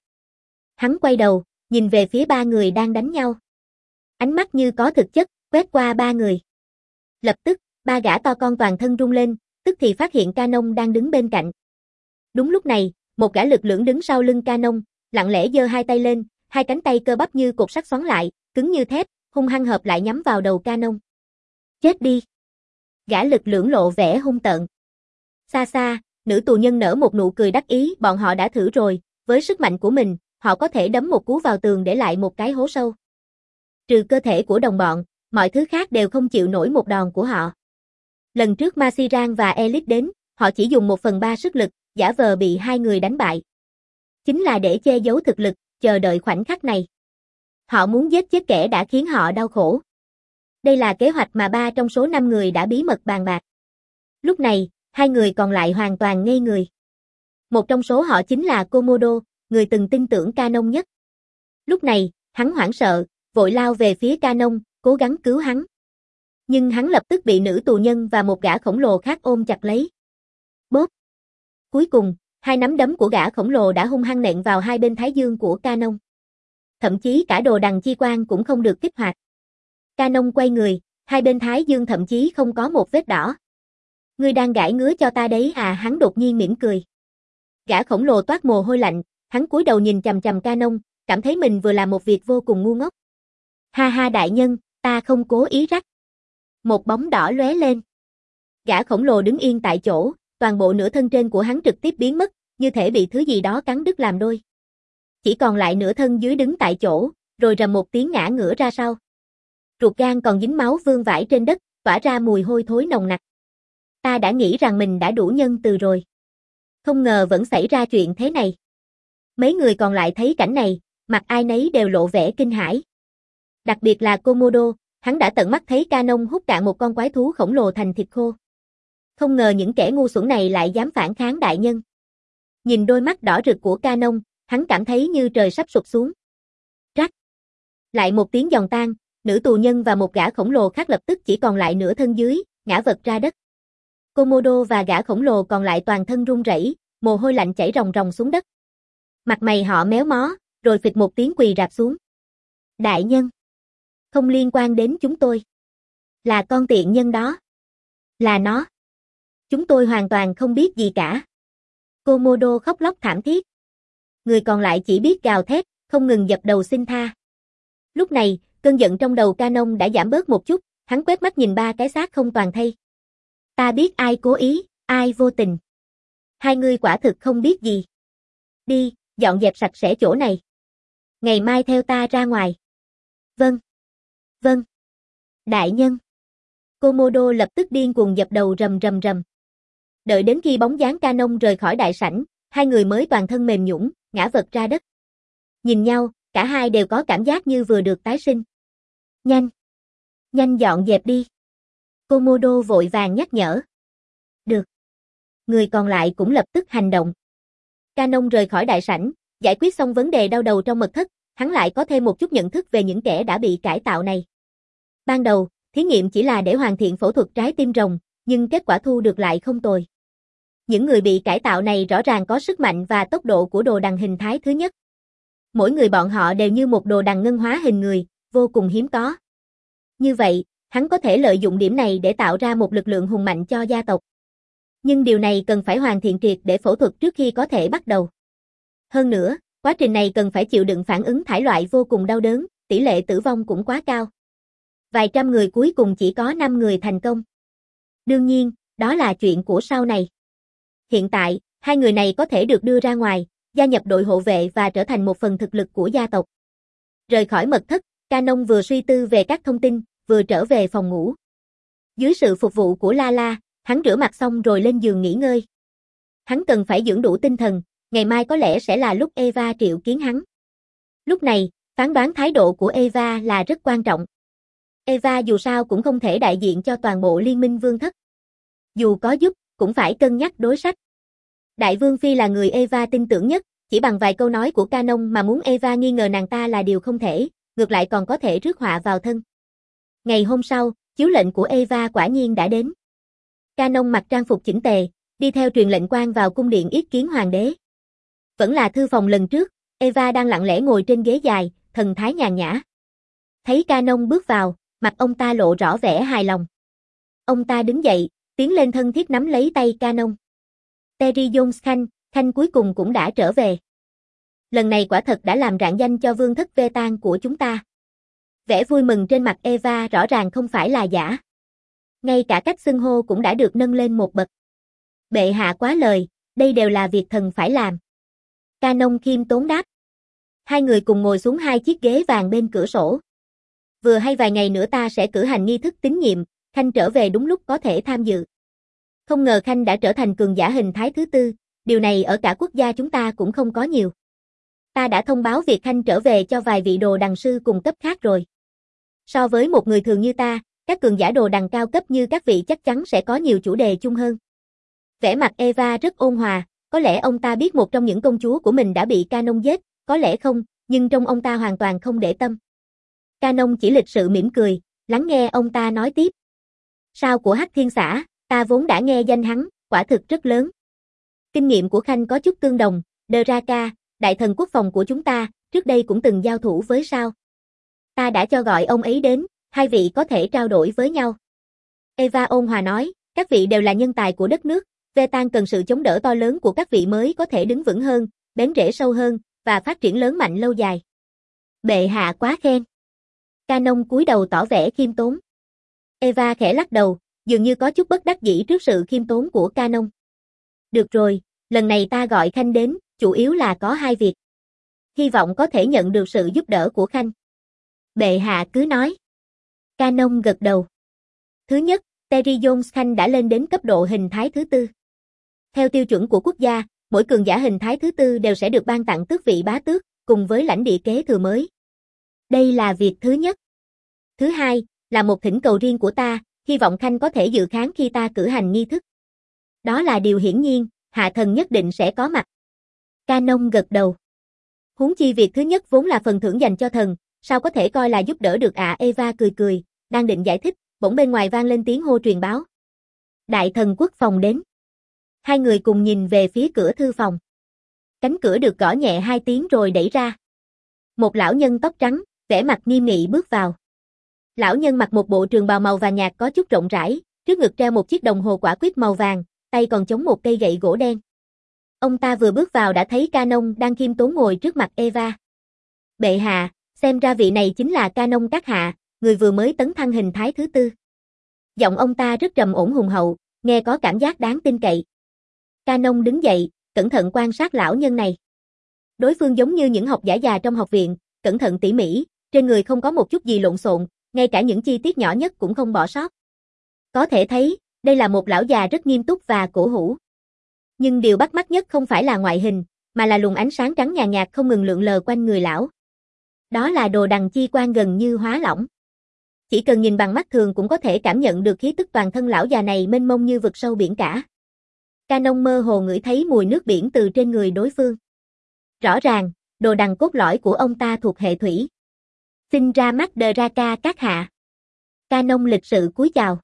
Hắn quay đầu, nhìn về phía ba người đang đánh nhau. Ánh mắt như có thực chất, quét qua ba người. Lập tức, ba gã to con toàn thân rung lên, tức thì phát hiện Canon đang đứng bên cạnh. Đúng lúc này, một gã lực lưỡng đứng sau lưng Canon, lặng lẽ giơ hai tay lên, hai cánh tay cơ bắp như cột sắt xoắn lại, cứng như thép, hung hăng hợp lại nhắm vào đầu Canon. Chết đi! Gã lực lưỡng lộ vẻ hung tợn. Xa xa, nữ tù nhân nở một nụ cười đắc ý, bọn họ đã thử rồi, với sức mạnh của mình, họ có thể đấm một cú vào tường để lại một cái hố sâu. Trừ cơ thể của đồng bọn, mọi thứ khác đều không chịu nổi một đòn của họ. Lần trước Masiran và Elite đến, họ chỉ dùng một phần ba sức lực, giả vờ bị hai người đánh bại. Chính là để che giấu thực lực, chờ đợi khoảnh khắc này. Họ muốn giết chết kẻ đã khiến họ đau khổ. Đây là kế hoạch mà ba trong số năm người đã bí mật bàn bạc. Lúc này, hai người còn lại hoàn toàn ngây người. Một trong số họ chính là Komodo, người từng tin tưởng Canon nhất. Lúc này, hắn hoảng sợ, vội lao về phía Canon, cố gắng cứu hắn. Nhưng hắn lập tức bị nữ tù nhân và một gã khổng lồ khác ôm chặt lấy. Bốp! Cuối cùng, hai nắm đấm của gã khổng lồ đã hung hăng nện vào hai bên thái dương của Canon. Thậm chí cả đồ đằng chi quan cũng không được kích hoạt. Canon quay người, hai bên thái dương thậm chí không có một vết đỏ. Ngươi đang gãi ngứa cho ta đấy à, hắn đột nhiên mỉm cười. Gã khổng lồ toát mồ hôi lạnh, hắn cúi đầu nhìn chằm chằm Canon, cảm thấy mình vừa làm một việc vô cùng ngu ngốc. Ha ha đại nhân, ta không cố ý rắc. Một bóng đỏ lóe lên. Gã khổng lồ đứng yên tại chỗ, toàn bộ nửa thân trên của hắn trực tiếp biến mất, như thể bị thứ gì đó cắn đứt làm đôi. Chỉ còn lại nửa thân dưới đứng tại chỗ, rồi rầm một tiếng ngã ngửa ra sau. Ruột gan còn dính máu vương vãi trên đất, tỏa ra mùi hôi thối nồng nặc. Ta đã nghĩ rằng mình đã đủ nhân từ rồi. Không ngờ vẫn xảy ra chuyện thế này. Mấy người còn lại thấy cảnh này, mặt ai nấy đều lộ vẻ kinh hãi. Đặc biệt là Komodo, hắn đã tận mắt thấy Canon hút cạn một con quái thú khổng lồ thành thịt khô. Không ngờ những kẻ ngu xuẩn này lại dám phản kháng đại nhân. Nhìn đôi mắt đỏ rực của Canon, hắn cảm thấy như trời sắp sụp xuống. Rắc. Lại một tiếng giòn tan, nữ tù nhân và một gã khổng lồ khác lập tức chỉ còn lại nửa thân dưới, ngã vật ra đất. Komodo và gã khổng lồ còn lại toàn thân run rẩy, mồ hôi lạnh chảy ròng ròng xuống đất. Mặt mày họ méo mó, rồi phịch một tiếng quỳ rạp xuống. Đại nhân. Không liên quan đến chúng tôi. Là con tiện nhân đó. Là nó. Chúng tôi hoàn toàn không biết gì cả. Komodo khóc lóc thảm thiết. Người còn lại chỉ biết gào thét, không ngừng dập đầu xin tha. Lúc này, cơn giận trong đầu Canon đã giảm bớt một chút, hắn quét mắt nhìn ba cái xác không toàn thây. Ta biết ai cố ý, ai vô tình. Hai người quả thực không biết gì. Đi, dọn dẹp sạch sẽ chỗ này. Ngày mai theo ta ra ngoài. Vâng. Vâng. Đại nhân. Komodo lập tức điên cuồng dập đầu rầm rầm rầm. Đợi đến khi bóng dáng Canon rời khỏi đại sảnh, hai người mới toàn thân mềm nhũn, ngã vật ra đất. Nhìn nhau, cả hai đều có cảm giác như vừa được tái sinh. Nhanh. Nhanh dọn dẹp đi. Komodo vội vàng nhắc nhở. Được. Người còn lại cũng lập tức hành động. Canon rời khỏi đại sảnh, giải quyết xong vấn đề đau đầu trong mật thất, hắn lại có thêm một chút nhận thức về những kẻ đã bị cải tạo này. Ban đầu, thí nghiệm chỉ là để hoàn thiện phẫu thuật trái tim rồng, nhưng kết quả thu được lại không tồi. Những người bị cải tạo này rõ ràng có sức mạnh và tốc độ của đồ đằng hình thái thứ nhất. Mỗi người bọn họ đều như một đồ đằng ngân hóa hình người, vô cùng hiếm có. Như vậy, hắn có thể lợi dụng điểm này để tạo ra một lực lượng hùng mạnh cho gia tộc. Nhưng điều này cần phải hoàn thiện triệt để phẫu thuật trước khi có thể bắt đầu. Hơn nữa, quá trình này cần phải chịu đựng phản ứng thải loại vô cùng đau đớn, tỷ lệ tử vong cũng quá cao. Vài trăm người cuối cùng chỉ có năm người thành công. Đương nhiên, đó là chuyện của sau này. Hiện tại, hai người này có thể được đưa ra ngoài, gia nhập đội hộ vệ và trở thành một phần thực lực của gia tộc. Rời khỏi mật thất, Canon vừa suy tư về các thông tin, vừa trở về phòng ngủ. Dưới sự phục vụ của Lala, hắn rửa mặt xong rồi lên giường nghỉ ngơi. Hắn cần phải dưỡng đủ tinh thần, ngày mai có lẽ sẽ là lúc Eva triệu kiến hắn. Lúc này, phán đoán thái độ của Eva là rất quan trọng. Eva dù sao cũng không thể đại diện cho toàn bộ liên minh vương thất. Dù có giúp, cũng phải cân nhắc đối sách. Đại vương phi là người Eva tin tưởng nhất, chỉ bằng vài câu nói của Canon mà muốn Eva nghi ngờ nàng ta là điều không thể, ngược lại còn có thể rước họa vào thân. Ngày hôm sau, chiếu lệnh của Eva quả nhiên đã đến. Canon mặc trang phục chỉnh tề, đi theo truyền lệnh quan vào cung điện yết kiến hoàng đế. Vẫn là thư phòng lần trước, Eva đang lặng lẽ ngồi trên ghế dài, thần thái nhàn nhã. Thấy Canon bước vào, mặt ông ta lộ rõ vẻ hài lòng. Ông ta đứng dậy, tiến lên thân thiết nắm lấy tay Canon. Terry Jones Khanh, Khanh cuối cùng cũng đã trở về. Lần này quả thật đã làm rạng danh cho vương thất Vetan của chúng ta. Vẻ vui mừng trên mặt Eva rõ ràng không phải là giả. Ngay cả cách xưng hô cũng đã được nâng lên một bậc. Bệ hạ quá lời, đây đều là việc thần phải làm. Canon khiêm tốn đáp. Hai người cùng ngồi xuống hai chiếc ghế vàng bên cửa sổ. Vừa hay vài ngày nữa ta sẽ cử hành nghi thức tín nhiệm, Khanh trở về đúng lúc có thể tham dự. Không ngờ Khanh đã trở thành cường giả hình thái thứ tư, điều này ở cả quốc gia chúng ta cũng không có nhiều. Ta đã thông báo việc Khanh trở về cho vài vị đồ đằng sư cùng cấp khác rồi. So với một người thường như ta, các cường giả đồ đằng cao cấp như các vị chắc chắn sẽ có nhiều chủ đề chung hơn. Vẻ mặt Eva rất ôn hòa, có lẽ ông ta biết một trong những công chúa của mình đã bị Canon giết, có lẽ không, nhưng trong ông ta hoàn toàn không để tâm. Canon chỉ lịch sự mỉm cười, lắng nghe ông ta nói tiếp. Sao của Hắc Thiên Xã, ta vốn đã nghe danh hắn, quả thực rất lớn. Kinh nghiệm của Khanh có chút tương đồng, Draka, đại thần quốc phòng của chúng ta, trước đây cũng từng giao thủ với sao. Ta đã cho gọi ông ấy đến, hai vị có thể trao đổi với nhau. Eva ôn hòa nói, các vị đều là nhân tài của đất nước, Vetan cần sự chống đỡ to lớn của các vị mới có thể đứng vững hơn, bén rễ sâu hơn, và phát triển lớn mạnh lâu dài. Bệ hạ quá khen. Canon cúi đầu tỏ vẻ khiêm tốn. Eva khẽ lắc đầu, dường như có chút bất đắc dĩ trước sự khiêm tốn của Canon. Được rồi, lần này ta gọi Khanh đến, chủ yếu là có hai việc. Hy vọng có thể nhận được sự giúp đỡ của Khanh. Bệ hạ cứ nói. Canon gật đầu. Thứ nhất, Terry Jones Khanh đã lên đến cấp độ hình thái thứ tư. Theo tiêu chuẩn của quốc gia, mỗi cường giả hình thái thứ tư đều sẽ được ban tặng tước vị bá tước, cùng với lãnh địa kế thừa mới. Đây là việc thứ nhất. Thứ hai, là một thỉnh cầu riêng của ta, hy vọng Khanh có thể dự khán khi ta cử hành nghi thức. Đó là điều hiển nhiên, hạ thần nhất định sẽ có mặt. Canon gật đầu. Huống chi việc thứ nhất vốn là phần thưởng dành cho thần, sao có thể coi là giúp đỡ được ạ? À? Eva cười cười, đang định giải thích, bỗng bên ngoài vang lên tiếng hô truyền báo. Đại thần quốc phòng đến. Hai người cùng nhìn về phía cửa thư phòng. Cánh cửa được gõ nhẹ hai tiếng rồi đẩy ra. Một lão nhân tóc trắng, vẻ mặt nghiêm nghị bước vào. Lão nhân mặc một bộ trường bào màu vàng nhạt có chút rộng rãi, trước ngực treo một chiếc đồng hồ quả quyết màu vàng, tay còn chống một cây gậy gỗ đen. Ông ta vừa bước vào đã thấy Canon đang khiêm tốn ngồi trước mặt Eva. Bệ hạ, xem ra vị này chính là Canon các hạ, người vừa mới tấn thăng hình thái thứ tư. Giọng ông ta rất trầm ổn hùng hậu, nghe có cảm giác đáng tin cậy. Canon đứng dậy, cẩn thận quan sát lão nhân này. Đối phương giống như những học giả già trong học viện, cẩn thận tỉ mỉ, trên người không có một chút gì lộn xộn, ngay cả những chi tiết nhỏ nhất cũng không bỏ sót. Có thể thấy, đây là một lão già rất nghiêm túc và cổ hủ. Nhưng điều bắt mắt nhất không phải là ngoại hình, mà là luồng ánh sáng trắng nhàn nhạt không ngừng lượn lờ quanh người lão. Đó là đồ đằng chi quan gần như hóa lỏng. Chỉ cần nhìn bằng mắt thường cũng có thể cảm nhận được khí tức toàn thân lão già này mênh mông như vực sâu biển cả. Canon mơ hồ ngửi thấy mùi nước biển từ trên người đối phương. Rõ ràng, đồ đằng cốt lõi của ông ta thuộc hệ thủy. Xin ra mắt Draka các hạ. Canon lịch sự cúi chào.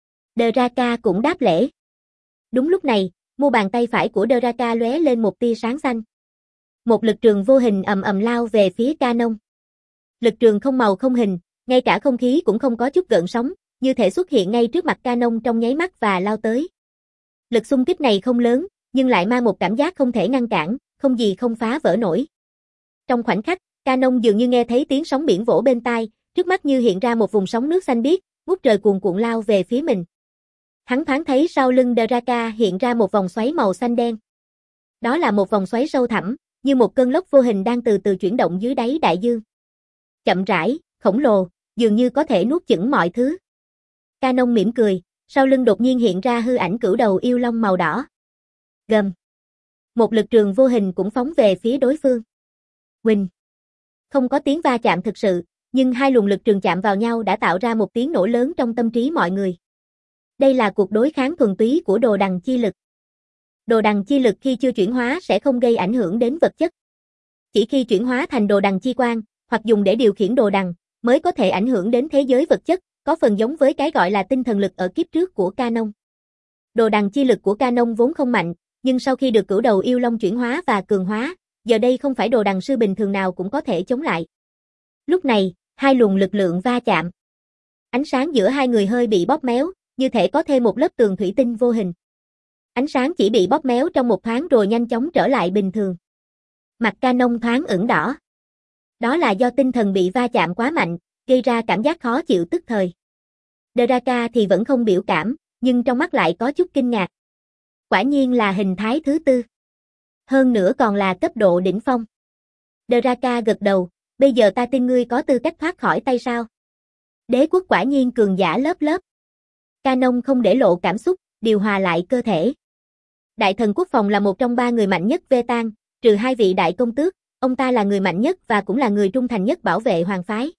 Draka cũng đáp lễ. Đúng lúc này, mu bàn tay phải của Draka lóe lên một tia sáng xanh. Một lực trường vô hình ầm ầm lao về phía Canon. Lực trường không màu không hình, ngay cả không khí cũng không có chút gợn sóng, như thể xuất hiện ngay trước mặt Canon trong nháy mắt và lao tới. Lực xung kích này không lớn, nhưng lại mang một cảm giác không thể ngăn cản, không gì không phá vỡ nổi. Trong khoảnh khắc, Canon dường như nghe thấy tiếng sóng biển vỗ bên tai, trước mắt như hiện ra một vùng sóng nước xanh biếc, ngút trời cuồn cuộn lao về phía mình. Hắn thoáng thấy sau lưng Draka hiện ra một vòng xoáy màu xanh đen. Đó là một vòng xoáy sâu thẳm, như một cơn lốc vô hình đang từ từ chuyển động dưới đáy đại dương. Chậm rãi, khổng lồ, dường như có thể nuốt chửng mọi thứ. Canon mỉm cười, sau lưng đột nhiên hiện ra hư ảnh cửu đầu yêu long màu đỏ. Gầm. Một lực trường vô hình cũng phóng về phía đối phương. Huỳnh. Không có tiếng va chạm thực sự, nhưng hai luồng lực trường chạm vào nhau đã tạo ra một tiếng nổ lớn trong tâm trí mọi người. Đây là cuộc đối kháng thuần túy của đồ đằng chi lực. Đồ đằng chi lực khi chưa chuyển hóa sẽ không gây ảnh hưởng đến vật chất. Chỉ khi chuyển hóa thành đồ đằng chi quan, hoặc dùng để điều khiển đồ đằng, mới có thể ảnh hưởng đến thế giới vật chất, có phần giống với cái gọi là tinh thần lực ở kiếp trước của Canon. Đồ đằng chi lực của Canon vốn không mạnh, nhưng sau khi được cửu đầu yêu long chuyển hóa và cường hóa, giờ đây không phải đồ đằng sư bình thường nào cũng có thể chống lại. Lúc này, hai luồng lực lượng va chạm. Ánh sáng giữa hai người hơi bị bóp méo, như thể có thêm một lớp tường thủy tinh vô hình. Ánh sáng chỉ bị bóp méo trong một thoáng rồi nhanh chóng trở lại bình thường. Mặt Canon thoáng ửng đỏ. Đó là do tinh thần bị va chạm quá mạnh, gây ra cảm giác khó chịu tức thời. Draka thì vẫn không biểu cảm, nhưng trong mắt lại có chút kinh ngạc. Quả nhiên là hình thái thứ tư. Hơn nữa còn là cấp độ đỉnh phong. Draka gật đầu, bây giờ ta tin ngươi có tư cách thoát khỏi tay sao? Đế quốc quả nhiên cường giả lớp lớp. Canon không để lộ cảm xúc, điều hòa lại cơ thể. Đại thần quốc phòng là một trong ba người mạnh nhất Vetan, trừ hai vị đại công tước, ông ta là người mạnh nhất và cũng là người trung thành nhất bảo vệ hoàng phái.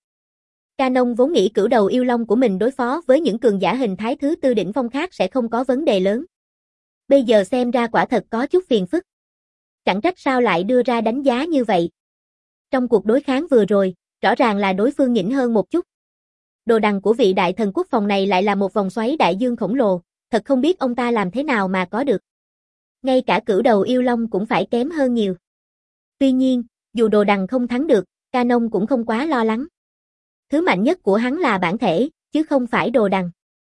Canon vốn nghĩ cửu đầu yêu long của mình đối phó với những cường giả hình thái thứ tư đỉnh phong khác sẽ không có vấn đề lớn. Bây giờ xem ra quả thật có chút phiền phức. Chẳng trách sao lại đưa ra đánh giá như vậy. Trong cuộc đối kháng vừa rồi, rõ ràng là đối phương nhỉnh hơn một chút. Đồ đằng của vị đại thần quốc phòng này lại là một vòng xoáy đại dương khổng lồ, thật không biết ông ta làm thế nào mà có được. Ngay cả cửu đầu yêu long cũng phải kém hơn nhiều. Tuy nhiên, dù đồ đằng không thắng được, Canon cũng không quá lo lắng. Thứ mạnh nhất của hắn là bản thể, chứ không phải đồ đằng.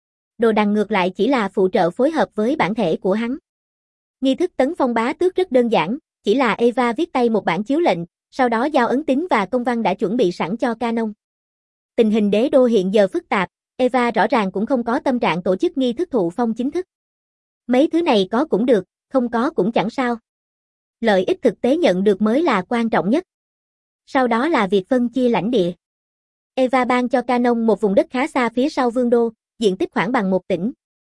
Đồ đằng ngược lại chỉ là phụ trợ phối hợp với bản thể của hắn. Nghi thức tấn phong bá tước rất đơn giản, chỉ là Eva viết tay một bản chiếu lệnh, sau đó giao ấn tín và công văn đã chuẩn bị sẵn cho Canon. Tình hình đế đô hiện giờ phức tạp, Eva rõ ràng cũng không có tâm trạng tổ chức nghi thức thụ phong chính thức. Mấy thứ này có cũng được, không có cũng chẳng sao. Lợi ích thực tế nhận được mới là quan trọng nhất. Sau đó là việc phân chia lãnh địa. Eva ban cho Canon một vùng đất khá xa phía sau vương đô, diện tích khoảng bằng một tỉnh.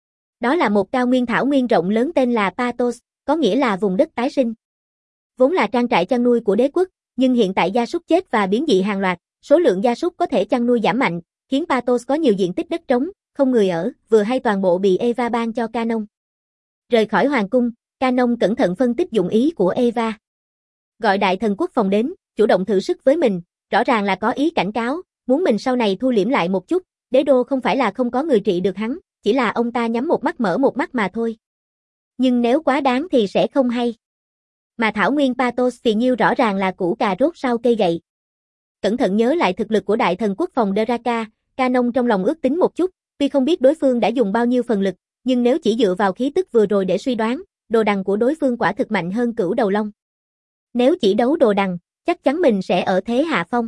Đó là một cao nguyên thảo nguyên rộng lớn tên là Patos, có nghĩa là vùng đất tái sinh. Vốn là trang trại chăn nuôi của đế quốc, nhưng hiện tại gia súc chết và biến dị hàng loạt, số lượng gia súc có thể chăn nuôi giảm mạnh, khiến Patos có nhiều diện tích đất trống, không người ở, vừa hay toàn bộ bị Eva ban cho Canon. Rời khỏi hoàng cung, Canon cẩn thận phân tích dụng ý của Eva. Gọi đại thần quốc phòng đến, chủ động thử sức với mình, rõ ràng là có ý cảnh cáo, muốn mình sau này thu liễm lại một chút, đế đô không phải là không có người trị được hắn, chỉ là ông ta nhắm một mắt mở một mắt mà thôi. Nhưng nếu quá đáng thì sẽ không hay. Mà thảo nguyên Patos phì nhiêu rõ ràng là củ cà rốt sau cây gậy. Cẩn thận nhớ lại thực lực của đại thần quốc phòng Draka, Canon trong lòng ước tính một chút, tuy không biết đối phương đã dùng bao nhiêu phần lực, nhưng nếu chỉ dựa vào khí tức vừa rồi để suy đoán, đồ đằng của đối phương quả thực mạnh hơn cửu đầu long. Nếu chỉ đấu đồ đằng, chắc chắn mình sẽ ở thế hạ phong.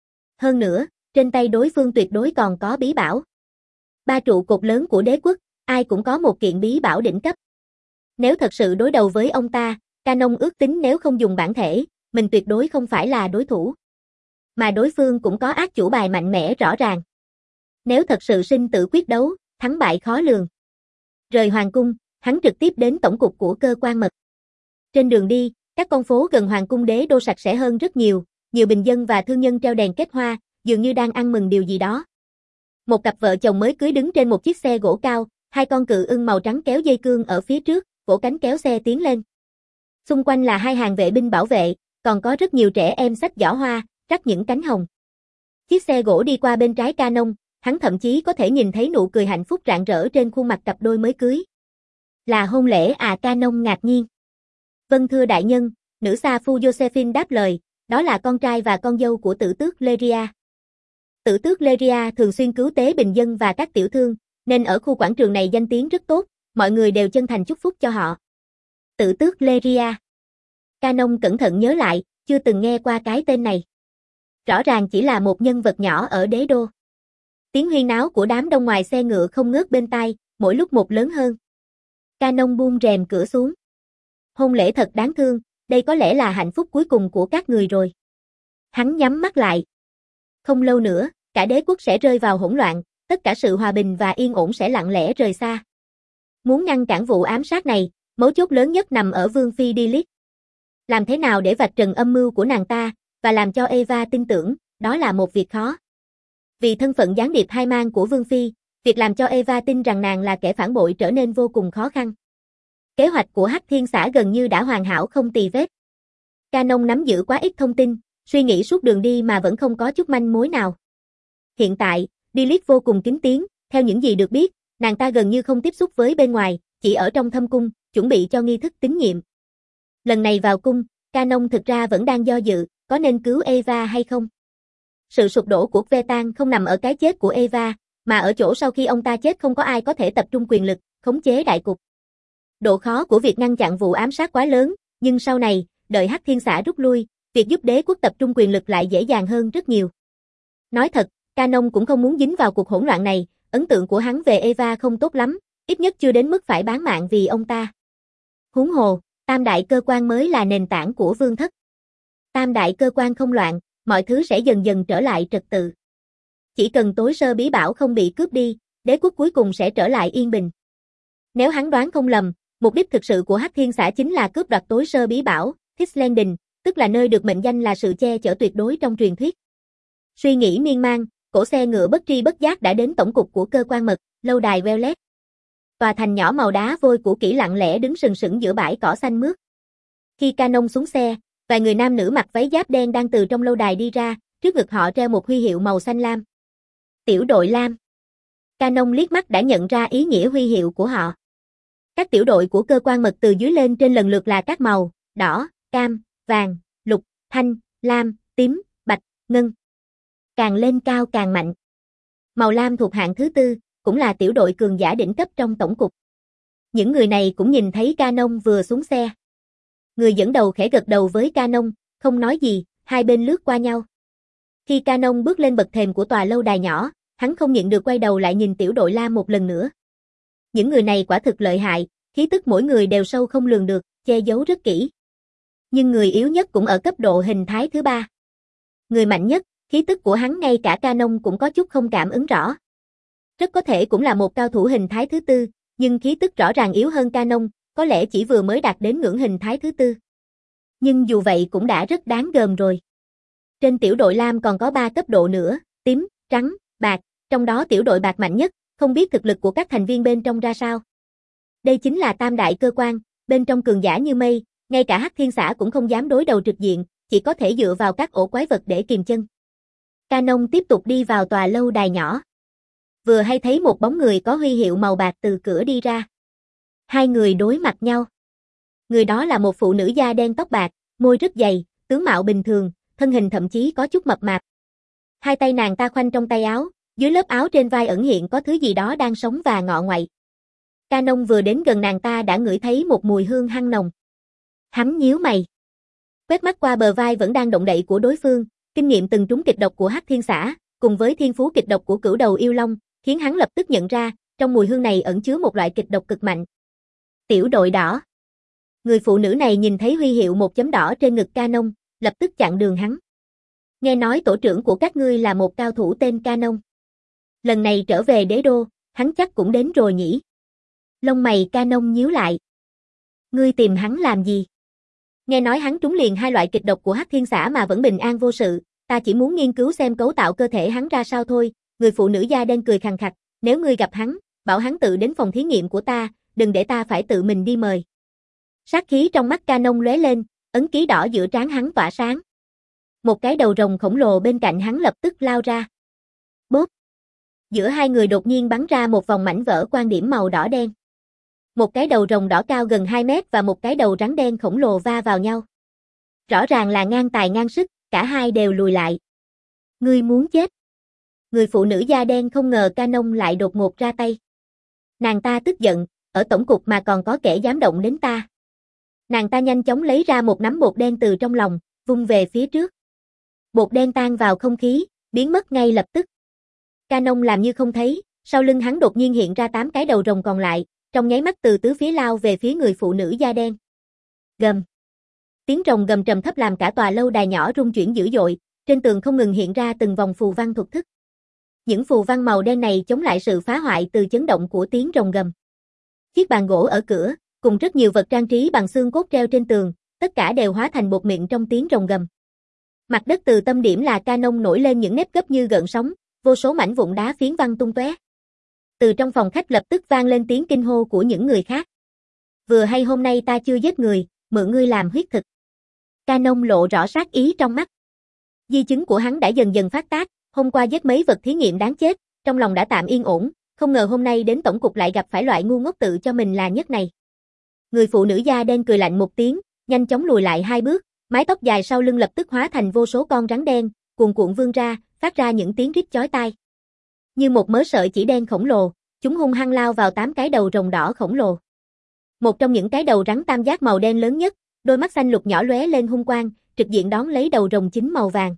Hơn nữa, trên tay đối phương tuyệt đối còn có bí bảo. Ba trụ cột lớn của đế quốc, ai cũng có một kiện bí bảo đỉnh cấp. Nếu thật sự đối đầu với ông ta, Canon ước tính nếu không dùng bản thể, mình tuyệt đối không phải là đối thủ. Mà đối phương cũng có ác chủ bài mạnh mẽ rõ ràng. Nếu thật sự sinh tử quyết đấu, thắng bại khó lường. Rời hoàng cung, hắn trực tiếp đến tổng cục của cơ quan mật. Trên đường đi, các con phố gần hoàng cung đế đô sạch sẽ hơn rất nhiều, nhiều bình dân và thương nhân treo đèn kết hoa, dường như đang ăn mừng điều gì đó. Một cặp vợ chồng mới cưới đứng trên một chiếc xe gỗ cao, hai con cự ưng màu trắng kéo dây cương ở phía trước, vỗ cánh kéo xe tiến lên. Xung quanh là hai hàng vệ binh bảo vệ, còn có rất nhiều trẻ em xách giỏ hoa, rắc những cánh hồng. Chiếc xe gỗ đi qua bên trái Canon, hắn thậm chí có thể nhìn thấy nụ cười hạnh phúc rạng rỡ trên khuôn mặt cặp đôi mới cưới. Là hôn lễ à? Canon ngạc nhiên. Vâng thưa đại nhân, nữ sa phu Josephine đáp lời, đó là con trai và con dâu của tử tước Leria. Tử tước Leria thường xuyên cứu tế bình dân và các tiểu thương, nên ở khu quảng trường này danh tiếng rất tốt, mọi người đều chân thành chúc phúc cho họ. Tử tước Leria. Canon cẩn thận nhớ lại, chưa từng nghe qua cái tên này. Rõ ràng chỉ là một nhân vật nhỏ ở đế đô. Tiếng huyên náo của đám đông ngoài xe ngựa không ngớt bên tai, mỗi lúc một lớn hơn. Canon buông rèm cửa xuống. Hôn lễ thật đáng thương, đây có lẽ là hạnh phúc cuối cùng của các người rồi. Hắn nhắm mắt lại. Không lâu nữa, cả đế quốc sẽ rơi vào hỗn loạn, tất cả sự hòa bình và yên ổn sẽ lặng lẽ rời xa. Muốn ngăn cản vụ ám sát này, mấu chốt lớn nhất nằm ở Vương Phi Dilit. Làm thế nào để vạch trần âm mưu của nàng ta, và làm cho Eva tin tưởng, đó là một việc khó. Vì thân phận gián điệp hai mang của Vương Phi, việc làm cho Eva tin rằng nàng là kẻ phản bội trở nên vô cùng khó khăn. Kế hoạch của Hắc Thiên Xã gần như đã hoàn hảo không tì vết. Canon nắm giữ quá ít thông tin, suy nghĩ suốt đường đi mà vẫn không có chút manh mối nào. Hiện tại, Dilit vô cùng kín tiếng, theo những gì được biết, nàng ta gần như không tiếp xúc với bên ngoài, chỉ ở trong thâm cung, chuẩn bị cho nghi thức tín nhiệm. Lần này vào cung, Canon thực ra vẫn đang do dự, có nên cứu Eva hay không. Sự sụp đổ của Vetan không nằm ở cái chết của Eva, mà ở chỗ sau khi ông ta chết không có ai có thể tập trung quyền lực, khống chế đại cục. Độ khó của việc ngăn chặn vụ ám sát quá lớn, nhưng sau này, đợi Hắc Thiên Xã rút lui, việc giúp đế quốc tập trung quyền lực lại dễ dàng hơn rất nhiều. Nói thật, Canon cũng không muốn dính vào cuộc hỗn loạn này, ấn tượng của hắn về Eva không tốt lắm, ít nhất chưa đến mức phải bán mạng vì ông ta. Huống hồ, tam đại cơ quan mới là nền tảng của vương thất. Tam đại cơ quan không loạn, mọi thứ sẽ dần dần trở lại trật tự. Chỉ cần tối sơ bí bảo không bị cướp đi, đế quốc cuối cùng sẽ trở lại yên bình. Nếu hắn đoán không lầm, mục đích thực sự của Hắc Thiên Xã chính là cướp đoạt tối sơ bí bảo, Tislanding, tức là nơi được mệnh danh là sự che chở tuyệt đối trong truyền thuyết. Suy nghĩ miên man, cỗ xe ngựa bất tri bất giác đã đến tổng cục của cơ quan mật, lâu đài Wellet. Tòa thành nhỏ màu đá vôi cũ kỹ lặng lẽ đứng sừng sững giữa bãi cỏ xanh mướt. Khi Canon xuống xe, vài người nam nữ mặc váy giáp đen đang từ trong lâu đài đi ra, trước ngực họ treo một huy hiệu màu xanh lam. Tiểu đội lam. Canon liếc mắt đã nhận ra ý nghĩa huy hiệu của họ. Các tiểu đội của cơ quan mật từ dưới lên trên lần lượt là các màu, đỏ, cam, vàng, lục, thanh, lam, tím, bạch, ngân. Càng lên cao càng mạnh. Màu lam thuộc hạng thứ tư, cũng là tiểu đội cường giả đỉnh cấp trong tổng cục. Những người này cũng nhìn thấy Canon vừa xuống xe. Người dẫn đầu khẽ gật đầu với Canon, không nói gì, hai bên lướt qua nhau. Khi Canon bước lên bậc thềm của tòa lâu đài nhỏ, hắn không nhịn được quay đầu lại nhìn Tiểu Đội Lam một lần nữa. Những người này quả thực lợi hại, khí tức mỗi người đều sâu không lường được, che giấu rất kỹ. Nhưng người yếu nhất cũng ở cấp độ hình thái thứ ba. Người mạnh nhất, khí tức của hắn ngay cả Canon cũng có chút không cảm ứng rõ. Rất có thể cũng là một cao thủ hình thái thứ tư, nhưng khí tức rõ ràng yếu hơn Canon, có lẽ chỉ vừa mới đạt đến ngưỡng hình thái thứ tư. Nhưng dù vậy cũng đã rất đáng gờm rồi. Trên Tiểu Đội Lam còn có ba cấp độ nữa, tím, trắng, bạc, trong đó Tiểu Đội Bạc mạnh nhất, không biết thực lực của các thành viên bên trong ra sao. Đây chính là tam đại cơ quan, bên trong cường giả như mây, ngay cả Hắc Thiên Xã cũng không dám đối đầu trực diện, chỉ có thể dựa vào các ổ quái vật để kìm chân. Canon tiếp tục đi vào tòa lâu đài nhỏ. Vừa hay thấy một bóng người có huy hiệu màu bạc từ cửa đi ra. Hai người đối mặt nhau. Người đó là một phụ nữ da đen tóc bạc, môi rất dày, tướng mạo bình thường, thân hình thậm chí có chút mập mạp. Hai tay nàng ta khoanh trong tay áo, dưới lớp áo trên vai ẩn hiện có thứ gì đó đang sống và ngọ ngoại. Canon vừa đến gần nàng ta đã ngửi thấy một mùi hương hăng nồng. Hắn nhíu mày. Quét mắt qua bờ vai vẫn đang động đậy của đối phương, kinh nghiệm từng trúng kịch độc của Hắc Thiên Xã, cùng với thiên phú kịch độc của Cửu Đầu Yêu Long, khiến hắn lập tức nhận ra, trong mùi hương này ẩn chứa một loại kịch độc cực mạnh. Tiểu Đội Đỏ. Người phụ nữ này nhìn thấy huy hiệu một chấm đỏ trên ngực Canon, lập tức chặn đường hắn. Nghe nói tổ trưởng của các ngươi là một cao thủ tên Canon. Lần này trở về đế đô, hắn chắc cũng đến rồi nhỉ? Lông mày Canon nhíu lại. Ngươi tìm hắn làm gì? Nghe nói hắn trúng liền hai loại kịch độc của Hắc Thiên Xã mà vẫn bình an vô sự, ta chỉ muốn nghiên cứu xem cấu tạo cơ thể hắn ra sao thôi. Người phụ nữ da đen cười khằng khặc, nếu ngươi gặp hắn, bảo hắn tự đến phòng thí nghiệm của ta, đừng để ta phải tự mình đi mời. Sát khí trong mắt Canon lóe lên, ấn ký đỏ giữa trán hắn tỏa sáng. Một cái đầu rồng khổng lồ bên cạnh hắn lập tức lao ra. Bốp! Giữa hai người đột nhiên bắn ra một vòng mảnh vỡ quan điểm màu đỏ đen. Một cái đầu rồng đỏ cao gần hai mét và một cái đầu rắn đen khổng lồ va vào nhau. Rõ ràng là ngang tài ngang sức, cả hai đều lùi lại. Ngươi muốn chết. Người phụ nữ da đen không ngờ Canon lại đột ngột ra tay. Nàng ta tức giận, ở tổng cục mà còn có kẻ dám động đến ta. Nàng ta nhanh chóng lấy ra một nắm bột đen từ trong lòng, vung về phía trước. Bột đen tan vào không khí, biến mất ngay lập tức. Canon làm như không thấy, sau lưng hắn đột nhiên hiện ra tám cái đầu rồng còn lại, trong nháy mắt từ tứ phía lao về phía người phụ nữ da đen. Gầm. Tiếng rồng gầm trầm thấp làm cả tòa lâu đài nhỏ rung chuyển dữ dội, trên tường không ngừng hiện ra từng vòng phù văn thuật thức. Những phù văn màu đen này chống lại sự phá hoại từ chấn động của tiếng rồng gầm. Chiếc bàn gỗ ở cửa, cùng rất nhiều vật trang trí bằng xương cốt treo trên tường, tất cả đều hóa thành bột mịn trong tiếng rồng gầm. Mặt đất từ tâm điểm là Canon nổi lên những nếp gấp như gợn sóng, vô số mảnh vụn đá phiến văng tung tóe. Từ trong phòng khách lập tức vang lên tiếng kinh hô của những người khác. Vừa hay hôm nay ta chưa giết người, mượn ngươi làm huyết thực. Canon lộ rõ sát ý trong mắt. Di chứng của hắn đã dần dần phát tác, hôm qua giết mấy vật thí nghiệm đáng chết, trong lòng đã tạm yên ổn, không ngờ hôm nay đến tổng cục lại gặp phải loại ngu ngốc tự cho mình là nhất này. Người phụ nữ da đen cười lạnh một tiếng, nhanh chóng lùi lại hai bước, mái tóc dài sau lưng lập tức hóa thành vô số con rắn đen, cuồn cuộn vươn ra, phát ra những tiếng rít chói tai. Như một mớ sợi chỉ đen khổng lồ, chúng hung hăng lao vào tám cái đầu rồng đỏ khổng lồ. Một trong những cái đầu rắn tam giác màu đen lớn nhất, đôi mắt xanh lục nhỏ lóe lên hung quang, trực diện đón lấy đầu rồng chính màu vàng.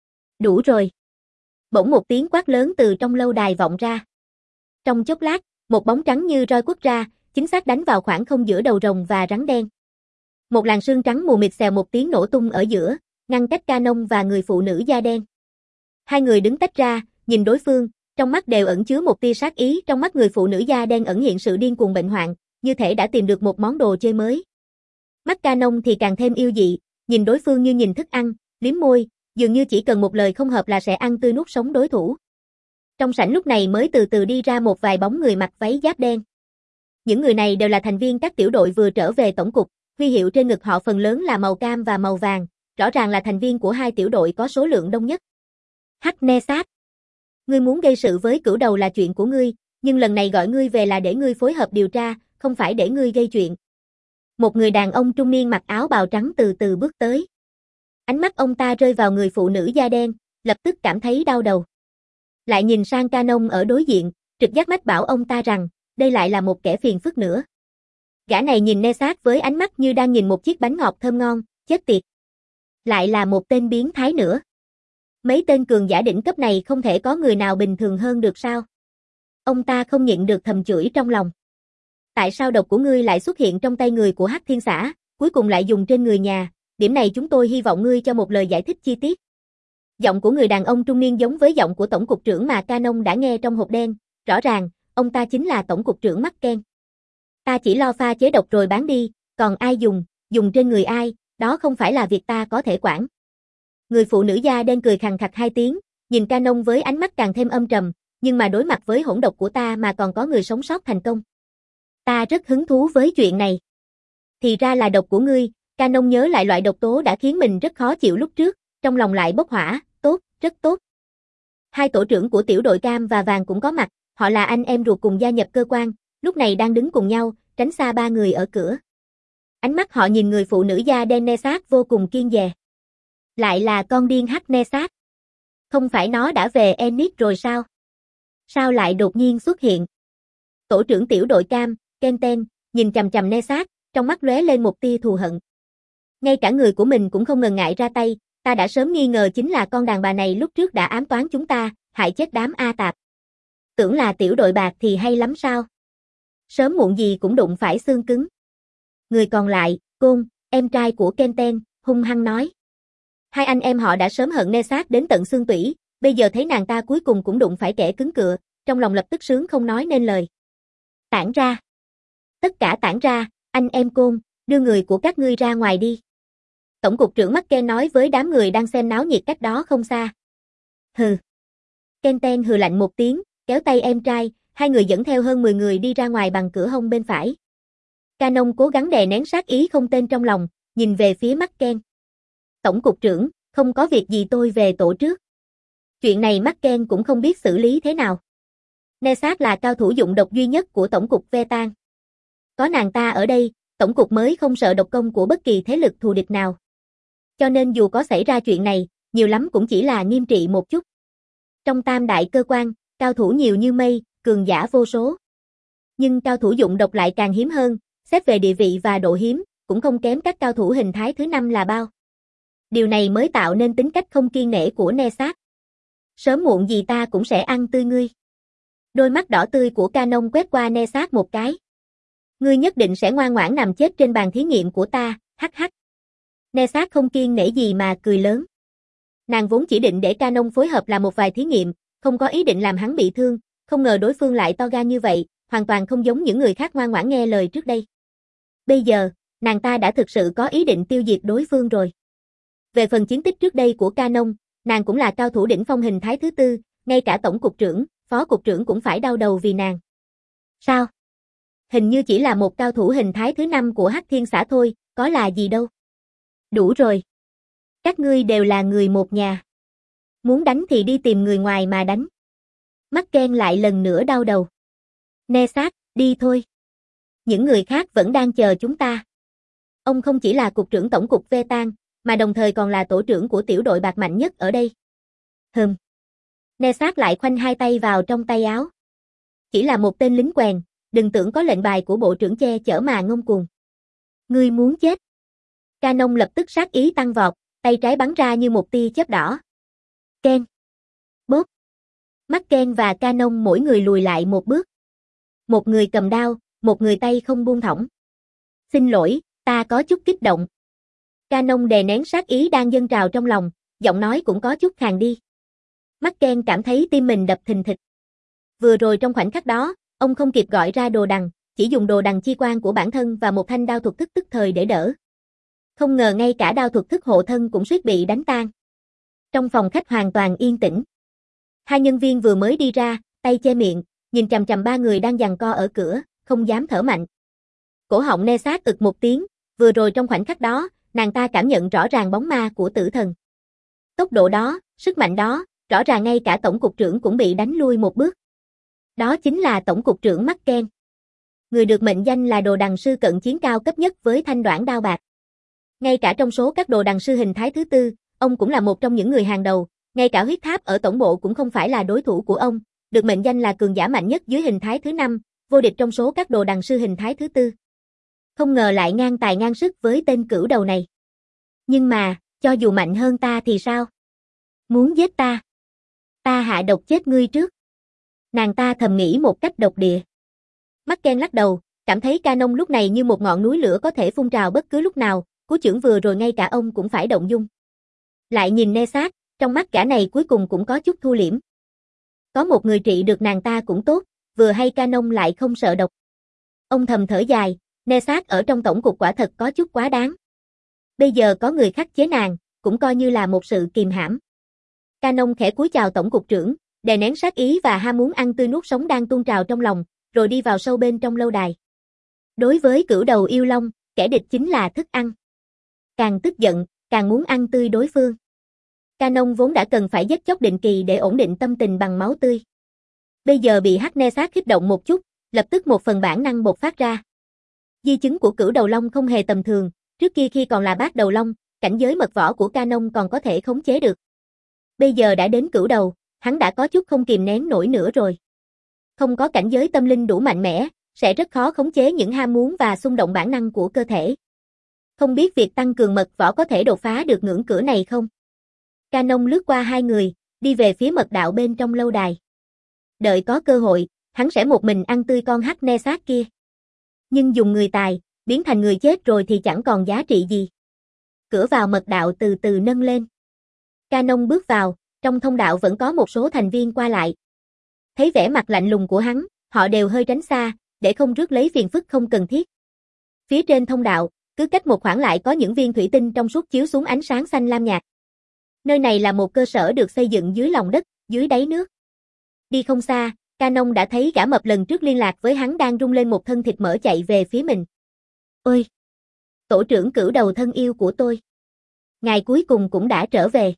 Đủ rồi. Bỗng một tiếng quát lớn từ trong lâu đài vọng ra. Trong chốc lát, một bóng trắng như roi quất ra, chính xác đánh vào khoảng không giữa đầu rồng và rắn đen. Một làn sương trắng mù mịt xèo một tiếng nổ tung ở giữa, ngăn cách Canon và người phụ nữ da đen. Hai người đứng tách ra, nhìn đối phương, trong mắt đều ẩn chứa một tia sát ý, trong mắt người phụ nữ da đen ẩn hiện sự điên cuồng bệnh hoạn, như thể đã tìm được một món đồ chơi mới. Mắt Canon thì càng thêm yêu dị, nhìn đối phương như nhìn thức ăn, liếm môi, dường như chỉ cần một lời không hợp là sẽ ăn tươi nuốt sống đối thủ. Trong sảnh lúc này mới từ từ đi ra một vài bóng người mặc váy giáp đen. Những người này đều là thành viên các tiểu đội vừa trở về tổng cục, huy hiệu trên ngực họ phần lớn là màu cam và màu vàng, rõ ràng là thành viên của hai tiểu đội có số lượng đông nhất. Hắc Ne Sát. Ngươi muốn gây sự với Cửu Đầu là chuyện của ngươi, nhưng lần này gọi ngươi về là để ngươi phối hợp điều tra, không phải để ngươi gây chuyện. Một người đàn ông trung niên mặc áo bào trắng từ từ bước tới. Ánh mắt ông ta rơi vào người phụ nữ da đen, lập tức cảm thấy đau đầu. Lại nhìn sang Canon ở đối diện, trực giác mách bảo ông ta rằng, đây lại là một kẻ phiền phức nữa. Gã này nhìn Ne Sát với ánh mắt như đang nhìn một chiếc bánh ngọt thơm ngon, chết tiệt. Lại là một tên biến thái nữa. Mấy tên cường giả đỉnh cấp này không thể có người nào bình thường hơn được sao? Ông ta không nhịn được thầm chửi trong lòng. Tại sao độc của ngươi lại xuất hiện trong tay người của Hắc Thiên xã, cuối cùng lại dùng trên người nhà, điểm này chúng tôi hy vọng ngươi cho một lời giải thích chi tiết. Giọng của người đàn ông trung niên giống với giọng của tổng cục trưởng mà Canon đã nghe trong hộp đen, rõ ràng, ông ta chính là tổng cục trưởng Macken. Ta chỉ lo pha chế độc rồi bán đi, còn ai dùng, dùng trên người ai, đó không phải là việc ta có thể quản. Người phụ nữ da đen cười khàn khặt hai tiếng, nhìn Canon với ánh mắt càng thêm âm trầm, nhưng mà đối mặt với hỗn độc của ta mà còn có người sống sót thành công. Ta rất hứng thú với chuyện này. Thì ra là độc của ngươi, Canon nhớ lại loại độc tố đã khiến mình rất khó chịu lúc trước, trong lòng lại bốc hỏa, tốt, rất tốt. Hai tổ trưởng của tiểu đội cam và vàng cũng có mặt, họ là anh em ruột cùng gia nhập cơ quan, lúc này đang đứng cùng nhau, tránh xa ba người ở cửa. Ánh mắt họ nhìn người phụ nữ da đen Nesat vô cùng kiêng dè. Lại là con điên hắc Nesat. Không phải nó đã về Enix rồi sao? Sao lại đột nhiên xuất hiện? Tổ trưởng tiểu đội cam, Kenten, nhìn chằm chằm Nesat, trong mắt lóe lên một tia thù hận. Ngay cả người của mình cũng không ngần ngại ra tay, ta đã sớm nghi ngờ chính là con đàn bà này lúc trước đã ám toán chúng ta, hại chết đám A Tạp. Tưởng là tiểu đội bạc thì hay lắm sao? Sớm muộn gì cũng đụng phải xương cứng. Người còn lại, Côn, em trai của Kenten, hung hăng nói. Hai anh em họ đã sớm hận Nesat đến tận xương tủy, bây giờ thấy nàng ta cuối cùng cũng đụng phải kẻ cứng cựa, trong lòng lập tức sướng không nói nên lời. Tản ra. Tất cả tản ra, anh em Côn, đưa người của các ngươi ra ngoài đi. Tổng cục trưởng Macken nói với đám người đang xem náo nhiệt cách đó không xa. Hừ. Kenten hừ lạnh một tiếng, kéo tay em trai, hai người dẫn theo hơn mười người đi ra ngoài bằng cửa hông bên phải. Canon cố gắng đè nén sát ý không tên trong lòng, nhìn về phía Macken. Tổng cục trưởng, không có việc gì tôi về tổ trước. Chuyện này Macken cũng không biết xử lý thế nào. Nesat là cao thủ dụng độc duy nhất của tổng cục Vetan. Có nàng ta ở đây, tổng cục mới không sợ độc công của bất kỳ thế lực thù địch nào. Cho nên dù có xảy ra chuyện này, nhiều lắm cũng chỉ là nghiêm trị một chút. Trong tam đại cơ quan, cao thủ nhiều như mây, cường giả vô số. Nhưng cao thủ dụng độc lại càng hiếm hơn, xét về địa vị và độ hiếm, cũng không kém các cao thủ hình thái thứ năm là bao. Điều này mới tạo nên tính cách không kiêng nể của Nesat. Sớm muộn gì ta cũng sẽ ăn tươi ngươi. Đôi mắt đỏ tươi của Canon quét qua Nesat một cái. Ngươi nhất định sẽ ngoan ngoãn nằm chết trên bàn thí nghiệm của ta, hắc hắc. Nesat không kiêng nể gì mà cười lớn. Nàng vốn chỉ định để Canon phối hợp làm một vài thí nghiệm, không có ý định làm hắn bị thương, không ngờ đối phương lại to gan như vậy, hoàn toàn không giống những người khác ngoan ngoãn nghe lời trước đây. Bây giờ, nàng ta đã thực sự có ý định tiêu diệt đối phương rồi. Về phần chiến tích trước đây của Canon, nàng cũng là cao thủ đỉnh phong hình thái thứ tư, ngay cả tổng cục trưởng, phó cục trưởng cũng phải đau đầu vì nàng. Sao? Hình như chỉ là một cao thủ hình thái thứ năm của Hắc Thiên xã thôi, có là gì đâu. Đủ rồi. Các ngươi đều là người một nhà. Muốn đánh thì đi tìm người ngoài mà đánh. Macken lại lần nữa đau đầu. Nesat, đi thôi. Những người khác vẫn đang chờ chúng ta. Ông không chỉ là cục trưởng tổng cục Vetan, mà đồng thời còn là tổ trưởng của tiểu đội bạc mạnh nhất ở đây. Hừm. Nesat lại khoanh hai tay vào trong tay áo. Chỉ là một tên lính quèn, đừng tưởng có lệnh bài của bộ trưởng che chở mà ngông cuồng. Ngươi muốn chết. Canon lập tức sát ý tăng vọt, tay trái bắn ra như một tia chớp đỏ. Ken. Bốp. Macken và Canon mỗi người lùi lại một bước. Một người cầm đao, một người tay không buông thõng. Xin lỗi, ta có chút kích động. Canon đè nén sát ý đang dâng trào trong lòng, giọng nói cũng có chút khàn đi. Macken cảm thấy tim mình đập thình thịch. Vừa rồi trong khoảnh khắc đó, ông không kịp gọi ra đồ đằng, chỉ dùng đồ đằng chi quan của bản thân và một thanh đao thuật thức tức thời để đỡ. Không ngờ ngay cả đao thuật thức hộ thân cũng suýt bị đánh tan. Trong phòng khách hoàn toàn yên tĩnh. Hai nhân viên vừa mới đi ra, tay che miệng, nhìn chằm chằm ba người đang giằng co ở cửa, không dám thở mạnh. Cổ họng Nesat ực một tiếng, vừa rồi trong khoảnh khắc đó, nàng ta cảm nhận rõ ràng bóng ma của tử thần. Tốc độ đó, sức mạnh đó, rõ ràng ngay cả tổng cục trưởng cũng bị đánh lui một bước. Đó chính là tổng cục trưởng Macken. Người được mệnh danh là đồ đằng sư cận chiến cao cấp nhất với thanh đoản đao bạc. Ngay cả trong số các đồ đằng sư hình thái thứ tư, ông cũng là một trong những người hàng đầu, ngay cả huyết tháp ở tổng bộ cũng không phải là đối thủ của ông, được mệnh danh là cường giả mạnh nhất dưới hình thái thứ năm, vô địch trong số các đồ đằng sư hình thái thứ tư. Không ngờ lại ngang tài ngang sức với tên cửu đầu này. Nhưng mà, cho dù mạnh hơn ta thì sao? Muốn giết ta? Ta hạ độc chết ngươi trước. Nàng ta thầm nghĩ một cách độc địa. Merkel lắc đầu, cảm thấy Canon lúc này như một ngọn núi lửa có thể phun trào bất cứ lúc nào, cú chưởng vừa rồi ngay cả ông cũng phải động dung. Lại nhìn Nesat, trong mắt gã này cuối cùng cũng có chút thu liễm. Có một người trị được nàng ta cũng tốt, vừa hay Canon lại không sợ độc. Ông thầm thở dài, Nesat ở trong tổng cục quả thật có chút quá đáng. Bây giờ có người khắc chế nàng, cũng coi như là một sự kìm hãm. Canon khẽ cúi chào tổng cục trưởng, đè nén sát ý và ham muốn ăn tươi nuốt sống đang tuôn trào trong lòng, rồi đi vào sâu bên trong lâu đài. Đối với cửu đầu yêu long, kẻ địch chính là thức ăn. Càng tức giận, càng muốn ăn tươi đối phương. Canon vốn đã cần phải giết chóc định kỳ để ổn định tâm tình bằng máu tươi. Bây giờ bị hắc Nesat kích động một chút, lập tức một phần bản năng bộc phát ra. Di chứng của cửu đầu long không hề tầm thường, trước kia khi còn là bát đầu long, cảnh giới mật võ của Canon còn có thể khống chế được. Bây giờ đã đến cửu đầu, hắn đã có chút không kìm nén nổi nữa rồi. Không có cảnh giới tâm linh đủ mạnh mẽ, sẽ rất khó khống chế những ham muốn và xung động bản năng của cơ thể. Không biết việc tăng cường mật võ có thể đột phá được ngưỡng cửa này không? Canon lướt qua hai người, đi về phía mật đạo bên trong lâu đài. Đợi có cơ hội, hắn sẽ một mình ăn tươi con hắc Nesat kia. Nhưng dùng người tài, biến thành người chết rồi thì chẳng còn giá trị gì. Cửa vào mật đạo từ từ nâng lên. Canon bước vào, trong thông đạo vẫn có một số thành viên qua lại. Thấy vẻ mặt lạnh lùng của hắn, họ đều hơi tránh xa, để không rước lấy phiền phức không cần thiết. Phía trên thông đạo, cứ cách một khoảng lại có những viên thủy tinh trong suốt chiếu xuống ánh sáng xanh lam nhạt. Nơi này là một cơ sở được xây dựng dưới lòng đất, dưới đáy nước. Đi không xa, Canon đã thấy gã mập lần trước liên lạc với hắn đang rung lên một thân thịt mỡ chạy về phía mình. Ôi! Tổ trưởng cửu đầu thân yêu của tôi. Ngài cuối cùng cũng đã trở về.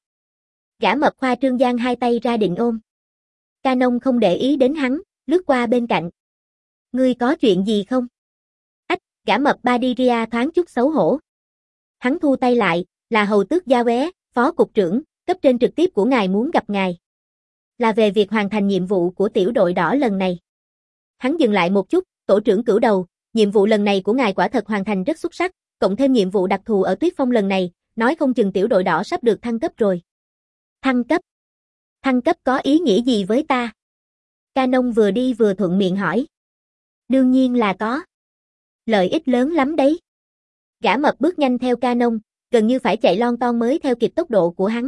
Gã mập khoa trương giang hai tay ra định ôm. Canon không để ý đến hắn, lướt qua bên cạnh. Ngươi có chuyện gì không? Ách, gã mập Badiria thoáng chút xấu hổ. Hắn thu tay lại, là hầu tước Gia Bé, phó cục trưởng, cấp trên trực tiếp của ngài muốn gặp ngài. Là về việc hoàn thành nhiệm vụ của tiểu đội đỏ lần này. Hắn dừng lại một chút, tổ trưởng cửu đầu, nhiệm vụ lần này của ngài quả thật hoàn thành rất xuất sắc, cộng thêm nhiệm vụ đặc thù ở Tuyết Phong lần này, nói không chừng tiểu đội đỏ sắp được thăng cấp rồi. Thăng cấp? Thăng cấp có ý nghĩa gì với ta? Canon vừa đi vừa thuận miệng hỏi. Đương nhiên là có. Lợi ích lớn lắm đấy. Gã mập bước nhanh theo Canon, gần như phải chạy lon ton mới theo kịp tốc độ của hắn.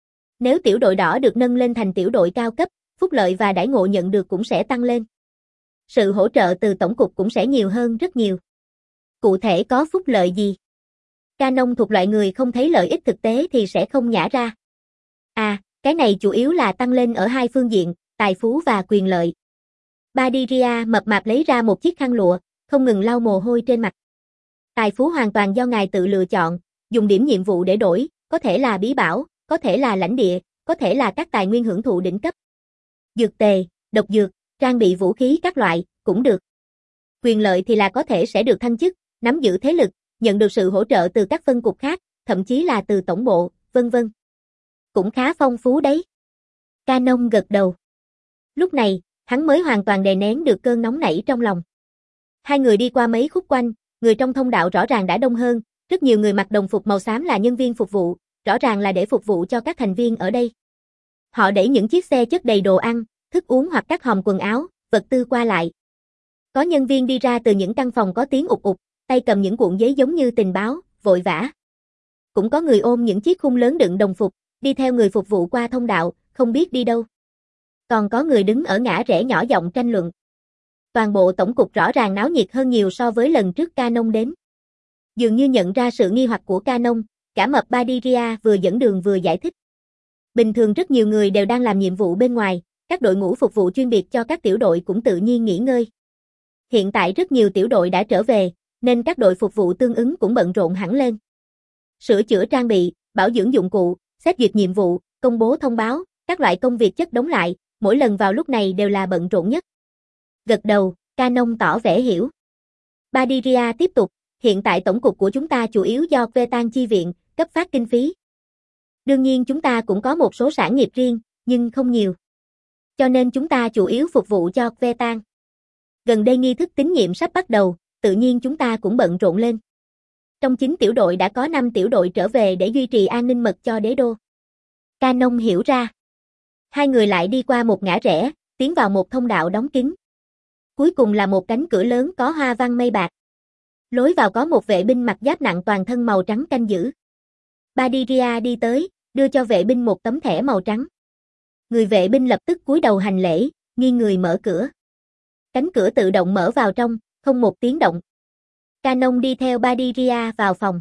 Nếu tiểu đội đỏ được nâng lên thành tiểu đội cao cấp, phúc lợi và đãi ngộ nhận được cũng sẽ tăng lên. Sự hỗ trợ từ tổng cục cũng sẽ nhiều hơn rất nhiều. Cụ thể có phúc lợi gì? Canon thuộc loại người không thấy lợi ích thực tế thì sẽ không nhả ra. À, cái này chủ yếu là tăng lên ở hai phương diện, tài phú và quyền lợi. Badiria mập mạp lấy ra một chiếc khăn lụa, không ngừng lau mồ hôi trên mặt. Tài phú hoàn toàn do ngài tự lựa chọn, dùng điểm nhiệm vụ để đổi, có thể là bí bảo, có thể là lãnh địa, có thể là các tài nguyên hưởng thụ đỉnh cấp. Dược tề, độc dược, trang bị vũ khí các loại, cũng được. Quyền lợi thì là có thể sẽ được thăng chức, nắm giữ thế lực, nhận được sự hỗ trợ từ các phân cục khác, thậm chí là từ tổng bộ, vân vân. Cũng khá phong phú đấy. Canon gật đầu. Lúc này, hắn mới hoàn toàn đè nén được cơn nóng nảy trong lòng. Hai người đi qua mấy khúc quanh, người trong thông đạo rõ ràng đã đông hơn, rất nhiều người mặc đồng phục màu xám là nhân viên phục vụ, rõ ràng là để phục vụ cho các thành viên ở đây. Họ đẩy những chiếc xe chất đầy đồ ăn, thức uống hoặc các hòm quần áo, vật tư qua lại. Có nhân viên đi ra từ những căn phòng có tiếng ụt ụt, tay cầm những cuộn giấy giống như tình báo, vội vã. Cũng có người ôm những chiếc khung lớn đựng đồng phục, đi theo người phục vụ qua thông đạo, không biết đi đâu. Còn có người đứng ở ngã rẽ nhỏ giọng tranh luận. Toàn bộ tổng cục rõ ràng náo nhiệt hơn nhiều so với lần trước Canon đến. Dường như nhận ra sự nghi hoặc của Canon, cả mập Badiria vừa dẫn đường vừa giải thích. Bình thường rất nhiều người đều đang làm nhiệm vụ bên ngoài, các đội ngũ phục vụ chuyên biệt cho các tiểu đội cũng tự nhiên nghỉ ngơi. Hiện tại rất nhiều tiểu đội đã trở về, nên các đội phục vụ tương ứng cũng bận rộn hẳn lên. Sửa chữa trang bị, bảo dưỡng dụng cụ, xét duyệt nhiệm vụ, công bố thông báo, các loại công việc chất đống lại, mỗi lần vào lúc này đều là bận rộn nhất. Gật đầu, Canon tỏ vẻ hiểu. Badiria tiếp tục, hiện tại tổng cục của chúng ta chủ yếu do Kvetan chi viện, cấp phát kinh phí. Đương nhiên chúng ta cũng có một số sản nghiệp riêng, nhưng không nhiều. Cho nên chúng ta chủ yếu phục vụ cho Kvetan. Gần đây nghi thức tín nhiệm sắp bắt đầu, tự nhiên chúng ta cũng bận rộn lên. Trong chín tiểu đội đã có năm tiểu đội trở về để duy trì an ninh mật cho đế đô. Ca Nông hiểu ra. Hai người lại đi qua một ngã rẽ, tiến vào một thông đạo đóng kín. Cuối cùng là một cánh cửa lớn có hoa văn mây bạc. Lối vào có một vệ binh mặc giáp nặng toàn thân màu trắng canh giữ. Badiria đi tới, đưa cho vệ binh một tấm thẻ màu trắng. Người vệ binh lập tức cúi đầu hành lễ, nghiêng người mở cửa. Cánh cửa tự động mở vào trong, không một tiếng động. Ca Nông đi theo Badiria vào phòng.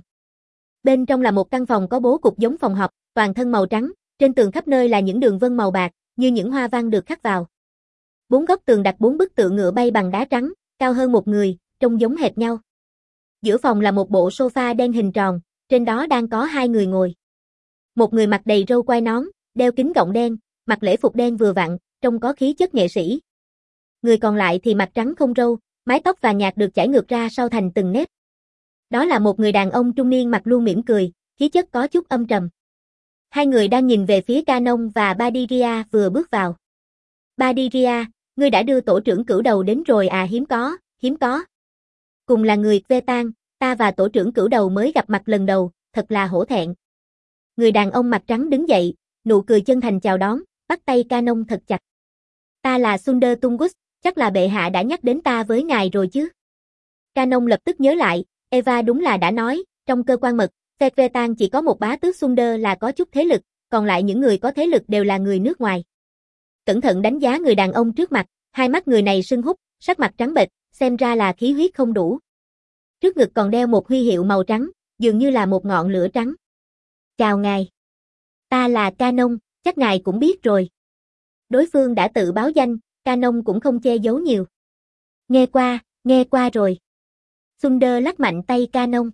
Bên trong là một căn phòng có bố cục giống phòng họp, toàn thân màu trắng, trên tường khắp nơi là những đường vân màu bạc, như những hoa văn được khắc vào. Bốn góc tường đặt bốn bức tượng ngựa bay bằng đá trắng, cao hơn một người, trông giống hệt nhau. Giữa phòng là một bộ sofa đen hình tròn, trên đó đang có hai người ngồi. Một người mặc đầy râu quai nón, đeo kính gọng đen, mặc lễ phục đen vừa vặn, trông có khí chất nghệ sĩ. Người còn lại thì mặt trắng không râu, mái tóc vàng nhạt được chải ngược ra sau thành từng nếp. Đó là một người đàn ông trung niên mặt luôn mỉm cười, khí chất có chút âm trầm. Hai người đang nhìn về phía Ca Nông và Badiria vừa bước vào. Badiria, ngươi đã đưa tổ trưởng cửu đầu đến rồi à? Hiếm có, hiếm có. Cùng là người Vetan, ta và tổ trưởng cửu đầu mới gặp mặt lần đầu, thật là hổ thẹn. Người đàn ông mặt trắng đứng dậy, nụ cười chân thành chào đón, bắt tay Ca Nông thật chặt. Ta là Sunder Tungus, chắc là bệ hạ đã nhắc đến ta với ngài rồi chứ? Ca Nông lập tức nhớ lại, Eva đúng là đã nói, trong cơ quan mật, Vetan chỉ có một bá tước Sunder là có chút thế lực, còn lại những người có thế lực đều là người nước ngoài. Cẩn thận đánh giá người đàn ông trước mặt, hai mắt người này sưng húp, sắc mặt trắng bệch, xem ra là khí huyết không đủ. Trước ngực còn đeo một huy hiệu màu trắng, dường như là một ngọn lửa trắng. Chào ngài. Ta là Ca Nông, chắc ngài cũng biết rồi. Đối phương đã tự báo danh, Ca Nông cũng không che giấu nhiều. Nghe qua, nghe qua rồi. Sunder lắc mạnh tay Ca Nông.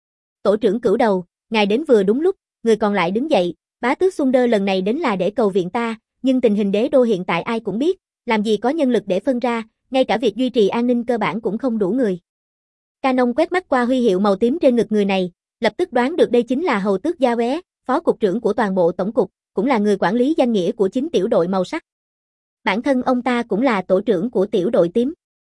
Tổ trưởng cửu đầu, ngài đến vừa đúng lúc, người còn lại đứng dậy, bá tước Sunder lần này đến là để cầu viện ta, nhưng tình hình đế đô hiện tại ai cũng biết, làm gì có nhân lực để phân ra, ngay cả việc duy trì an ninh cơ bản cũng không đủ người. Ca Nông quét mắt qua huy hiệu màu tím trên ngực người này, lập tức đoán được đây chính là hầu tước Gia Bé, phó cục trưởng của toàn bộ tổng cục, cũng là người quản lý danh nghĩa của chính tiểu đội màu sắc. Bản thân ông ta cũng là tổ trưởng của tiểu đội tím.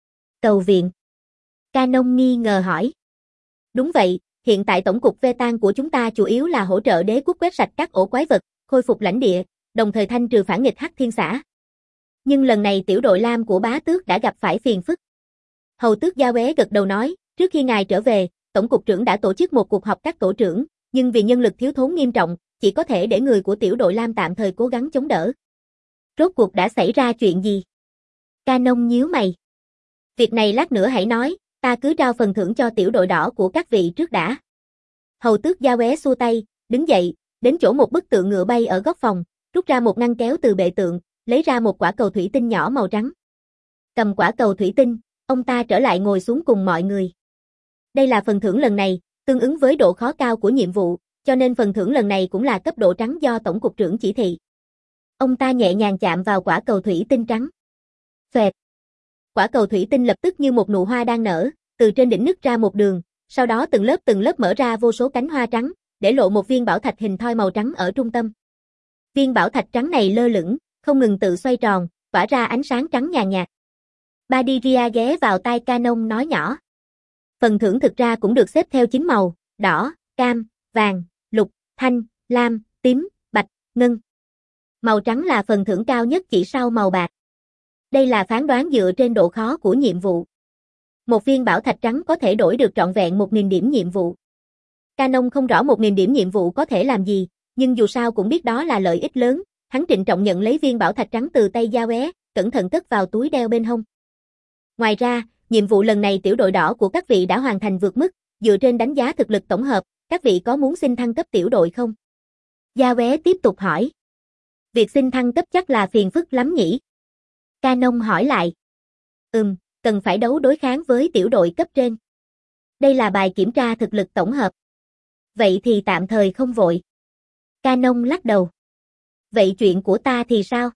Cầu viện. Ca Nông nghi ngờ hỏi. Đúng vậy, hiện tại tổng cục Vetan của chúng ta chủ yếu là hỗ trợ đế quốc quét sạch các ổ quái vật, khôi phục lãnh địa, đồng thời thanh trừ phản nghịch Hắc Thiên Xã. Nhưng lần này tiểu đội lam của bá tước đã gặp phải phiền phức. Hầu tước Gia Bé gật đầu nói, trước khi ngài trở về, tổng cục trưởng đã tổ chức một cuộc họp các tổ trưởng, nhưng vì nhân lực thiếu thốn nghiêm trọng, chỉ có thể để người của tiểu đội lam tạm thời cố gắng chống đỡ. Rốt cuộc đã xảy ra chuyện gì? Ca Nông nhíu mày. Việc này lát nữa hãy nói, ta cứ trao phần thưởng cho tiểu đội đỏ của các vị trước đã. Hầu tước Gia Bé xua tay, đứng dậy, đến chỗ một bức tượng ngựa bay ở góc phòng, rút ra một ngăn kéo từ bệ tượng, lấy ra một quả cầu thủy tinh nhỏ màu trắng. Cầm quả cầu thủy tinh, ông ta trở lại ngồi xuống cùng mọi người. Đây là phần thưởng lần này, tương ứng với độ khó cao của nhiệm vụ, cho nên phần thưởng lần này cũng là cấp độ trắng do tổng cục trưởng chỉ thị. Ông ta nhẹ nhàng chạm vào quả cầu thủy tinh trắng. Xoẹt. Quả cầu thủy tinh lập tức như một nụ hoa đang nở, từ trên đỉnh nứt ra một đường, sau đó từng lớp từng lớp mở ra vô số cánh hoa trắng, để lộ một viên bảo thạch hình thoi màu trắng ở trung tâm. Viên bảo thạch trắng này lơ lửng, không ngừng tự xoay tròn, tỏa ra ánh sáng trắng nhàn nhạt. Badiria ghé vào tai Ca Nông nói nhỏ. Phần thưởng thực ra cũng được xếp theo chín màu, đỏ, cam, vàng, lục, thanh, lam, tím, bạch, ngân. Màu trắng là phần thưởng cao nhất chỉ sau màu bạc. Đây là phán đoán dựa trên độ khó của nhiệm vụ. Một viên bảo thạch trắng có thể đổi được trọn vẹn một nghìn điểm nhiệm vụ. Ca Nông không rõ một nghìn điểm nhiệm vụ có thể làm gì, nhưng dù sao cũng biết đó là lợi ích lớn, hắn trịnh trọng nhận lấy viên bảo thạch trắng từ tay Gia Bé, cẩn thận cất vào túi đeo bên hông. Ngoài ra, nhiệm vụ lần này tiểu đội đỏ của các vị đã hoàn thành vượt mức, dựa trên đánh giá thực lực tổng hợp, các vị có muốn xin thăng cấp tiểu đội không? Gia Bé tiếp tục hỏi. Việc xin thăng cấp chắc là phiền phức lắm nhỉ? Ca Nông hỏi lại. Ừm, cần phải đấu đối kháng với tiểu đội cấp trên. Đây là bài kiểm tra thực lực tổng hợp. Vậy thì tạm thời không vội. Ca Nông lắc đầu. Vậy chuyện của ta thì sao?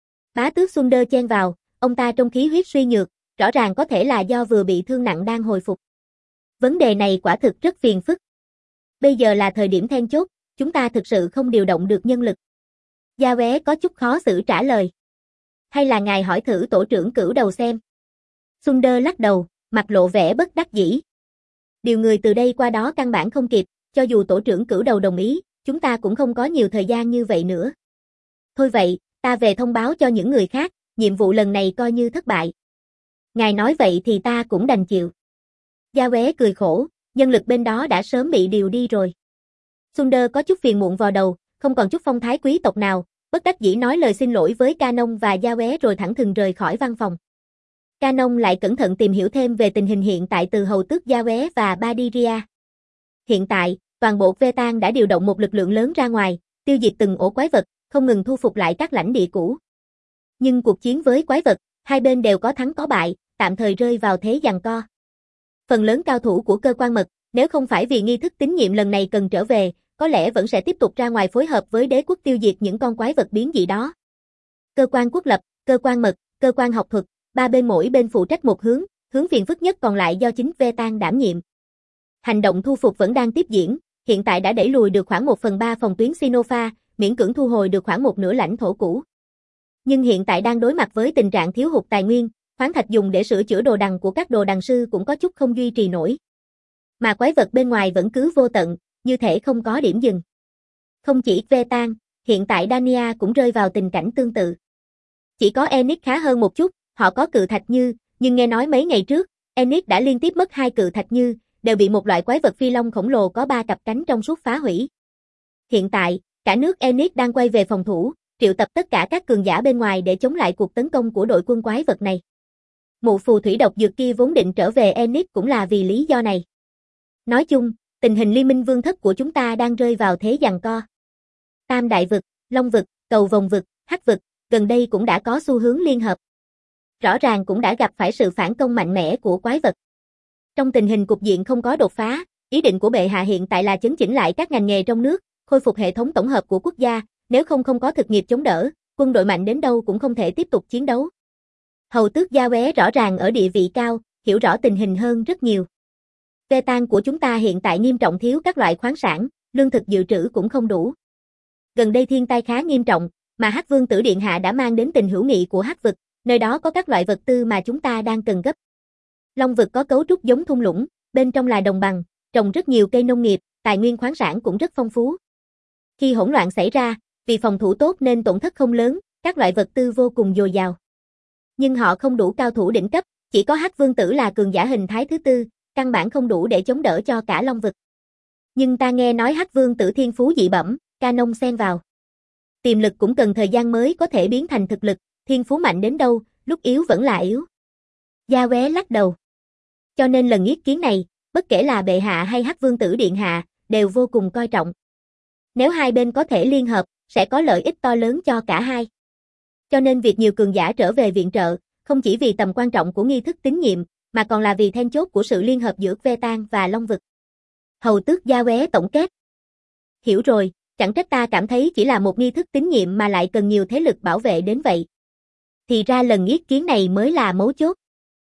Bá tước Sunder chen vào, ông ta trong khí huyết suy nhược, rõ ràng có thể là do vừa bị thương nặng đang hồi phục. Vấn đề này quả thực rất phiền phức. Bây giờ là thời điểm then chốt, chúng ta thực sự không điều động được nhân lực. Gia Bé có chút khó xử trả lời. Hay là ngài hỏi thử tổ trưởng cửu đầu xem. Sunder lắc đầu, mặt lộ vẻ bất đắc dĩ. Điều người từ đây qua đó căn bản không kịp, cho dù tổ trưởng cửu đầu đồng ý, chúng ta cũng không có nhiều thời gian như vậy nữa. Thôi vậy, ta về thông báo cho những người khác, nhiệm vụ lần này coi như thất bại. Ngài nói vậy thì ta cũng đành chịu. Gia Quế cười khổ, nhân lực bên đó đã sớm bị điều đi rồi. Sunder có chút phiền muộn vào đầu, không còn chút phong thái quý tộc nào, bất đắc dĩ nói lời xin lỗi với Canon và Gia Quế rồi thẳng thừng rời khỏi văn phòng. Canon lại cẩn thận tìm hiểu thêm về tình hình hiện tại từ hầu tước Gia Quế và Badiria. Hiện tại, toàn bộ Vetan đã điều động một lực lượng lớn ra ngoài, tiêu diệt từng ổ quái vật, không ngừng thu phục lại các lãnh địa cũ. Nhưng cuộc chiến với quái vật, hai bên đều có thắng có bại, tạm thời rơi vào thế giằng co. Phần lớn cao thủ của cơ quan mật, nếu không phải vì nghi thức tín nhiệm lần này cần trở về, có lẽ vẫn sẽ tiếp tục ra ngoài phối hợp với đế quốc tiêu diệt những con quái vật biến dị đó. Cơ quan quốc lập, cơ quan mật, cơ quan học thuật, ba bên mỗi bên phụ trách một hướng, hướng phiền phức nhất còn lại do chính Vetan đảm nhiệm. Hành động thu phục vẫn đang tiếp diễn, hiện tại đã đẩy lùi được khoảng một phần ba phòng tuyến Sinopha, miễn cưỡng thu hồi được khoảng một nửa lãnh thổ cũ. Nhưng hiện tại đang đối mặt với tình trạng thiếu hụt tài nguyên, khoáng thạch dùng để sửa chữa đồ đằng của các đồ đằng sư cũng có chút không duy trì nổi. Mà quái vật bên ngoài vẫn cứ vô tận, như thể không có điểm dừng. Không chỉ Vetan, hiện tại Dania cũng rơi vào tình cảnh tương tự. Chỉ có Enix khá hơn một chút, họ có cự thạch như, nhưng nghe nói mấy ngày trước, Enix đã liên tiếp mất hai cự thạch như, đều bị một loại quái vật phi long khổng lồ có ba cặp cánh trong suốt phá hủy. Hiện tại, cả nước Enix đang quay về phòng thủ, triệu tập tất cả các cường giả bên ngoài để chống lại cuộc tấn công của đội quân quái vật này. Mụ phù thủy độc dược kia vốn định trở về Enix cũng là vì lý do này. Nói chung, tình hình liên minh vương thất của chúng ta đang rơi vào thế giằng co. Tam đại vực, Long vực, Cầu Vồng vực, Hắc vực, gần đây cũng đã có xu hướng liên hợp. Rõ ràng cũng đã gặp phải sự phản công mạnh mẽ của quái vật. Trong tình hình cục diện không có đột phá, ý định của bệ hạ hiện tại là chấn chỉnh lại các ngành nghề trong nước, khôi phục hệ thống tổng hợp của quốc gia, nếu không không có thực nghiệp chống đỡ, quân đội mạnh đến đâu cũng không thể tiếp tục chiến đấu. Hầu tước Gia Quế rõ ràng ở địa vị cao, hiểu rõ tình hình hơn rất nhiều. Vetan của chúng ta hiện tại nghiêm trọng thiếu các loại khoáng sản, lương thực dự trữ cũng không đủ. Gần đây thiên tai khá nghiêm trọng, mà Hắc Vương tử điện hạ đã mang đến tình hữu nghị của Hắc vực, nơi đó có các loại vật tư mà chúng ta đang cần gấp. Long vực có cấu trúc giống thung lũng, bên trong là đồng bằng, trồng rất nhiều cây nông nghiệp, tài nguyên khoáng sản cũng rất phong phú. Khi hỗn loạn xảy ra, vì phòng thủ tốt nên tổn thất không lớn, các loại vật tư vô cùng dồi dào. Nhưng họ không đủ cao thủ đỉnh cấp, chỉ có Hắc Vương tử là cường giả hình thái thứ tư, căn bản không đủ để chống đỡ cho cả Long vực. Nhưng ta nghe nói Hắc Vương tử thiên phú dị bẩm, Canon xen vào. Tiềm lực cũng cần thời gian mới có thể biến thành thực lực, thiên phú mạnh đến đâu, lúc yếu vẫn là yếu. Gia Quế lắc đầu. Cho nên lần yết kiến này, bất kể là bệ hạ hay Hắc Vương tử điện hạ, đều vô cùng coi trọng. Nếu hai bên có thể liên hợp, sẽ có lợi ích to lớn cho cả hai. Cho nên việc nhiều cường giả trở về viện trợ, không chỉ vì tầm quan trọng của nghi thức tín nhiệm, mà còn là vì then chốt của sự liên hợp giữa Vetan và Long vực. Hầu tước Gia Quế tổng kết. Hiểu rồi, chẳng trách ta cảm thấy chỉ là một nghi thức tín nhiệm mà lại cần nhiều thế lực bảo vệ đến vậy. Thì ra lần yết kiến này mới là mấu chốt.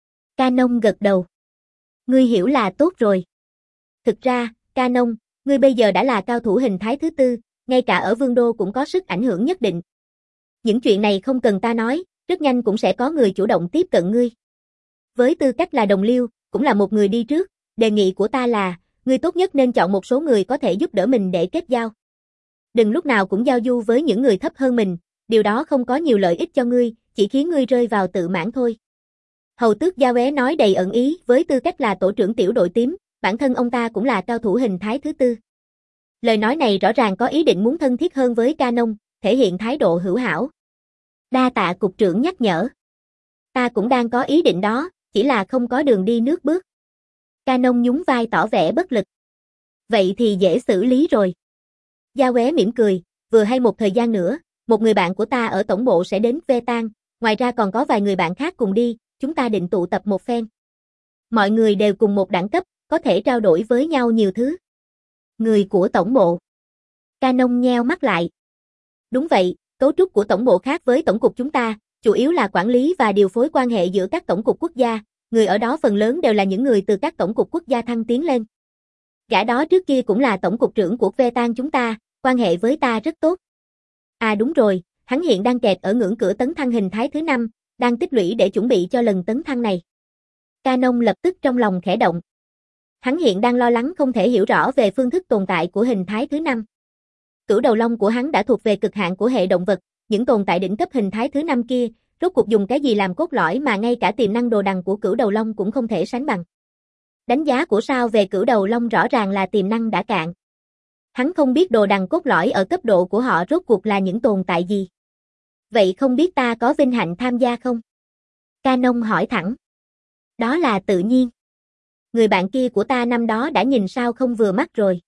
Canon gật đầu. Ngươi hiểu là tốt rồi. Thực ra, Canon, ngươi bây giờ đã là cao thủ hình thái thứ tư, ngay cả ở Vương Đô cũng có sức ảnh hưởng nhất định. Những chuyện này không cần ta nói, rất nhanh cũng sẽ có người chủ động tiếp cận ngươi. Với tư cách là đồng liêu, cũng là một người đi trước, đề nghị của ta là, ngươi tốt nhất nên chọn một số người có thể giúp đỡ mình để kết giao. Đừng lúc nào cũng giao du với những người thấp hơn mình, điều đó không có nhiều lợi ích cho ngươi, chỉ khiến ngươi rơi vào tự mãn thôi. Hầu tước Gia Quế nói đầy ẩn ý, với tư cách là tổ trưởng tiểu đội tím, bản thân ông ta cũng là cao thủ hình thái thứ tư. Lời nói này rõ ràng có ý định muốn thân thiết hơn với Canon, thể hiện thái độ hữu hảo. Đa tạ cục trưởng nhắc nhở. Ta cũng đang có ý định đó, chỉ là không có đường đi nước bước. Canon nhún vai tỏ vẻ bất lực. Vậy thì dễ xử lý rồi. Gia Quế mỉm cười, vừa hay một thời gian nữa, một người bạn của ta ở tổng bộ sẽ đến Vetan, ngoài ra còn có vài người bạn khác cùng đi, chúng ta định tụ tập một phen. Mọi người đều cùng một đẳng cấp, có thể trao đổi với nhau nhiều thứ. Người của tổng bộ. Canon nheo mắt lại. Đúng vậy, cấu trúc của tổng bộ khác với tổng cục chúng ta, chủ yếu là quản lý và điều phối quan hệ giữa các tổng cục quốc gia, người ở đó phần lớn đều là những người từ các tổng cục quốc gia thăng tiến lên. Gã đó trước kia cũng là tổng cục trưởng của Vetan chúng ta, quan hệ với ta rất tốt. À đúng rồi, hắn hiện đang kẹt ở ngưỡng cửa tấn thăng hình thái thứ năm, đang tích lũy để chuẩn bị cho lần tấn thăng này. Canon lập tức trong lòng khẽ động. Hắn hiện đang lo lắng không thể hiểu rõ về phương thức tồn tại của hình thái thứ năm. Cửu đầu long của hắn đã thuộc về cực hạn của hệ động vật, những tồn tại đỉnh cấp hình thái thứ năm kia, rốt cuộc dùng cái gì làm cốt lõi mà ngay cả tiềm năng đồ đằng của Cửu Đầu Long cũng không thể sánh bằng. Đánh giá của Sao về Cửu Đầu Long rõ ràng là tiềm năng đã cạn. Hắn không biết đồ đằng cốt lõi ở cấp độ của họ rốt cuộc là những tồn tại gì. Vậy không biết ta có vinh hạnh tham gia không? Canon hỏi thẳng. Đó là tự nhiên. Người bạn kia của ta năm đó đã nhìn Sao không vừa mắt rồi.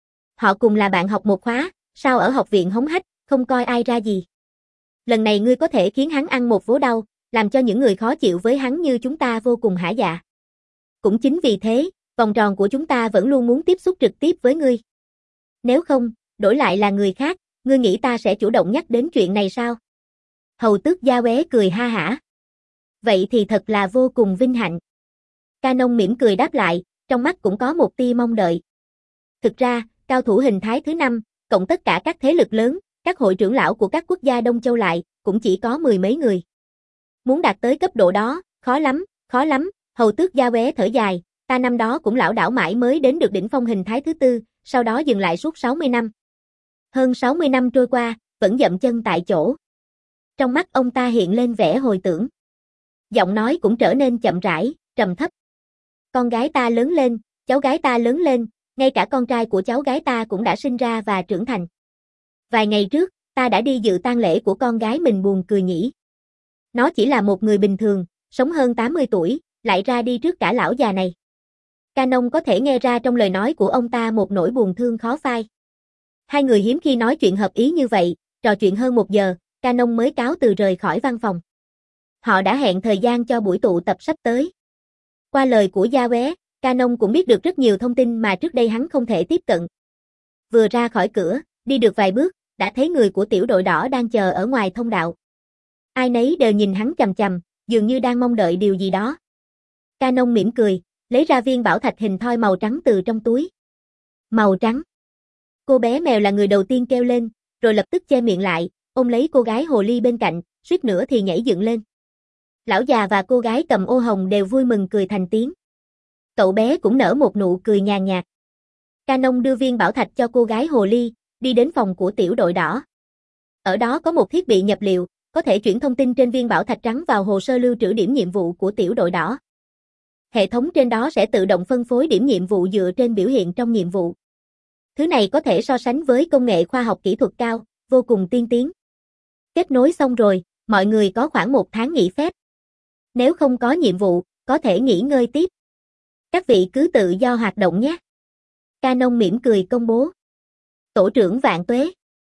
Họ cùng là bạn học một khóa, Sao ở học viện hống hách, không coi ai ra gì. Lần này ngươi có thể khiến hắn ăn một vố đau, làm cho những người khó chịu với hắn như chúng ta vô cùng hả dạ. Cũng chính vì thế, vòng tròn của chúng ta vẫn luôn muốn tiếp xúc trực tiếp với ngươi. Nếu không, đổi lại là người khác, ngươi nghĩ ta sẽ chủ động nhắc đến chuyện này sao? Hầu tước da uế cười ha hả. Vậy thì thật là vô cùng vinh hạnh. Canon mỉm cười đáp lại, trong mắt cũng có một tia mong đợi. Thực ra, cao thủ hình thái thứ năm, cộng tất cả các thế lực lớn, các hội trưởng lão của các quốc gia Đông Châu lại, cũng chỉ có mười mấy người. Muốn đạt tới cấp độ đó, khó lắm, khó lắm, hầu tước da uế thở dài, ta năm đó cũng lảo đảo mãi mới đến được đỉnh phong hình thái thứ tư, sau đó dừng lại suốt sáu mươi năm. Hơn sáu mươi năm trôi qua, vẫn dậm chân tại chỗ. Trong mắt ông ta hiện lên vẻ hồi tưởng. Giọng nói cũng trở nên chậm rãi, trầm thấp. Con gái ta lớn lên, cháu gái ta lớn lên, ngay cả con trai của cháu gái ta cũng đã sinh ra và trưởng thành. Vài ngày trước, ta đã đi dự tang lễ của con gái mình buồn cười nhỉ. Nó chỉ là một người bình thường, sống hơn tám mươi tuổi, lại ra đi trước cả lão già này. Canon có thể nghe ra trong lời nói của ông ta một nỗi buồn thương khó phai. Hai người hiếm khi nói chuyện hợp ý như vậy, trò chuyện hơn một giờ, Canon mới cáo từ rời khỏi văn phòng. Họ đã hẹn thời gian cho buổi tụ tập sắp tới. Qua lời của Gia Uế, Canon cũng biết được rất nhiều thông tin mà trước đây hắn không thể tiếp cận. Vừa ra khỏi cửa, đi được vài bước, đã thấy người của tiểu đội đỏ đang chờ ở ngoài thông đạo. Ai nấy đều nhìn hắn chằm chằm, dường như đang mong đợi điều gì đó. Canon mỉm cười, lấy ra viên bảo thạch hình thoi màu trắng từ trong túi. Màu trắng. Cô bé mèo là người đầu tiên kêu lên, rồi lập tức che miệng lại, ôm lấy cô gái hồ ly bên cạnh, suýt nữa thì nhảy dựng lên. Lão già và cô gái cầm ô hồng đều vui mừng cười thành tiếng. Cậu bé cũng nở một nụ cười nhàn nhạt. Canon đưa viên bảo thạch cho cô gái hồ ly, đi đến phòng của tiểu đội đỏ. Ở đó có một thiết bị nhập liệu, có thể chuyển thông tin trên viên bảo thạch trắng vào hồ sơ lưu trữ điểm nhiệm vụ của tiểu đội đỏ. Hệ thống trên đó sẽ tự động phân phối điểm nhiệm vụ dựa trên biểu hiện trong nhiệm vụ. Thứ này có thể so sánh với công nghệ khoa học kỹ thuật cao, vô cùng tiên tiến. Kết nối xong rồi, mọi người có khoảng một tháng nghỉ phép. Nếu không có nhiệm vụ, có thể nghỉ ngơi tiếp. Các vị cứ tự do hoạt động nhé. Canon mỉm cười công bố. Tổ trưởng vạn tuế.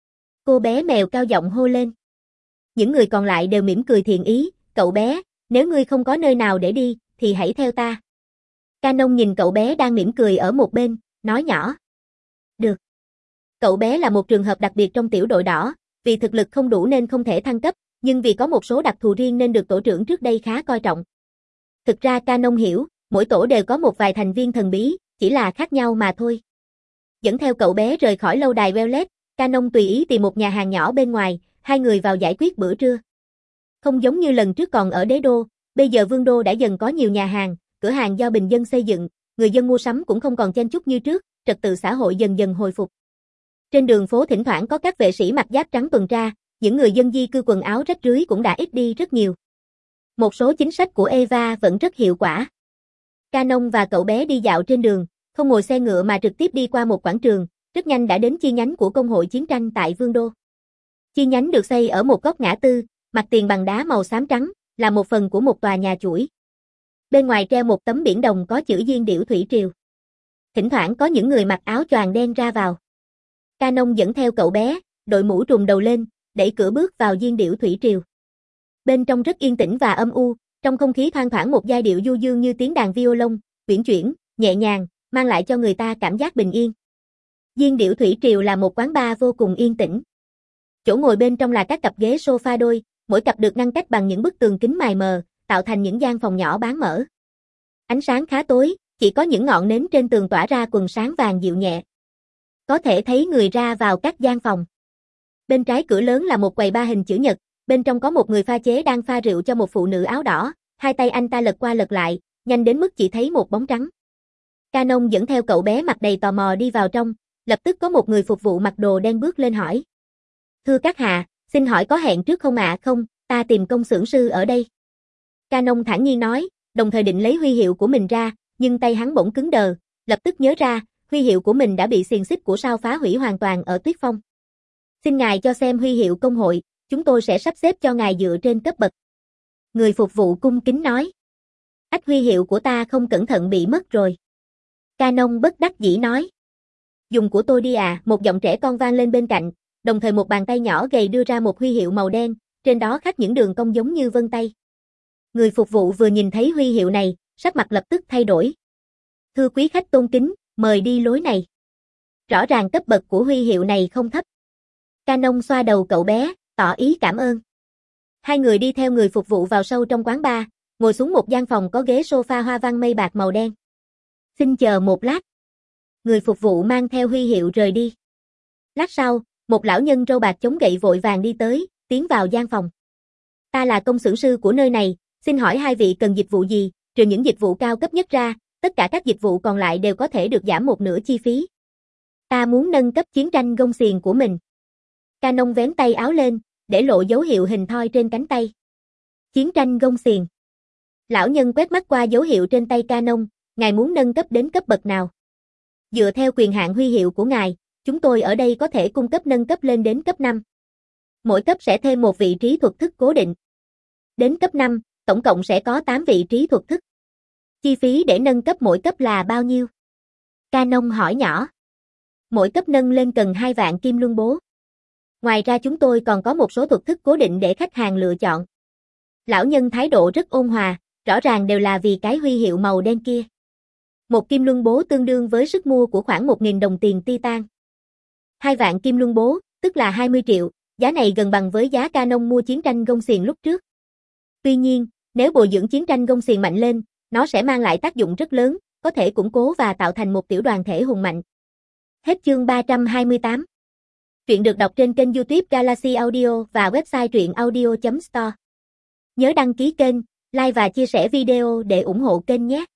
Cô bé mèo cao giọng hô lên. Những người còn lại đều mỉm cười thiện ý. Cậu bé, nếu ngươi không có nơi nào để đi, thì hãy theo ta. Canon nhìn cậu bé đang mỉm cười ở một bên, nói nhỏ. Được. Cậu bé là một trường hợp đặc biệt trong tiểu đội đỏ, vì thực lực không đủ nên không thể thăng cấp, nhưng vì có một số đặc thù riêng nên được tổ trưởng trước đây khá coi trọng. Thực ra Canon hiểu, mỗi tổ đều có một vài thành viên thần bí, chỉ là khác nhau mà thôi. Dẫn theo cậu bé rời khỏi lâu đài Wellet, Canon tùy ý tìm một nhà hàng nhỏ bên ngoài, hai người vào giải quyết bữa trưa. Không giống như lần trước còn ở đế đô, bây giờ vương đô đã dần có nhiều nhà hàng, cửa hàng do bình dân xây dựng, người dân mua sắm cũng không còn chen chúc như trước, trật tự xã hội dần dần hồi phục. Trên đường phố thỉnh thoảng có các vệ sĩ mặc giáp trắng tuần tra, những người dân di cư quần áo rách rưới cũng đã ít đi rất nhiều. Một số chính sách của Eva vẫn rất hiệu quả. Canon và cậu bé đi dạo trên đường, không ngồi xe ngựa mà trực tiếp đi qua một quảng trường, rất nhanh đã đến chi nhánh của công hội chiến tranh tại Vương đô. Chi nhánh được xây ở một góc ngã tư, mặt tiền bằng đá màu xám trắng, là một phần của một tòa nhà chuỗi. Bên ngoài treo một tấm biển đồng có chữ Diên Điểu Thủy Triều. Thỉnh thoảng có những người mặc áo choàng đen ra vào. Canon dẫn theo cậu bé, đội mũ trùm đầu lên, đẩy cửa bước vào Diên Điểu Thủy Triều. Bên trong rất yên tĩnh và âm u, trong không khí thoang thoảng một giai điệu du dương như tiếng đàn violon, uyển chuyển, nhẹ nhàng, mang lại cho người ta cảm giác bình yên. Diên Điểu Thủy Triều là một quán bar vô cùng yên tĩnh. Chỗ ngồi bên trong là các cặp ghế sofa đôi, mỗi cặp được ngăn cách bằng những bức tường kính mài mờ, tạo thành những gian phòng nhỏ bán mở. Ánh sáng khá tối, chỉ có những ngọn nến trên tường tỏa ra quầng sáng vàng dịu nhẹ. Có thể thấy người ra vào các gian phòng. Bên trái cửa lớn là một quầy bar hình chữ nhật, bên trong có một người pha chế đang pha rượu cho một phụ nữ áo đỏ, hai tay anh ta lật qua lật lại, nhanh đến mức chỉ thấy một bóng trắng. Canon dẫn theo cậu bé mặt đầy tò mò đi vào trong, lập tức có một người phục vụ mặc đồ đen bước lên hỏi. Thưa các hạ, Xin hỏi có hẹn trước không ạ? À? Không, ta tìm công xưởng sư ở đây. Canon thản nhiên nói, đồng thời định lấy huy hiệu của mình ra, nhưng tay hắn bỗng cứng đờ, lập tức nhớ ra, huy hiệu của mình đã bị xiềng xích của sao phá hủy hoàn toàn ở Tuyết Phong. Xin ngài cho xem huy hiệu công hội, chúng tôi sẽ sắp xếp cho ngài dựa trên cấp bậc. Người phục vụ cung kính nói. Ách, huy hiệu của ta không cẩn thận bị mất rồi. Canon bất đắc dĩ nói. Dùng của tôi đi à, một giọng trẻ con vang lên bên cạnh, đồng thời một bàn tay nhỏ gầy đưa ra một huy hiệu màu đen, trên đó khắc những đường cong giống như vân tay. Người phục vụ vừa nhìn thấy huy hiệu này, sắc mặt lập tức thay đổi. Thưa quý khách tôn kính, mời đi lối này. Rõ ràng cấp bậc của huy hiệu này không thấp. Canon xoa đầu cậu bé, tỏ ý cảm ơn. Hai người đi theo người phục vụ vào sâu trong quán bar, ngồi xuống một gian phòng có ghế sofa hoa văn mây bạc màu đen. Xin chờ một lát. Người phục vụ mang theo huy hiệu rời đi. Lát sau, một lão nhân râu bạc chống gậy vội vàng đi tới, tiến vào gian phòng. Ta là công xưởng sư của nơi này, xin hỏi hai vị cần dịch vụ gì, trừ những dịch vụ cao cấp nhất ra, tất cả các dịch vụ còn lại đều có thể được giảm một nửa chi phí. Ta muốn nâng cấp chiến tranh gông xiềng của mình. Canon vén tay áo lên, để lộ dấu hiệu hình thoi trên cánh tay. Chiến tranh gông xiềng. Lão nhân quét mắt qua dấu hiệu trên tay Canon, ngài muốn nâng cấp đến cấp bậc nào? Dựa theo quyền hạn huy hiệu của ngài, chúng tôi ở đây có thể cung cấp nâng cấp lên đến cấp năm. Mỗi cấp sẽ thêm một vị trí thuật thức cố định. Đến cấp năm, tổng cộng sẽ có tám vị trí thuật thức. Chi phí để nâng cấp mỗi cấp là bao nhiêu? Canon hỏi nhỏ. Mỗi cấp nâng lên cần hai vạn kim luân bố. Ngoài ra chúng tôi còn có một số thuật thức cố định để khách hàng lựa chọn. Lão nhân thái độ rất ôn hòa, rõ ràng đều là vì cái huy hiệu màu đen kia. Một kim luân bố tương đương với sức mua của khoảng một nghìn đồng tiền Titan. Hai vạn kim luân bố, tức là hai mươi triệu, giá này gần bằng với giá Canon mua chiến tranh gông xiềng lúc trước. Tuy nhiên, nếu bồi dưỡng chiến tranh gông xiềng mạnh lên, nó sẽ mang lại tác dụng rất lớn, có thể củng cố và tạo thành một tiểu đoàn thể hùng mạnh. Hết chương ba trăm hai mươi tám. Truyện được đọc trên kênh YouTube Galaxy Audio và website truyện audio chấm store. Nhớ đăng ký kênh, like và chia sẻ video để ủng hộ kênh nhé.